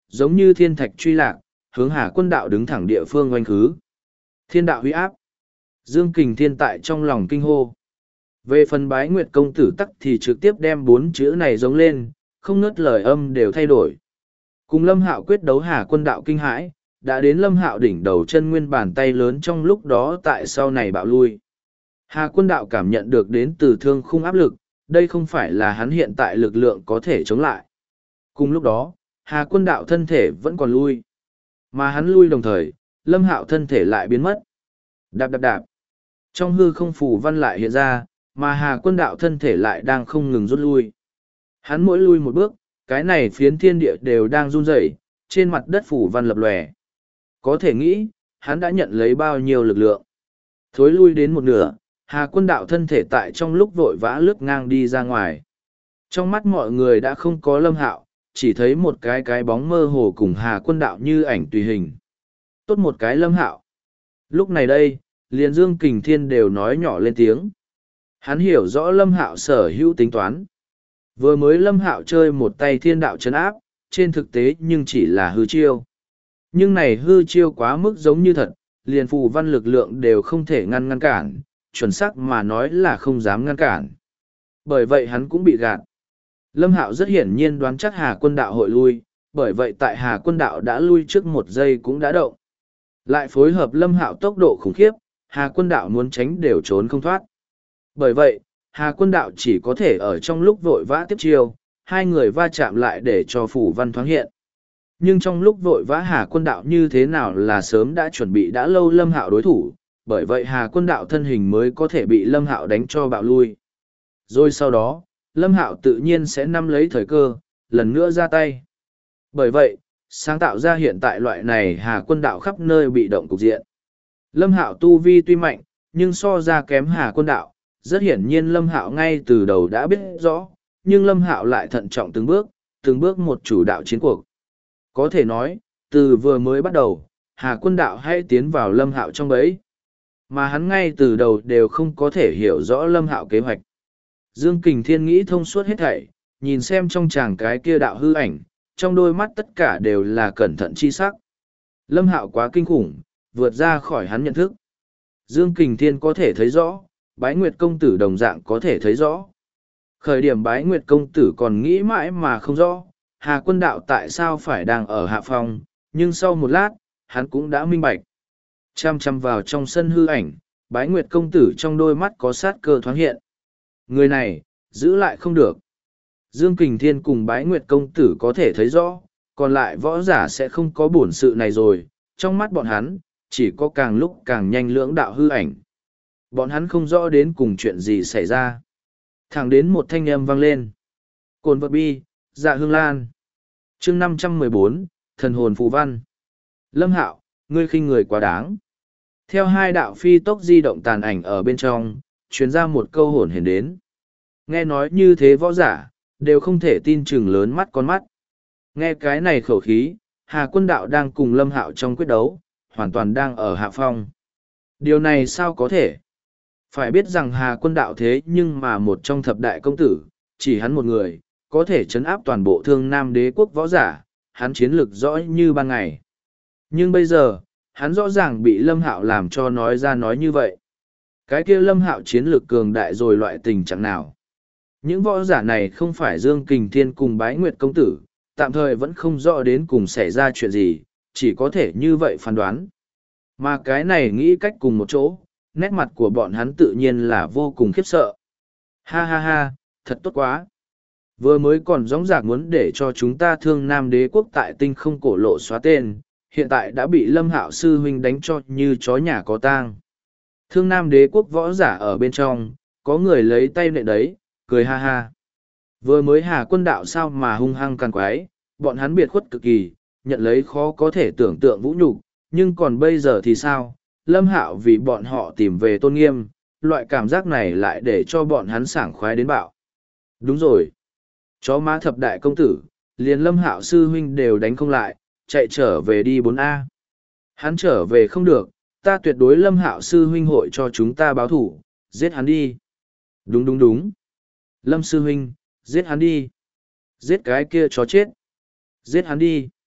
giống như thiên thạch truy lạc, hướng Hà Quân Đạo đứng thẳng địa phương oanh khứ. Thiên đạo huy áp. Dương Kình Thiên tại trong lòng kinh hô. Về phần Bái Nguyệt công tử tắc thì trực tiếp đem 4 chữ này giống lên, không ngớt lời âm đều thay đổi. Cùng Lâm Hạo quyết đấu Hà Quân Đạo kinh hãi, đã đến Lâm Hạo đỉnh đầu chân nguyên bàn tay lớn trong lúc đó tại sau này bạo lui. Hà Quân Đạo cảm nhận được đến từ thương khung áp lực, đây không phải là hắn hiện tại lực lượng có thể chống lại. Cùng lúc đó, Hà Quân Đạo thân thể vẫn còn lui. Mà hắn lui đồng thời, Lâm Hạo thân thể lại biến mất. Đạp đạp đạp. Trong hư không phù văn lại hiện ra, mà Hà Quân Đạo thân thể lại đang không ngừng rút lui. Hắn mỗi lui một bước, cái này phiến thiên địa đều đang run rẩy, trên mặt đất phù văn lập lòe. Có thể nghĩ, hắn đã nhận lấy bao nhiêu lực lượng. Thối lui đến một nửa, Hà Quân Đạo thân thể tại trong lúc vội vã lướt ngang đi ra ngoài. Trong mắt mọi người đã không có Lâm Hạo, chỉ thấy một cái bóng mơ hồ cùng Hà Quân Đạo như ảnh tùy hình. Tốt một cái Lâm Hạo. Lúc này đây, liền Dương Kình Thiên đều nói nhỏ lên tiếng. Hắn hiểu rõ Lâm Hạo sở hữu tính toán. Vừa mới Lâm Hạo chơi một tay thiên đạo trấn áp, trên thực tế nhưng chỉ là hư chiêu. Nhưng này hư chiêu quá mức giống như thật, liền phù văn lực lượng đều không thể ngăn cản, chuẩn xác mà nói là không dám ngăn cản. Bởi vậy hắn cũng bị gạt. Lâm Hạo rất hiển nhiên đoán chắc Hà Quân Đạo hội lui, bởi vậy tại Hà Quân Đạo đã lui trước 1 giây cũng đã động. Lại phối hợp Lâm Hạo tốc độ khủng khiếp, Hà Quân Đạo muốn tránh đều trốn không thoát. Bởi vậy, Hà Quân Đạo chỉ có thể ở trong lúc vội vã tiếp chiêu, hai người va chạm lại để cho phủ văn thoáng hiện. Nhưng trong lúc vội vã Hà Quân Đạo như thế nào là sớm đã chuẩn bị đã lâu Lâm Hạo đối thủ, bởi vậy Hà Quân Đạo thân hình mới có thể bị Lâm Hạo đánh cho bạo lui. Rồi sau đó, Lâm Hạo tự nhiên sẽ nắm lấy thời cơ, lần nữa ra tay. Bởi vậy, sáng tạo ra hiện tại loại này Hà Quân Đạo khắp nơi bị động cục diện. Lâm Hạo tu vi tuy mạnh, nhưng so ra kém Hà Quân Đạo, rất hiển nhiên Lâm Hạo ngay từ đầu đã biết rõ, nhưng Lâm Hạo lại thận trọng từng bước một chủ đạo chiến cuộc. Có thể nói, từ vừa mới bắt đầu, Hà Quân Đạo hay tiến vào Lâm Hạo trong bẫy. Mà hắn ngay từ đầu đều không có thể hiểu rõ Lâm Hạo kế hoạch. Dương Kình Thiên nghĩ thông suốt hết thảy, nhìn xem trong chàng cái kia đạo hư ảnh, trong đôi mắt tất cả đều là cẩn thận chi sắc. Lâm Hạo quá kinh khủng, vượt ra khỏi hắn nhận thức. Dương Kình Thiên có thể thấy rõ, Bái Nguyệt công tử đồng dạng có thể thấy rõ. Khởi điểm Bái Nguyệt công tử còn nghĩ mãi mà không rõ, Hà Quân Đạo tại sao phải đang ở hạ phòng, nhưng sau một lát, hắn cũng đã minh bạch. Chăm chăm vào trong sân hư ảnh, Bái Nguyệt công tử trong đôi mắt có sát cơ thoáng hiện. Người này, giữ lại không được. Dương Kình Thiên cùng Bái Nguyệt công tử có thể thấy rõ, còn lại võ giả sẽ không có bổn sự này rồi, trong mắt bọn hắn, chỉ có càng lúc càng nhanh lưỡng đạo hư ảnh. Bọn hắn không rõ đến cùng chuyện gì xảy ra. Thẳng đến một thanh âm vang lên. Cồn vật bi, dạ hương lan. chương 514, thần hồn phù văn. Lâm Hạo, ngươi khinh người quá đáng. Theo hai đạo phi tốc di động tàn ảnh ở bên trong, truyền ra một câu hồn hển đến. Nghe nói như thế võ giả, đều không thể tin chừng lớn mắt con mắt. Nghe cái này khẩu khí, Hà Quân Đạo đang cùng Lâm Hạo trong quyết đấu, hoàn toàn đang ở hạ phong. Điều này sao có thể? Phải biết rằng Hà Quân Đạo thế nhưng mà một trong thập đại công tử, chỉ hắn một người, có thể chấn áp toàn bộ Thương Nam Đế quốc võ giả, hắn chiến lược rõ như ban ngày. Nhưng bây giờ, hắn rõ ràng bị Lâm Hạo làm cho nói ra nói như vậy. Cái kia Lâm Hạo chiến lược cường đại rồi loại tình trạng nào? Những võ giả này không phải Dương Kình Thiên cùng Bái Nguyệt công tử, tạm thời vẫn không rõ đến cùng xảy ra chuyện gì, chỉ có thể như vậy phán đoán. Mà cái này nghĩ cách cùng một chỗ, nét mặt của bọn hắn tự nhiên là vô cùng khiếp sợ. Ha ha ha, thật tốt quá. Vừa mới còn dõng dạc muốn để cho chúng ta Thương Nam Đế quốc tại tinh không cổ lộ xóa tên, hiện tại đã bị Lâm Hạo sư huynh đánh cho như chó nhà có tang. Thương Nam Đế quốc võ giả ở bên trong, có người lấy tay nện đấy, cười ha ha. Vừa mới Hà Quân Đạo sao mà hung hăng càng quái, bọn hắn biệt khuất cực kỳ, nhận lấy khó có thể tưởng tượng vũ nhục, nhưng còn bây giờ thì sao? Lâm Hạo vì bọn họ tìm về tôn nghiêm, loại cảm giác này lại để cho bọn hắn sảng khoái đến bạo. Đúng rồi. Chó má thập đại công tử, liền Lâm Hạo sư huynh đều đánh không lại, chạy trở về đi 4A. Hắn trở về không được, ta tuyệt đối Lâm Hạo sư huynh hội cho chúng ta báo thủ, giết hắn đi. Đúng đúng đúng. Lâm sư huynh, giết hắn đi. Giết cái kia chó chết. Giết hắn đi.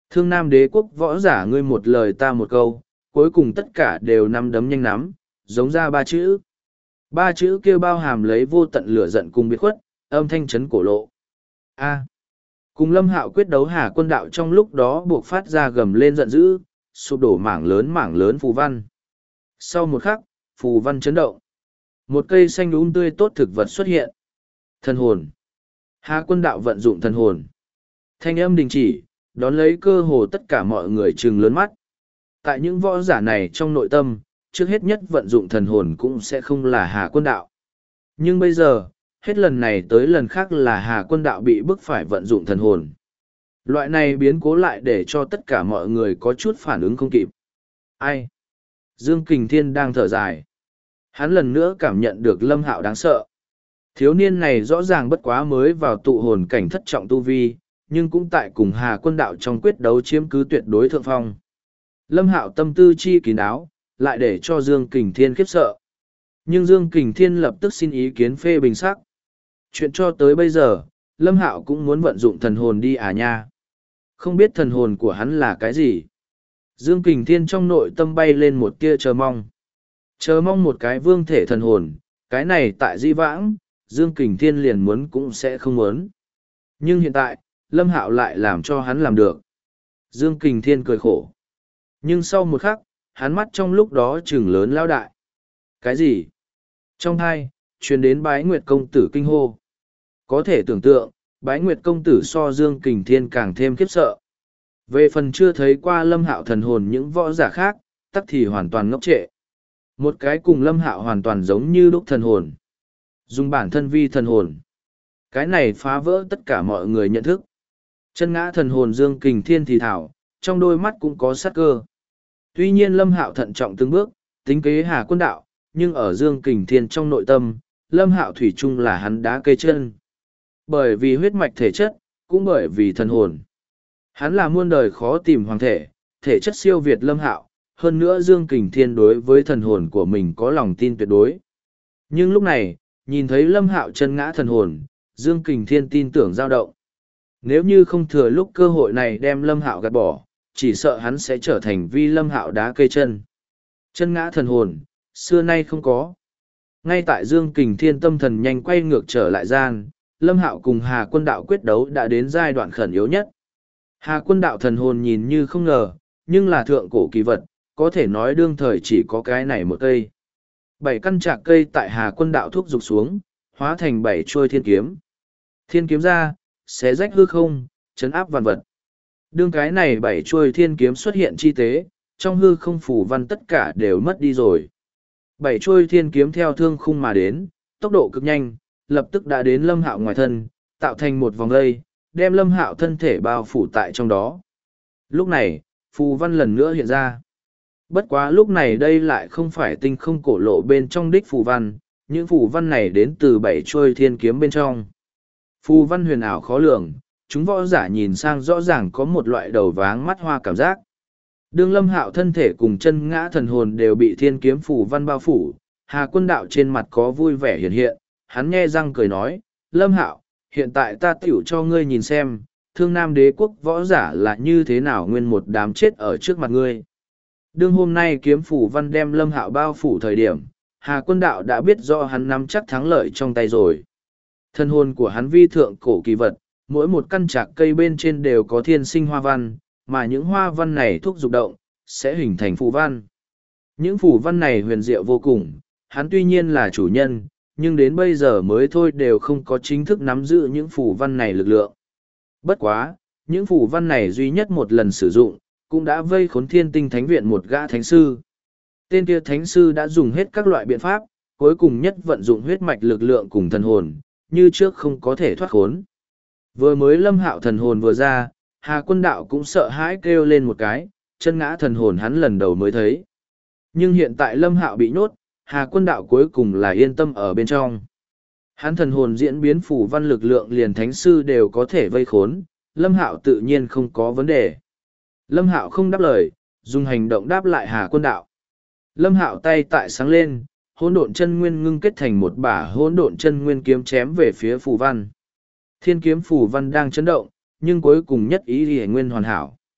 Thương Nam Đế quốc võ giả ngươi một lời ta một câu, cuối cùng tất cả đều nắm đấm nhanh nắm, giống ra ba chữ. Ba chữ kia bao hàm lấy vô tận lửa giận cùng biệt khuất, âm thanh chấn cổ lộ. A. Cùng Lâm Hạo quyết đấu Hà Quân Đạo trong lúc đó buộc phát ra gầm lên giận dữ, sụp đổ mảng lớn phù văn. Sau một khắc, phù văn chấn động. Một cây xanh tươi tốt thực vật xuất hiện. Thần hồn. Hà Quân Đạo vận dụng thần hồn. Thanh âm đình chỉ, đón lấy cơ hồ tất cả mọi người trừng lớn mắt. Tại những võ giả này trong nội tâm, trước hết nhất vận dụng thần hồn cũng sẽ không là Hà Quân Đạo. Nhưng bây giờ, hết lần này tới lần khác là Hà Quân Đạo bị bức phải vận dụng thần hồn. Loại này biến cố lại để cho tất cả mọi người có chút phản ứng không kịp. Ai? Dương Kình Thiên đang thở dài. Hắn lần nữa cảm nhận được Lâm Hạo đáng sợ. Thiếu niên này rõ ràng bất quá mới vào tụ hồn cảnh thất trọng tu vi, nhưng cũng tại cùng Hà Quân Đạo trong quyết đấu chiếm cứ tuyệt đối thượng phong. Lâm Hạo tâm tư chi kín đáo, lại để cho Dương Kình Thiên khiếp sợ. Nhưng Dương Kình Thiên lập tức xin ý kiến phê bình sắc. Chuyện cho tới bây giờ, Lâm Hạo cũng muốn vận dụng thần hồn đi à nha. Không biết thần hồn của hắn là cái gì. Dương Kình Thiên trong nội tâm bay lên một tia chờ mong. Chờ mong một cái vương thể thần hồn, cái này tại di vãng, Dương Kình Thiên liền muốn cũng sẽ không muốn. Nhưng hiện tại, Lâm Hạo lại làm cho hắn làm được. Dương Kình Thiên cười khổ. Nhưng sau một khắc, hắn mắt trong lúc đó trừng lớn lao đại. Cái gì? Trong hai, truyền đến Bái Nguyệt công tử kinh hô. Có thể tưởng tượng, Bái Nguyệt công tử so Dương Kình Thiên càng thêm khiếp sợ. Về phần chưa thấy qua Lâm Hạo thần hồn những võ giả khác, tắc thì hoàn toàn ngốc trệ. Một cái cùng Lâm Hạo hoàn toàn giống như đúc thần hồn. Dùng bản thân vi thần hồn. Cái này phá vỡ tất cả mọi người nhận thức. Chân ngã thần hồn Dương Kình Thiên thì thảo, trong đôi mắt cũng có sát cơ. Tuy nhiên Lâm Hạo thận trọng từng bước, tính kế Hà Quân Đạo, nhưng ở Dương Kình Thiên trong nội tâm, Lâm Hạo thủy chung là hắn đá cây chân. Bởi vì huyết mạch thể chất, cũng bởi vì thần hồn. Hắn là muôn đời khó tìm hoàng thể, thể chất siêu việt Lâm Hạo, hơn nữa Dương Kình Thiên đối với thần hồn của mình có lòng tin tuyệt đối. Nhưng lúc này, nhìn thấy Lâm Hạo chân ngã thần hồn, Dương Kình Thiên tin tưởng dao động. Nếu như không thừa lúc cơ hội này đem Lâm Hạo gạt bỏ, chỉ sợ hắn sẽ trở thành vi Lâm Hạo đá cây chân. Chân ngã thần hồn, xưa nay không có. Ngay tại Dương Kình Thiên tâm thần nhanh quay ngược trở lại gian, Lâm Hạo cùng Hà Quân Đạo quyết đấu đã đến giai đoạn khẩn yếu nhất. Hà Quân Đạo thần hồn nhìn như không ngờ, nhưng là thượng cổ kỳ vật, có thể nói đương thời chỉ có cái này một cây. 7 căn trạc cây tại Hà Quân Đạo thúc dục xuống, hóa thành 7 chuôi thiên kiếm. Thiên kiếm ra, xé rách hư không, chấn áp vạn vật. Đương cái này 7 chuôi thiên kiếm xuất hiện chi tế, trong hư không phủ văn tất cả đều mất đi rồi. 7 chuôi thiên kiếm theo thương khung mà đến, tốc độ cực nhanh, lập tức đã đến Lâm Hạo ngoài thân, tạo thành một vòng dây, đem Lâm Hạo thân thể bao phủ tại trong đó. Lúc này, phù văn lần nữa hiện ra. Bất quá lúc này đây lại không phải tinh không cổ lộ bên trong đích phù văn, những phù văn này đến từ 7 chuôi thiên kiếm bên trong. Phù văn huyền ảo khó lường, chúng võ giả nhìn sang rõ ràng có một loại đầu váng mắt hoa cảm giác. Đương Lâm Hạo thân thể cùng chân ngã thần hồn đều bị thiên kiếm phù văn bao phủ, Hà Quân Đạo trên mặt có vui vẻ hiện hiện, hắn nhe răng cười nói, Lâm Hạo, hiện tại ta tiểu cho ngươi nhìn xem, Thương Nam Đế quốc võ giả là như thế nào nguyên một đám chết ở trước mặt ngươi. Đương hôm nay kiếm phù văn đem Lâm Hạo bao phủ thời điểm, Hà Quân Đạo đã biết do hắn nắm chắc thắng lợi trong tay rồi. Thân hồn của hắn vi thượng cổ kỳ vật, mỗi một căn trạc cây bên trên đều có thiên sinh hoa văn, mà những hoa văn này thúc dục động, sẽ hình thành phù văn. Những phù văn này huyền diệu vô cùng, hắn tuy nhiên là chủ nhân, nhưng đến bây giờ mới thôi đều không có chính thức nắm giữ những phù văn này lực lượng. Bất quá, những phù văn này duy nhất một lần sử dụng, cũng đã vây khốn Thiên Tinh Thánh Viện một gã thánh sư. Tên kia thánh sư đã dùng hết các loại biện pháp, cuối cùng nhất vận dụng huyết mạch lực lượng cùng thần hồn, như trước không có thể thoát khốn. Vừa mới Lâm Hạo thần hồn vừa ra, Hà Quân Đạo cũng sợ hãi kêu lên một cái, chân ngã thần hồn hắn lần đầu mới thấy. Nhưng hiện tại Lâm Hạo bị nhốt, Hà Quân Đạo cuối cùng là yên tâm ở bên trong. Hắn thần hồn diễn biến phủ văn lực lượng liền thánh sư đều có thể vây khốn, Lâm Hạo tự nhiên không có vấn đề. Lâm Hạo không đáp lời, dùng hành động đáp lại Hà Quân Đạo. Lâm Hạo tay tại sáng lên, hỗn độn chân nguyên ngưng kết thành một bả hỗn độn chân nguyên kiếm chém về phía phù văn. Thiên kiếm phù văn đang chấn động, nhưng cuối cùng nhất ý thì nguyên hoàn hảo.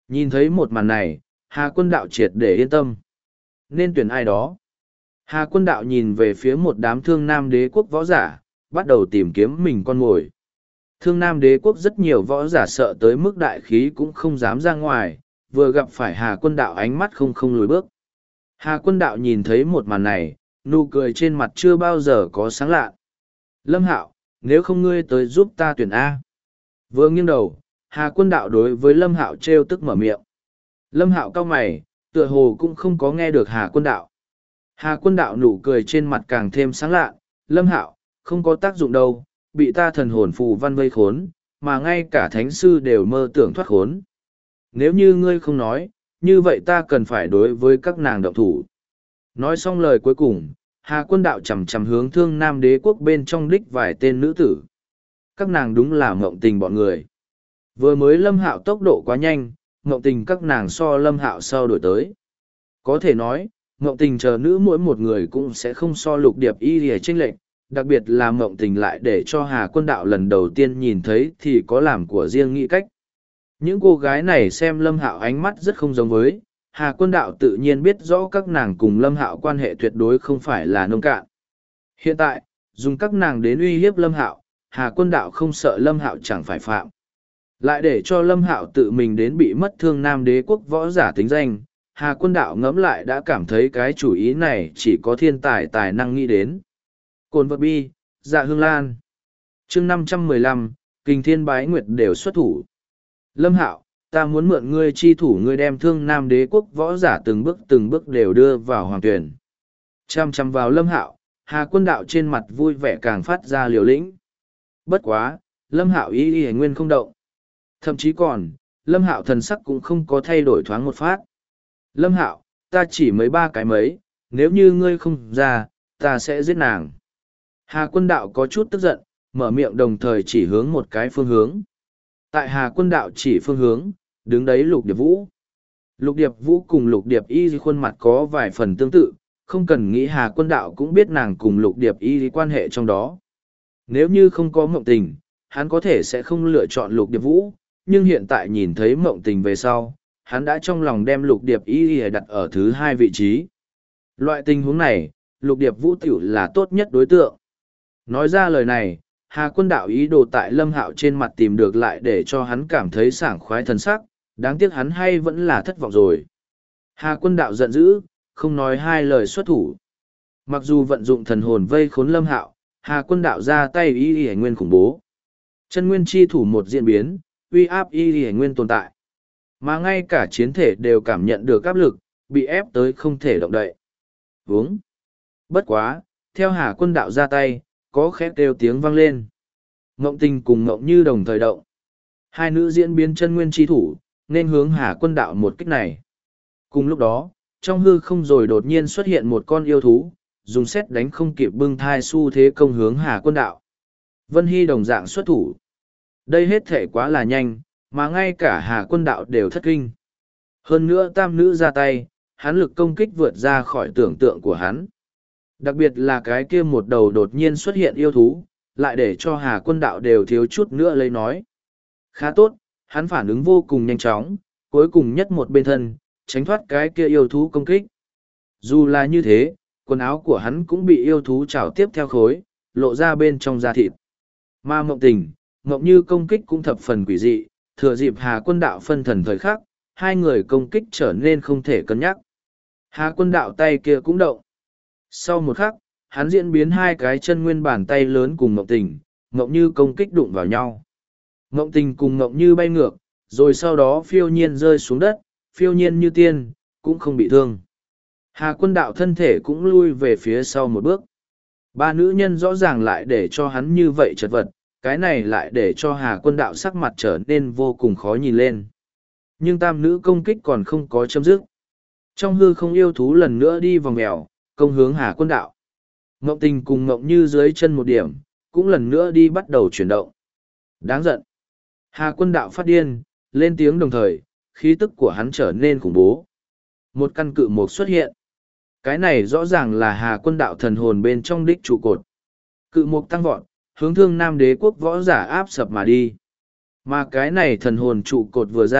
Nhìn thấy một màn này, Hà Quân Đạo triệt để yên tâm. Nên tuyển ai đó. Hà Quân Đạo nhìn về phía một đám Thương Nam Đế quốc võ giả, bắt đầu tìm kiếm mình con mồi. Thương Nam Đế quốc rất nhiều võ giả sợ tới mức đại khí cũng không dám ra ngoài, vừa gặp phải Hà Quân Đạo ánh mắt không lùi bước. Hà Quân Đạo nhìn thấy một màn này, nụ cười trên mặt chưa bao giờ có sáng lạ. Lâm Hạo, nếu không ngươi tới giúp ta tuyển A. Vừa nghiêng đầu, Hà Quân Đạo đối với Lâm Hạo trêu tức mở miệng. Lâm Hạo cau mày, tựa hồ cũng không có nghe được Hà Quân Đạo. Hà Quân Đạo nụ cười trên mặt càng thêm sáng lạ. Lâm Hạo, không có tác dụng đâu, bị ta thần hồn phù văn vây khốn, mà ngay cả thánh sư đều mơ tưởng thoát khốn. Nếu như ngươi không nói, như vậy ta cần phải đối với các nàng động thủ. Nói xong lời cuối cùng, Hà Quân Đạo chầm chầm hướng Thương Nam Đế quốc bên trong đích vài tên nữ tử. Các nàng đúng là mộng tình bọn người. Vừa mới Lâm Hạo tốc độ quá nhanh, mộng tình các nàng so Lâm Hạo sau đổi tới. Có thể nói, mộng tình chờ nữ mỗi một người cũng sẽ không so Lục Điệp Y lìa chênh lệch, đặc biệt là mộng tình lại để cho Hà Quân Đạo lần đầu tiên nhìn thấy thì có làm của riêng nghĩ cách. Những cô gái này xem Lâm Hạo ánh mắt rất không giống với, Hà Quân Đạo tự nhiên biết rõ các nàng cùng Lâm Hạo quan hệ tuyệt đối không phải là nông cạn. Hiện tại, dùng các nàng đến uy hiếp Lâm Hạo, Hà Quân Đạo không sợ Lâm Hạo chẳng phải phạm. Lại để cho Lâm Hạo tự mình đến bị mất Thương Nam Đế quốc võ giả tính danh, Hà Quân Đạo ngẫm lại đã cảm thấy cái chủ ý này chỉ có thiên tài tài năng nghĩ đến. Cồn vật bi, Dạ Hương Lan. Chương 515, Kình Thiên Bái Nguyệt đều xuất thủ. Lâm Hạo, ta muốn mượn ngươi chi thủ ngươi đem Thương Nam Đế quốc võ giả từng bước đều đưa vào hoàng tuyển. Chăm chăm vào Lâm Hạo, Hà Quân Đạo trên mặt vui vẻ càng phát ra liều lĩnh. Bất quá, Lâm Hạo y nguyên không động. Thậm chí còn, Lâm Hạo thần sắc cũng không có thay đổi thoáng một phát. Lâm Hạo, ta chỉ mấy ba cái mấy, nếu như ngươi không ra, ta sẽ giết nàng. Hà Quân Đạo có chút tức giận, mở miệng đồng thời chỉ hướng một cái phương hướng. Tại Hà Quân Đạo chỉ phương hướng, đứng đấy Lục Điệp Vũ. Lục Điệp Vũ cùng Lục Điệp Y khuôn mặt có vài phần tương tự, không cần nghĩ Hà Quân Đạo cũng biết nàng cùng Lục Điệp Y quan hệ trong đó. Nếu như không có mộng tình, hắn có thể sẽ không lựa chọn Lục Điệp Vũ, nhưng hiện tại nhìn thấy mộng tình về sau, hắn đã trong lòng đem Lục Điệp Y đặt ở thứ hai vị trí. Loại tình huống này, Lục Điệp Vũ tiểu là tốt nhất đối tượng. Nói ra lời này, Hà Quân Đạo ý đồ tại Lâm Hạo trên mặt tìm được lại để cho hắn cảm thấy sảng khoái thần sắc, đáng tiếc hắn hay vẫn là thất vọng rồi. Hà Quân Đạo giận dữ, không nói hai lời xuất thủ. Mặc dù vận dụng thần hồn vây khốn Lâm Hạo, Hà Quân Đạo ra tay y nguyên khủng bố. Chân nguyên chi thủ một diễn biến, uy áp y nguyên tồn tại. Mà ngay cả chiến thể đều cảm nhận được áp lực, bị ép tới không thể động đậy. Vướng. Bất quá, theo Hà Quân Đạo ra tay, có khét đều tiếng vang lên. Ngộng Tình cùng Ngộng Như đồng thời động. Hai nữ diễn biến chân nguyên chi thủ, nên hướng Hà Quân Đạo một kích này. Cùng lúc đó, trong hư không rồi đột nhiên xuất hiện một con yêu thú, dùng xét đánh không kịp bưng thai xu thế công hướng Hà Quân Đạo. Vân Hy đồng dạng xuất thủ. Đây hết thể quá là nhanh, mà ngay cả Hà Quân Đạo đều thất kinh. Hơn nữa tam nữ ra tay, hắn lực công kích vượt ra khỏi tưởng tượng của hắn. Đặc biệt là cái kia một đầu đột nhiên xuất hiện yêu thú, lại để cho Hà Quân Đạo đều thiếu chút nữa lấy nói. Khá tốt, hắn phản ứng vô cùng nhanh chóng, cuối cùng nhất một bên thân, tránh thoát cái kia yêu thú công kích. Dù là như thế, quần áo của hắn cũng bị yêu thú trảo tiếp theo khối, lộ ra bên trong da thịt. Mà Mộng Tình, Mộng Như công kích cũng thập phần quỷ dị, thừa dịp Hà Quân Đạo phân thần thời khắc, hai người công kích trở nên không thể cân nhắc. Hà Quân Đạo tay kia cũng động. Sau một khắc, hắn diễn biến hai cái chân nguyên bàn tay lớn cùng Mộng Tình, Mộng Như công kích đụng vào nhau. Mộng Tình cùng Mộng Như bay ngược, rồi sau đó phiêu nhiên rơi xuống đất, phiêu nhiên như tiên, cũng không bị thương. Hà Quân Đạo thân thể cũng lui về phía sau một bước. Ba nữ nhân rõ ràng lại để cho hắn như vậy chật vật, cái này lại để cho Hà Quân Đạo sắc mặt trở nên vô cùng khó nhìn lên. Nhưng tam nữ công kích còn không có chấm dứt. Trong hư không yêu thú lần nữa đi vòng mèo, công hướng Hà Quân Đạo. Ngộng Tình cùng Ngộng Như dưới chân một điểm, cũng lần nữa đi bắt đầu chuyển động. Đáng giận. Hà Quân Đạo phát điên, lên tiếng đồng thời, khí tức của hắn trở nên khủng bố. Một căn cự mục xuất hiện. Cái này rõ ràng là Hà Quân Đạo thần hồn bên trong đích trụ cột. Cự mục tăng vọt, hướng Thương Nam Đế quốc võ giả áp sập mà đi. Mà cái này thần hồn trụ cột vừa ra,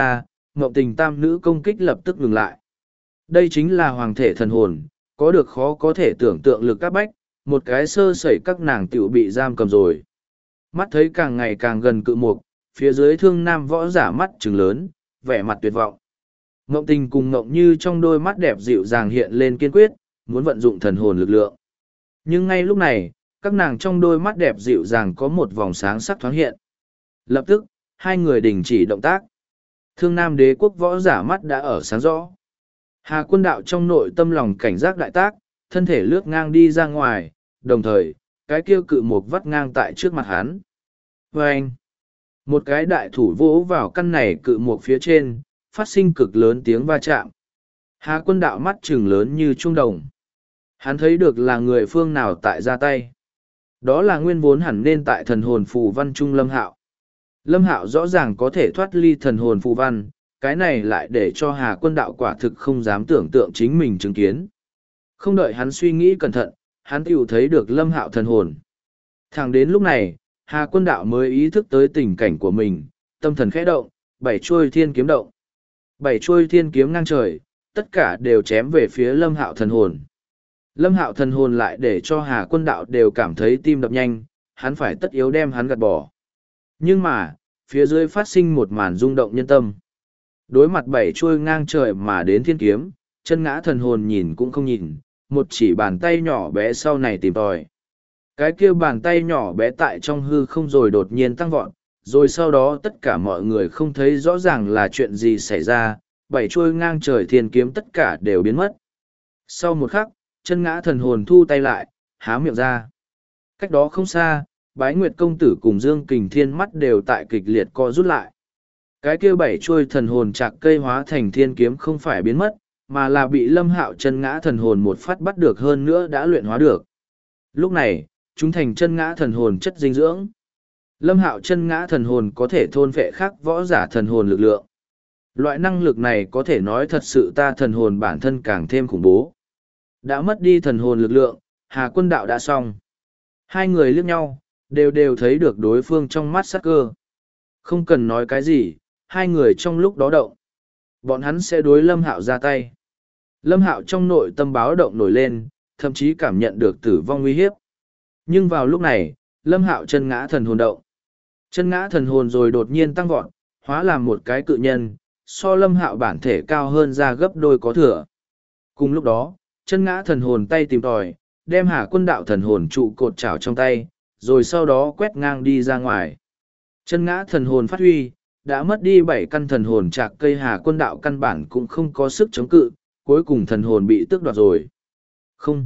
Ngộng Tình tam nữ công kích lập tức ngừng lại. Đây chính là hoàng thể thần hồn, có được khó có thể tưởng tượng lực các bách, một cái sơ sẩy các nàng tiểu bị giam cầm rồi. Mắt thấy càng ngày càng gần cự mục, phía dưới Thương Nam võ giả mắt trừng lớn, vẻ mặt tuyệt vọng. Ngộng Tình cùng Ngộng Như trong đôi mắt đẹp dịu dàng hiện lên kiên quyết, muốn vận dụng thần hồn lực lượng. Nhưng ngay lúc này, các nàng trong đôi mắt đẹp dịu dàng có một vòng sáng sắc thoáng hiện. Lập tức, hai người đình chỉ động tác. Thương Nam đế quốc võ giả mắt đã ở sáng rõ. Hà Quân Đạo trong nội tâm lòng cảnh giác đại tác, thân thể lướt ngang đi ra ngoài, đồng thời, cái kia cự mục vắt ngang tại trước mặt hắn. Và anh, một cái đại thủ vỗ vào căn này cự mục phía trên, phát sinh cực lớn tiếng va chạm. Hà Quân Đạo mắt trừng lớn như trung đồng. Hắn thấy được là người phương nào tại ra tay. Đó là nguyên vốn hẳn nên tại thần hồn phù văn trung Lâm Hạo. Lâm Hạo rõ ràng có thể thoát ly thần hồn phù văn, cái này lại để cho Hà Quân Đạo quả thực không dám tưởng tượng chính mình chứng kiến. Không đợi hắn suy nghĩ cẩn thận, hắn tiểu thấy được Lâm Hạo thần hồn. Thẳng đến lúc này, Hà Quân Đạo mới ý thức tới tình cảnh của mình, tâm thần khẽ động, bảy chuôi thiên kiếm động. Bảy chuôi thiên kiếm ngang trời, tất cả đều chém về phía Lâm Hạo thần hồn. Lâm Hạo thần hồn lại để cho Hà Quân Đạo đều cảm thấy tim đập nhanh, hắn phải tất yếu đem hắn gạt bỏ. Nhưng mà, phía dưới phát sinh một màn rung động nhân tâm. Đối mặt bảy chuôi ngang trời mà đến thiên kiếm, chân ngã thần hồn nhìn cũng không nhìn, một chỉ bàn tay nhỏ bé sau này tìm tòi. Cái kia bàn tay nhỏ bé tại trong hư không rồi đột nhiên tăng vọt, rồi sau đó tất cả mọi người không thấy rõ ràng là chuyện gì xảy ra, bảy chuôi ngang trời thiên kiếm tất cả đều biến mất. Sau một khắc, chân ngã thần hồn thu tay lại, há miệng ra. Cách đó không xa, Bái Nguyệt công tử cùng Dương Kình Thiên mắt đều tại kịch liệt co rút lại. Cái kia bảy chuôi thần hồn chạc cây hóa thành thiên kiếm không phải biến mất, mà là bị Lâm Hạo chân ngã thần hồn một phát bắt được hơn nữa đã luyện hóa được. Lúc này, chúng thành chân ngã thần hồn chất dinh dưỡng. Lâm Hạo chân ngã thần hồn có thể thôn phệ khác võ giả thần hồn lực lượng. Loại năng lực này có thể nói thật sự ta thần hồn bản thân càng thêm khủng bố. Đã mất đi thần hồn lực lượng, Hà Quân Đạo đã xong. Hai người liếc nhau, đều thấy được đối phương trong mắt sắc cơ. Không cần nói cái gì, hai người trong lúc đó động. Bọn hắn sẽ đối Lâm Hạo ra tay. Lâm Hạo trong nội tâm báo động nổi lên, thậm chí cảm nhận được tử vong nguy hiếp. Nhưng vào lúc này, Lâm Hạo chân ngã thần hồn động. Chân ngã thần hồn rồi đột nhiên tăng vọt, hóa làm một cái cự nhân, so Lâm Hạo bản thể cao hơn ra gấp đôi có thừa. Cùng lúc đó, chân ngã thần hồn tay tìm tòi, đem Hà Quân Đạo thần hồn trụ cột chảo trong tay, rồi sau đó quét ngang đi ra ngoài. Chân ngã thần hồn phát huy, đã mất đi 7 căn thần hồn chạc cây Hà Quân Đạo căn bản cũng không có sức chống cự, cuối cùng thần hồn bị tước đoạt rồi. Không.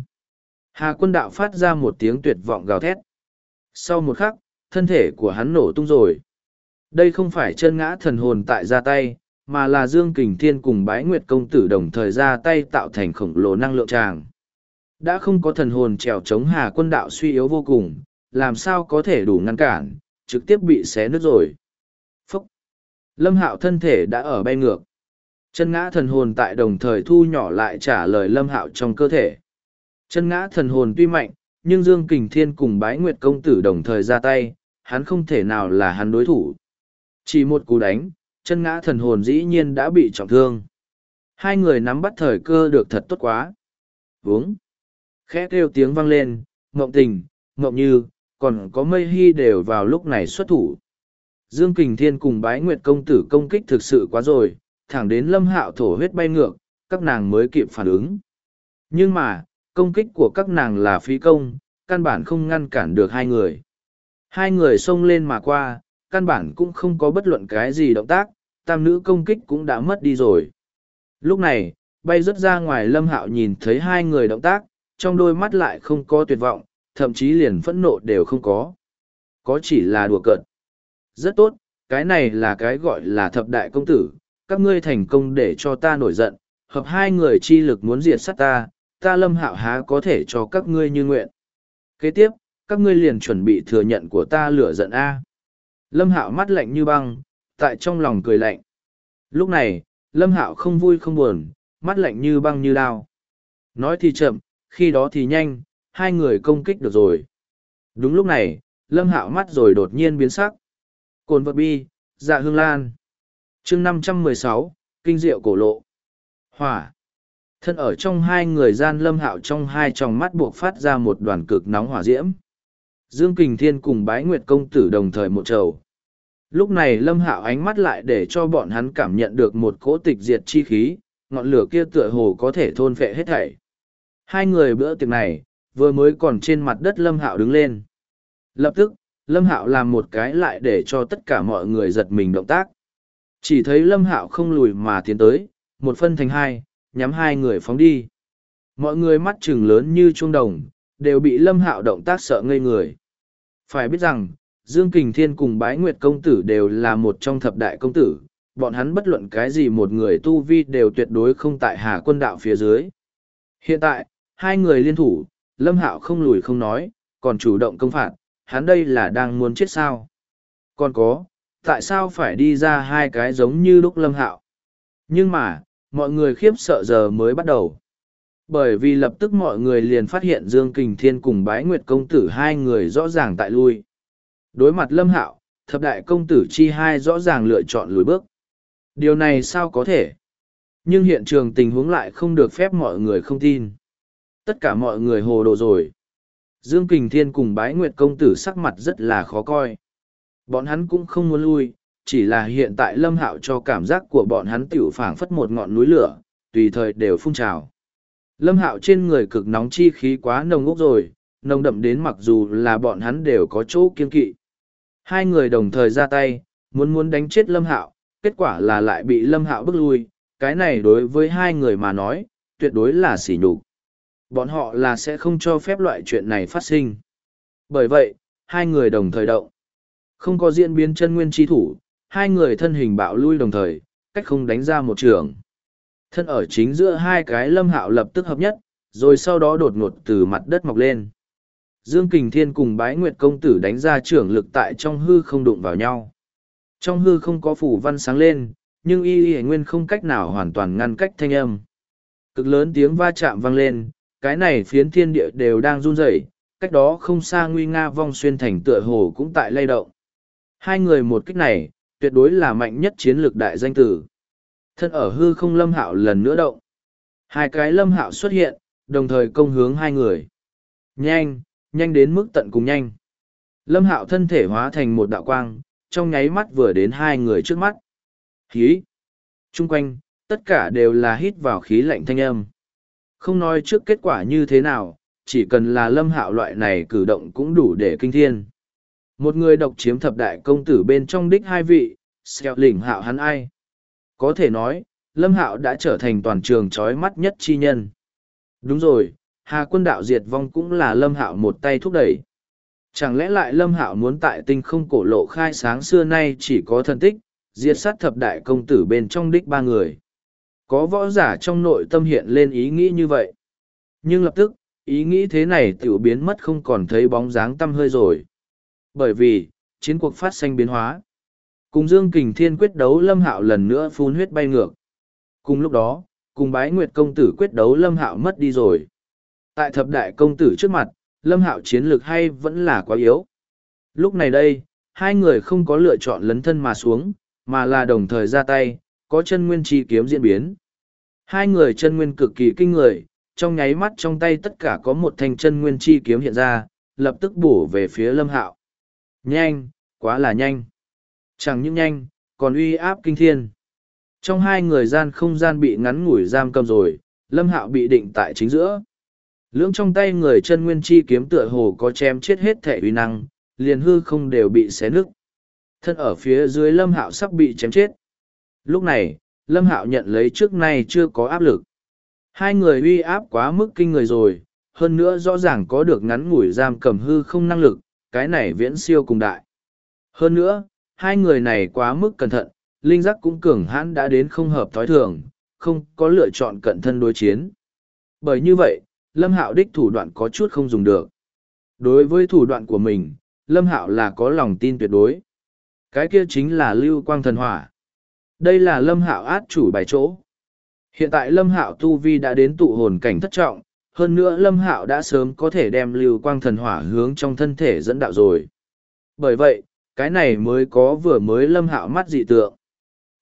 Hà Quân Đạo phát ra một tiếng tuyệt vọng gào thét. Sau một khắc, thân thể của hắn nổ tung rồi. Đây không phải chân ngã thần hồn tại ra tay, mà là Dương Kình Thiên cùng Bái Nguyệt công tử đồng thời ra tay tạo thành khổng lồ năng lượng tràng. Đã không có thần hồn trèo chống Hà Quân Đạo suy yếu vô cùng, làm sao có thể đủ ngăn cản, trực tiếp bị xé nứt rồi. Phúc! Lâm Hạo thân thể đã ở bay ngược. Chân ngã thần hồn tại đồng thời thu nhỏ lại trả lời Lâm Hạo trong cơ thể. Chân ngã thần hồn tuy mạnh, nhưng Dương Kình Thiên cùng Bái Nguyệt công tử đồng thời ra tay, hắn không thể nào là hắn đối thủ. Chỉ một cú đánh, chân ngã thần hồn dĩ nhiên đã bị trọng thương. Hai người nắm bắt thời cơ được thật tốt quá. Vướng! Khẽ kêu tiếng vang lên, Ngộng Tình, Ngộng Như, còn có Mây Hy đều vào lúc này xuất thủ. Dương Kình Thiên cùng Bái Nguyệt công tử công kích thực sự quá rồi, thẳng đến Lâm Hạo thổ huyết bay ngược, các nàng mới kịp phản ứng. Nhưng mà, công kích của các nàng là phí công, căn bản không ngăn cản được hai người. Hai người xông lên mà qua, căn bản cũng không có bất luận cái gì động tác, tam nữ công kích cũng đã mất đi rồi. Lúc này, bay rất ra ngoài Lâm Hạo nhìn thấy hai người động tác, trong đôi mắt lại không có tuyệt vọng, thậm chí liền phẫn nộ đều không có. Có chỉ là đùa cợt. Rất tốt, cái này là cái gọi là thập đại công tử, các ngươi thành công để cho ta nổi giận, hợp hai người chi lực muốn diệt sát ta, ta Lâm Hạo há có thể cho các ngươi như nguyện. Kế tiếp, các ngươi liền chuẩn bị thừa nhận của ta lửa giận A. Lâm Hạo mắt lạnh như băng, tại trong lòng cười lạnh. Lúc này, Lâm Hạo không vui không buồn, mắt lạnh như băng như đao. Nói thì chậm, khi đó thì nhanh, hai người công kích được rồi. Đúng lúc này, Lâm Hạo mắt rồi đột nhiên biến sắc. Cồn vật bi, Dạ Hương Lan. chương 516, kinh diệu cổ lộ. Hỏa. Thân ở trong hai người gian Lâm Hạo trong hai tròng mắt buộc phát ra một đoàn cực nóng hỏa diễm. Dương Kình Thiên cùng Bái Nguyệt công tử đồng thời một trầu. Lúc này Lâm Hạo ánh mắt lại để cho bọn hắn cảm nhận được một cỗ tịch diệt chi khí, ngọn lửa kia tựa hồ có thể thôn phệ hết thảy. Hai người bữa tiệc này, vừa mới còn trên mặt đất Lâm Hạo đứng lên. Lập tức, Lâm Hạo làm một cái lại để cho tất cả mọi người giật mình động tác. Chỉ thấy Lâm Hạo không lùi mà tiến tới, một phân thành hai, nhắm hai người phóng đi. Mọi người mắt trừng lớn như chuông đồng, đều bị Lâm Hạo động tác sợ ngây người. Phải biết rằng, Dương Kình Thiên cùng Bái Nguyệt công tử đều là một trong thập đại công tử, bọn hắn bất luận cái gì một người tu vi đều tuyệt đối không tại Hà Quân đạo phía dưới. Hiện tại, hai người liên thủ, Lâm Hạo không lùi không nói, còn chủ động công phạt, hắn đây là đang muốn chết sao? Còn có, tại sao phải đi ra hai cái giống như lúc Lâm Hạo? Nhưng mà, mọi người khiếp sợ giờ mới bắt đầu. Bởi vì lập tức mọi người liền phát hiện Dương Kình Thiên cùng Bái Nguyệt công tử hai người rõ ràng tại lui. Đối mặt Lâm Hạo, thập đại công tử chi hai rõ ràng lựa chọn lùi bước. Điều này sao có thể? Nhưng hiện trường tình huống lại không được phép mọi người không tin. Tất cả mọi người hồ đồ rồi. Dương Kình Thiên cùng Bái Nguyệt công tử sắc mặt rất là khó coi. Bọn hắn cũng không muốn lui, chỉ là hiện tại Lâm Hạo cho cảm giác của bọn hắn tiểu phảng phất một ngọn núi lửa, tùy thời đều phun trào. Lâm Hạo trên người cực nóng chi khí quá nồng ốc rồi, nồng đậm đến mặc dù là bọn hắn đều có chỗ kiên kỵ. Hai người đồng thời ra tay, muốn đánh chết Lâm Hạo, kết quả là lại bị Lâm Hạo bức lui, cái này đối với hai người mà nói, tuyệt đối là sỉ nhục. Bọn họ là sẽ không cho phép loại chuyện này phát sinh. Bởi vậy, hai người đồng thời động. Không có diễn biến chân nguyên chi thủ, hai người thân hình bạo lui đồng thời, cách không đánh ra một trường. Thân ở chính giữa hai cái Lâm Hạo lập tức hợp nhất, rồi sau đó đột ngột từ mặt đất mọc lên. Dương Kình Thiên cùng Bái Nguyệt công tử đánh ra trưởng lực tại trong hư không đụng vào nhau. Trong hư không có phủ văn sáng lên, nhưng y nguyên không cách nào hoàn toàn ngăn cách thanh âm. Cực lớn tiếng va chạm vang lên, cái này phiến thiên địa đều đang run rẩy, cách đó không xa nguy nga vong xuyên thành tựa hồ cũng tại lay động. Hai người một kích này, tuyệt đối là mạnh nhất chiến lược đại danh tử. Thân ở hư không Lâm Hạo lần nữa động. Hai cái Lâm Hạo xuất hiện, đồng thời công hướng hai người. Nhanh, nhanh đến mức tận cùng nhanh. Lâm Hạo thân thể hóa thành một đạo quang, trong nháy mắt vừa đến hai người trước mắt. Khí. Trung quanh, tất cả đều là hít vào khí lạnh thanh âm. Không nói trước kết quả như thế nào, chỉ cần là Lâm Hạo loại này cử động cũng đủ để kinh thiên. Một người độc chiếm thập đại công tử bên trong đích hai vị, xeo lỉnh Hạo hắn ai. Có thể nói, Lâm Hạo đã trở thành toàn trường chói mắt nhất chi nhân. Đúng rồi, Hà Quân đạo diệt vong cũng là Lâm Hạo một tay thúc đẩy. Chẳng lẽ lại Lâm Hạo muốn tại tinh không cổ lộ khai sáng xưa nay chỉ có thần tích, diệt sát thập đại công tử bên trong đích ba người. Có võ giả trong nội tâm hiện lên ý nghĩ như vậy. Nhưng lập tức, ý nghĩ thế này tiểu biến mất không còn thấy bóng dáng tăm hơi rồi. Bởi vì, chiến cuộc phát sinh biến hóa. Cùng Dương Kình Thiên quyết đấu Lâm Hạo lần nữa phun huyết bay ngược. Cùng lúc đó, cùng Bái Nguyệt công tử quyết đấu Lâm Hạo mất đi rồi. Tại thập đại công tử trước mặt, Lâm Hạo chiến lược hay vẫn là quá yếu. Lúc này đây, hai người không có lựa chọn lấn thân mà xuống, mà là đồng thời ra tay, có chân nguyên chi kiếm diễn biến. Hai người chân nguyên cực kỳ kinh người, trong nháy mắt trong tay tất cả có một thanh chân nguyên chi kiếm hiện ra, lập tức bổ về phía Lâm Hạo. Nhanh, quá là nhanh. Chẳng những nhanh, còn uy áp kinh thiên. Trong hai người gian không gian bị ngắn ngủi giam cầm rồi, Lâm Hạo bị định tại chính giữa. Lưỡng trong tay người chân nguyên chi kiếm tựa hồ có chém chết hết thể uy năng, liền hư không đều bị xé nứt. Thân ở phía dưới Lâm Hạo sắp bị chém chết. Lúc này, Lâm Hạo nhận lấy trước nay chưa có áp lực. Hai người uy áp quá mức kinh người rồi, hơn nữa rõ ràng có được ngắn ngủi giam cầm hư không năng lực, cái này viễn siêu cùng đại. Hơn nữa, hai người này quá mức cẩn thận, linh giác cũng cường hãn đã đến không hợp thói thường, không có lựa chọn cận thân đối chiến. Bởi như vậy, Lâm Hạo đích thủ đoạn có chút không dùng được. Đối với thủ đoạn của mình, Lâm Hạo là có lòng tin tuyệt đối. Cái kia chính là lưu quang thần hỏa. Đây là Lâm Hạo át chủ bài chỗ. Hiện tại Lâm Hạo tu vi đã đến tụ hồn cảnh thất trọng, hơn nữa Lâm Hạo đã sớm có thể đem lưu quang thần hỏa hướng trong thân thể dẫn đạo rồi. Bởi vậy, cái này mới có vừa mới Lâm Hạo mắt dị tượng.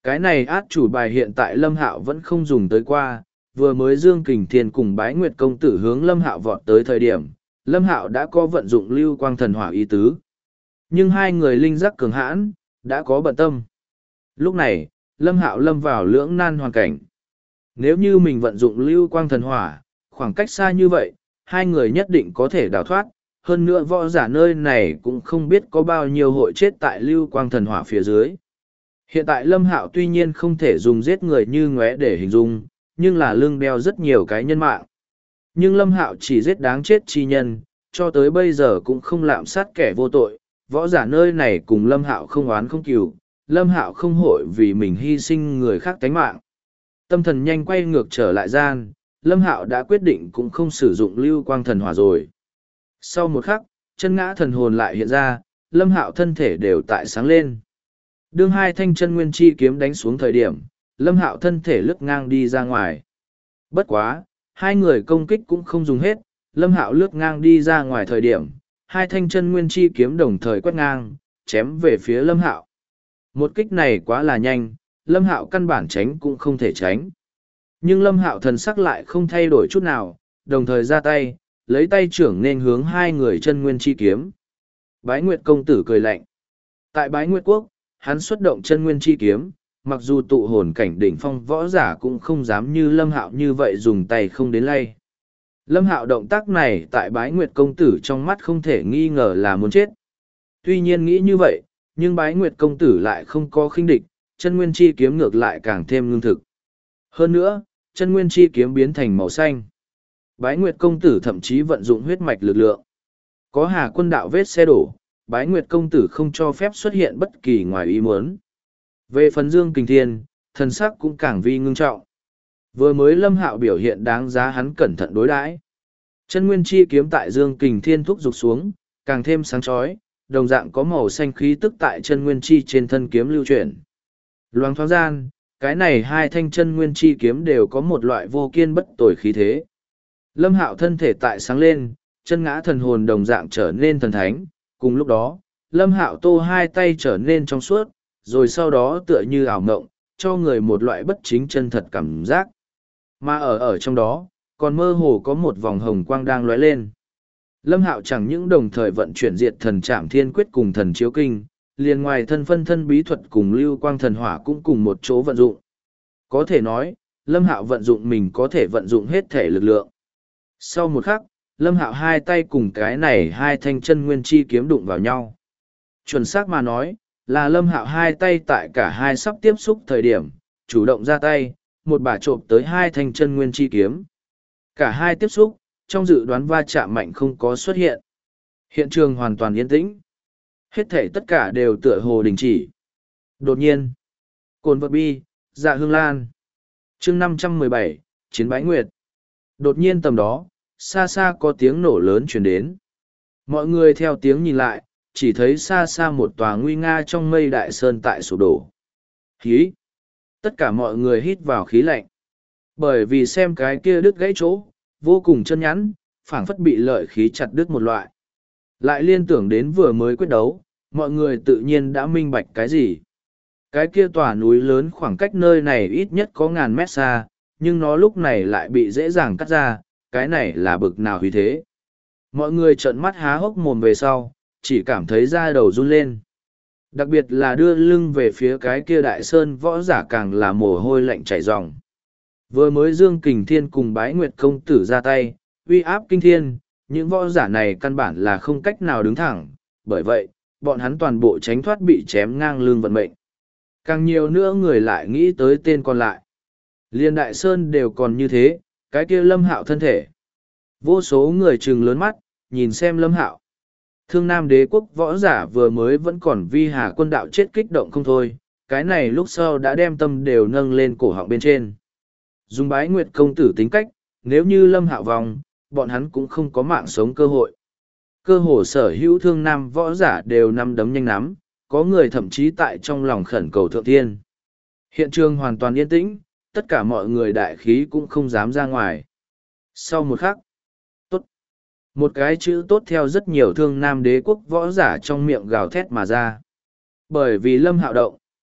Cái này át chủ bài hiện tại Lâm Hạo vẫn không dùng tới qua, vừa mới Dương Kình Thiên cùng Bái Nguyệt công tử hướng Lâm Hạo vọt tới thời điểm, Lâm Hạo đã có vận dụng lưu quang thần hỏa ý tứ. Nhưng hai người linh giác cường hãn, đã có bận tâm. Lúc này, Lâm Hạo lâm vào lưỡng nan hoàn cảnh. Nếu như mình vận dụng lưu quang thần hỏa, khoảng cách xa như vậy, hai người nhất định có thể đào thoát. Hơn nữa võ giả nơi này cũng không biết có bao nhiêu hội chết tại lưu quang thần hỏa phía dưới. Hiện tại Lâm Hạo tuy nhiên không thể dùng giết người như ngóe để hình dung, nhưng là lưng đeo rất nhiều cái nhân mạng. Nhưng Lâm Hạo chỉ giết đáng chết chi nhân, cho tới bây giờ cũng không lạm sát kẻ vô tội. Võ giả nơi này cùng Lâm Hạo không oán không cừu, Lâm Hạo không hội vì mình hy sinh người khác tánh mạng. Tâm thần nhanh quay ngược trở lại gian, Lâm Hạo đã quyết định cũng không sử dụng lưu quang thần hỏa rồi. Sau một khắc, chân ngã thần hồn lại hiện ra, Lâm Hạo thân thể đều tại sáng lên. Đương hai thanh chân nguyên chi kiếm đánh xuống thời điểm, Lâm Hạo thân thể lướt ngang đi ra ngoài. Bất quá, hai người công kích cũng không dùng hết, Lâm Hạo lướt ngang đi ra ngoài thời điểm, hai thanh chân nguyên chi kiếm đồng thời quét ngang, chém về phía Lâm Hạo. Một kích này quá là nhanh, Lâm Hạo căn bản tránh cũng không thể tránh. Nhưng Lâm Hạo thần sắc lại không thay đổi chút nào, đồng thời ra tay, lấy tay trưởng nên hướng hai người chân nguyên chi kiếm. Bái Nguyệt công tử cười lạnh. Tại Bái Nguyệt quốc, hắn xuất động chân nguyên chi kiếm, mặc dù tụ hồn cảnh đỉnh phong võ giả cũng không dám như Lâm Hạo như vậy dùng tay không đến lay. Lâm Hạo động tác này tại Bái Nguyệt công tử trong mắt không thể nghi ngờ là muốn chết. Tuy nhiên nghĩ như vậy, nhưng Bái Nguyệt công tử lại không có khinh địch, chân nguyên chi kiếm ngược lại càng thêm ngưng thực. Hơn nữa, chân nguyên chi kiếm biến thành màu xanh. Bái Nguyệt công tử thậm chí vận dụng huyết mạch lực lượng. Có Hà Quân đạo vết xe đổ, Bái Nguyệt công tử không cho phép xuất hiện bất kỳ ngoài ý muốn. Về phần Dương Kình Thiên, thần sắc cũng càng vi ngưng trọng. Vừa mới Lâm Hạo biểu hiện đáng giá hắn cẩn thận đối đãi. Chân nguyên chi kiếm tại Dương Kình Thiên thúc dục xuống, càng thêm sáng chói, đồng dạng có màu xanh khí tức tại chân nguyên chi trên thân kiếm lưu chuyển. Loáng thoáng gian, cái này hai thanh chân nguyên chi kiếm đều có một loại vô kiên bất tồi khí thế. Lâm Hạo thân thể tại sáng lên, chân ngã thần hồn đồng dạng trở nên thần thánh, cùng lúc đó, Lâm Hạo tô hai tay trở nên trong suốt, rồi sau đó tựa như ảo mộng, cho người một loại bất chính chân thật cảm giác. Mà ở trong đó, còn mơ hồ có một vòng hồng quang đang lóe lên. Lâm Hạo chẳng những đồng thời vận chuyển diệt thần trảm thiên quyết cùng thần chiếu kinh, liền ngoài thân phân thân bí thuật cùng lưu quang thần hỏa cũng cùng một chỗ vận dụng. Có thể nói, Lâm Hạo vận dụng mình có thể vận dụng hết thể lực lượng. Sau một khắc, Lâm Hạo hai tay cùng cái này hai thanh chân nguyên chi kiếm đụng vào nhau. Chuẩn xác mà nói, là Lâm Hạo hai tay tại cả hai sắp tiếp xúc thời điểm, chủ động ra tay, một bả trộm tới hai thanh chân nguyên chi kiếm. Cả hai tiếp xúc, trong dự đoán va chạm mạnh không có xuất hiện. Hiện trường hoàn toàn yên tĩnh. Hết thể tất cả đều tựa hồ đình chỉ. Đột nhiên, cồn vật bi, dạ hương lan. chương 517, Chiến Bái Nguyệt. Đột nhiên tầm đó, xa xa có tiếng nổ lớn truyền đến. Mọi người theo tiếng nhìn lại, chỉ thấy xa xa một tòa nguy nga trong mây đại sơn tại sụp đổ. Hí! Tất cả mọi người hít vào khí lạnh. Bởi vì xem cái kia đứt gãy chỗ, vô cùng chân nhắn, phảng phất bị lợi khí chặt đứt một loại. Lại liên tưởng đến vừa mới quyết đấu, mọi người tự nhiên đã minh bạch cái gì. Cái kia tòa núi lớn khoảng cách nơi này ít nhất có ngàn mét xa, nhưng nó lúc này lại bị dễ dàng cắt ra, cái này là bực nào huy thế. Mọi người trợn mắt há hốc mồm về sau, chỉ cảm thấy da đầu run lên. Đặc biệt là đưa lưng về phía cái kia đại sơn võ giả càng là mồ hôi lạnh chảy ròng. Vừa mới Dương Kình Thiên cùng Bái Nguyệt công tử ra tay, uy áp kinh thiên, những võ giả này căn bản là không cách nào đứng thẳng, bởi vậy, bọn hắn toàn bộ tránh thoát bị chém ngang lưng vận mệnh. Càng nhiều nữa người lại nghĩ tới tên còn lại. Liên Đại Sơn đều còn như thế, cái kia Lâm Hạo thân thể. Vô số người trừng lớn mắt, nhìn xem Lâm Hạo. Thương Nam Đế quốc võ giả vừa mới vẫn còn vi Hà Quân đạo chết kích động không thôi, cái này lúc sau đã đem tâm đều nâng lên cổ họng bên trên. Dùng Bái Nguyệt công tử tính cách, nếu như Lâm Hạo vòng, bọn hắn cũng không có mạng sống cơ hội. Cơ hồ sở hữu Thương Nam võ giả đều nắm đấm nhanh nắm, có người thậm chí tại trong lòng khẩn cầu thượng thiên. Hiện trường hoàn toàn yên tĩnh, tất cả mọi người đại khí cũng không dám ra ngoài. Sau một khắc, tốt. Một cái chữ tốt theo rất nhiều Thương Nam Đế quốc võ giả trong miệng gào thét mà ra. Bởi vì Lâm Hạo động,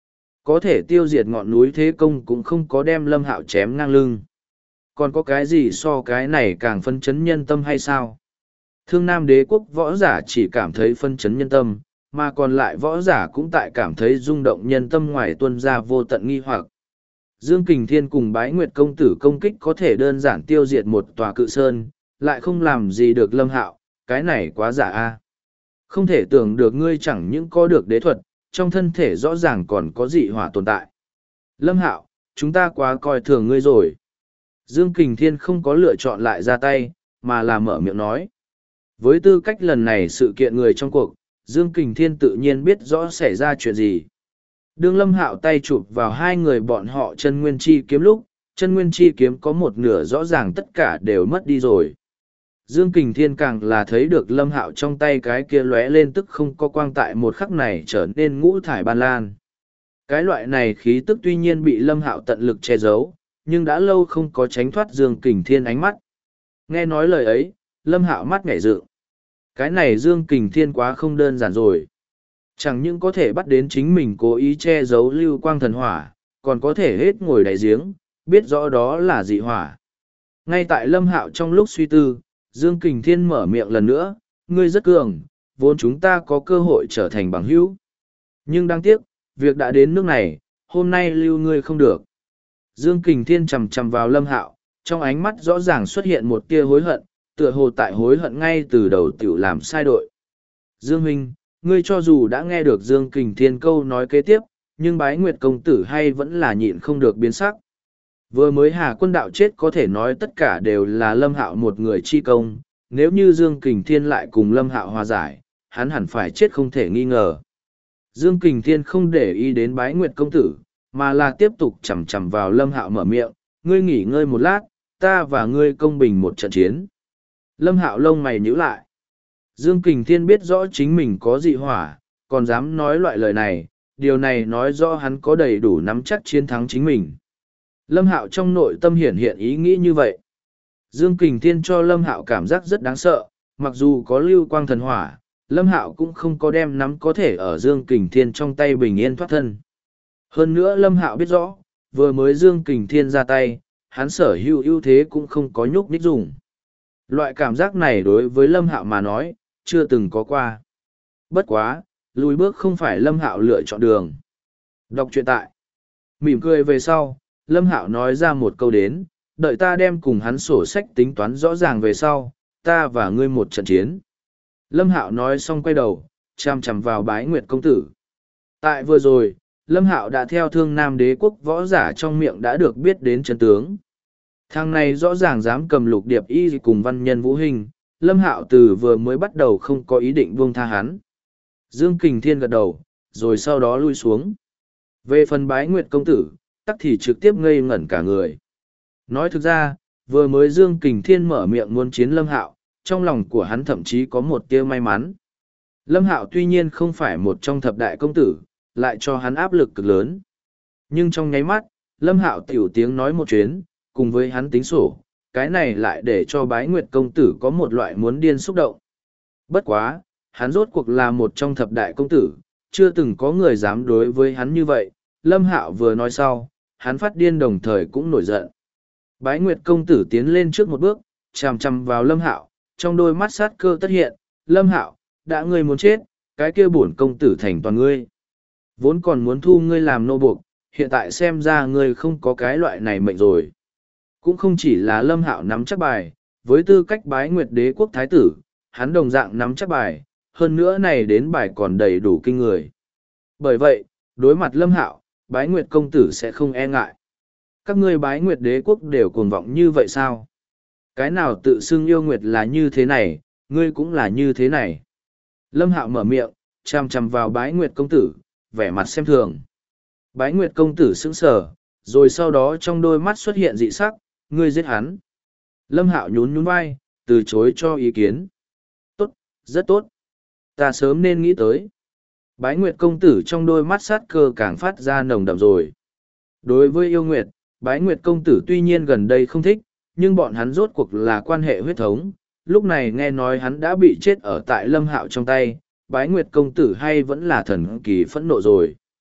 có thể tiêu diệt ngọn núi thế công cũng không có đem Lâm Hạo chém ngang lưng. Còn có cái gì so cái này càng phân chấn nhân tâm hay sao? Thương Nam Đế quốc võ giả chỉ cảm thấy phân chấn nhân tâm, mà còn lại võ giả cũng tại cảm thấy rung động nhân tâm ngoài tuân ra vô tận nghi hoặc. Dương Kình Thiên cùng Bái Nguyệt công tử công kích có thể đơn giản tiêu diệt một tòa cự sơn, lại không làm gì được Lâm Hạo, cái này quá giả a. Không thể tưởng được ngươi chẳng những có được đế thuật, trong thân thể rõ ràng còn có dị hỏa tồn tại. Lâm Hạo, chúng ta quá coi thường ngươi rồi. Dương Kình Thiên không có lựa chọn lại ra tay, mà là mở miệng nói. Với tư cách lần này sự kiện người trong cuộc, Dương Kình Thiên tự nhiên biết rõ xảy ra chuyện gì. Đương Lâm Hạo tay chụp vào hai người bọn họ chân nguyên chi kiếm lúc, chân nguyên chi kiếm có một nửa rõ ràng tất cả đều mất đi rồi. Dương Kình Thiên càng là thấy được Lâm Hạo trong tay cái kia lóe lên tức không có quang tại một khắc này trở nên ngũ thải ban lan. Cái loại này khí tức tuy nhiên bị Lâm Hạo tận lực che giấu, nhưng đã lâu không có tránh thoát Dương Kình Thiên ánh mắt. Nghe nói lời ấy, Lâm Hạo mắt nhảy dựng. Cái này Dương Kình Thiên quá không đơn giản rồi. Chẳng những có thể bắt đến chính mình cố ý che giấu lưu quang thần hỏa, còn có thể hết ngồi đáy giếng, biết rõ đó là dị hỏa. Ngay tại Lâm Hạo trong lúc suy tư, Dương Kình Thiên mở miệng lần nữa, ngươi rất cường, vốn chúng ta có cơ hội trở thành bằng hữu. Nhưng đáng tiếc, việc đã đến nước này, hôm nay lưu ngươi không được. Dương Kình Thiên chầm chầm vào Lâm Hạo, trong ánh mắt rõ ràng xuất hiện một tia hối hận, tựa hồ tại hối hận ngay từ đầu tiểu làm sai đội. Dương Huynh, ngươi cho dù đã nghe được Dương Kình Thiên câu nói kế tiếp, nhưng Bái Nguyệt công tử hay vẫn là nhịn không được biến sắc. Vừa mới Hà Quân đạo chết có thể nói tất cả đều là Lâm Hạo một người chi công, nếu như Dương Kình Thiên lại cùng Lâm Hạo hòa giải, hắn hẳn phải chết không thể nghi ngờ. Dương Kình Thiên không để ý đến Bái Nguyệt công tử, mà là tiếp tục chầm chầm vào Lâm Hạo mở miệng, ngươi nghỉ ngơi một lát, ta và ngươi công bình một trận chiến. Lâm Hạo lông mày nhíu lại. Dương Kình Thiên biết rõ chính mình có dị hỏa, còn dám nói loại lời này, điều này nói rõ hắn có đầy đủ nắm chắc chiến thắng chính mình. Lâm Hạo trong nội tâm hiển hiện ý nghĩ như vậy. Dương Kình Thiên cho Lâm Hạo cảm giác rất đáng sợ, mặc dù có lưu quang thần hỏa, Lâm Hạo cũng không có đem nắm có thể ở Dương Kình Thiên trong tay bình yên thoát thân. Hơn nữa Lâm Hạo biết rõ, vừa mới Dương Kình Thiên ra tay, hắn sở hữu ưu thế cũng không có nhúc nhích dùng. Loại cảm giác này đối với Lâm Hạo mà nói, chưa từng có qua. Bất quá, lùi bước không phải Lâm Hạo lựa chọn đường. Đọc truyện tại. Mỉm cười về sau, Lâm Hạo nói ra một câu đến, đợi ta đem cùng hắn sổ sách tính toán rõ ràng về sau, ta và ngươi một trận chiến. Lâm Hạo nói xong quay đầu, chằm chằm vào Bái Nguyệt công tử. Tại vừa rồi, Lâm Hạo đã theo Thương Nam Đế quốc võ giả trong miệng đã được biết đến chân tướng. Thằng này rõ ràng dám cầm Lục Điệp Y cùng văn nhân Vũ Hình, Lâm Hạo từ vừa mới bắt đầu không có ý định buông tha hắn. Dương Kình Thiên gật đầu, rồi sau đó lui xuống. Về phần Bái Nguyệt công tử, tắc thì trực tiếp ngây ngẩn cả người. Nói thực ra, vừa mới Dương Kình Thiên mở miệng muốn chiến Lâm Hạo, trong lòng của hắn thậm chí có một tia may mắn. Lâm Hạo tuy nhiên không phải một trong thập đại công tử, lại cho hắn áp lực cực lớn. Nhưng trong nháy mắt, Lâm Hạo tiểu tiếng nói một chuyến, cùng với hắn tính sổ, cái này lại để cho Bái Nguyệt công tử có một loại muốn điên xúc động. Bất quá, hắn rốt cuộc là một trong thập đại công tử, chưa từng có người dám đối với hắn như vậy. Lâm Hạo vừa nói sau, hắn phát điên đồng thời cũng nổi giận. Bái Nguyệt công tử tiến lên trước một bước, chằm chằm vào Lâm Hạo, trong đôi mắt sát cơ tất hiện, Lâm Hạo, đã ngươi muốn chết, cái kia bổn công tử thành toàn ngươi. Vốn còn muốn thu ngươi làm nô buộc, hiện tại xem ra ngươi không có cái loại này mệnh rồi. Cũng không chỉ là Lâm Hạo nắm chắc bài, với tư cách Bái Nguyệt đế quốc thái tử, hắn đồng dạng nắm chắc bài, hơn nữa này đến bài còn đầy đủ kinh người. Bởi vậy, đối mặt Lâm Hạo, Bái Nguyệt công tử sẽ không e ngại. Các ngươi Bái Nguyệt đế quốc đều cuồng vọng như vậy sao? Cái nào tự xưng yêu Nguyệt là như thế này, ngươi cũng là như thế này. Lâm Hạo mở miệng, chằm chằm vào Bái Nguyệt công tử, vẻ mặt xem thường. Bái Nguyệt công tử sững sờ, rồi sau đó trong đôi mắt xuất hiện dị sắc, ngươi giết hắn. Lâm Hạo nhún nhún vai, từ chối cho ý kiến. Tốt, rất tốt. Ta sớm nên nghĩ tới. Bái Nguyệt công tử trong đôi mắt sát cơ càng phát ra nồng đậm rồi. Đối với yêu Nguyệt, Bái Nguyệt công tử tuy nhiên gần đây không thích, nhưng bọn hắn rốt cuộc là quan hệ huyết thống. Lúc này nghe nói hắn đã bị chết ở tại Lâm Hạo trong tay, Bái Nguyệt công tử hay vẫn là thần kỳ phẫn nộ rồi.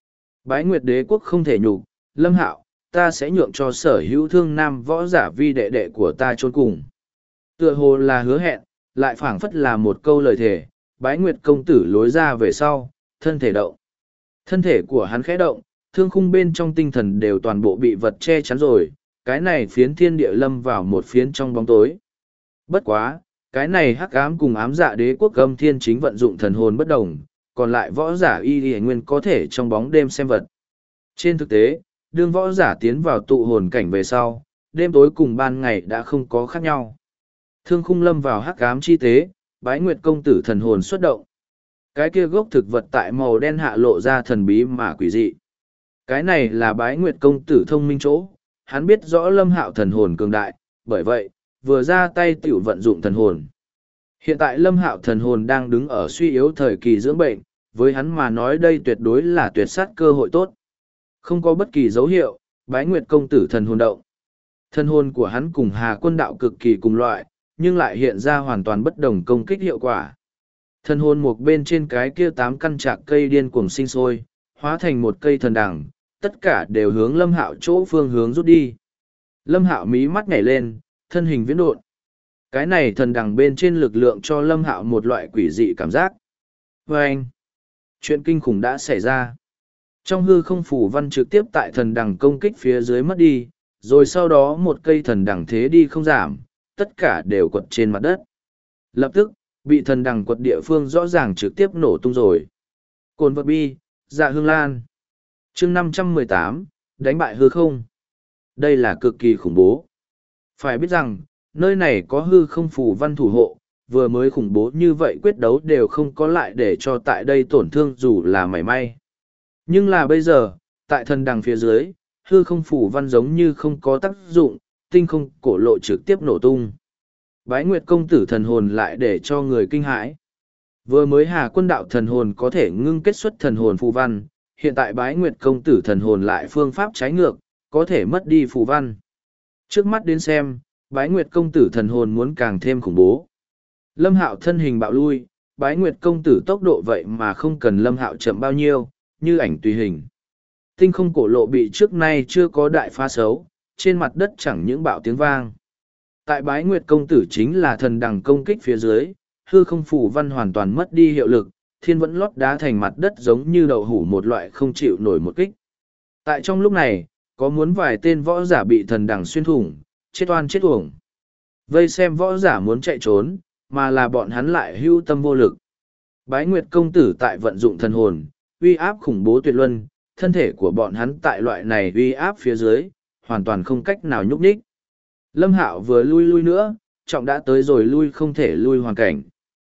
Bái Nguyệt Đế quốc không thể nhục, Lâm Hạo, ta sẽ nhượng cho sở hữu thương nam võ giả vi đệ đệ của ta chôn cùng. Tựa hồ là hứa hẹn, lại phảng phất là một câu lời thề, Bái Nguyệt công tử lối ra về sau, thân thể động. Thân thể của hắn khẽ động, thương khung bên trong tinh thần đều toàn bộ bị vật che chắn rồi, cái này phiến thiên địa lâm vào một phiến trong bóng tối. Bất quá, cái này hắc ám cùng ám dạ đế quốc âm thiên chính vận dụng thần hồn bất đồng, còn lại võ giả y nguyên có thể trong bóng đêm xem vật. Trên thực tế, đương võ giả tiến vào tụ hồn cảnh về sau, đêm tối cùng ban ngày đã không có khác nhau. Thương khung lâm vào hắc ám chi tế, Bái Nguyệt công tử thần hồn xuất động. Cái kia gốc thực vật tại màu đen hạ lộ ra thần bí mà quỷ dị. Cái này là Bái Nguyệt công tử thông minh chỗ, hắn biết rõ Lâm Hạo thần hồn cường đại, bởi vậy, vừa ra tay tiểu vận dụng thần hồn. Hiện tại Lâm Hạo thần hồn đang đứng ở suy yếu thời kỳ dưỡng bệnh, với hắn mà nói đây tuyệt đối là tuyệt sát cơ hội tốt. Không có bất kỳ dấu hiệu, Bái Nguyệt công tử thần hồn động. Thần hồn của hắn cùng Hà Quân đạo cực kỳ cùng loại, nhưng lại hiện ra hoàn toàn bất đồng công kích hiệu quả. Thần hồn một bên trên cái kia 8 căn trạc cây điên cuồng sinh sôi, hóa thành một cây thần đằng, tất cả đều hướng Lâm Hạo chỗ phương hướng rút đi. Lâm Hạo mí mắt nhảy lên, thân hình viễn độn. Cái này thần đằng bên trên lực lượng cho Lâm Hạo một loại quỷ dị cảm giác. Và anh, chuyện kinh khủng đã xảy ra. Trong hư không phủ văn trực tiếp tại thần đằng công kích phía dưới mất đi, rồi sau đó một cây thần đằng thế đi không giảm, tất cả đều quật trên mặt đất. Lập tức, bị thần đằng quật địa phương rõ ràng trực tiếp nổ tung rồi. Cồn vật bi, dạ hương lan. chương 518, đánh bại hư không. Đây là cực kỳ khủng bố. Phải biết rằng, nơi này có hư không phù văn thủ hộ, vừa mới khủng bố như vậy quyết đấu đều không có lại để cho tại đây tổn thương dù là mảy may. Nhưng là bây giờ, tại thần đằng phía dưới, hư không phù văn giống như không có tác dụng, tinh không cổ lộ trực tiếp nổ tung. Bái Nguyệt công tử thần hồn lại để cho người kinh hãi. Vừa mới Hà Quân đạo thần hồn có thể ngưng kết xuất thần hồn phù văn, hiện tại Bái Nguyệt công tử thần hồn lại phương pháp trái ngược, có thể mất đi phù văn. Trước mắt đến xem, Bái Nguyệt công tử thần hồn muốn càng thêm khủng bố. Lâm Hạo thân hình bạo lui, Bái Nguyệt công tử tốc độ vậy mà không cần Lâm Hạo chậm bao nhiêu, như ảnh tùy hình. Tinh không cổ lộ bị trước nay chưa có đại phá xấu, trên mặt đất chẳng những bạo tiếng vang. Tại Bái Nguyệt công tử chính là thần đằng công kích phía dưới, hư không phù văn hoàn toàn mất đi hiệu lực, thiên vẫn lót đá thành mặt đất giống như đậu hủ một loại không chịu nổi một kích. Tại trong lúc này, có muốn vài tên võ giả bị thần đằng xuyên thủng, chết oan chết uổng. Vây xem võ giả muốn chạy trốn, mà là bọn hắn lại hưu tâm vô lực. Bái Nguyệt công tử tại vận dụng thần hồn, uy áp khủng bố tuyệt luân, thân thể của bọn hắn tại loại này uy áp phía dưới, hoàn toàn không cách nào nhúc nhích. Lâm Hạo vừa lui nữa, trọng đã tới rồi lui không thể lui hoàn cảnh.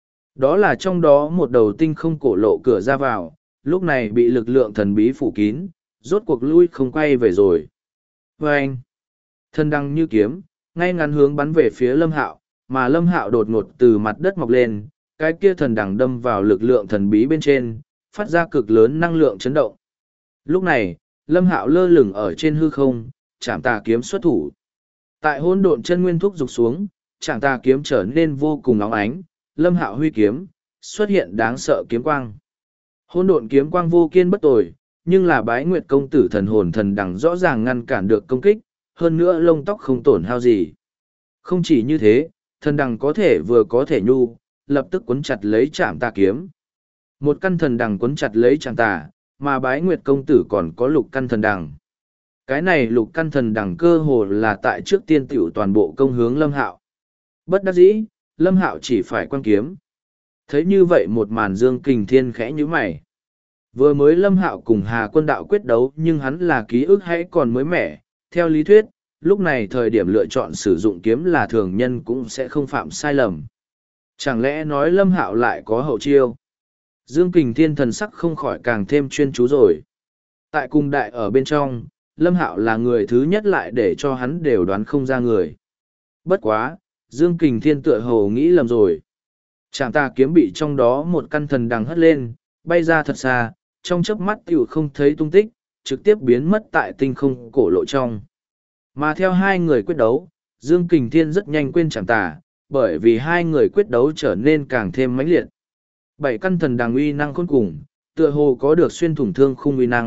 Đó là trong đó một đầu tinh không cổ lộ cửa ra vào, lúc này bị lực lượng thần bí phủ kín, rốt cuộc lui không quay về rồi. Và anh, thân đăng như kiếm, ngay ngắn hướng bắn về phía Lâm Hạo, mà Lâm Hạo đột ngột từ mặt đất mọc lên, cái kia thần đằng đâm vào lực lượng thần bí bên trên, phát ra cực lớn năng lượng chấn động. Lúc này, Lâm Hạo lơ lửng ở trên hư không, chạm tà kiếm xuất thủ. Tại hỗn độn chân nguyên thúc dục xuống, chạm tà kiếm trở nên vô cùng óng ánh, Lâm Hạo huy kiếm, xuất hiện đáng sợ kiếm quang. Hỗn độn kiếm quang vô kiên bất tồi, nhưng là Bái Nguyệt công tử thần hồn thần đằng rõ ràng ngăn cản được công kích, hơn nữa lông tóc không tổn hao gì. Không chỉ như thế, thần đằng có thể vừa có thể nhu, lập tức cuốn chặt lấy chạm tà kiếm. Một căn thần đằng cuốn chặt lấy chạm tà, mà Bái Nguyệt công tử còn có lục căn thần đằng. Cái này lục căn thần đằng cơ hồ là tại trước tiên tiểu toàn bộ công hướng Lâm Hạo. Bất đắc dĩ, Lâm Hạo chỉ phải quan kiếm. Thấy như vậy một màn Dương Kình Thiên khẽ nhíu mày. Vừa mới Lâm Hạo cùng Hà Quân đạo quyết đấu nhưng hắn là ký ức hãy còn mới mẻ. Theo lý thuyết, lúc này thời điểm lựa chọn sử dụng kiếm là thường nhân cũng sẽ không phạm sai lầm. Chẳng lẽ nói Lâm Hạo lại có hậu chiêu? Dương Kình Thiên thần sắc không khỏi càng thêm chuyên chú rồi. Tại cung đại ở bên trong, Lâm Hạo là người thứ nhất lại để cho hắn đều đoán không ra người. Bất quá, Dương Kình Thiên tựa hồ nghĩ lầm rồi. Chạm tà kiếm bị trong đó một căn thần đằng hất lên, bay ra thật xa, trong chớp mắt tiểu không thấy tung tích, trực tiếp biến mất tại tinh không cổ lộ trong. Mà theo hai người quyết đấu, Dương Kình Thiên rất nhanh quên chạm tà, bởi vì hai người quyết đấu trở nên càng thêm mãnh liệt. 7 căn thần đằng uy năng khôn cùng, tựa hồ có được xuyên thủng thương khung uy năng,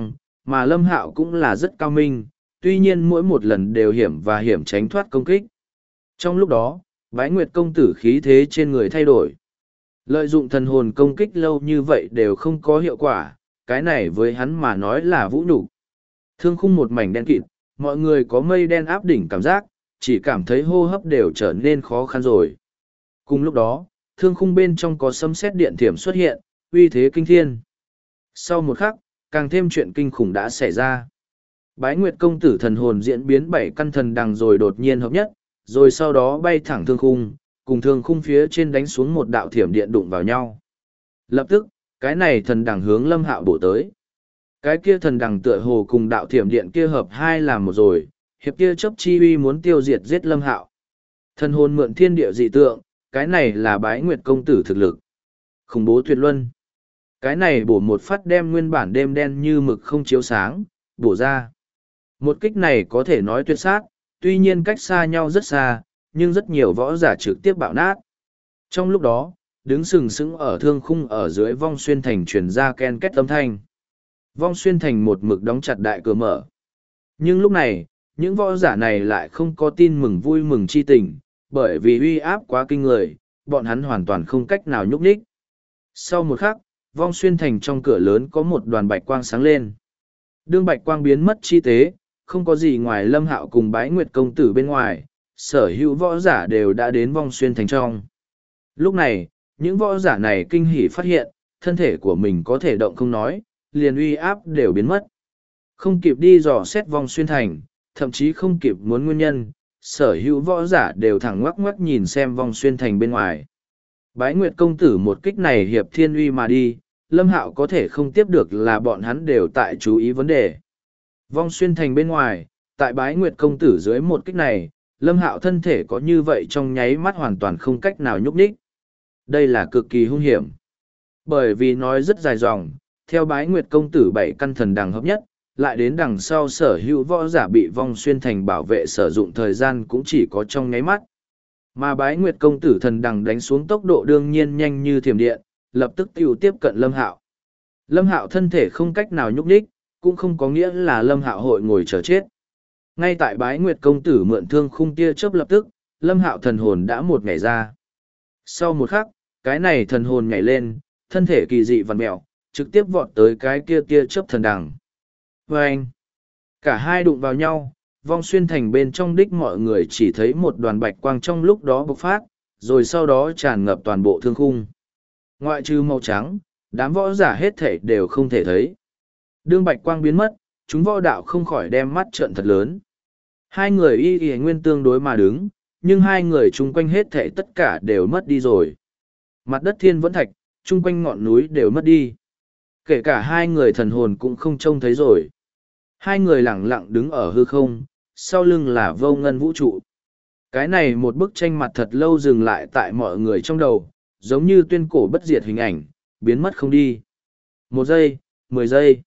mà Lâm Hạo cũng là rất cao minh, tuy nhiên mỗi một lần đều hiểm và hiểm tránh thoát công kích. Trong lúc đó, Bái Nguyệt công tử khí thế trên người thay đổi. Lợi dụng thần hồn công kích lâu như vậy đều không có hiệu quả, cái này với hắn mà nói là vũ nhục. Thương khung một mảnh đen kịt, mọi người có mây đen áp đỉnh cảm giác, chỉ cảm thấy hô hấp đều trở nên khó khăn rồi. Cùng lúc đó, thương khung bên trong có sấm sét điện thiểm xuất hiện, uy thế kinh thiên. Sau một khắc, càng thêm chuyện kinh khủng đã xảy ra. Bái Nguyệt công tử thần hồn diễn biến 7 căn thần đằng rồi đột nhiên hợp nhất, rồi sau đó bay thẳng thương khung, cùng thương khung phía trên đánh xuống một đạo thiểm điện đụng vào nhau. Lập tức, cái này thần đằng hướng Lâm Hạo bổ tới. Cái kia thần đằng tựa hồ cùng đạo thiểm điện kia hợp hai làm một rồi, hiệp kia chấp chi uy muốn tiêu diệt giết Lâm Hạo. Thần hồn mượn thiên địa dị tượng, cái này là Bái Nguyệt công tử thực lực. Khủng bố tuyệt luân. Cái này bổ một phát đem nguyên bản đêm đen như mực không chiếu sáng, bổ ra. Một kích này có thể nói tuyệt sát, tuy nhiên cách xa nhau rất xa, nhưng rất nhiều võ giả trực tiếp bạo nát. Trong lúc đó, đứng sừng sững ở thương khung ở dưới Vong Xuyên Thành truyền ra ken két âm thanh. Vong Xuyên Thành một mực đóng chặt đại cửa mở. Nhưng lúc này, những võ giả này lại không có tin mừng vui mừng chi tình, bởi vì uy áp quá kinh người, bọn hắn hoàn toàn không cách nào nhúc nhích. Sau một khắc, Vong Xuyên Thành trong cửa lớn có một đoàn bạch quang sáng lên. Đương bạch quang biến mất chi tế, không có gì ngoài Lâm Hạo cùng Bái Nguyệt công tử bên ngoài, sở hữu võ giả đều đã đến Vong Xuyên Thành trong. Lúc này, những võ giả này kinh hỉ phát hiện, thân thể của mình có thể động không nói, liền uy áp đều biến mất. Không kịp đi dò xét Vong Xuyên Thành, thậm chí không kịp muốn nguyên nhân, sở hữu võ giả đều thẳng ngoắc ngoắc nhìn xem Vong Xuyên Thành bên ngoài. Bái Nguyệt công tử một kích này hiệp thiên uy mà đi, Lâm Hạo có thể không tiếp được là bọn hắn đều tại chú ý vấn đề. Vong Xuyên Thành bên ngoài, tại Bái Nguyệt công tử dưới một kích này, Lâm Hạo thân thể có như vậy trong nháy mắt hoàn toàn không cách nào nhúc nhích. Đây là cực kỳ hung hiểm. Bởi vì nói rất dài dòng, theo Bái Nguyệt công tử 7 căn thần đằng hợp nhất, lại đến đằng sau sở hữu võ giả bị Vong Xuyên Thành bảo vệ sử dụng thời gian cũng chỉ có trong nháy mắt. Mà Bái Nguyệt công tử thần đằng đánh xuống tốc độ đương nhiên nhanh như thiểm điện, lập tức tiêu tiếp cận Lâm Hạo. Lâm Hạo thân thể không cách nào nhúc nhích, cũng không có nghĩa là Lâm Hạo hội ngồi chờ chết. Ngay tại Bái Nguyệt công tử mượn thương khung tia chớp lập tức, Lâm Hạo thần hồn đã một nhảy ra. Sau một khắc, cái này thần hồn nhảy lên, thân thể kỳ dị vằn mẹo, trực tiếp vọt tới cái kia tia chớp thần đằng. Và anh, cả hai đụng vào nhau, Vong Xuyên Thành bên trong đích mọi người chỉ thấy một đoàn bạch quang trong lúc đó bộc phát, rồi sau đó tràn ngập toàn bộ thương khung. Ngoại trừ màu trắng, đám võ giả hết thể đều không thể thấy. Đương bạch quang biến mất, chúng võ đạo không khỏi đem mắt trợn thật lớn. Hai người y nguyên tương đối mà đứng, nhưng hai người chung quanh hết thể tất cả đều mất đi rồi. Mặt đất thiên vẫn thạch, chung quanh ngọn núi đều mất đi. Kể cả hai người thần hồn cũng không trông thấy rồi. Hai người lẳng lặng đứng ở hư không, sau lưng là vô ngân vũ trụ. Cái này một bức tranh mặt thật lâu dừng lại tại mọi người trong đầu, giống như tuyên cổ bất diệt hình ảnh, biến mất không đi. 1 giây, 10 giây,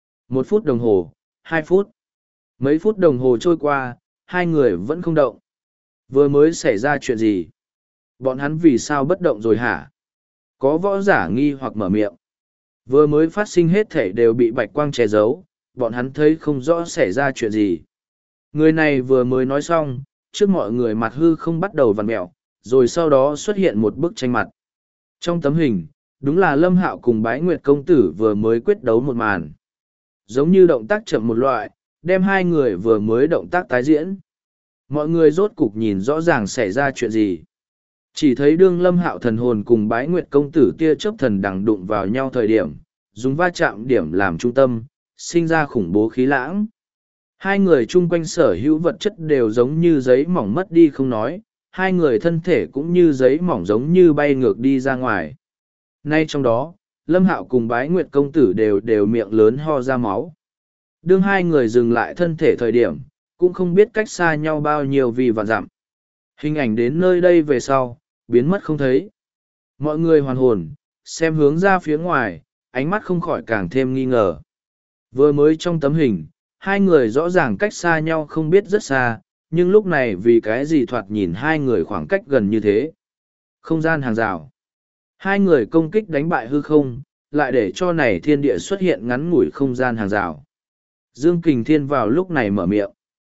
1 phút đồng hồ, 2 phút. Mấy phút đồng hồ trôi qua, hai người vẫn không động. Vừa mới xảy ra chuyện gì? Bọn hắn vì sao bất động rồi hả? Có võ giả nghi hoặc mở miệng. Vừa mới phát sinh hết thể đều bị bạch quang che giấu, bọn hắn thấy không rõ xảy ra chuyện gì. Người này vừa mới nói xong, trước mọi người mặt hư không bắt đầu vặn mẹo, rồi sau đó xuất hiện một bức tranh mặt. Trong tấm hình, đúng là Lâm Hạo cùng Bái Nguyệt công tử vừa mới quyết đấu một màn. Giống như động tác chậm một loại, đem hai người vừa mới động tác tái diễn. Mọi người rốt cục nhìn rõ ràng xảy ra chuyện gì. Chỉ thấy đương Lâm Hạo thần hồn cùng Bái Nguyệt công tử tia chớp thần đằng đụng vào nhau thời điểm, dùng va chạm điểm làm trung tâm, sinh ra khủng bố khí lãng. Hai người chung quanh sở hữu vật chất đều giống như giấy mỏng mất đi không nói, hai người thân thể cũng như giấy mỏng giống như bay ngược đi ra ngoài. Nay trong đó, Lâm Hạo cùng Bái Nguyệt công tử đều miệng lớn ho ra máu. Đương hai người dừng lại thân thể thời điểm, cũng không biết cách xa nhau bao nhiêu vì vạn dặm. Hình ảnh đến nơi đây về sau, biến mất không thấy. Mọi người hoàn hồn, xem hướng ra phía ngoài, ánh mắt không khỏi càng thêm nghi ngờ. Vừa mới trong tấm hình, hai người rõ ràng cách xa nhau không biết rất xa, nhưng lúc này vì cái gì thoạt nhìn hai người khoảng cách gần như thế. Không gian hàng rào. Hai người công kích đánh bại hư không, lại để cho này thiên địa xuất hiện ngắn ngủi không gian hàng rào. Dương Kình Thiên vào lúc này mở miệng.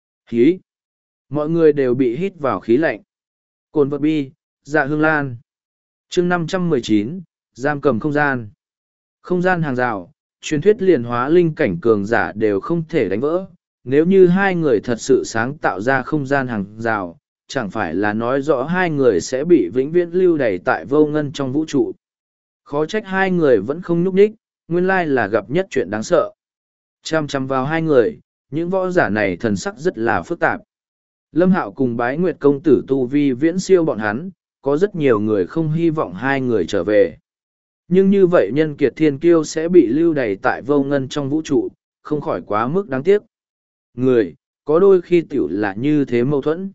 Hí! Mọi người đều bị hít vào khí lạnh. Cồn vật bi, dạ hương lan. chương 519, giam cầm không gian. Không gian hàng rào, truyền thuyết liền hóa linh cảnh cường giả đều không thể đánh vỡ. Nếu như hai người thật sự sáng tạo ra không gian hàng rào, chẳng phải là nói rõ hai người sẽ bị vĩnh viễn lưu đày tại vô ngân trong vũ trụ. Khó trách hai người vẫn không nhúc nhích, nguyên lai là gặp nhất chuyện đáng sợ. Chăm chăm vào hai người, những võ giả này thần sắc rất là phức tạp. Lâm Hạo cùng Bái Nguyệt công tử tu vi viễn siêu bọn hắn, có rất nhiều người không hy vọng hai người trở về. Nhưng như vậy nhân kiệt thiên kiêu sẽ bị lưu đày tại vô ngân trong vũ trụ, không khỏi quá mức đáng tiếc. Người, có đôi khi tiểu là như thế mâu thuẫn.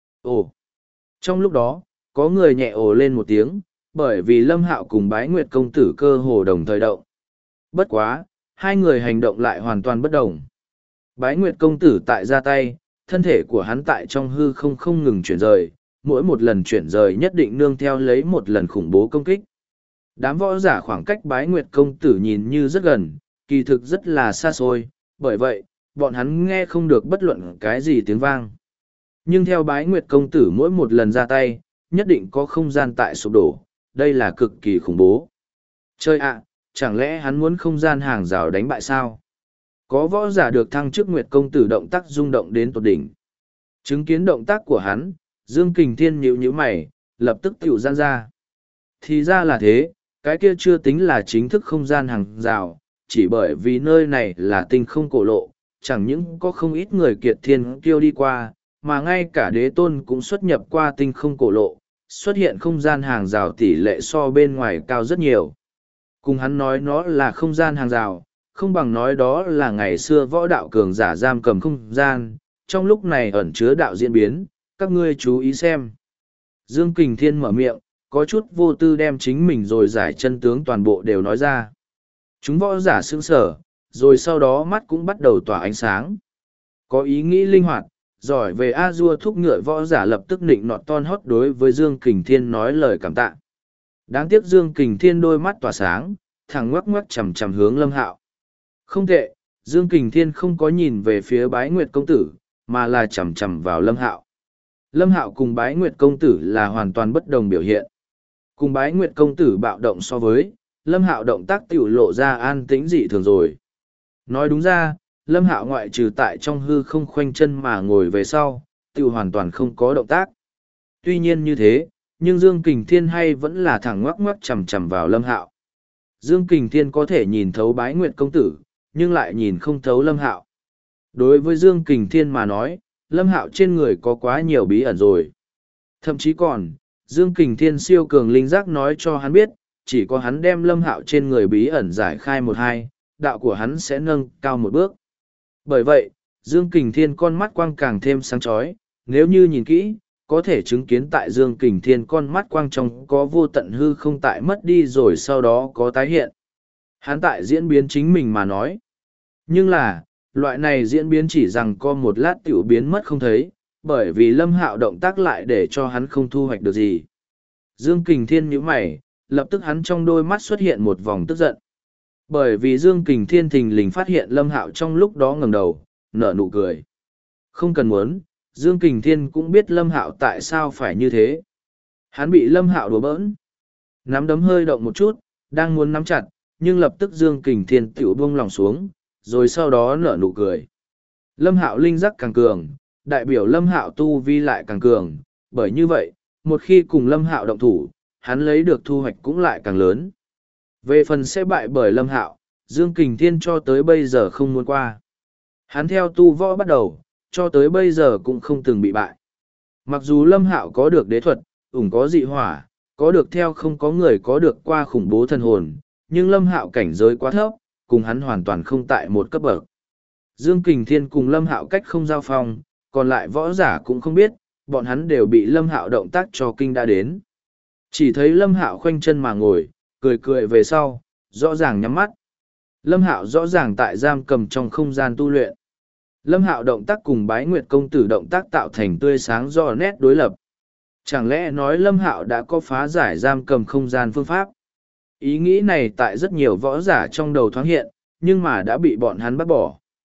Ồ! Trong lúc đó, có người nhẹ ồ lên một tiếng, bởi vì Lâm Hạo cùng Bái Nguyệt công tử cơ hồ đồng thời động. Bất quá, hai người hành động lại hoàn toàn bất đồng. Bái Nguyệt công tử tại ra tay, thân thể của hắn tại trong hư không ngừng chuyển rời, mỗi một lần chuyển rời nhất định nương theo lấy một lần khủng bố công kích. Đám võ giả khoảng cách Bái Nguyệt công tử nhìn như rất gần, kỳ thực rất là xa xôi, bởi vậy, bọn hắn nghe không được bất luận cái gì tiếng vang. Nhưng theo Bái Nguyệt công tử mỗi một lần ra tay, nhất định có không gian tại sụp đổ, đây là cực kỳ khủng bố. Chơi ạ, chẳng lẽ hắn muốn không gian hàng rào đánh bại sao? Có võ giả được thăng chức Nguyệt công tử động tác rung động đến tột đỉnh. Chứng kiến động tác của hắn, Dương Kình Thiên nhíu mày, lập tức tiểu gian ra. Thì ra là thế, cái kia chưa tính là chính thức không gian hàng rào, chỉ bởi vì nơi này là tinh không cổ lộ, chẳng những có không ít người kiệt thiên kiêu đi qua, mà ngay cả đế tôn cũng xuất nhập qua tinh không cổ lộ, xuất hiện không gian hàng rào tỷ lệ so bên ngoài cao rất nhiều. Cùng hắn nói nó là không gian hàng rào, không bằng nói đó là ngày xưa võ đạo cường giả giam cầm không gian, trong lúc này ẩn chứa đạo diễn biến, các ngươi chú ý xem. Dương Kình Thiên mở miệng, có chút vô tư đem chính mình rồi giải chân tướng toàn bộ đều nói ra. Chúng võ giả sững sờ, rồi sau đó mắt cũng bắt đầu tỏa ánh sáng. Có ý nghĩ linh hoạt, giỏi về A-dua thúc ngựa võ giả lập tức nịnh nọt ton hót đối với Dương Kình Thiên nói lời cảm tạ. Đáng tiếc Dương Kình Thiên đôi mắt tỏa sáng, thẳng ngoắc ngoắc chằm chằm hướng Lâm Hạo. Không tệ, Dương Kình Thiên không có nhìn về phía Bái Nguyệt công tử, mà là chằm chằm vào Lâm Hạo. Lâm Hạo cùng Bái Nguyệt công tử là hoàn toàn bất đồng biểu hiện. Cùng Bái Nguyệt công tử bạo động so với, Lâm Hạo động tác tiểu lộ ra an tĩnh dị thường rồi. Nói đúng ra, Lâm Hạo ngoại trừ tại trong hư không khoanh chân mà ngồi về sau, tiểu hoàn toàn không có động tác. Tuy nhiên như thế, nhưng Dương Kình Thiên hay vẫn là thẳng ngoắc ngoắc chằm chằm vào Lâm Hạo. Dương Kình Thiên có thể nhìn thấu Bái Nguyệt công tử, nhưng lại nhìn không thấu Lâm Hạo. Đối với Dương Kình Thiên mà nói, Lâm Hạo trên người có quá nhiều bí ẩn rồi. Thậm chí còn, Dương Kình Thiên siêu cường linh giác nói cho hắn biết, chỉ có hắn đem Lâm Hạo trên người bí ẩn giải khai một hai, đạo của hắn sẽ nâng cao một bước. Bởi vậy, Dương Kình Thiên con mắt quang càng thêm sáng chói, nếu như nhìn kỹ, có thể chứng kiến tại Dương Kình Thiên con mắt quang trong có vô tận hư không tại mất đi rồi sau đó có tái hiện. Hắn tại diễn biến chính mình mà nói. Nhưng là, loại này diễn biến chỉ rằng có một lát tiểu biến mất không thấy, bởi vì Lâm Hạo động tác lại để cho hắn không thu hoạch được gì. Dương Kình Thiên nhíu mày, lập tức hắn trong đôi mắt xuất hiện một vòng tức giận. Bởi vì Dương Kình Thiên thình lình phát hiện Lâm Hạo trong lúc đó ngẩng đầu, nở nụ cười. Không cần muốn, Dương Kình Thiên cũng biết Lâm Hạo tại sao phải như thế. Hắn bị Lâm Hạo đùa bỡn. Nắm đấm hơi động một chút, đang muốn nắm chặt, nhưng lập tức Dương Kình Thiên tiểu buông lòng xuống, rồi sau đó nở nụ cười. Lâm Hạo linh giác càng cường, đại biểu Lâm Hạo tu vi lại càng cường, bởi như vậy, một khi cùng Lâm Hạo động thủ, hắn lấy được thu hoạch cũng lại càng lớn. Về phần sẽ bại bởi Lâm Hạo, Dương Kình Thiên cho tới bây giờ không muốn qua. Hắn theo tu võ bắt đầu, cho tới bây giờ cũng không từng bị bại. Mặc dù Lâm Hạo có được đế thuật, có dị hỏa, có được theo không có người có được qua khủng bố thần hồn, nhưng Lâm Hạo cảnh giới quá thấp, cùng hắn hoàn toàn không tại một cấp bậc. Dương Kình Thiên cùng Lâm Hạo cách không giao phong, còn lại võ giả cũng không biết, bọn hắn đều bị Lâm Hạo động tác cho kinh đã đến. Chỉ thấy Lâm Hạo khoanh chân mà ngồi, cười cười về sau, rõ ràng nhắm mắt. Lâm Hạo rõ ràng tại giam cầm trong không gian tu luyện. Lâm Hạo động tác cùng Bái Nguyệt công tử động tác tạo thành tươi sáng rõ nét đối lập. Chẳng lẽ nói Lâm Hạo đã có phá giải giam cầm không gian phương pháp? Ý nghĩ này tại rất nhiều võ giả trong đầu thoáng hiện, nhưng mà đã bị bọn hắn bắt bỏ.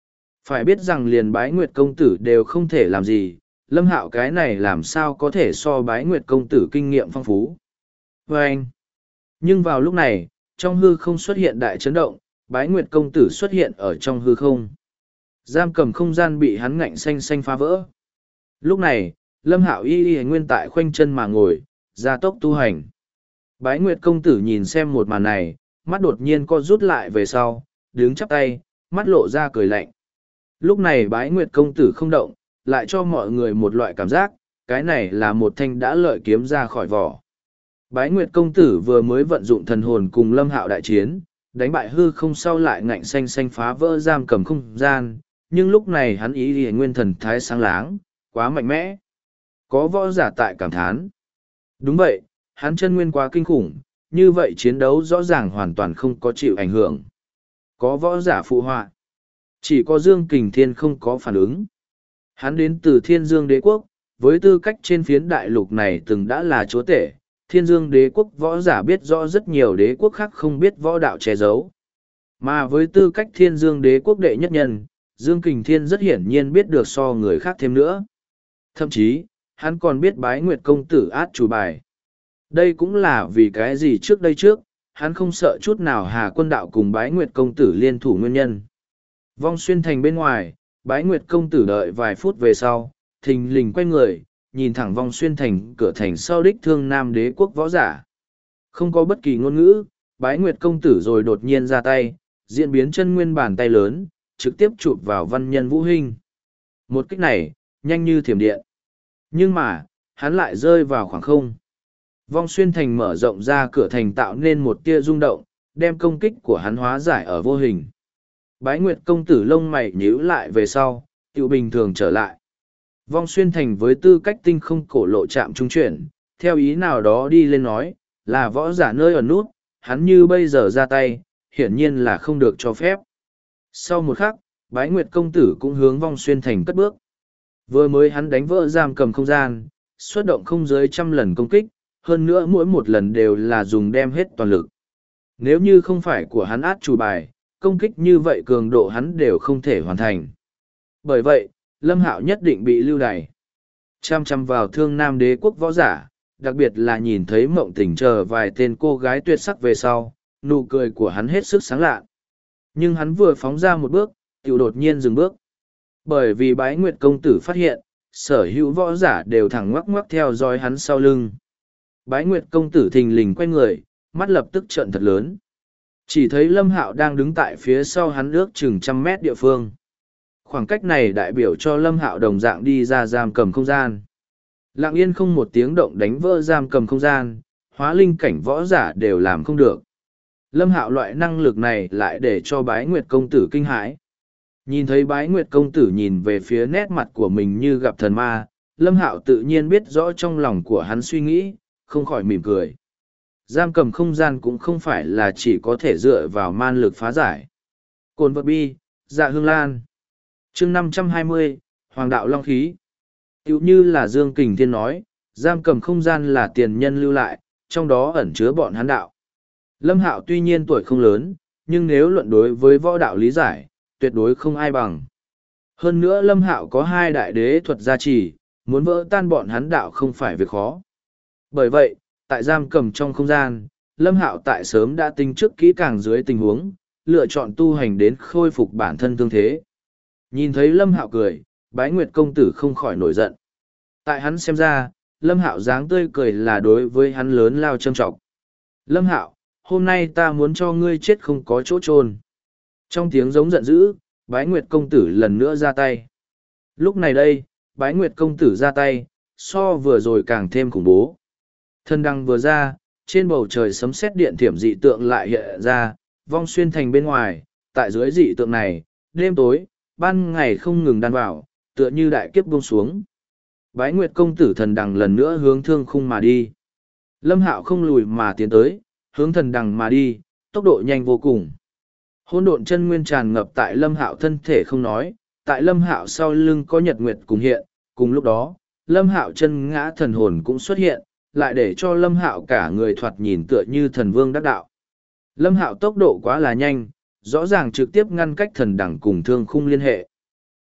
Phải biết rằng liền Bái Nguyệt công tử đều không thể làm gì, Lâm Hạo cái này làm sao có thể so Bái Nguyệt công tử kinh nghiệm phong phú. Và anh, nhưng vào lúc này, trong hư không xuất hiện đại chấn động, Bái Nguyệt công tử xuất hiện ở trong hư không. Giam cầm không gian bị hắn ngạnh xanh xanh phá vỡ. Lúc này, Lâm Hạo y nguyên tại khoanh chân mà ngồi, gia tốc tu hành. Bái Nguyệt công tử nhìn xem một màn này, mắt đột nhiên co rút lại về sau, đứng chắp tay, mắt lộ ra cười lạnh. Lúc này Bái Nguyệt công tử không động, lại cho mọi người một loại cảm giác, cái này là một thanh đã lợi kiếm ra khỏi vỏ. Bái Nguyệt công tử vừa mới vận dụng thần hồn cùng Lâm Hạo đại chiến, đánh bại hư không sau lại ngạnh xanh xanh phá vỡ giam cầm không gian, nhưng lúc này hắn ý nguyên thần thái sáng láng, quá mạnh mẽ. Có võ giả tại cảm thán. Đúng vậy, hắn chân nguyên quá kinh khủng, như vậy chiến đấu rõ ràng hoàn toàn không có chịu ảnh hưởng. Có võ giả phụ họa. Chỉ có Dương Kình Thiên không có phản ứng. Hắn đến từ Thiên Dương Đế Quốc, với tư cách trên phiến đại lục này từng đã là chúa tể. Thiên Dương Đế Quốc võ giả biết rõ rất nhiều đế quốc khác không biết võ đạo che giấu. Mà với tư cách Thiên Dương Đế Quốc đệ nhất nhân, Dương Kình Thiên rất hiển nhiên biết được so người khác thêm nữa. Thậm chí, hắn còn biết Bái Nguyệt công tử át chủ bài. Đây cũng là vì cái gì trước đây trước, hắn không sợ chút nào Hà Quân Đạo cùng Bái Nguyệt công tử liên thủ nguyên nhân. Vong Xuyên Thành bên ngoài, Bái Nguyệt công tử đợi vài phút về sau, thình lình quay người, nhìn thẳng Vong Xuyên Thành cửa thành sau đích thương Nam Đế Quốc võ giả. Không có bất kỳ ngôn ngữ, Bái Nguyệt công tử rồi đột nhiên ra tay, diễn biến chân nguyên bàn tay lớn, trực tiếp chụp vào Văn Nhân Vũ Hinh. Một kích này, nhanh như thiểm điện. Nhưng mà, hắn lại rơi vào khoảng không. Vong Xuyên Thành mở rộng ra cửa thành tạo nên một tia rung động, đem công kích của hắn hóa giải ở vô hình. Bái Nguyệt công tử lông mày nhíu lại về sau, tự bình thường trở lại. Vong Xuyên Thành với tư cách tinh không cổ lộ chạm trung chuyển, theo ý nào đó đi lên nói, là võ giả nơi ẩn nút, hắn như bây giờ ra tay, hiển nhiên là không được cho phép. Sau một khắc, Bái Nguyệt công tử cũng hướng Vong Xuyên Thành cất bước. Vừa mới hắn đánh vỡ giam cầm không gian, xuất động không dưới 100 lần công kích, hơn nữa mỗi một lần đều là dùng đem hết toàn lực. Nếu như không phải của hắn át chủ bài, công kích như vậy cường độ hắn đều không thể hoàn thành. Bởi vậy, Lâm Hạo nhất định bị lưu đày. Chăm chăm vào thương Nam Đế Quốc võ giả, đặc biệt là nhìn thấy Mộng Tình chờ vài tên cô gái tuyệt sắc về sau, nụ cười của hắn hết sức sáng lạ. Nhưng hắn vừa phóng ra một bước, tiểu đột nhiên dừng bước. Bởi vì Bái Nguyệt công tử phát hiện, sở hữu võ giả đều thẳng ngoắc ngoắc theo dõi hắn sau lưng. Bái Nguyệt công tử thình lình quay người, mắt lập tức trợn thật lớn. Chỉ thấy Lâm Hạo đang đứng tại phía sau hắn ước chừng 100 mét địa phương. Khoảng cách này đại biểu cho Lâm Hạo đồng dạng đi ra giam cầm không gian. Lặng yên không một tiếng động đánh vỡ giam cầm không gian, hóa linh cảnh võ giả đều làm không được. Lâm Hạo loại năng lực này lại để cho Bái Nguyệt công tử kinh hãi. Nhìn thấy Bái Nguyệt công tử nhìn về phía nét mặt của mình như gặp thần ma, Lâm Hạo tự nhiên biết rõ trong lòng của hắn suy nghĩ, không khỏi mỉm cười. Giam cầm không gian cũng không phải là chỉ có thể dựa vào man lực phá giải. Cồn vật bi, dạ hương lan. chương 520, Hoàng đạo Long khí. Tiểu như là Dương Kình Thiên nói, giam cầm không gian là tiền nhân lưu lại, trong đó ẩn chứa bọn hắn đạo. Lâm Hạo tuy nhiên tuổi không lớn, nhưng nếu luận đối với võ đạo lý giải, tuyệt đối không ai bằng. Hơn nữa Lâm Hạo có 2 đại đế thuật gia trì, muốn vỡ tan bọn hắn đạo không phải việc khó. Bởi vậy, tại giam cầm trong không gian, Lâm Hạo tại sớm đã tính trước kỹ càng dưới tình huống, lựa chọn tu hành đến khôi phục bản thân thương thế. Nhìn thấy Lâm Hạo cười, Bái Nguyệt công tử không khỏi nổi giận. Tại hắn xem ra, Lâm Hạo dáng tươi cười là đối với hắn lớn lao châm trọng. Lâm Hạo, hôm nay ta muốn cho ngươi chết không có chỗ chôn. Trong tiếng giống giận dữ, Bái Nguyệt công tử lần nữa ra tay. Lúc này đây, Bái Nguyệt công tử ra tay, so vừa rồi càng thêm khủng bố. Thân đăng vừa ra, trên bầu trời sấm sét điện thiểm dị tượng lại hiện ra, Vong Xuyên Thành bên ngoài, tại dưới dị tượng này, đêm tối, ban ngày không ngừng đan vào, tựa như đại kiếp buông xuống. Bái Nguyệt công tử thần đằng lần nữa hướng thương khung mà đi. Lâm Hạo không lùi mà tiến tới, hướng thần đằng mà đi, tốc độ nhanh vô cùng. Hỗn độn chân nguyên tràn ngập tại Lâm Hạo thân thể không nói, tại Lâm Hạo sau lưng có nhật nguyệt cùng hiện, cùng lúc đó, Lâm Hạo chân ngã thần hồn cũng xuất hiện, lại để cho Lâm Hạo cả người thoạt nhìn tựa như thần vương đắc đạo. Lâm Hạo tốc độ quá là nhanh, rõ ràng trực tiếp ngăn cách thần đẳng cùng thương khung liên hệ.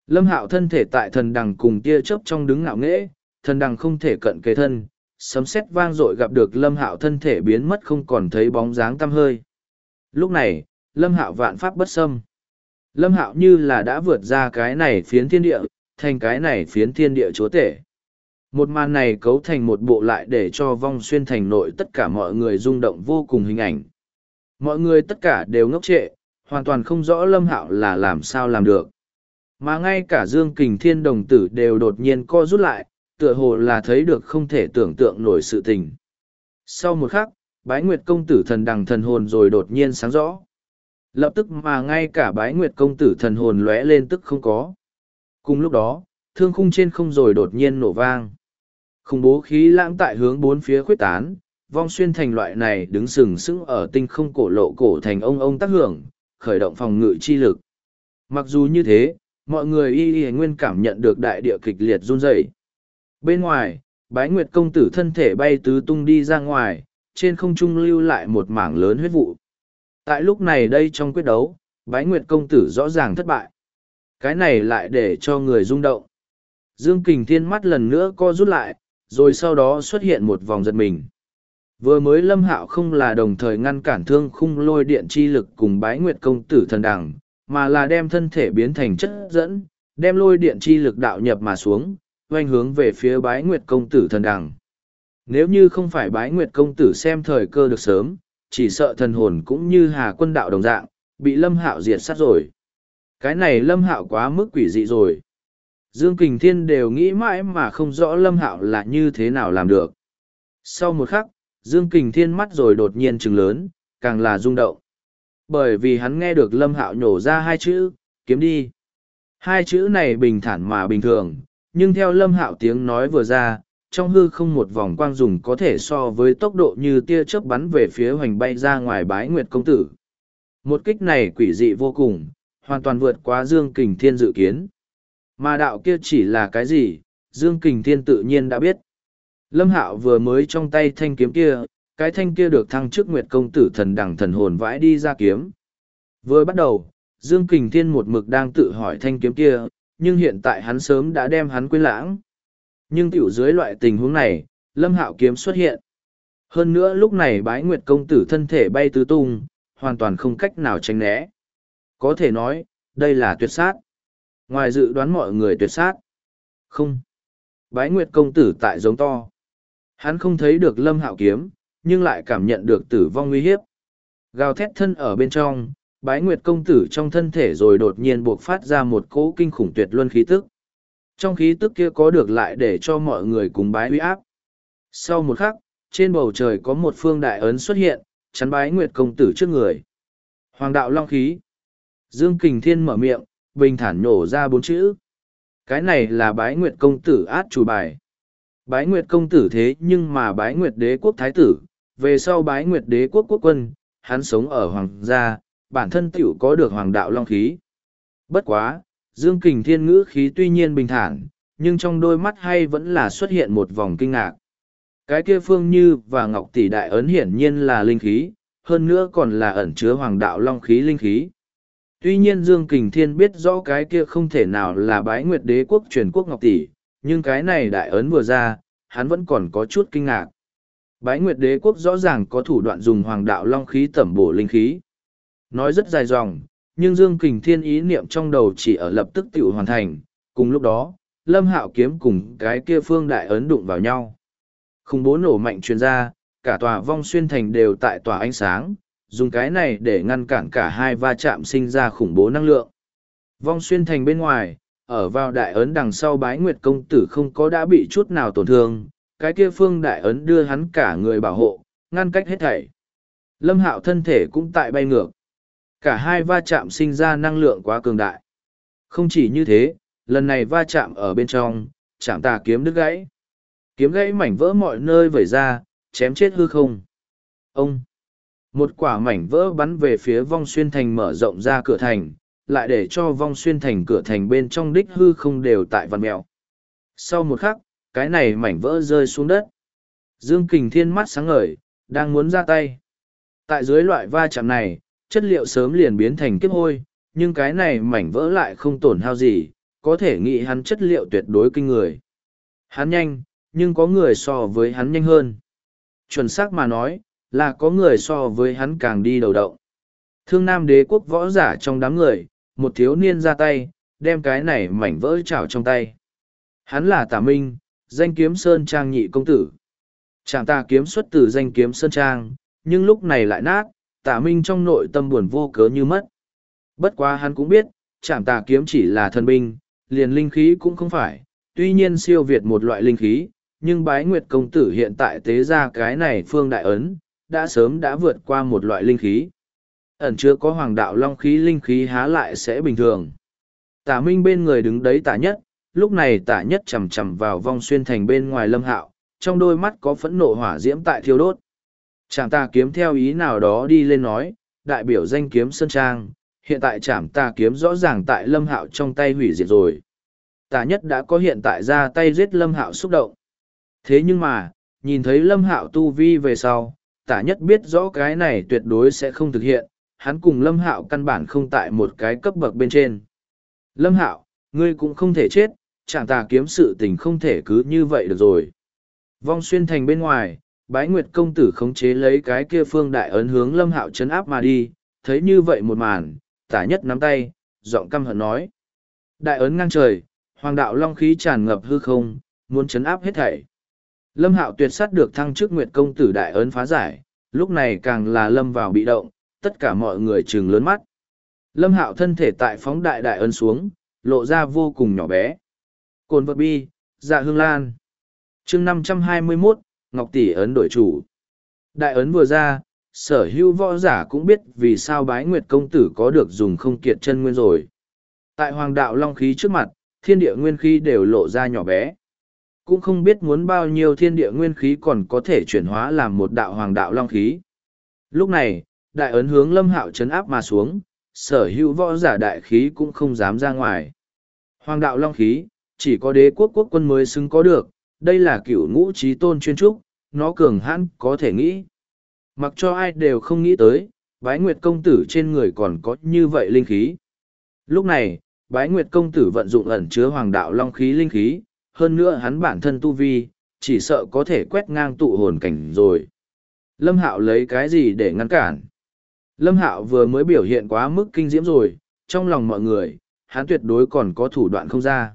Lâm Hạo thân thể tại thần đằng cùng tia chớp trong đứng ngạo nghễ, thần đằng không thể cận kề thân, sấm sét vang dội gặp được Lâm Hạo thân thể biến mất không còn thấy bóng dáng tăm hơi. Lúc này, Lâm Hạo vạn pháp bất xâm. Lâm Hạo như là đã vượt ra cái này phiến thiên địa, thành cái này phiến thiên địa chúa tể. Một màn này cấu thành một bộ lại để cho Vong Xuyên thành nội tất cả mọi người rung động vô cùng hình ảnh. Mọi người tất cả đều ngốc trệ, hoàn toàn không rõ Lâm Hạo là làm sao làm được. Mà ngay cả Dương Kình Thiên đồng tử đều đột nhiên co rút lại, tựa hồ là thấy được không thể tưởng tượng nổi sự tình. Sau một khắc, Bái Nguyệt công tử thần đằng thần hồn rồi đột nhiên sáng rõ. Lập tức mà ngay cả Bái Nguyệt công tử thần hồn lóe lên tức không có. Cùng lúc đó, thương khung trên không rồi đột nhiên nổ vang. Khủng bố khí lãng tại hướng bốn phía khuếch tán, Vong Xuyên thành loại này đứng sừng sững ở tinh không cổ lộ cổ thành ông tác hưởng, khởi động phòng ngự chi lực. Mặc dù như thế, mọi người y nguyên cảm nhận được đại địa kịch liệt run rẩy. Bên ngoài, Bái Nguyệt công tử thân thể bay tứ tung đi ra ngoài, trên không trung lưu lại một mảng lớn huyết vụ. Tại lúc này đây trong quyết đấu, Bái Nguyệt công tử rõ ràng thất bại. Cái này lại để cho người rung động. Dương Kình Thiên mắt lần nữa co rút lại, rồi sau đó xuất hiện một vòng giật mình. Vừa mới Lâm Hạo không là đồng thời ngăn cản thương khung lôi điện chi lực cùng Bái Nguyệt công tử thần đằng, mà là đem thân thể biến thành chất dẫn, đem lôi điện chi lực đạo nhập mà xuống, oanh hướng về phía Bái Nguyệt công tử thần đằng. Nếu như không phải Bái Nguyệt công tử xem thời cơ được sớm, chỉ sợ thần hồn cũng như Hà Quân đạo đồng dạng, bị Lâm Hạo diệt sát rồi. Cái này Lâm Hạo quá mức quỷ dị rồi. Dương Kình Thiên đều nghĩ mãi mà không rõ Lâm Hạo là như thế nào làm được. Sau một khắc, Dương Kình Thiên mắt rồi đột nhiên trừng lớn, càng là rung động. Bởi vì hắn nghe được Lâm Hạo nhổ ra hai chữ, kiếm đi. Hai chữ này bình thản mà bình thường, nhưng theo Lâm Hạo tiếng nói vừa ra, trong hư không một vòng quang dùng có thể so với tốc độ như tia chớp bắn về phía hoành bay ra ngoài Bái Nguyệt công tử. Một kích này quỷ dị vô cùng, hoàn toàn vượt quá Dương Kình Thiên dự kiến. Mà đạo kia chỉ là cái gì, Dương Kình Thiên tự nhiên đã biết. Lâm Hạo vừa mới trong tay thanh kiếm kia, cái thanh kia được thăng chức Nguyệt công tử thần đằng thần hồn vãi đi ra kiếm. Vừa bắt đầu, Dương Kình Thiên một mực đang tự hỏi thanh kiếm kia, nhưng hiện tại hắn sớm đã đem hắn quên lãng. Nhưng tiểu dưới loại tình huống này, Lâm Hạo kiếm xuất hiện. Hơn nữa lúc này Bái Nguyệt công tử thân thể bay tứ tung, hoàn toàn không cách nào tránh né. Có thể nói, đây là tuyệt sát. Ngoài dự đoán mọi người tuyệt sát. Không. Bái Nguyệt công tử tại giống to. Hắn không thấy được Lâm Hạo kiếm, nhưng lại cảm nhận được tử vong nguy hiếp. Gào thét thân ở bên trong, Bái Nguyệt công tử trong thân thể rồi đột nhiên buộc phát ra một cỗ kinh khủng tuyệt luân khí tức. Trong khí tức kia có được lại để cho mọi người cùng bái uy áp. Sau một khắc, trên bầu trời có một phương đại ấn xuất hiện, chắn Bái Nguyệt công tử trước người. Hoàng đạo long khí. Dương Kình Thiên mở miệng, bình thản nhổ ra 4 chữ. Cái này là Bái Nguyệt công tử át chủ bài. Bái Nguyệt công tử thế nhưng mà Bái Nguyệt đế quốc thái tử, về sau Bái Nguyệt đế quốc quốc quân, hắn sống ở hoàng gia, bản thân tiểu có được hoàng đạo long khí. Bất quá, Dương Kình Thiên ngữ khí tuy nhiên bình thản, nhưng trong đôi mắt hay vẫn là xuất hiện một vòng kinh ngạc. Cái kia Phương Như và Ngọc Tỷ đại ấn hiển nhiên là linh khí, hơn nữa còn là ẩn chứa hoàng đạo long khí linh khí. Tuy nhiên Dương Kình Thiên biết rõ cái kia không thể nào là Bái Nguyệt đế quốc truyền quốc Ngọc Tỷ, nhưng cái này đại ấn vừa ra, hắn vẫn còn có chút kinh ngạc. Bái Nguyệt đế quốc rõ ràng có thủ đoạn dùng hoàng đạo long khí tẩm bổ linh khí. Nói rất dài dòng, nhưng Dương Kình Thiên ý niệm trong đầu chỉ ở lập tức tiểu hoàn thành, cùng lúc đó, Lâm Hạo kiếm cùng cái kia phương đại ấn đụng vào nhau. Khủng bố nổ mạnh truyền ra, cả tòa Vong Xuyên thành đều tại tòa ánh sáng, dùng cái này để ngăn cản cả hai va chạm sinh ra khủng bố năng lượng. Vong Xuyên thành bên ngoài, ở vào đại ấn đằng sau Bái Nguyệt công tử không có đã bị chút nào tổn thương, cái kia phương đại ấn đưa hắn cả người bảo hộ, ngăn cách hết thảy. Lâm Hạo thân thể cũng tại bay ngược. Cả hai va chạm sinh ra năng lượng quá cường đại. Không chỉ như thế, lần này va chạm ở bên trong, chạm tà kiếm đứt gãy. Kiếm gãy mảnh vỡ mọi nơi vẩy ra, chém chết hư không. Ông! Một quả mảnh vỡ bắn về phía Vong Xuyên thành mở rộng ra cửa thành, lại để cho Vong Xuyên thành cửa thành bên trong đích hư không đều tại vằn mèo. Sau một khắc, cái này mảnh vỡ rơi xuống đất. Dương Kình Thiên mắt sáng ngời, đang muốn ra tay. Tại dưới loại va chạm này, chất liệu sớm liền biến thành kiếp hôi, nhưng cái này mảnh vỡ lại không tổn hao gì, có thể nghĩ hắn chất liệu tuyệt đối kinh người. Hắn nhanh, nhưng có người so với hắn nhanh hơn. Chuẩn xác mà nói, là có người so với hắn càng đi đầu động. Thương Nam Đế quốc võ giả trong đám người, một thiếu niên ra tay, đem cái này mảnh vỡ chảo trong tay. Hắn là Tả Minh, danh kiếm Sơn Trang nhị công tử. Trảm tà kiếm xuất từ danh kiếm Sơn Trang, nhưng lúc này lại nát, Tả Minh trong nội tâm buồn vô cớ như mất. Bất quá hắn cũng biết, trảm tà kiếm chỉ là thần binh, liền linh khí cũng không phải, tuy nhiên siêu việt một loại linh khí, nhưng Bái Nguyệt công tử hiện tại tế ra cái này phương đại ấn, đã sớm đã vượt qua một loại linh khí. Ẩn chứa có hoàng đạo long khí linh khí há lại sẽ bình thường. Tả Minh bên người đứng đấy Tả Nhất, lúc này Tả Nhất chầm chầm vào Vong Xuyên Thành bên ngoài Lâm Hạo, trong đôi mắt có phẫn nộ hỏa diễm tại thiêu đốt. Trảm tà kiếm theo ý nào đó đi lên nói, đại biểu danh kiếm Sơn Trang, hiện tại trảm tà kiếm rõ ràng tại Lâm Hạo trong tay hủy diệt rồi. Tả Nhất đã có hiện tại ra tay giết Lâm Hạo xúc động. Thế nhưng mà, nhìn thấy Lâm Hạo tu vi về sau, Tả Nhất biết rõ cái này tuyệt đối sẽ không thực hiện, hắn cùng Lâm Hạo căn bản không tại một cái cấp bậc bên trên. Lâm Hạo, ngươi cũng không thể chết, trảm tà kiếm sự tình không thể cứ như vậy được rồi. Vong Xuyên Thành bên ngoài, Bái Nguyệt công tử khống chế lấy cái kia phương đại ấn hướng Lâm Hạo chấn áp mà đi, thấy như vậy một màn, Tả Nhất nắm tay, giọng căm hận nói. Đại ấn ngang trời, hoàng đạo long khí tràn ngập hư không, muốn chấn áp hết thảy. Lâm Hạo tuyệt sát được thăng chức Nguyệt công tử đại ấn phá giải, lúc này càng là lâm vào bị động, tất cả mọi người trừng lớn mắt. Lâm Hạo thân thể tại phóng đại đại ấn xuống, lộ ra vô cùng nhỏ bé. Cồn vật bi, dạ hương lan. Chương 521, Ngọc Tỷ ấn đổi chủ. Đại ấn vừa ra, sở hữu võ giả cũng biết vì sao Bái Nguyệt công tử có được dùng không kiệt chân nguyên rồi. Tại hoàng đạo long khí trước mặt, thiên địa nguyên khí đều lộ ra nhỏ bé. Cũng không biết muốn bao nhiêu thiên địa nguyên khí còn có thể chuyển hóa làm một đạo hoàng đạo long khí. Lúc này, đại ấn hướng Lâm Hạo chấn áp mà xuống, sở hữu võ giả đại khí cũng không dám ra ngoài. Hoàng đạo long khí, chỉ có đế quốc quốc quân mới xứng có được, đây là cửu ngũ trí tôn chuyên trúc, nó cường hãn có thể nghĩ. Mặc cho ai đều không nghĩ tới, Bái Nguyệt công tử trên người còn có như vậy linh khí. Lúc này, Bái Nguyệt công tử vận dụng ẩn chứa hoàng đạo long khí linh khí, hơn nữa hắn bản thân tu vi, chỉ sợ có thể quét ngang tụ hồn cảnh rồi. Lâm Hạo lấy cái gì để ngăn cản? Lâm Hạo vừa mới biểu hiện quá mức kinh diễm rồi, trong lòng mọi người, hắn tuyệt đối còn có thủ đoạn không ra.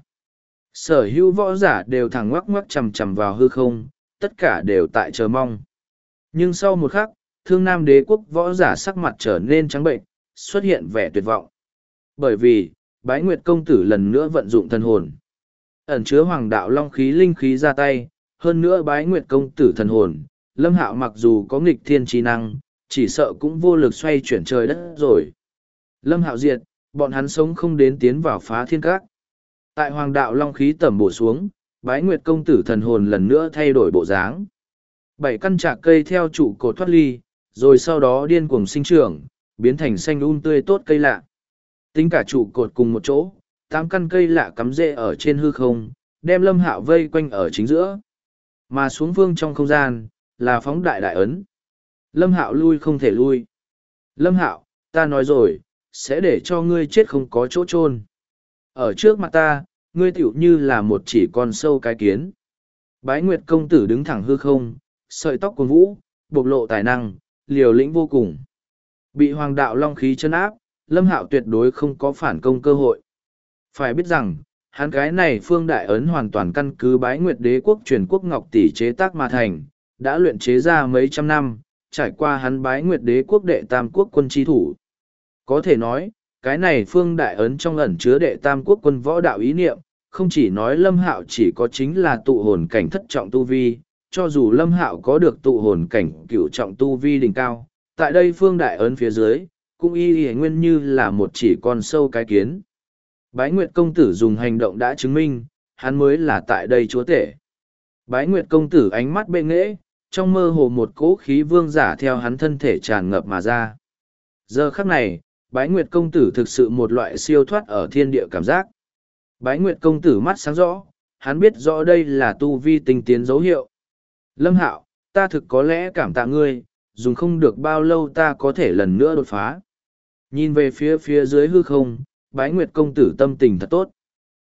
Sở hữu võ giả đều thẳng ngoắc ngoắc chầm chầm vào hư không, tất cả đều tại chờ mong. Nhưng sau một khắc, Thương Nam Đế quốc võ giả sắc mặt trở nên trắng bệnh, xuất hiện vẻ tuyệt vọng. Bởi vì, Bái Nguyệt công tử lần nữa vận dụng thần hồn. Ẩn chứa hoàng đạo long khí linh khí ra tay, hơn nữa Bái Nguyệt công tử thần hồn, Lâm Hạo mặc dù có nghịch thiên trí năng, chỉ sợ cũng vô lực xoay chuyển trời đất rồi. Lâm Hạo diệt, bọn hắn sống không đến tiến vào Phá Thiên Các. Tại hoàng đạo long khí tẩm bổ xuống, Bái Nguyệt công tử thần hồn lần nữa thay đổi bộ dáng. 7 căn trạc cây theo trụ cột thoát ly, rồi sau đó điên cuồng sinh trưởng, biến thành xanh tươi tốt cây lạ. Tính cả trụ cột cùng một chỗ, 8 căn cây lạ cắm rễ ở trên hư không, đem Lâm Hạo vây quanh ở chính giữa. Mà xuống phương trong không gian, là phóng đại đại ấn. Lâm Hạo lui không thể lui. Lâm Hạo, ta nói rồi, sẽ để cho ngươi chết không có chỗ chôn. Ở trước mặt ta, ngươi tựu như là một chỉ con sâu cái kiến. Bái Nguyệt công tử đứng thẳng hư không, sợi tóc cuồn vũ, bộc lộ tài năng, liều lĩnh vô cùng. Bị hoàng đạo long khí chân áp, Lâm Hạo tuyệt đối không có phản công cơ hội. Phải biết rằng, hắn cái này phương đại ấn hoàn toàn căn cứ Bái Nguyệt đế quốc truyền quốc ngọc tỷ chế tác mà thành, đã luyện chế ra mấy trăm năm, trải qua hắn Bái Nguyệt đế quốc đệ tam quốc quân chi thủ. Có thể nói, cái này phương đại ấn trong ẩn chứa đệ tam quốc quân võ đạo ý niệm, không chỉ nói Lâm Hạo chỉ có chính là tụ hồn cảnh thất trọng tu vi, cho dù Lâm Hạo có được tụ hồn cảnh cửu trọng tu vi đỉnh cao, tại đây phương đại ấn phía dưới, cũng y nguyên như là một chỉ con sâu cái kiến. Bái Nguyệt công tử dùng hành động đã chứng minh, hắn mới là tại đây chúa tể. Bái Nguyệt công tử ánh mắt bệ nghễ, trong mơ hồ một cỗ khí vương giả theo hắn thân thể tràn ngập mà ra. Giờ khắc này, Bái Nguyệt công tử thực sự một loại siêu thoát ở thiên địa cảm giác. Bái Nguyệt công tử mắt sáng rõ, hắn biết rõ đây là tu vi tinh tiến dấu hiệu. Lâm Hạo, ta thực có lẽ cảm tạ ngươi, dùng không được bao lâu ta có thể lần nữa đột phá. Nhìn về phía dưới hư không, Bái Nguyệt công tử tâm tình thật tốt.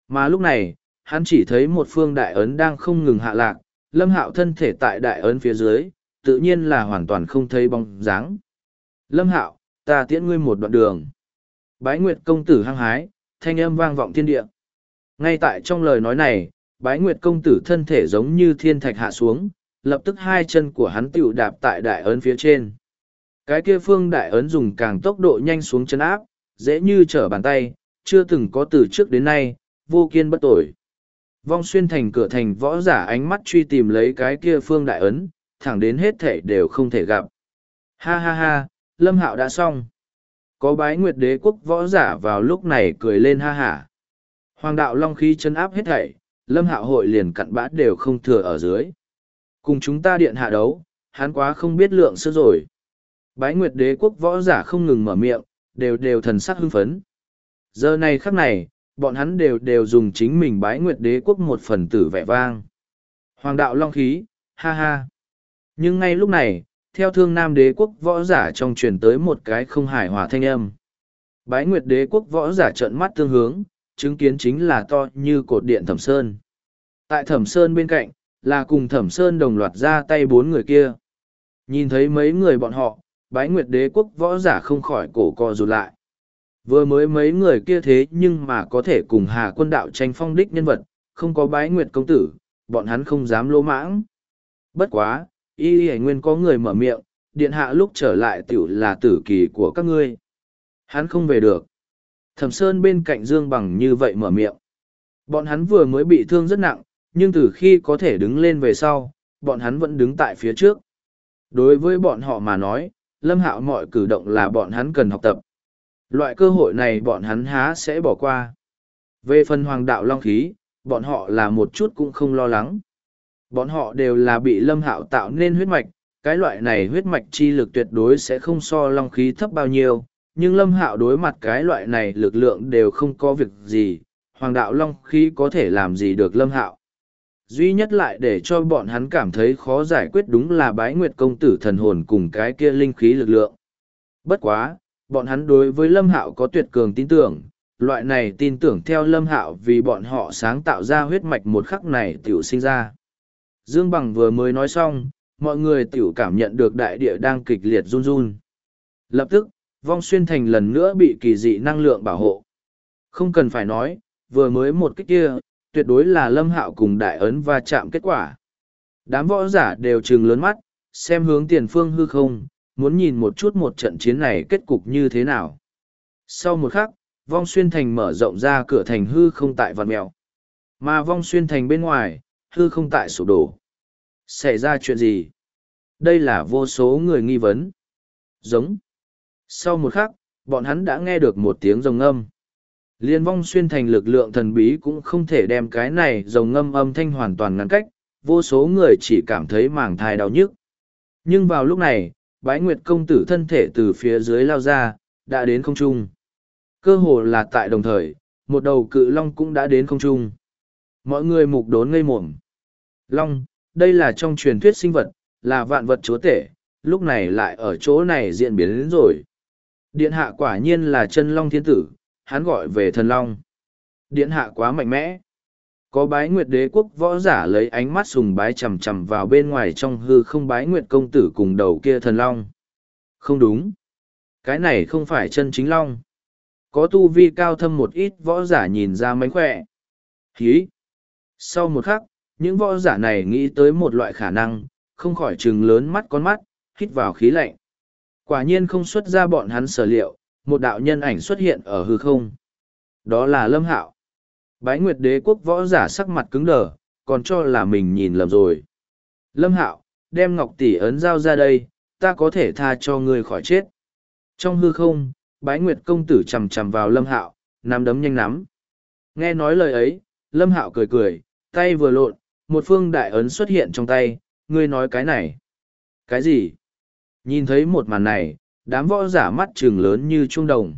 Mà lúc này, hắn chỉ thấy một phương đại ấn đang không ngừng hạ lạc, Lâm Hạo thân thể tại đại ấn phía dưới, tự nhiên là hoàn toàn không thấy bóng dáng. Lâm Hạo, ta tiễn ngươi một đoạn đường. Bái Nguyệt công tử hăng hái, thanh âm vang vọng thiên địa. Ngay tại trong lời nói này, Bái Nguyệt công tử thân thể giống như thiên thạch hạ xuống, lập tức hai chân của hắn tựu đạp tại đại ấn phía trên. Cái kia phương đại ấn dùng càng tốc độ nhanh xuống chân áp, dễ như trở bàn tay, chưa từng có từ trước đến nay, vô kiên bất tội. Vong xuyên thành cửa thành võ giả ánh mắt truy tìm lấy cái kia phương đại ấn, thẳng đến hết thể đều không thể gặp. Ha ha ha, Lâm Hạo đã xong. Có Bái Nguyệt đế quốc võ giả vào lúc này cười lên ha hả. Hoàng đạo long khí chân áp hết thảy, Lâm Hạo hội liền cặn bã đều không thừa ở dưới. Cùng chúng ta điện hạ đấu, hắn quá không biết lượng sức rồi. Bái Nguyệt đế quốc võ giả không ngừng mở miệng, đều thần sắc hưng phấn. Giờ này khắc này, bọn hắn đều dùng chính mình Bái Nguyệt đế quốc một phần tử vẻ vang. Hoàng đạo long khí, ha ha. Nhưng ngay lúc này, theo Thương Nam đế quốc võ giả trong truyền tới một cái không hài hòa thanh âm. Bái Nguyệt đế quốc võ giả trợn mắt tương hướng, chứng kiến chính là to như cột điện Thẩm Sơn. Tại Thẩm Sơn bên cạnh, là cùng Thẩm Sơn đồng loạt ra tay bốn người kia. Nhìn thấy mấy người bọn họ, Bái Nguyệt đế quốc võ giả không khỏi cổ co rụt lại. Vừa mới mấy người kia thế nhưng mà có thể cùng Hà Quân đạo tranh phong đích nhân vật, không có Bái Nguyệt công tử, bọn hắn không dám lỗ mãng. Bất quá, y nguyên có người mở miệng, điện hạ lúc trở lại tiểu là tử kỳ của các ngươi. Hắn không về được. Thẩm Sơn bên cạnh Dương Bằng như vậy mở miệng. Bọn hắn vừa mới bị thương rất nặng, nhưng từ khi có thể đứng lên về sau, bọn hắn vẫn đứng tại phía trước. Đối với bọn họ mà nói, Lâm Hạo mọi cử động là bọn hắn cần học tập. Loại cơ hội này bọn hắn há sẽ bỏ qua. Về phần hoàng đạo long khí, bọn họ là một chút cũng không lo lắng. Bọn họ đều là bị Lâm Hạo tạo nên huyết mạch, cái loại này huyết mạch chi lực tuyệt đối sẽ không so long khí thấp bao nhiêu, nhưng Lâm Hạo đối mặt cái loại này lực lượng đều không có việc gì, hoàng đạo long khí có thể làm gì được Lâm Hạo. Duy nhất lại để cho bọn hắn cảm thấy khó giải quyết đúng là Bái Nguyệt công tử thần hồn cùng cái kia linh khí lực lượng. Bất quá, bọn hắn đối với Lâm Hạo có tuyệt cường tin tưởng, loại này tin tưởng theo Lâm Hạo vì bọn họ sáng tạo ra huyết mạch một khắc này tiểu sinh ra. Dương Bằng vừa mới nói xong, mọi người tiểu cảm nhận được đại địa đang kịch liệt run run. Lập tức, Vong Xuyên Thành lần nữa bị kỳ dị năng lượng bảo hộ. Không cần phải nói, vừa mới một cái kia, tuyệt đối là Lâm Hạo cùng đại ấn va chạm kết quả. Đám võ giả đều trừng lớn mắt, xem hướng tiền phương hư không, muốn nhìn một chút một trận chiến này kết cục như thế nào. Sau một khắc, Vong Xuyên Thành mở rộng ra cửa thành hư không tại vạt mèo. Mà Vong Xuyên Thành bên ngoài, hư không tại sụp đổ. Xảy ra chuyện gì? Đây là vô số người nghi vấn. Giống. Sau một khắc, bọn hắn đã nghe được một tiếng rồng ngâm. Liên Vong Xuyên Thành lực lượng thần bí cũng không thể đem cái này rồng ngâm âm thanh hoàn toàn ngăn cách, vô số người chỉ cảm thấy màng thai đau nhức. Nhưng vào lúc này, Bái Nguyệt công tử thân thể từ phía dưới lao ra, đã đến không trung. Cơ hồ là tại đồng thời, một đầu cự long cũng đã đến không trung. Mọi người mục đốn ngây mồm. Long, đây là trong truyền thuyết sinh vật, là vạn vật chúa tể, lúc này lại ở chỗ này diễn biến đến rồi. Điện hạ quả nhiên là chân long thiên tử, hắn gọi về thần long. Điện hạ quá mạnh mẽ. Có Bái Nguyệt đế quốc võ giả lấy ánh mắt sùng bái chằm chằm vào bên ngoài trong hư không Bái Nguyệt công tử cùng đầu kia thần long. Không đúng. Cái này không phải chân chính long. Có tu vi cao thâm một ít võ giả nhìn ra mánh khỏe. Hí. Sau một khắc, những võ giả này nghĩ tới một loại khả năng, không khỏi trừng lớn mắt con mắt, hít vào khí lạnh. Quả nhiên không xuất ra bọn hắn sở liệu, một đạo nhân ảnh xuất hiện ở hư không. Đó là Lâm Hạo. Bái Nguyệt đế quốc võ giả sắc mặt cứng đờ, còn cho là mình nhìn lầm rồi. Lâm Hạo, đem ngọc tỷ ấn giao ra đây, ta có thể tha cho ngươi khỏi chết. Trong hư không, Bái Nguyệt công tử chầm chầm vào Lâm Hạo, nắm đấm nhanh nắm. Nghe nói lời ấy, Lâm Hạo cười cười, tay vừa lộn, một phương đại ấn xuất hiện trong tay, ngươi nói cái này. Cái gì? Nhìn thấy một màn này, đám võ giả mắt trừng lớn như trung đồng.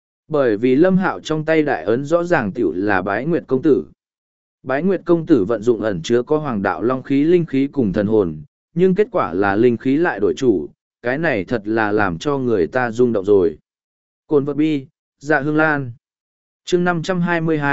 Bởi vì Lâm Hạo trong tay đại ấn rõ ràng tiểu là Bái Nguyệt công tử. Bái Nguyệt công tử vận dụng ẩn chứa có hoàng đạo long khí linh khí cùng thần hồn, nhưng kết quả là linh khí lại đổi chủ, cái này thật là làm cho người ta rung động rồi. Cồn vật bi, dạ hương lan. Chương 522,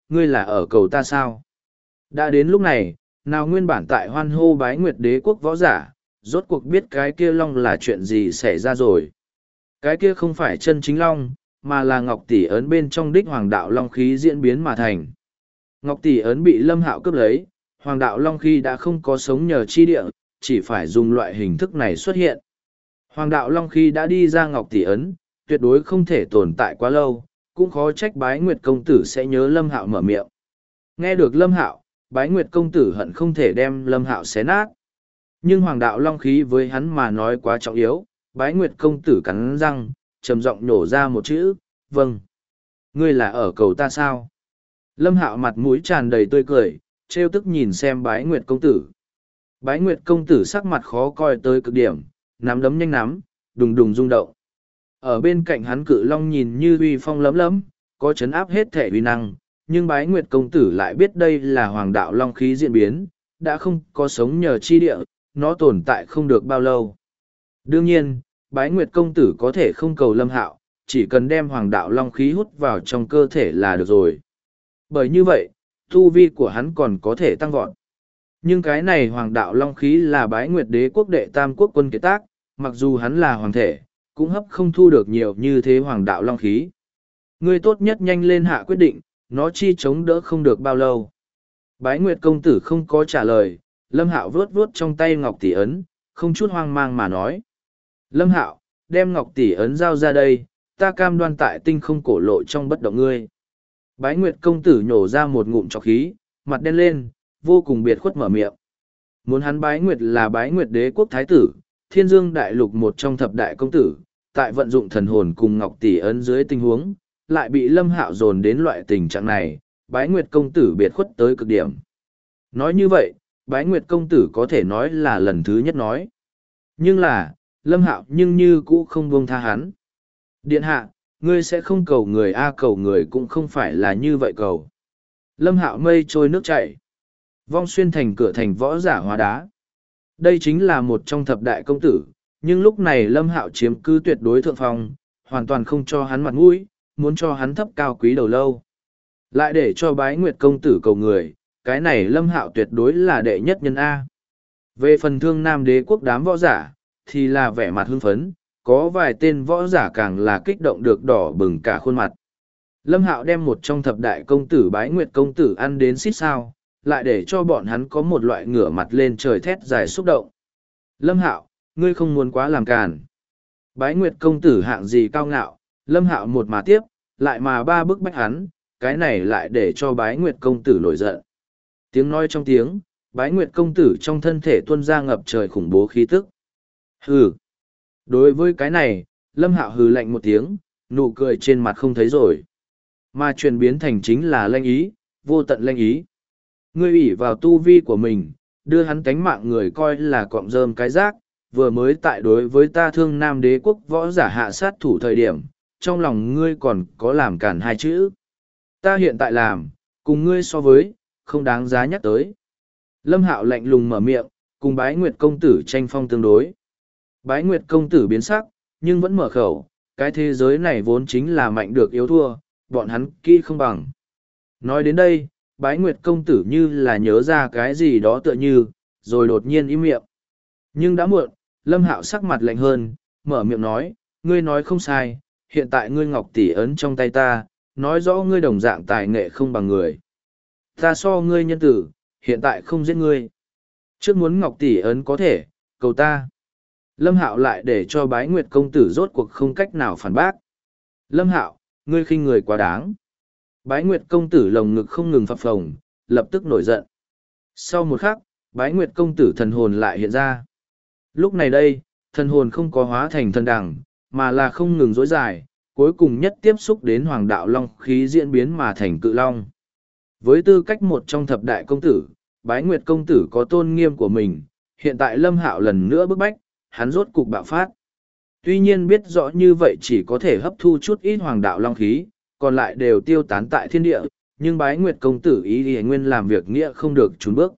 ngươi là ở cầu ta sao? Đã đến lúc này, nào nguyên bản tại hoan hô bái nguyệt đế quốc võ giả, rốt cuộc biết cái kia long là chuyện gì xảy ra rồi. Cái kia không phải chân chính long, mà là ngọc tỷ ấn bên trong đích hoàng đạo long khí diễn biến mà thành. Ngọc tỷ ấn bị Lâm Hạo cướp lấy, hoàng đạo long khí đã không có sống nhờ chi địa, chỉ phải dùng loại hình thức này xuất hiện. Hoàng đạo long khí đã đi ra ngọc tỷ ấn, tuyệt đối không thể tồn tại quá lâu, cũng khó trách bái nguyệt công tử sẽ nhớ Lâm Hạo mở miệng. Nghe được Lâm Hạo, bái nguyệt công tử hận không thể đem Lâm Hạo xé nát. Nhưng hoàng đạo long khí với hắn mà nói quá trọng yếu, bái nguyệt công tử cắn răng, trầm giọng nhổ ra một chữ, vâng. Ngươi là ở cầu ta sao? Lâm Hạo mặt mũi tràn đầy tươi cười, trêu tức nhìn xem bái nguyệt công tử. Bái nguyệt công tử sắc mặt khó coi tới cực điểm, nắm đấm nhanh nắm, đùng đùng rung động. Ở bên cạnh hắn cự long nhìn như uy phong lấm lấm, có chấn áp hết thể uy năng, nhưng bái nguyệt công tử lại biết đây là hoàng đạo long khí diễn biến, đã không có sống nhờ chi địa, nó tồn tại không được bao lâu. Đương nhiên, bái nguyệt công tử có thể không cầu Lâm Hạo, chỉ cần đem hoàng đạo long khí hút vào trong cơ thể là được rồi. Bởi như vậy, tu vi của hắn còn có thể tăng vọt. Nhưng cái này hoàng đạo long khí là bái nguyệt đế quốc đệ tam quốc quân kế tác, mặc dù hắn là hoàng thể, cũng hấp không thu được nhiều như thế hoàng đạo long khí. Ngươi tốt nhất nhanh lên hạ quyết định, nó chi chống đỡ không được bao lâu. Bái nguyệt công tử không có trả lời, Lâm Hạo vuốt vuốt trong tay ngọc tỷ ấn, không chút hoang mang mà nói. Lâm Hạo, đem ngọc tỷ ấn giao ra đây, ta cam đoan tại tinh không cổ lộ trong bất động ngươi. Bái nguyệt công tử nhổ ra một ngụm trọc khí, mặt đen lên, vô cùng biệt khuất mở miệng. Muốn hắn bái nguyệt là bái nguyệt đế quốc thái tử, thiên dương đại lục một trong thập đại công tử, tại vận dụng thần hồn cùng ngọc tỷ ấn dưới tình huống, lại bị Lâm Hạo dồn đến loại tình trạng này, bái nguyệt công tử biệt khuất tới cực điểm. Nói như vậy, bái nguyệt công tử có thể nói là lần thứ nhất nói. Nhưng là, Lâm Hạo nhưng như cũ không buông tha hắn. Điện hạ, ngươi sẽ không cầu người a, cầu người cũng không phải là như vậy cầu. Lâm Hạo mây trôi nước chảy. Vong xuyên thành cửa thành võ giả hóa đá. Đây chính là một trong thập đại công tử, nhưng lúc này Lâm Hạo chiếm cứ tuyệt đối thượng phong, hoàn toàn không cho hắn mặt mũi, muốn cho hắn thấp cao quý đầu lâu. Lại để cho bái nguyệt công tử cầu người, cái này Lâm Hạo tuyệt đối là đệ nhất nhân A. Về phần thương nam đế quốc đám võ giả, thì là vẻ mặt hưng phấn, có vài tên võ giả càng là kích động được đỏ bừng cả khuôn mặt. Lâm Hạo đem một trong thập đại công tử bái nguyệt công tử ăn đến xít sao, lại để cho bọn hắn có một loại ngửa mặt lên trời thét dài xúc động. Lâm Hạo, ngươi không muốn quá làm càn. Bái nguyệt công tử hạng gì cao ngạo, Lâm Hạo một mà tiếp, lại mà ba bức bách hắn, cái này lại để cho bái nguyệt công tử nổi giận. Tiếng nói trong tiếng, bái nguyệt công tử trong thân thể tuôn ra ngập trời khủng bố khí tức. Hừ. Đối với cái này, Lâm Hạo hừ lạnh một tiếng, nụ cười trên mặt không thấy rồi. Mà chuyển biến thành chính là lanh ý, vô tận lanh ý. Ngươi ủy vào tu vi của mình, đưa hắn tánh mạng người coi là cọng rơm cái rác, vừa mới tại đối với ta thương nam đế quốc võ giả hạ sát thủ thời điểm, trong lòng ngươi còn có làm cản hai chữ. Ta hiện tại làm, cùng ngươi so với, không đáng giá nhắc tới. Lâm Hạo lạnh lùng mở miệng, cùng bái nguyệt công tử tranh phong tương đối. Bái nguyệt công tử biến sắc, nhưng vẫn mở khẩu, cái thế giới này vốn chính là mạnh được yếu thua, bọn hắn kỹ không bằng. Nói đến đây, bái nguyệt công tử như là nhớ ra cái gì đó tựa như, rồi đột nhiên im miệng. Nhưng đã muộn, Lâm Hạo sắc mặt lạnh hơn, mở miệng nói, ngươi nói không sai, hiện tại ngươi ngọc tỷ ấn trong tay ta, nói rõ ngươi đồng dạng tài nghệ không bằng người. Ta so ngươi nhân tử, hiện tại không giết ngươi. Trước muốn ngọc tỷ ấn có thể, cầu ta. Lâm Hạo lại để cho bái nguyệt công tử rốt cuộc không cách nào phản bác. Lâm Hạo, ngươi khinh người quá đáng. Bái nguyệt công tử lồng ngực không ngừng phập phồng, lập tức nổi giận. Sau một khắc, bái nguyệt công tử thần hồn lại hiện ra. Lúc này đây, thần hồn không có hóa thành thần đằng, mà là không ngừng dối dài, cuối cùng nhất tiếp xúc đến hoàng đạo long khí diễn biến mà thành cự long. Với tư cách một trong thập đại công tử, bái nguyệt công tử có tôn nghiêm của mình, hiện tại Lâm Hạo lần nữa bức bách, hắn rốt cục bạo phát. Tuy nhiên biết rõ như vậy chỉ có thể hấp thu chút ít hoàng đạo long khí, còn lại đều tiêu tán tại thiên địa, nhưng bái nguyệt công tử ý thì nguyên làm việc nghĩa không được trốn bước.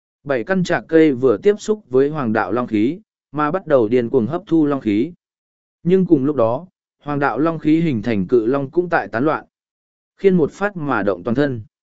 7 căn trạc cây vừa tiếp xúc với hoàng đạo long khí, mà bắt đầu điên cuồng hấp thu long khí. Nhưng cùng lúc đó, hoàng đạo long khí hình thành cự long cũng tại tán loạn. Khiên một phát mà động toàn thân.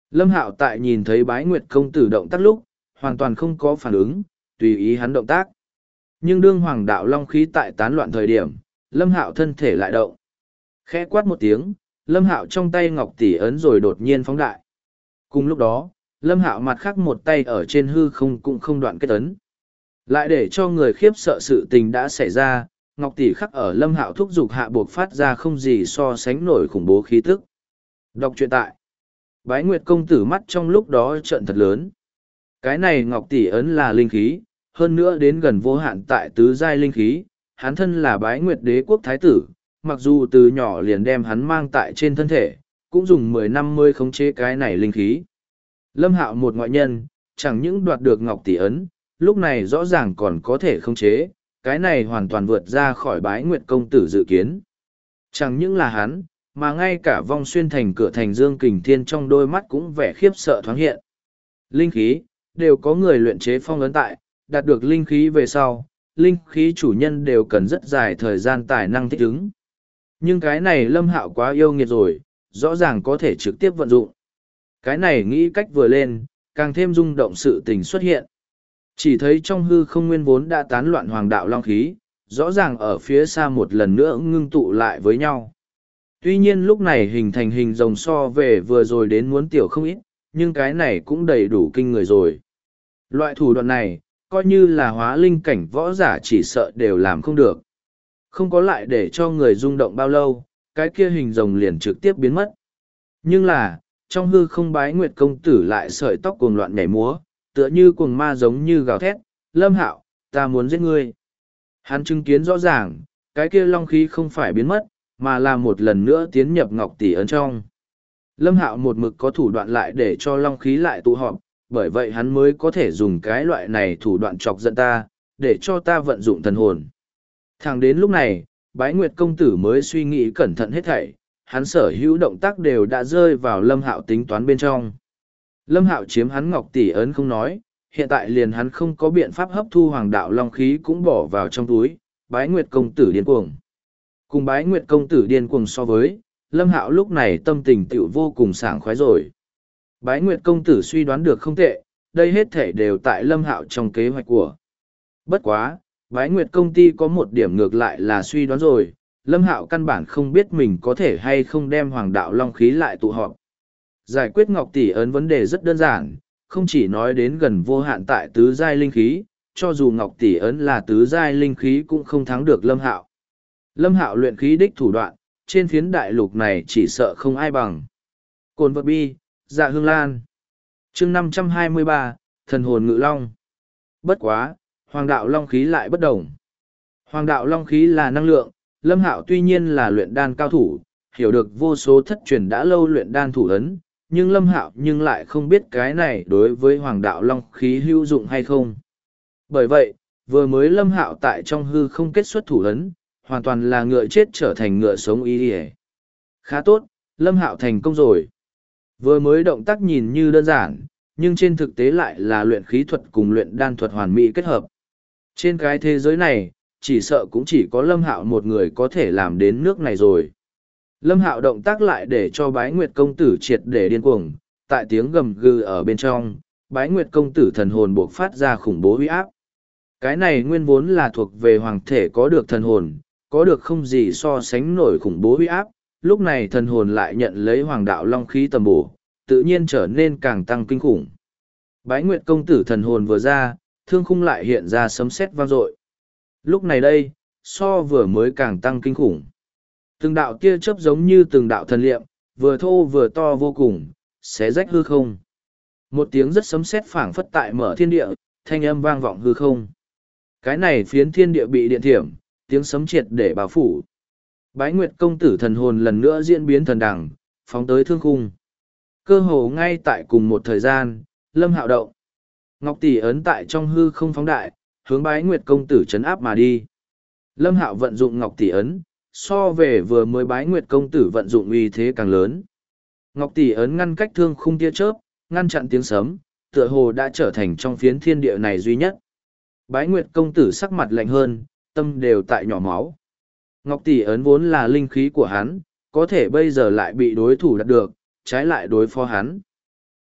Lâm Hạo tại nhìn thấy Bái Nguyệt công tử động tác lúc, hoàn toàn không có phản ứng, tùy ý hắn động tác. Nhưng đương hoàng đạo long khí tại tán loạn thời điểm, Lâm Hạo thân thể lại động. Khẽ quát một tiếng, Lâm Hạo trong tay ngọc tỷ ấn rồi đột nhiên phóng đại. Cùng lúc đó, Lâm Hạo mặt khác một tay ở trên hư không cũng không đoạn kết ấn. Lại để cho người khiếp sợ sự tình đã xảy ra, ngọc tỷ khắc ở Lâm Hạo thúc giục hạ buộc phát ra không gì so sánh nổi khủng bố khí tức. Đọc truyện tại. Bái Nguyệt công tử mắt trong lúc đó trợn thật lớn. Cái này ngọc tỷ ấn là linh khí, hơn nữa đến gần vô hạn tại tứ giai linh khí, hắn thân là Bái Nguyệt đế quốc thái tử, mặc dù từ nhỏ liền đem hắn mang tại trên thân thể, cũng dùng 10 năm mới khống chế cái này linh khí. Lâm Hạo một ngoại nhân, chẳng những đoạt được ngọc tỷ ấn, lúc này rõ ràng còn có thể khống chế, cái này hoàn toàn vượt ra khỏi Bái Nguyệt công tử dự kiến. Chẳng những là hắn, mà ngay cả vong xuyên thành cửa thành Dương Kình Thiên trong đôi mắt cũng vẻ khiếp sợ thoáng hiện. Linh khí, đều có người luyện chế phong ấn tại, đạt được linh khí về sau, linh khí chủ nhân đều cần rất dài thời gian tài năng thích ứng. Nhưng cái này Lâm Hạo quá yêu nghiệt rồi, rõ ràng có thể trực tiếp vận dụng. Cái này nghĩ cách vừa lên, càng thêm rung động sự tình xuất hiện. Chỉ thấy trong hư không nguyên vốn đã tán loạn hoàng đạo long khí, rõ ràng ở phía xa một lần nữa ngưng tụ lại với nhau. Tuy nhiên lúc này hình thành hình rồng so về vừa rồi đến muốn tiểu không ít, nhưng cái này cũng đầy đủ kinh người rồi. Loại thủ đoạn này, coi như là hóa linh cảnh võ giả chỉ sợ đều làm không được. Không có lại để cho người rung động bao lâu, cái kia hình rồng liền trực tiếp biến mất. Nhưng là, trong hư không Bái Nguyệt công tử lại sợi tóc cuồng loạn nhảy múa, tựa như cuồng ma giống như gào thét, Lâm Hạo, ta muốn giết ngươi. Hắn chứng kiến rõ ràng, cái kia long khí không phải biến mất, mà là một lần nữa tiến nhập ngọc tỷ ấn trong. Lâm Hạo một mực có thủ đoạn lại để cho long khí lại tụ họp, bởi vậy hắn mới có thể dùng cái loại này thủ đoạn chọc giận ta, để cho ta vận dụng thần hồn. Thẳng đến lúc này, Bái Nguyệt công tử mới suy nghĩ cẩn thận hết thảy, hắn sở hữu động tác đều đã rơi vào Lâm Hạo tính toán bên trong. Lâm Hạo chiếm hắn ngọc tỷ ấn không nói, hiện tại liền hắn không có biện pháp hấp thu hoàng đạo long khí cũng bỏ vào trong túi, Bái Nguyệt công tử điên cuồng. Cùng Bái Nguyệt công tử điên cuồng so với, Lâm Hạo lúc này tâm tình tựu vô cùng sảng khoái rồi. Bái Nguyệt công tử suy đoán được không tệ, đây hết thể đều tại Lâm Hạo trong kế hoạch của. Bất quá, Bái Nguyệt công ty có một điểm ngược lại là suy đoán rồi, Lâm Hạo căn bản không biết mình có thể hay không đem hoàng đạo long khí lại tụ họp. Giải quyết ngọc tỷ ấn vấn đề rất đơn giản, không chỉ nói đến gần vô hạn tại tứ giai linh khí, cho dù ngọc tỷ ấn là tứ giai linh khí cũng không thắng được Lâm Hạo. Lâm Hạo luyện khí đích thủ đoạn, trên phiến đại lục này chỉ sợ không ai bằng. Cồn vật bi, dạ hương lan. chương 523, thần hồn ngự long. Bất quá, hoàng đạo long khí lại bất đồng. Hoàng đạo long khí là năng lượng, Lâm Hạo tuy nhiên là luyện đan cao thủ, hiểu được vô số thất truyền đã lâu luyện đan thủ ấn, nhưng Lâm Hạo nhưng lại không biết cái này đối với hoàng đạo long khí hữu dụng hay không. Bởi vậy, vừa mới Lâm Hạo tại trong hư không kết xuất thủ ấn, hoàn toàn là ngựa chết trở thành ngựa sống ý ỉa. Khá tốt, Lâm Hạo thành công rồi. Vừa mới động tác nhìn như đơn giản, nhưng trên thực tế lại là luyện khí thuật cùng luyện đan thuật hoàn mỹ kết hợp. Trên cái thế giới này, chỉ sợ cũng chỉ có Lâm Hạo một người có thể làm đến nước này rồi. Lâm Hạo động tác lại để cho Bái Nguyệt công tử triệt để điên cuồng, tại tiếng gầm gừ ở bên trong, Bái Nguyệt công tử thần hồn buộc phát ra khủng bố uy áp. Cái này nguyên vốn là thuộc về hoàng thể có được thần hồn, có được không gì so sánh nổi khủng bố uy áp, lúc này thần hồn lại nhận lấy hoàng đạo long khí tầm bổ, tự nhiên trở nên càng tăng kinh khủng. Bái Nguyệt công tử thần hồn vừa ra, thương khung lại hiện ra sấm sét vang dội. Lúc này đây, so vừa mới càng tăng kinh khủng. Từng đạo tia chớp giống như từng đạo thần liệm, vừa thô vừa to vô cùng, xé rách hư không. Một tiếng rất sấm sét phảng phất tại mở thiên địa, thanh âm vang vọng hư không. Cái này phiến thiên địa bị điện thiểm, tiếng sấm triệt để bao phủ. Bái Nguyệt công tử thần hồn lần nữa diễn biến thần đẳng, phóng tới thương khung. Cơ hồ ngay tại cùng một thời gian, Lâm Hạo động. Ngọc tỷ ấn tại trong hư không phóng đại, hướng Bái Nguyệt công tử trấn áp mà đi. Lâm Hạo vận dụng Ngọc tỷ ấn, so về vừa mới Bái Nguyệt công tử vận dụng uy thế càng lớn. Ngọc tỷ ấn ngăn cách thương khung tia chớp, ngăn chặn tiếng sấm, tựa hồ đã trở thành trong phiến thiên địa này duy nhất. Bái Nguyệt công tử sắc mặt lạnh hơn, tâm đều tại nhỏ máu. Ngọc tỷ ấn vốn là linh khí của hắn, có thể bây giờ lại bị đối thủ đạt được, trái lại đối phó hắn.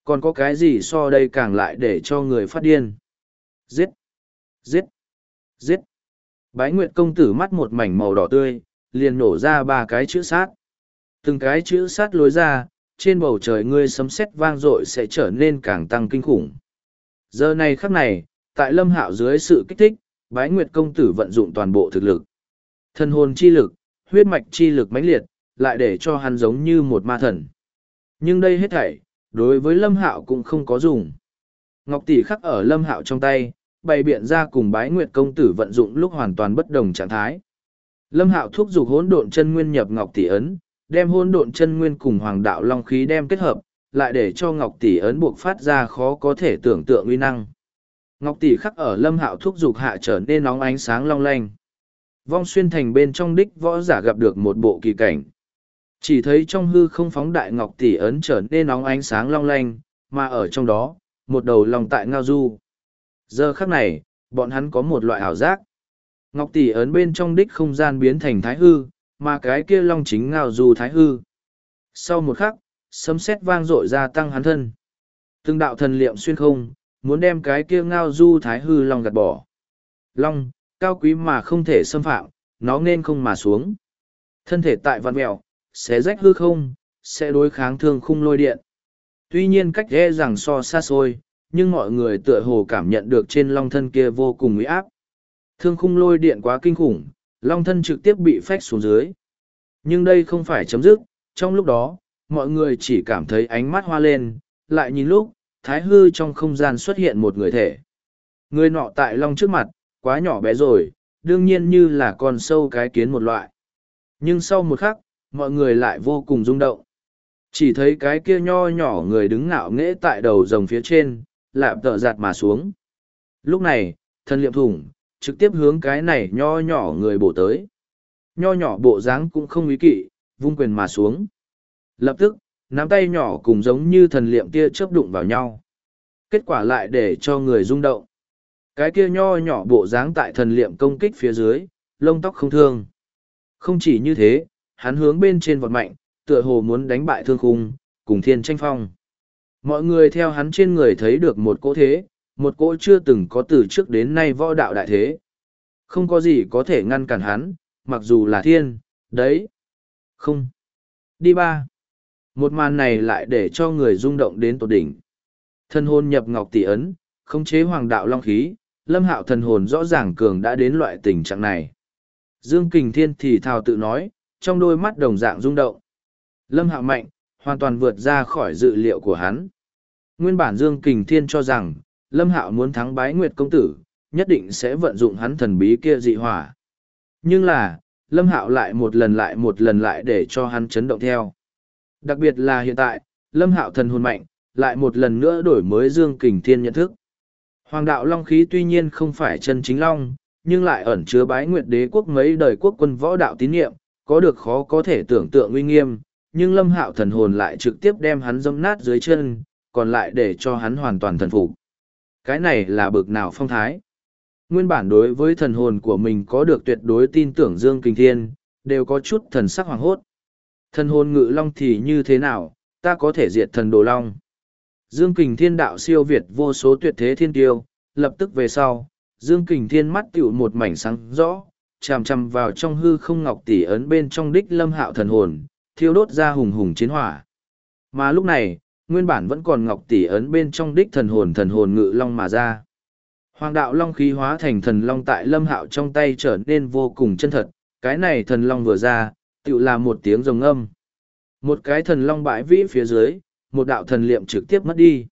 Còn có cái gì so đây càng lại để cho người phát điên? Giết! Giết! Giết! Bái Nguyệt công tử mắt một mảnh màu đỏ tươi, liền nổ ra ba cái chữ sát. Từng cái chữ sát lối ra, trên bầu trời ngươi sấm sét vang dội sẽ trở nên càng tăng kinh khủng. Giờ này khắc này, tại Lâm Hạo dưới sự kích thích, Bái Nguyệt công tử vận dụng toàn bộ thực lực. Thần hồn chi lực, huyết mạch chi lực mãnh liệt, lại để cho hắn giống như một ma thần. Nhưng đây hết thảy, đối với Lâm Hạo cũng không có dùng. Ngọc tỷ khắc ở Lâm Hạo trong tay, bày biện ra cùng Bái Nguyệt công tử vận dụng lúc hoàn toàn bất đồng trạng thái. Lâm Hạo thúc giục hỗn độn chân nguyên nhập Ngọc tỷ ấn, đem hỗn độn chân nguyên cùng Hoàng đạo long khí đem kết hợp, lại để cho Ngọc tỷ ấn buộc phát ra khó có thể tưởng tượng uy năng. Ngọc tỷ khắc ở Lâm Hạo thúc giục hạ trở nên nóng ánh sáng long lanh. Vong Xuyên thành bên trong đích võ giả gặp được một bộ kỳ cảnh. Chỉ thấy trong hư không phóng đại Ngọc tỷ ấn trở nên nóng ánh sáng long lanh, mà ở trong đó, một đầu lòng tại ngao du. Giờ khắc này, bọn hắn có một loại ảo giác. Ngọc tỷ ấn bên trong đích không gian biến thành thái hư, mà cái kia long chính ngao du thái hư. Sau một khắc, sấm sét vang dội ra tăng hắn thân. Từng đạo thần liệm xuyên không, muốn đem cái kia ngao du thái hư long gạt bỏ. Long, cao quý mà không thể xâm phạm, nó nên không mà xuống. Thân thể tại vạn mẹo, sẽ rách hư không, sẽ đối kháng thương khung lôi điện. Tuy nhiên cách e rằng so xa xôi, nhưng mọi người tựa hồ cảm nhận được trên long thân kia vô cùng uy áp. Thương khung lôi điện quá kinh khủng, long thân trực tiếp bị phách xuống dưới. Nhưng đây không phải chấm dứt, trong lúc đó, mọi người chỉ cảm thấy ánh mắt hoa lên, lại nhìn lúc, thái hư trong không gian xuất hiện một người thể. Người nọ tại long trước mặt, quá nhỏ bé rồi, đương nhiên như là con sâu cái kiến một loại. Nhưng sau một khắc, mọi người lại vô cùng rung động. Chỉ thấy cái kia nho nhỏ người đứng ngạo nghễ tại đầu rồng phía trên, lạm tợ giạt mà xuống. Lúc này, thần liệm thủng, trực tiếp hướng cái này nho nhỏ người bổ tới. Nho nhỏ bộ dáng cũng không ý kỵ, vung quyền mà xuống. Lập tức, nắm tay nhỏ cùng giống như thần liệm kia chớp đụng vào nhau. Kết quả lại để cho người rung động. Cái kia nho nhỏ bộ dáng tại thần liệm công kích phía dưới, lông tóc không thương. Không chỉ như thế, hắn hướng bên trên vọt mạnh, tựa hồ muốn đánh bại thương khung, cùng thiên tranh phong. Mọi người theo hắn trên người thấy được một cỗ thế, một cỗ chưa từng có từ trước đến nay võ đạo đại thế. Không có gì có thể ngăn cản hắn, mặc dù là thiên, đấy. Không. Đi ba. Một màn này lại để cho người rung động đến tột đỉnh. Thần hồn nhập ngọc tỷ ấn, khống chế hoàng đạo long khí, Lâm Hạo thần hồn rõ ràng cường đã đến loại tình trạng này. Dương Kình Thiên thì thào tự nói, trong đôi mắt đồng dạng rung động. Lâm Hạo mạnh, hoàn toàn vượt ra khỏi dự liệu của hắn. Nguyên bản Dương Kình Thiên cho rằng, Lâm Hạo muốn thắng Bái Nguyệt công tử, nhất định sẽ vận dụng hắn thần bí kia dị hỏa. Nhưng là, Lâm Hạo lại một lần lại để cho hắn chấn động theo. Đặc biệt là hiện tại, Lâm Hạo thần hồn mạnh, lại một lần nữa đổi mới Dương Kình Thiên nhận thức. Hoàng đạo long khí tuy nhiên không phải chân chính long, nhưng lại ẩn chứa Bái Nguyệt đế quốc mấy đời quốc quân võ đạo tín nhiệm, có được khó có thể tưởng tượng uy nghiêm, nhưng Lâm Hạo thần hồn lại trực tiếp đem hắn dẫm nát dưới chân, còn lại để cho hắn hoàn toàn thần phục. Cái này là bực nào phong thái? Nguyên bản đối với thần hồn của mình có được tuyệt đối tin tưởng Dương Kình Thiên, đều có chút thần sắc hoàng hốt. Thần hồn ngự long thì như thế nào, ta có thể diệt thần đồ long. Dương Kình Thiên đạo siêu việt vô số tuyệt thế thiên tiêu, lập tức về sau, Dương Kình Thiên mắt tựu một mảnh sáng rõ, chằm chằm vào trong hư không ngọc tỷ ấn bên trong đích Lâm Hạo thần hồn, thiêu đốt ra hùng hùng chiến hỏa. Mà lúc này, nguyên bản vẫn còn ngọc tỷ ấn bên trong đích thần hồn ngự long mà ra. Hoàng đạo long khí hóa thành thần long tại Lâm Hạo trong tay trở nên vô cùng chân thật, cái này thần long vừa ra, tựu là một tiếng rồng âm. Một cái thần long bãi vĩ phía dưới, một đạo thần liệm trực tiếp mất đi.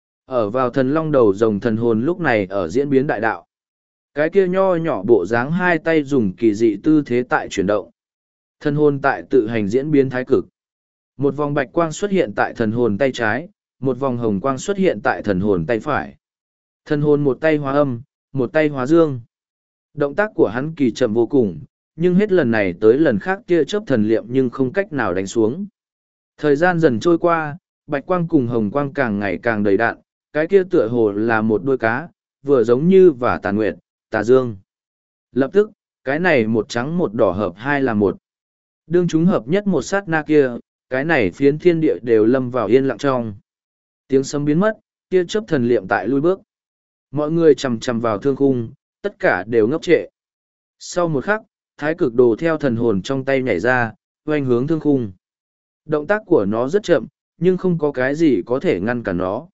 Ở vào thần long đầu rồng thần hồn lúc này ở diễn biến đại đạo. Cái kia nho nhỏ bộ dáng hai tay dùng kỳ dị tư thế tại chuyển động. Thần hồn tại tự hành diễn biến thái cực. Một vòng bạch quang xuất hiện tại thần hồn tay trái, một vòng hồng quang xuất hiện tại thần hồn tay phải. Thần hồn một tay hóa âm, một tay hóa dương. Động tác của hắn kỳ chậm vô cùng, nhưng hết lần này tới lần khác kia chớp thần liệm nhưng không cách nào đánh xuống. Thời gian dần trôi qua, bạch quang cùng hồng quang càng ngày càng đầy đặn, cái kia tựa hồ là một đôi cá, vừa giống như và tà nguyệt, tà dương. Lập tức, cái này một trắng một đỏ hợp hai là một. Đương chúng hợp nhất một sát na kia, cái này phiến thiên địa đều lâm vào yên lặng trong. Tiếng sấm biến mất, tia chớp thần liệm tại lui bước. Mọi người chằm chằm vào thương khung, tất cả đều ngốc trệ. Sau một khắc, thái cực đồ theo thần hồn trong tay nhảy ra, oanh hướng thương khung. Động tác của nó rất chậm, nhưng không có cái gì có thể ngăn cản nó.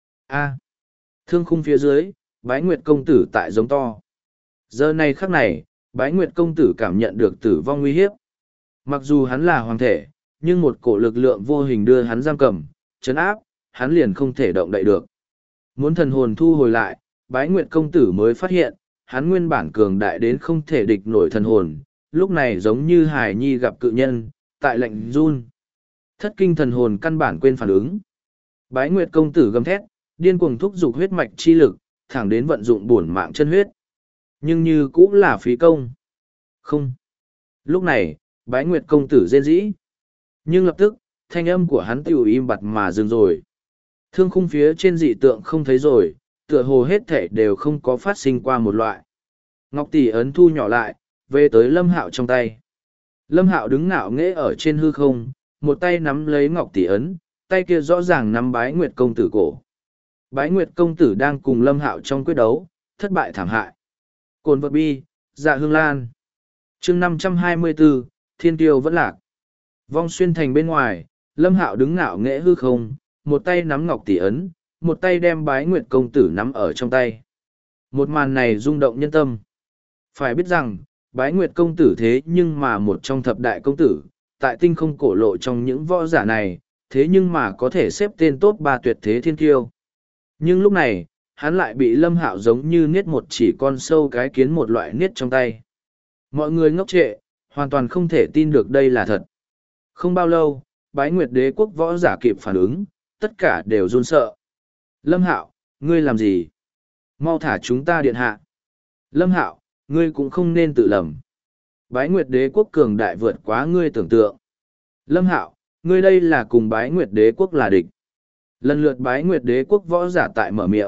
A. Thương khung phía dưới, Bái Nguyệt công tử tại giống to. Giờ này khắc này, Bái Nguyệt công tử cảm nhận được tử vong nguy hiếp. Mặc dù hắn là hoàng thể, nhưng một cổ lực lượng vô hình đưa hắn giam cầm, trấn áp, hắn liền không thể động đậy được. Muốn thần hồn thu hồi lại, Bái Nguyệt công tử mới phát hiện, hắn nguyên bản cường đại đến không thể địch nổi thần hồn, lúc này giống như hài nhi gặp cự nhân, tại lạnh run. Thất kinh thần hồn căn bản quên phản ứng. Bái Nguyệt công tử gầm thét, điên cuồng thúc giục huyết mạch chi lực, thẳng đến vận dụng bổn mạng chân huyết. Nhưng như cũng là phí công. Không. Lúc này, Bái Nguyệt công tử rên rỉ. Nhưng lập tức, thanh âm của hắn tiểu im bặt mà dừng rồi. Thương khung phía trên dị tượng không thấy rồi, tựa hồ hết thể đều không có phát sinh qua một loại. Ngọc tỷ ấn thu nhỏ lại, về tới Lâm Hạo trong tay. Lâm Hạo đứng ngạo nghễ ở trên hư không, một tay nắm lấy Ngọc tỷ ấn, tay kia rõ ràng nắm Bái Nguyệt công tử cổ. Bái Nguyệt công tử đang cùng Lâm Hạo trong quyết đấu, thất bại thảm hại. Cồn vật bi, dạ hương lan. chương 524, Thiên Tiêu vẫn lạc. Vong xuyên thành bên ngoài, Lâm Hạo đứng ngạo nghễ hư không, một tay nắm Ngọc tỷ ấn, một tay đem Bái Nguyệt công tử nắm ở trong tay. Một màn này rung động nhân tâm. Phải biết rằng, Bái Nguyệt công tử thế nhưng mà một trong thập đại công tử, tại tinh không cổ lộ trong những võ giả này, thế nhưng mà có thể xếp tên top 3 tuyệt thế thiên kiêu. Nhưng lúc này, hắn lại bị Lâm Hạo giống như niết một chỉ con sâu cái kiến một loại niết trong tay. Mọi người ngốc trệ, hoàn toàn không thể tin được đây là thật. Không bao lâu, Bái Nguyệt đế quốc võ giả kịp phản ứng, tất cả đều run sợ. Lâm Hạo, ngươi làm gì? Mau thả chúng ta điện hạ. Lâm Hạo, ngươi cũng không nên tự lầm. Bái Nguyệt đế quốc cường đại vượt quá ngươi tưởng tượng. Lâm Hạo, ngươi đây là cùng Bái Nguyệt đế quốc là địch. Lần lượt Bái Nguyệt đế quốc võ giả tại mở miệng.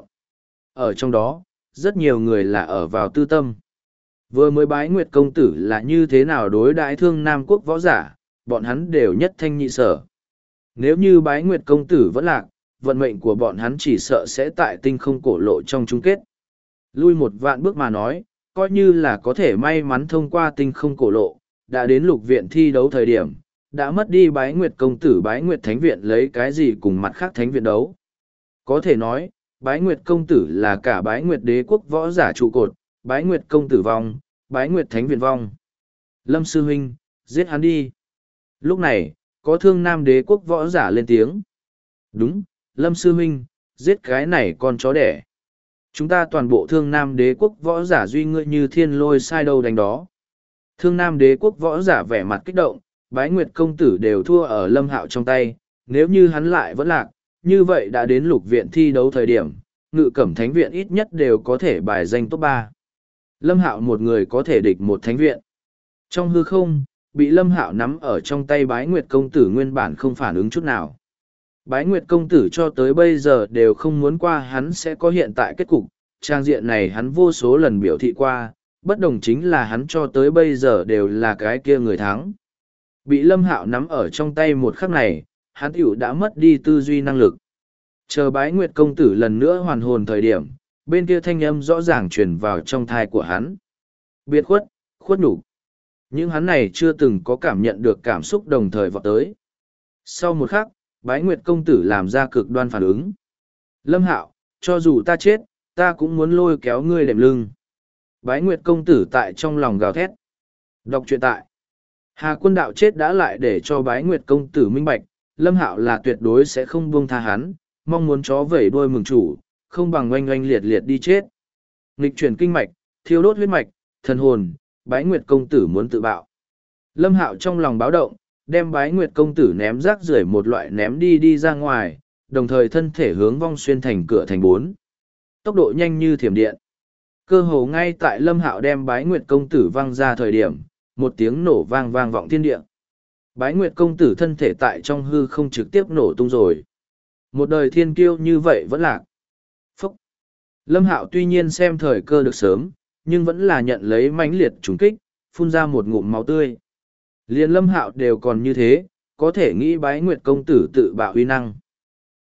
Ở trong đó, rất nhiều người là ở vào tư tâm. Vừa mới Bái Nguyệt công tử là như thế nào đối đãi thương Nam quốc võ giả, bọn hắn đều nhất thanh nhị sở. Nếu như Bái Nguyệt công tử vẫn lạc, vận mệnh của bọn hắn chỉ sợ sẽ tại tinh không cổ lộ trong chung kết. Lui một vạn bước mà nói, coi như là có thể may mắn thông qua tinh không cổ lộ, đã đến lục viện thi đấu thời điểm, đã mất đi Bái Nguyệt công tử Bái Nguyệt Thánh Viện lấy cái gì cùng mặt khác Thánh Viện đấu. Có thể nói, Bái Nguyệt công tử là cả Bái Nguyệt đế quốc võ giả trụ cột, Bái Nguyệt công tử vong, Bái Nguyệt Thánh Viện vong. Lâm sư huynh, giết hắn đi. Lúc này, có thương Nam đế quốc võ giả lên tiếng. Đúng, Lâm sư huynh, giết cái này con chó đẻ. Chúng ta toàn bộ thương Nam đế quốc võ giả duy ngươi như thiên lôi sai đâu đánh đó. Thương Nam đế quốc võ giả vẻ mặt kích động, Bái Nguyệt công tử đều thua ở Lâm Hạo trong tay, nếu như hắn lại vẫn lạc, như vậy đã đến lục viện thi đấu thời điểm, Ngự Cẩm Thánh Viện ít nhất đều có thể bài danh top 3. Lâm Hạo một người có thể địch một thánh viện. Trong hư không, bị Lâm Hạo nắm ở trong tay Bái Nguyệt công tử nguyên bản không phản ứng chút nào. Bái Nguyệt công tử cho tới bây giờ đều không muốn qua hắn sẽ có hiện tại kết cục, trang diện này hắn vô số lần biểu thị qua, bất đồng chính là hắn cho tới bây giờ đều là cái kia người thắng. Bị Lâm Hạo nắm ở trong tay một khắc này, hắn tiểu đã mất đi tư duy năng lực. Chờ Bái Nguyệt công tử lần nữa hoàn hồn thời điểm, bên kia thanh âm rõ ràng truyền vào trong thai của hắn. Biệt khuất, khuất nhục. Những hắn này chưa từng có cảm nhận được cảm xúc đồng thời vọt tới. Sau một khắc, Bái Nguyệt công tử làm ra cực đoan phản ứng. Lâm Hạo, cho dù ta chết, ta cũng muốn lôi kéo ngươi đệm lưng. Bái Nguyệt công tử tại trong lòng gào thét. Đọc truyện tại. Hà Quân Đạo chết đã lại để cho Bái Nguyệt công tử minh bạch, Lâm Hạo là tuyệt đối sẽ không buông tha hắn, mong muốn chó vẩy đuôi mừng chủ, không bằng oanh oanh liệt liệt đi chết. Nghịch chuyển kinh mạch, thiêu đốt huyết mạch, thần hồn, Bái Nguyệt công tử muốn tự bạo. Lâm Hạo trong lòng báo động, đem Bái Nguyệt công tử ném rác rưởi một loại ném đi ra ngoài, đồng thời thân thể hướng vong xuyên thành cửa thành 4. Tốc độ nhanh như thiểm điện. Cơ hồ ngay tại Lâm Hạo đem Bái Nguyệt công tử văng ra thời điểm, một tiếng nổ vang vang vọng thiên địa. Bái Nguyệt công tử thân thể tại trong hư không trực tiếp nổ tung rồi. Một đời thiên kiêu như vậy vẫn lạc. Phúc! Lâm Hạo tuy nhiên xem thời cơ được sớm, nhưng vẫn là nhận lấy mãnh liệt trùng kích, phun ra một ngụm máu tươi. Liền Lâm Hạo đều còn như thế, có thể nghĩ Bái Nguyệt công tử tự bạo uy năng.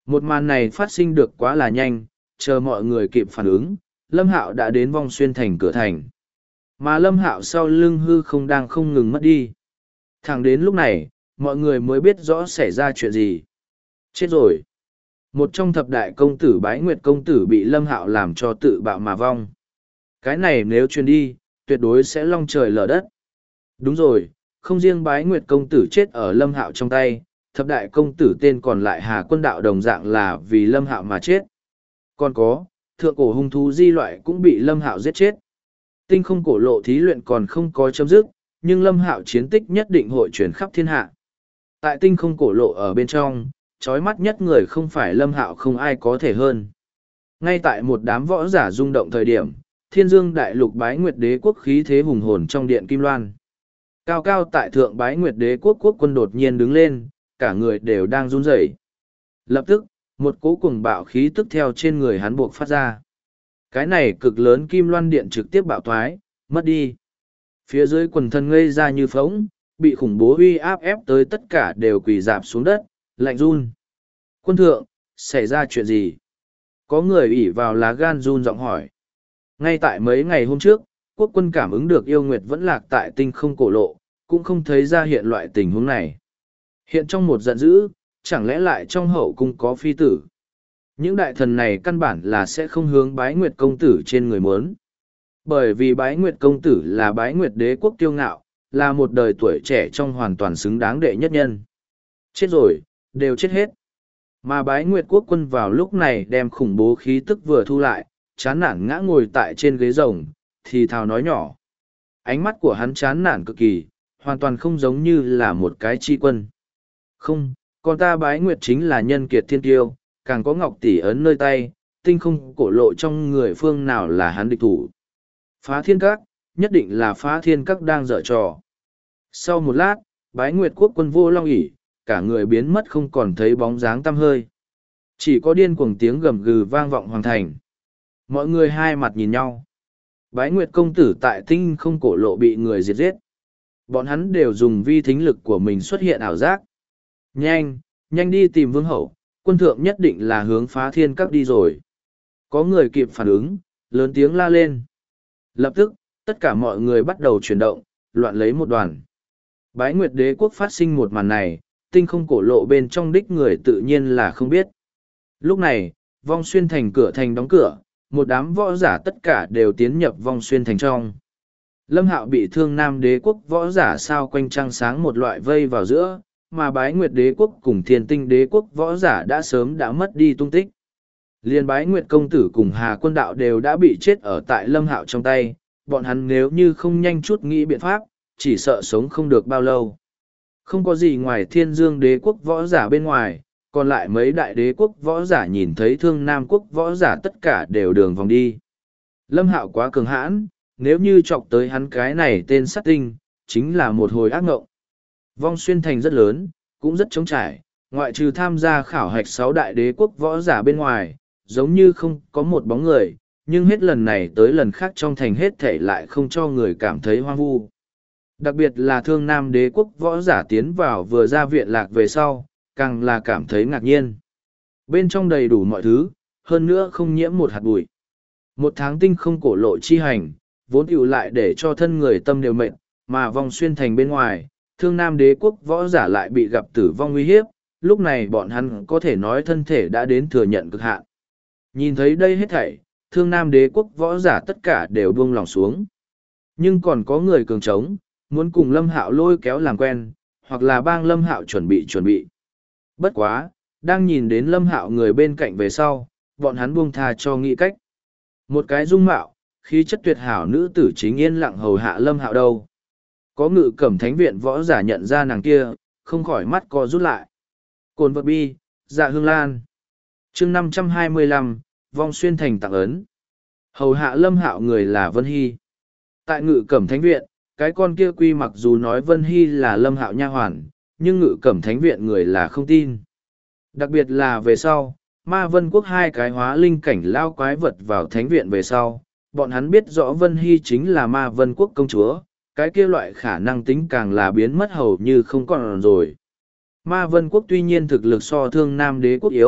Một màn này phát sinh được quá là nhanh, chờ mọi người kịp phản ứng, Lâm Hạo đã đến Vong Xuyên Thành cửa thành. Mà Lâm Hạo sau lưng hư không đang không ngừng mất đi. Thẳng đến lúc này, mọi người mới biết rõ xảy ra chuyện gì. Chết rồi. Một trong thập đại công tử Bái Nguyệt công tử bị Lâm Hạo làm cho tự bạo mà vong. Cái này nếu truyền đi, tuyệt đối sẽ long trời lở đất. Đúng rồi, không riêng Bái Nguyệt công tử chết ở Lâm Hạo trong tay, thập đại công tử tên còn lại Hà Quân Đạo đồng dạng là vì Lâm Hạo mà chết. Còn có, thượng cổ hung thú di loại cũng bị Lâm Hạo giết chết. Tinh không cổ lộ thí luyện còn không có chấm dứt, nhưng Lâm Hạo chiến tích nhất định hội chuyển khắp thiên hạ. Tại tinh không cổ lộ ở bên trong, chói mắt nhất người không phải Lâm Hạo không ai có thể hơn. Ngay tại một đám võ giả rung động thời điểm, Thiên Dương Đại Lục Bái Nguyệt Đế quốc khí thế hùng hồn trong điện Kim Loan. Cao cao tại thượng Bái Nguyệt Đế quốc quốc quân đột nhiên đứng lên, cả người đều đang run rẩy. Lập tức, một cỗ cuồng bạo khí tức theo trên người hắn buộc phát ra. Cái này cực lớn Kim Loan điện trực tiếp bạo thoái, mất đi. Phía dưới quần thân ngây ra như phóng, bị khủng bố uy áp ép tới tất cả đều quỳ dạp xuống đất, lạnh run. Quân thượng, xảy ra chuyện gì? Có người ỷ vào lá gan run giọng hỏi. Ngay tại mấy ngày hôm trước, quốc quân cảm ứng được yêu nguyệt vẫn lạc tại tinh không cổ lộ, cũng không thấy ra hiện loại tình huống này. Hiện trong một giận dữ, chẳng lẽ lại trong hậu cung có phi tử? Những đại thần này căn bản là sẽ không hướng Bái Nguyệt công tử trên người muốn. Bởi vì Bái Nguyệt công tử là Bái Nguyệt đế quốc kiêu ngạo, là một đời tuổi trẻ trong hoàn toàn xứng đáng đệ nhất nhân. Chết rồi, đều chết hết. Mà Bái Nguyệt quốc quân vào lúc này đem khủng bố khí tức vừa thu lại, chán nản ngã ngồi tại trên ghế rồng, thì thào nói nhỏ. Ánh mắt của hắn chán nản cực kỳ, hoàn toàn không giống như là một cái chi quân. Không, con ta Bái Nguyệt chính là nhân kiệt thiên tiêu, càng có ngọc tỷ ấn nơi tay, tinh không cổ lộ trong người phương nào là hắn địch thủ. Phá thiên các, nhất định là phá thiên các đang dở trò. Sau một lát, Bái Nguyệt quốc quân vô long ỉ, cả người biến mất không còn thấy bóng dáng tăm hơi. Chỉ có điên cuồng tiếng gầm gừ vang vọng hoàng thành. Mọi người hai mặt nhìn nhau. Bái Nguyệt công tử tại tinh không cổ lộ bị người diệt giết. Bọn hắn đều dùng vi thính lực của mình xuất hiện ảo giác. Nhanh, nhanh đi tìm vương hậu, quân thượng nhất định là hướng phá thiên các đi rồi. Có người kịp phản ứng, lớn tiếng la lên. Lập tức, tất cả mọi người bắt đầu chuyển động, loạn lấy một đoàn. Bái Nguyệt đế quốc phát sinh một màn này, tinh không cổ lộ bên trong đích người tự nhiên là không biết. Lúc này, Vong Xuyên Thành cửa thành đóng cửa, một đám võ giả tất cả đều tiến nhập Vong Xuyên Thành trong. Lâm Hạo bị thương Nam đế quốc võ giả sao quanh trăng sáng một loại vây vào giữa, mà Bái Nguyệt đế quốc cùng Thiên Tinh đế quốc võ giả đã sớm đã mất đi tung tích. Liên Bái Nguyệt công tử cùng Hà Quân Đạo đều đã bị chết ở tại Lâm Hạo trong tay, bọn hắn nếu như không nhanh chút nghĩ biện pháp, chỉ sợ sống không được bao lâu. Không có gì ngoài Thiên Dương đế quốc võ giả bên ngoài, còn lại mấy đại đế quốc võ giả nhìn thấy Thương Nam quốc võ giả tất cả đều đường vòng đi. Lâm Hạo quá cường hãn, nếu như chọc tới hắn cái này tên sát tinh, chính là một hồi ác ngộng. Vong Xuyên Thành rất lớn, cũng rất trống trải, ngoại trừ tham gia khảo hạch 6 đại đế quốc võ giả bên ngoài, giống như không có một bóng người, nhưng hết lần này tới lần khác trong thành hết thể lại không cho người cảm thấy hoang vu. Đặc biệt là Thương Nam đế quốc võ giả tiến vào vừa ra viện lạc về sau, càng là cảm thấy ngạc nhiên. Bên trong đầy đủ mọi thứ, hơn nữa không nhiễm một hạt bụi. Một tháng tinh không cổ lộ chi hành, vốn hữu lại để cho thân người tâm đều mệt, mà Vong Xuyên Thành bên ngoài, Thương Nam đế quốc võ giả lại bị gặp tử vong nguy hiếp, lúc này bọn hắn có thể nói thân thể đã đến thừa nhận cực hạn. Nhìn thấy đây hết thảy, Thương Nam đế quốc võ giả tất cả đều buông lòng xuống. Nhưng còn có người cường trống, muốn cùng Lâm Hạo lôi kéo làm quen, hoặc là bang Lâm Hạo chuẩn bị. Bất quá, đang nhìn đến Lâm Hạo người bên cạnh về sau, bọn hắn buông tha cho nghĩ cách. Một cái dung mạo, khí chất tuyệt hảo nữ tử chính yên lặng hầu hạ Lâm Hạo đâu. Có Ngự Cẩm Thánh viện võ giả nhận ra nàng kia, không khỏi mắt co rút lại. Cồn vật bi, Dạ Hương Lan. Chương 525, Vong Xuyên Thành tặng ấn. Hầu hạ Lâm Hạo người là Vân Hy. Tại Ngự Cẩm Thánh viện, cái con kia quy mặc dù nói Vân Hy là Lâm Hạo nha hoàn, nhưng Ngự Cẩm Thánh viện người là không tin. Đặc biệt là về sau, Ma Vân Quốc hai cái hóa linh cảnh lao quái vật vào thánh viện về sau, bọn hắn biết rõ Vân Hy chính là Ma Vân Quốc công chúa, cái kia loại khả năng tính càng là biến mất hầu như không còn rồi. Ma Vân Quốc tuy nhiên thực lực so Thương Nam đế quốc yếu,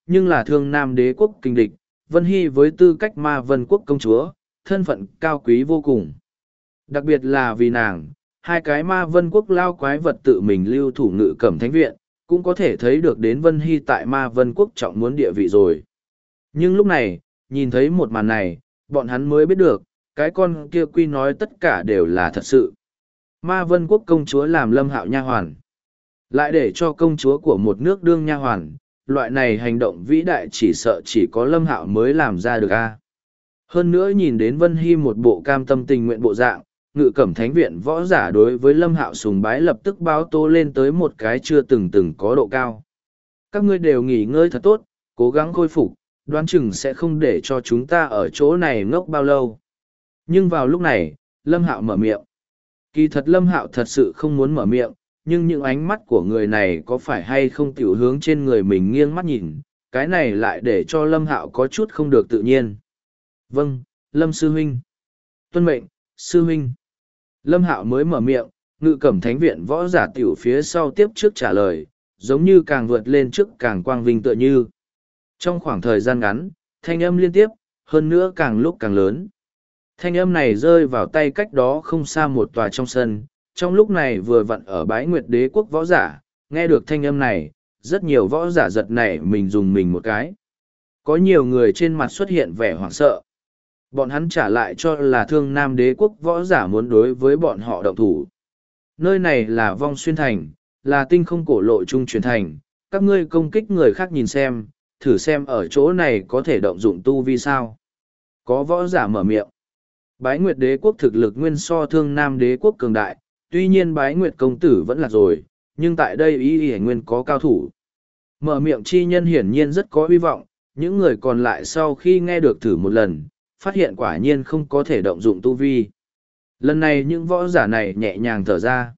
nhưng là thương nam đế quốc kình địch, Vân Hy với tư cách ma vân quốc công chúa, thân phận cao quý vô cùng. Đặc biệt là vì nàng, hai cái ma vân quốc lao quái vật tự mình lưu thủ ngự cẩm thánh viện, cũng có thể thấy được đến Vân Hy tại ma vân quốc trọng muốn địa vị rồi. Nhưng lúc này, nhìn thấy một màn này, bọn hắn mới biết được, cái con kia quy nói tất cả đều là thật sự. Ma vân quốc công chúa làm Lâm Hạo nha hoàn. Lại để cho công chúa của một nước đương nha hoàn, loại này hành động vĩ đại chỉ sợ chỉ có Lâm Hạo mới làm ra được a. Hơn nữa nhìn đến Vân Hy một bộ cam tâm tình nguyện bộ dạng, ngự cẩm thánh viện võ giả đối với Lâm Hạo sùng bái lập tức báo tố lên tới một cái chưa từng có độ cao. Các ngươi đều nghỉ ngơi thật tốt, cố gắng khôi phục, đoán chừng sẽ không để cho chúng ta ở chỗ này ngốc bao lâu. Nhưng vào lúc này, Lâm Hạo mở miệng. Kỳ thật Lâm Hạo thật sự không muốn mở miệng, nhưng những ánh mắt của người này có phải hay không tiểu hướng trên người mình nghiêng mắt nhìn, cái này lại để cho Lâm Hạo có chút không được tự nhiên. Vâng, Lâm sư huynh. Tuân mệnh, sư huynh. Lâm Hạo mới mở miệng, ngự cẩm thánh viện võ giả tiểu phía sau tiếp trước trả lời, giống như càng vượt lên trước càng quang vinh tựa như. Trong khoảng thời gian ngắn, thanh âm liên tiếp, hơn nữa càng lúc càng lớn. Thanh âm này rơi vào tay cách đó không xa một tòa trong sân, trong lúc này vừa vặn ở bái nguyệt đế quốc võ giả, nghe được thanh âm này, rất nhiều võ giả giật nảy mình dùng mình một cái. Có nhiều người trên mặt xuất hiện vẻ hoảng sợ. Bọn hắn trả lại cho là thương nam đế quốc võ giả muốn đối với bọn họ động thủ. Nơi này là vong xuyên thành, là tinh không cổ lộ trung truyền thành, các ngươi công kích người khác nhìn xem, thử xem ở chỗ này có thể động dụng tu vi sao. Có võ giả mở miệng. Bái Nguyệt đế quốc thực lực nguyên so thương nam đế quốc cường đại, tuy nhiên Bái Nguyệt công tử vẫn là rồi, nhưng tại đây ý y nguyên có cao thủ. Mở miệng chi nhân hiển nhiên rất có hy vọng, những người còn lại sau khi nghe được thử một lần, phát hiện quả nhiên không có thể động dụng tu vi. Lần này những võ giả này nhẹ nhàng thở ra.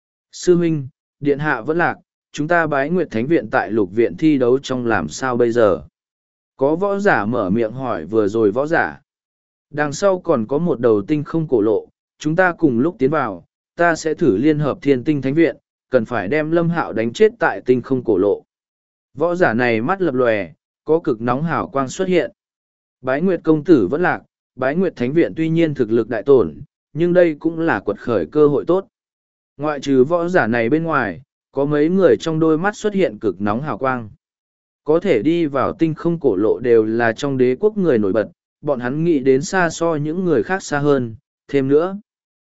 Sư huynh, điện hạ vẫn lạc, chúng ta Bái Nguyệt Thánh viện tại lục viện thi đấu trong làm sao bây giờ? Có võ giả mở miệng hỏi vừa rồi võ giả. Đằng sau còn có một đầu tinh không cổ lộ, chúng ta cùng lúc tiến vào, ta sẽ thử liên hợp thiên tinh thánh viện, cần phải đem Lâm Hạo đánh chết tại tinh không cổ lộ. Võ giả này mắt lập lòe, có cực nóng hào quang xuất hiện. Bái Nguyệt công tử vẫn lạc, Bái Nguyệt Thánh viện tuy nhiên thực lực đại tổn, nhưng đây cũng là quật khởi cơ hội tốt. Ngoại trừ võ giả này bên ngoài, có mấy người trong đôi mắt xuất hiện cực nóng hào quang. Có thể đi vào tinh không cổ lộ đều là trong đế quốc người nổi bật, bọn hắn nghĩ đến xa so những người khác xa hơn, thêm nữa.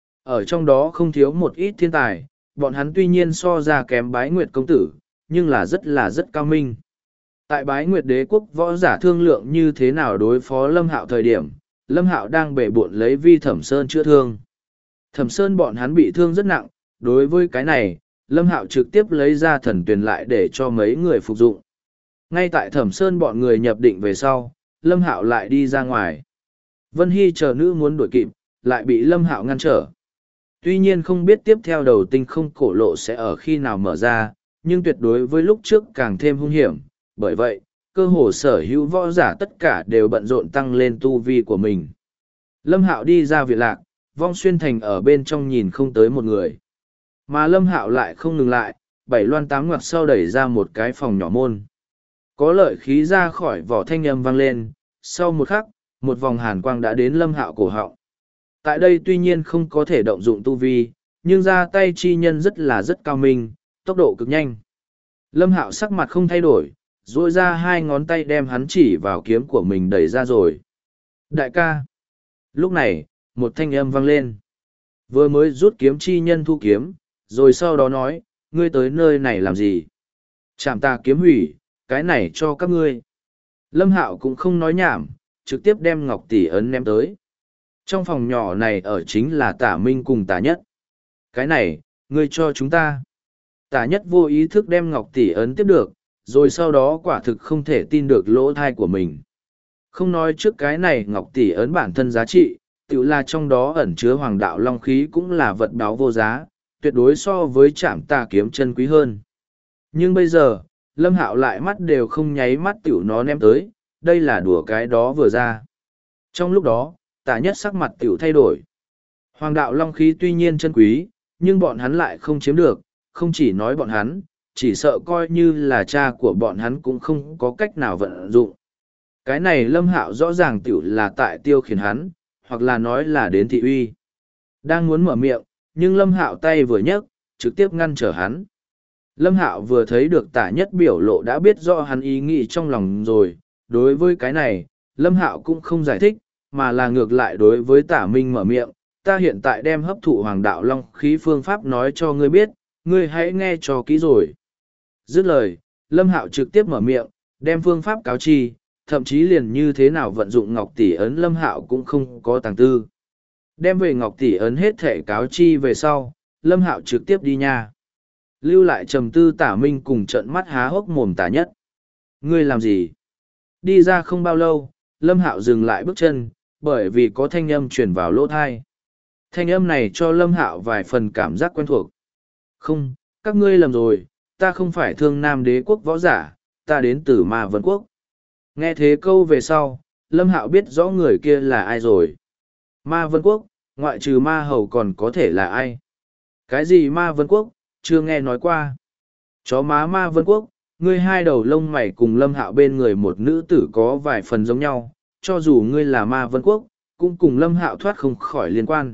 Ở trong đó không thiếu một ít thiên tài, bọn hắn tuy nhiên so ra kém Bái Nguyệt công tử, nhưng là rất cao minh. Tại Bái Nguyệt đế quốc võ giả thương lượng như thế nào đối phó Lâm Hạo thời điểm, Lâm Hạo đang bể bộn lấy Vi Thẩm Sơn chữa thương. Thẩm Sơn bọn hắn bị thương rất nặng, đối với cái này, Lâm Hạo trực tiếp lấy ra thần tuyền lại để cho mấy người phục dụng. Ngay tại Thẩm Sơn bọn người nhập định về sau, Lâm Hạo lại đi ra ngoài. Vân Hy chờ nữ muốn đuổi kịp, lại bị Lâm Hạo ngăn trở. Tuy nhiên không biết tiếp theo đầu tinh không cổ lộ sẽ ở khi nào mở ra, nhưng tuyệt đối với lúc trước càng thêm hung hiểm. Bởi vậy, cơ hồ sở hữu võ giả tất cả đều bận rộn tăng lên tu vi của mình. Lâm Hạo đi ra viện lạc, vong xuyên thành ở bên trong nhìn không tới một người. Mà Lâm Hạo lại không ngừng lại, bảy loan tám ngoặt sau đẩy ra một cái phòng nhỏ môn. Có lợi khí ra khỏi vỏ thanh âm vang lên, sau một khắc, một vòng hàn quang đã đến Lâm Hạo cổ họng. Tại đây tuy nhiên không có thể động dụng tu vi, nhưng ra tay chi nhân rất cao minh, tốc độ cực nhanh. Lâm Hạo sắc mặt không thay đổi, duỗi ra hai ngón tay đem hắn chỉ vào kiếm của mình đẩy ra rồi. Đại ca. Lúc này, một thanh âm vang lên. Vừa mới rút kiếm chi nhân thu kiếm, rồi sau đó nói, ngươi tới nơi này làm gì? Chạm ta kiếm hủy, cái này cho các ngươi. Lâm Hạo cũng không nói nhảm, trực tiếp đem ngọc tỷ ấn ném tới. Trong phòng nhỏ này ở chính là Tả Minh cùng Tả Nhất. Cái này, ngươi cho chúng ta. Tả Nhất vô ý thức đem ngọc tỷ ấn tiếp được, rồi sau đó quả thực không thể tin được lỗ thai của mình. Không nói trước cái này ngọc tỷ ấn bản thân giá trị, tự là trong đó ẩn chứa hoàng đạo long khí cũng là vật báo vô giá, tuyệt đối so với trảm tà kiếm chân quý hơn. Nhưng bây giờ, Lâm Hạo lại mắt đều không nháy mắt tiểu nó ném tới, đây là đùa cái đó vừa ra. Trong lúc đó, Tả Nhất sắc mặt tiểu thay đổi. Hoàng đạo long khí tuy nhiên chân quý, nhưng bọn hắn lại không chiếm được, không chỉ nói bọn hắn, chỉ sợ coi như là cha của bọn hắn cũng không có cách nào vận dụng. Cái này Lâm Hạo rõ ràng tiểu là tại tiêu khiển hắn, hoặc là nói là đến thị uy. Đang muốn mở miệng, nhưng Lâm Hạo tay vừa nhấc, trực tiếp ngăn trở hắn. Lâm Hạo vừa thấy được Tả Nhất biểu lộ đã biết rõ hắn ý nghĩ trong lòng rồi, đối với cái này, Lâm Hạo cũng không giải thích, mà là ngược lại đối với Tả Minh mở miệng, ta hiện tại đem hấp thụ hoàng đạo long khí phương pháp nói cho ngươi biết, ngươi hãy nghe cho kỹ rồi. Dứt lời, Lâm Hạo trực tiếp mở miệng, đem phương pháp cáo chi, thậm chí liền như thế nào vận dụng Ngọc Tỷ Ấn Lâm Hạo cũng không có tàng tư. Đem về Ngọc Tỷ Ấn hết thể cáo chi về sau, Lâm Hạo trực tiếp đi nha. Lưu lại trầm tư Tả Minh cùng trận mắt há hốc mồm Tả Nhất. Ngươi làm gì? Đi ra không bao lâu, Lâm Hạo dừng lại bước chân, bởi vì có thanh âm truyền vào lỗ thai. Thanh âm này cho Lâm Hạo vài phần cảm giác quen thuộc. Không, các ngươi lầm rồi, ta không phải Thương Nam Đế quốc võ giả, ta đến từ Ma Vân quốc. Nghe thế câu về sau, Lâm Hạo biết rõ người kia là ai rồi. Ma Vân quốc, ngoại trừ Ma Hầu còn có thể là ai? Cái gì Ma Vân quốc, chưa nghe nói qua. Chó má Ma Vân quốc, ngươi hai đầu lông mày cùng Lâm Hạo bên người một nữ tử có vài phần giống nhau, cho dù ngươi là Ma Vân quốc, cũng cùng Lâm Hạo thoát không khỏi liên quan.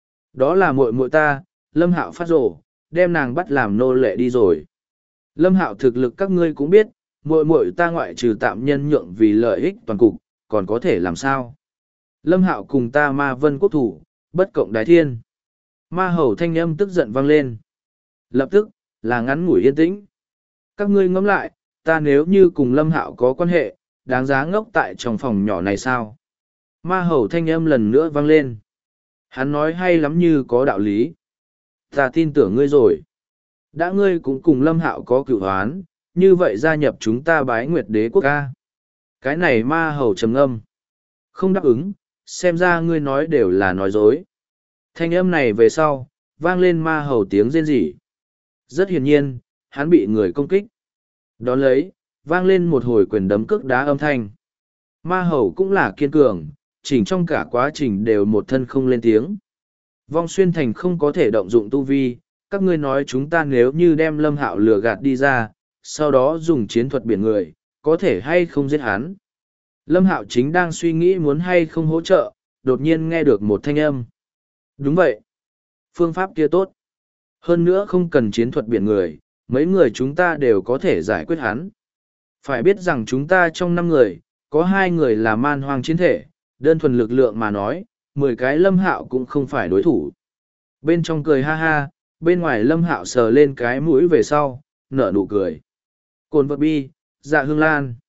Đó là muội muội ta, Lâm Hạo phát rồ, đem nàng bắt làm nô lệ đi rồi. Lâm Hạo thực lực các ngươi cũng biết, muội muội ta ngoại trừ tạm nhân nhượng vì lợi ích toàn cục, còn có thể làm sao? Lâm Hạo cùng ta Ma Vân quốc thủ, bất cộng đái thiên. Ma Hầu thanh âm tức giận vang lên. Lập tức, là ngắn ngủi yên tĩnh. Các ngươi ngẫm lại, ta nếu như cùng Lâm Hạo có quan hệ, đáng giá ngốc tại trong phòng nhỏ này sao? Ma Hầu thanh âm lần nữa vang lên. Hắn nói hay lắm như có đạo lý. Ta tin tưởng ngươi rồi. Đã ngươi cũng cùng Lâm Hạo có cựu hoán, như vậy gia nhập chúng ta Bái Nguyệt Đế quốc ca. Cái này Ma Hầu trầm ngâm. Không đáp ứng, xem ra ngươi nói đều là nói dối. Thanh âm này về sau, vang lên Ma Hầu tiếng rên rỉ. Rất hiển nhiên, hắn bị người công kích. Đón lấy, vang lên một hồi quyền đấm cước đá âm thanh. Ma Hầu cũng là kiên cường, chỉnh trong cả quá trình đều một thân không lên tiếng. Vong Xuyên Thành không có thể động dụng tu vi, các ngươi nói chúng ta nếu như đem Lâm Hạo lừa gạt đi ra, sau đó dùng chiến thuật biển người, có thể hay không giết hắn. Lâm Hạo chính đang suy nghĩ muốn hay không hỗ trợ, đột nhiên nghe được một thanh âm. Đúng vậy. Phương pháp kia tốt. Hơn nữa không cần chiến thuật biển người, mấy người chúng ta đều có thể giải quyết hắn. Phải biết rằng chúng ta trong 5 người, có 2 người là man hoang chiến thể, đơn thuần lực lượng mà nói, 10 cái Lâm Hạo cũng không phải đối thủ. Bên trong cười ha ha, bên ngoài Lâm Hạo sờ lên cái mũi về sau, nở nụ cười. Cồn vật bi, dạ hương lan.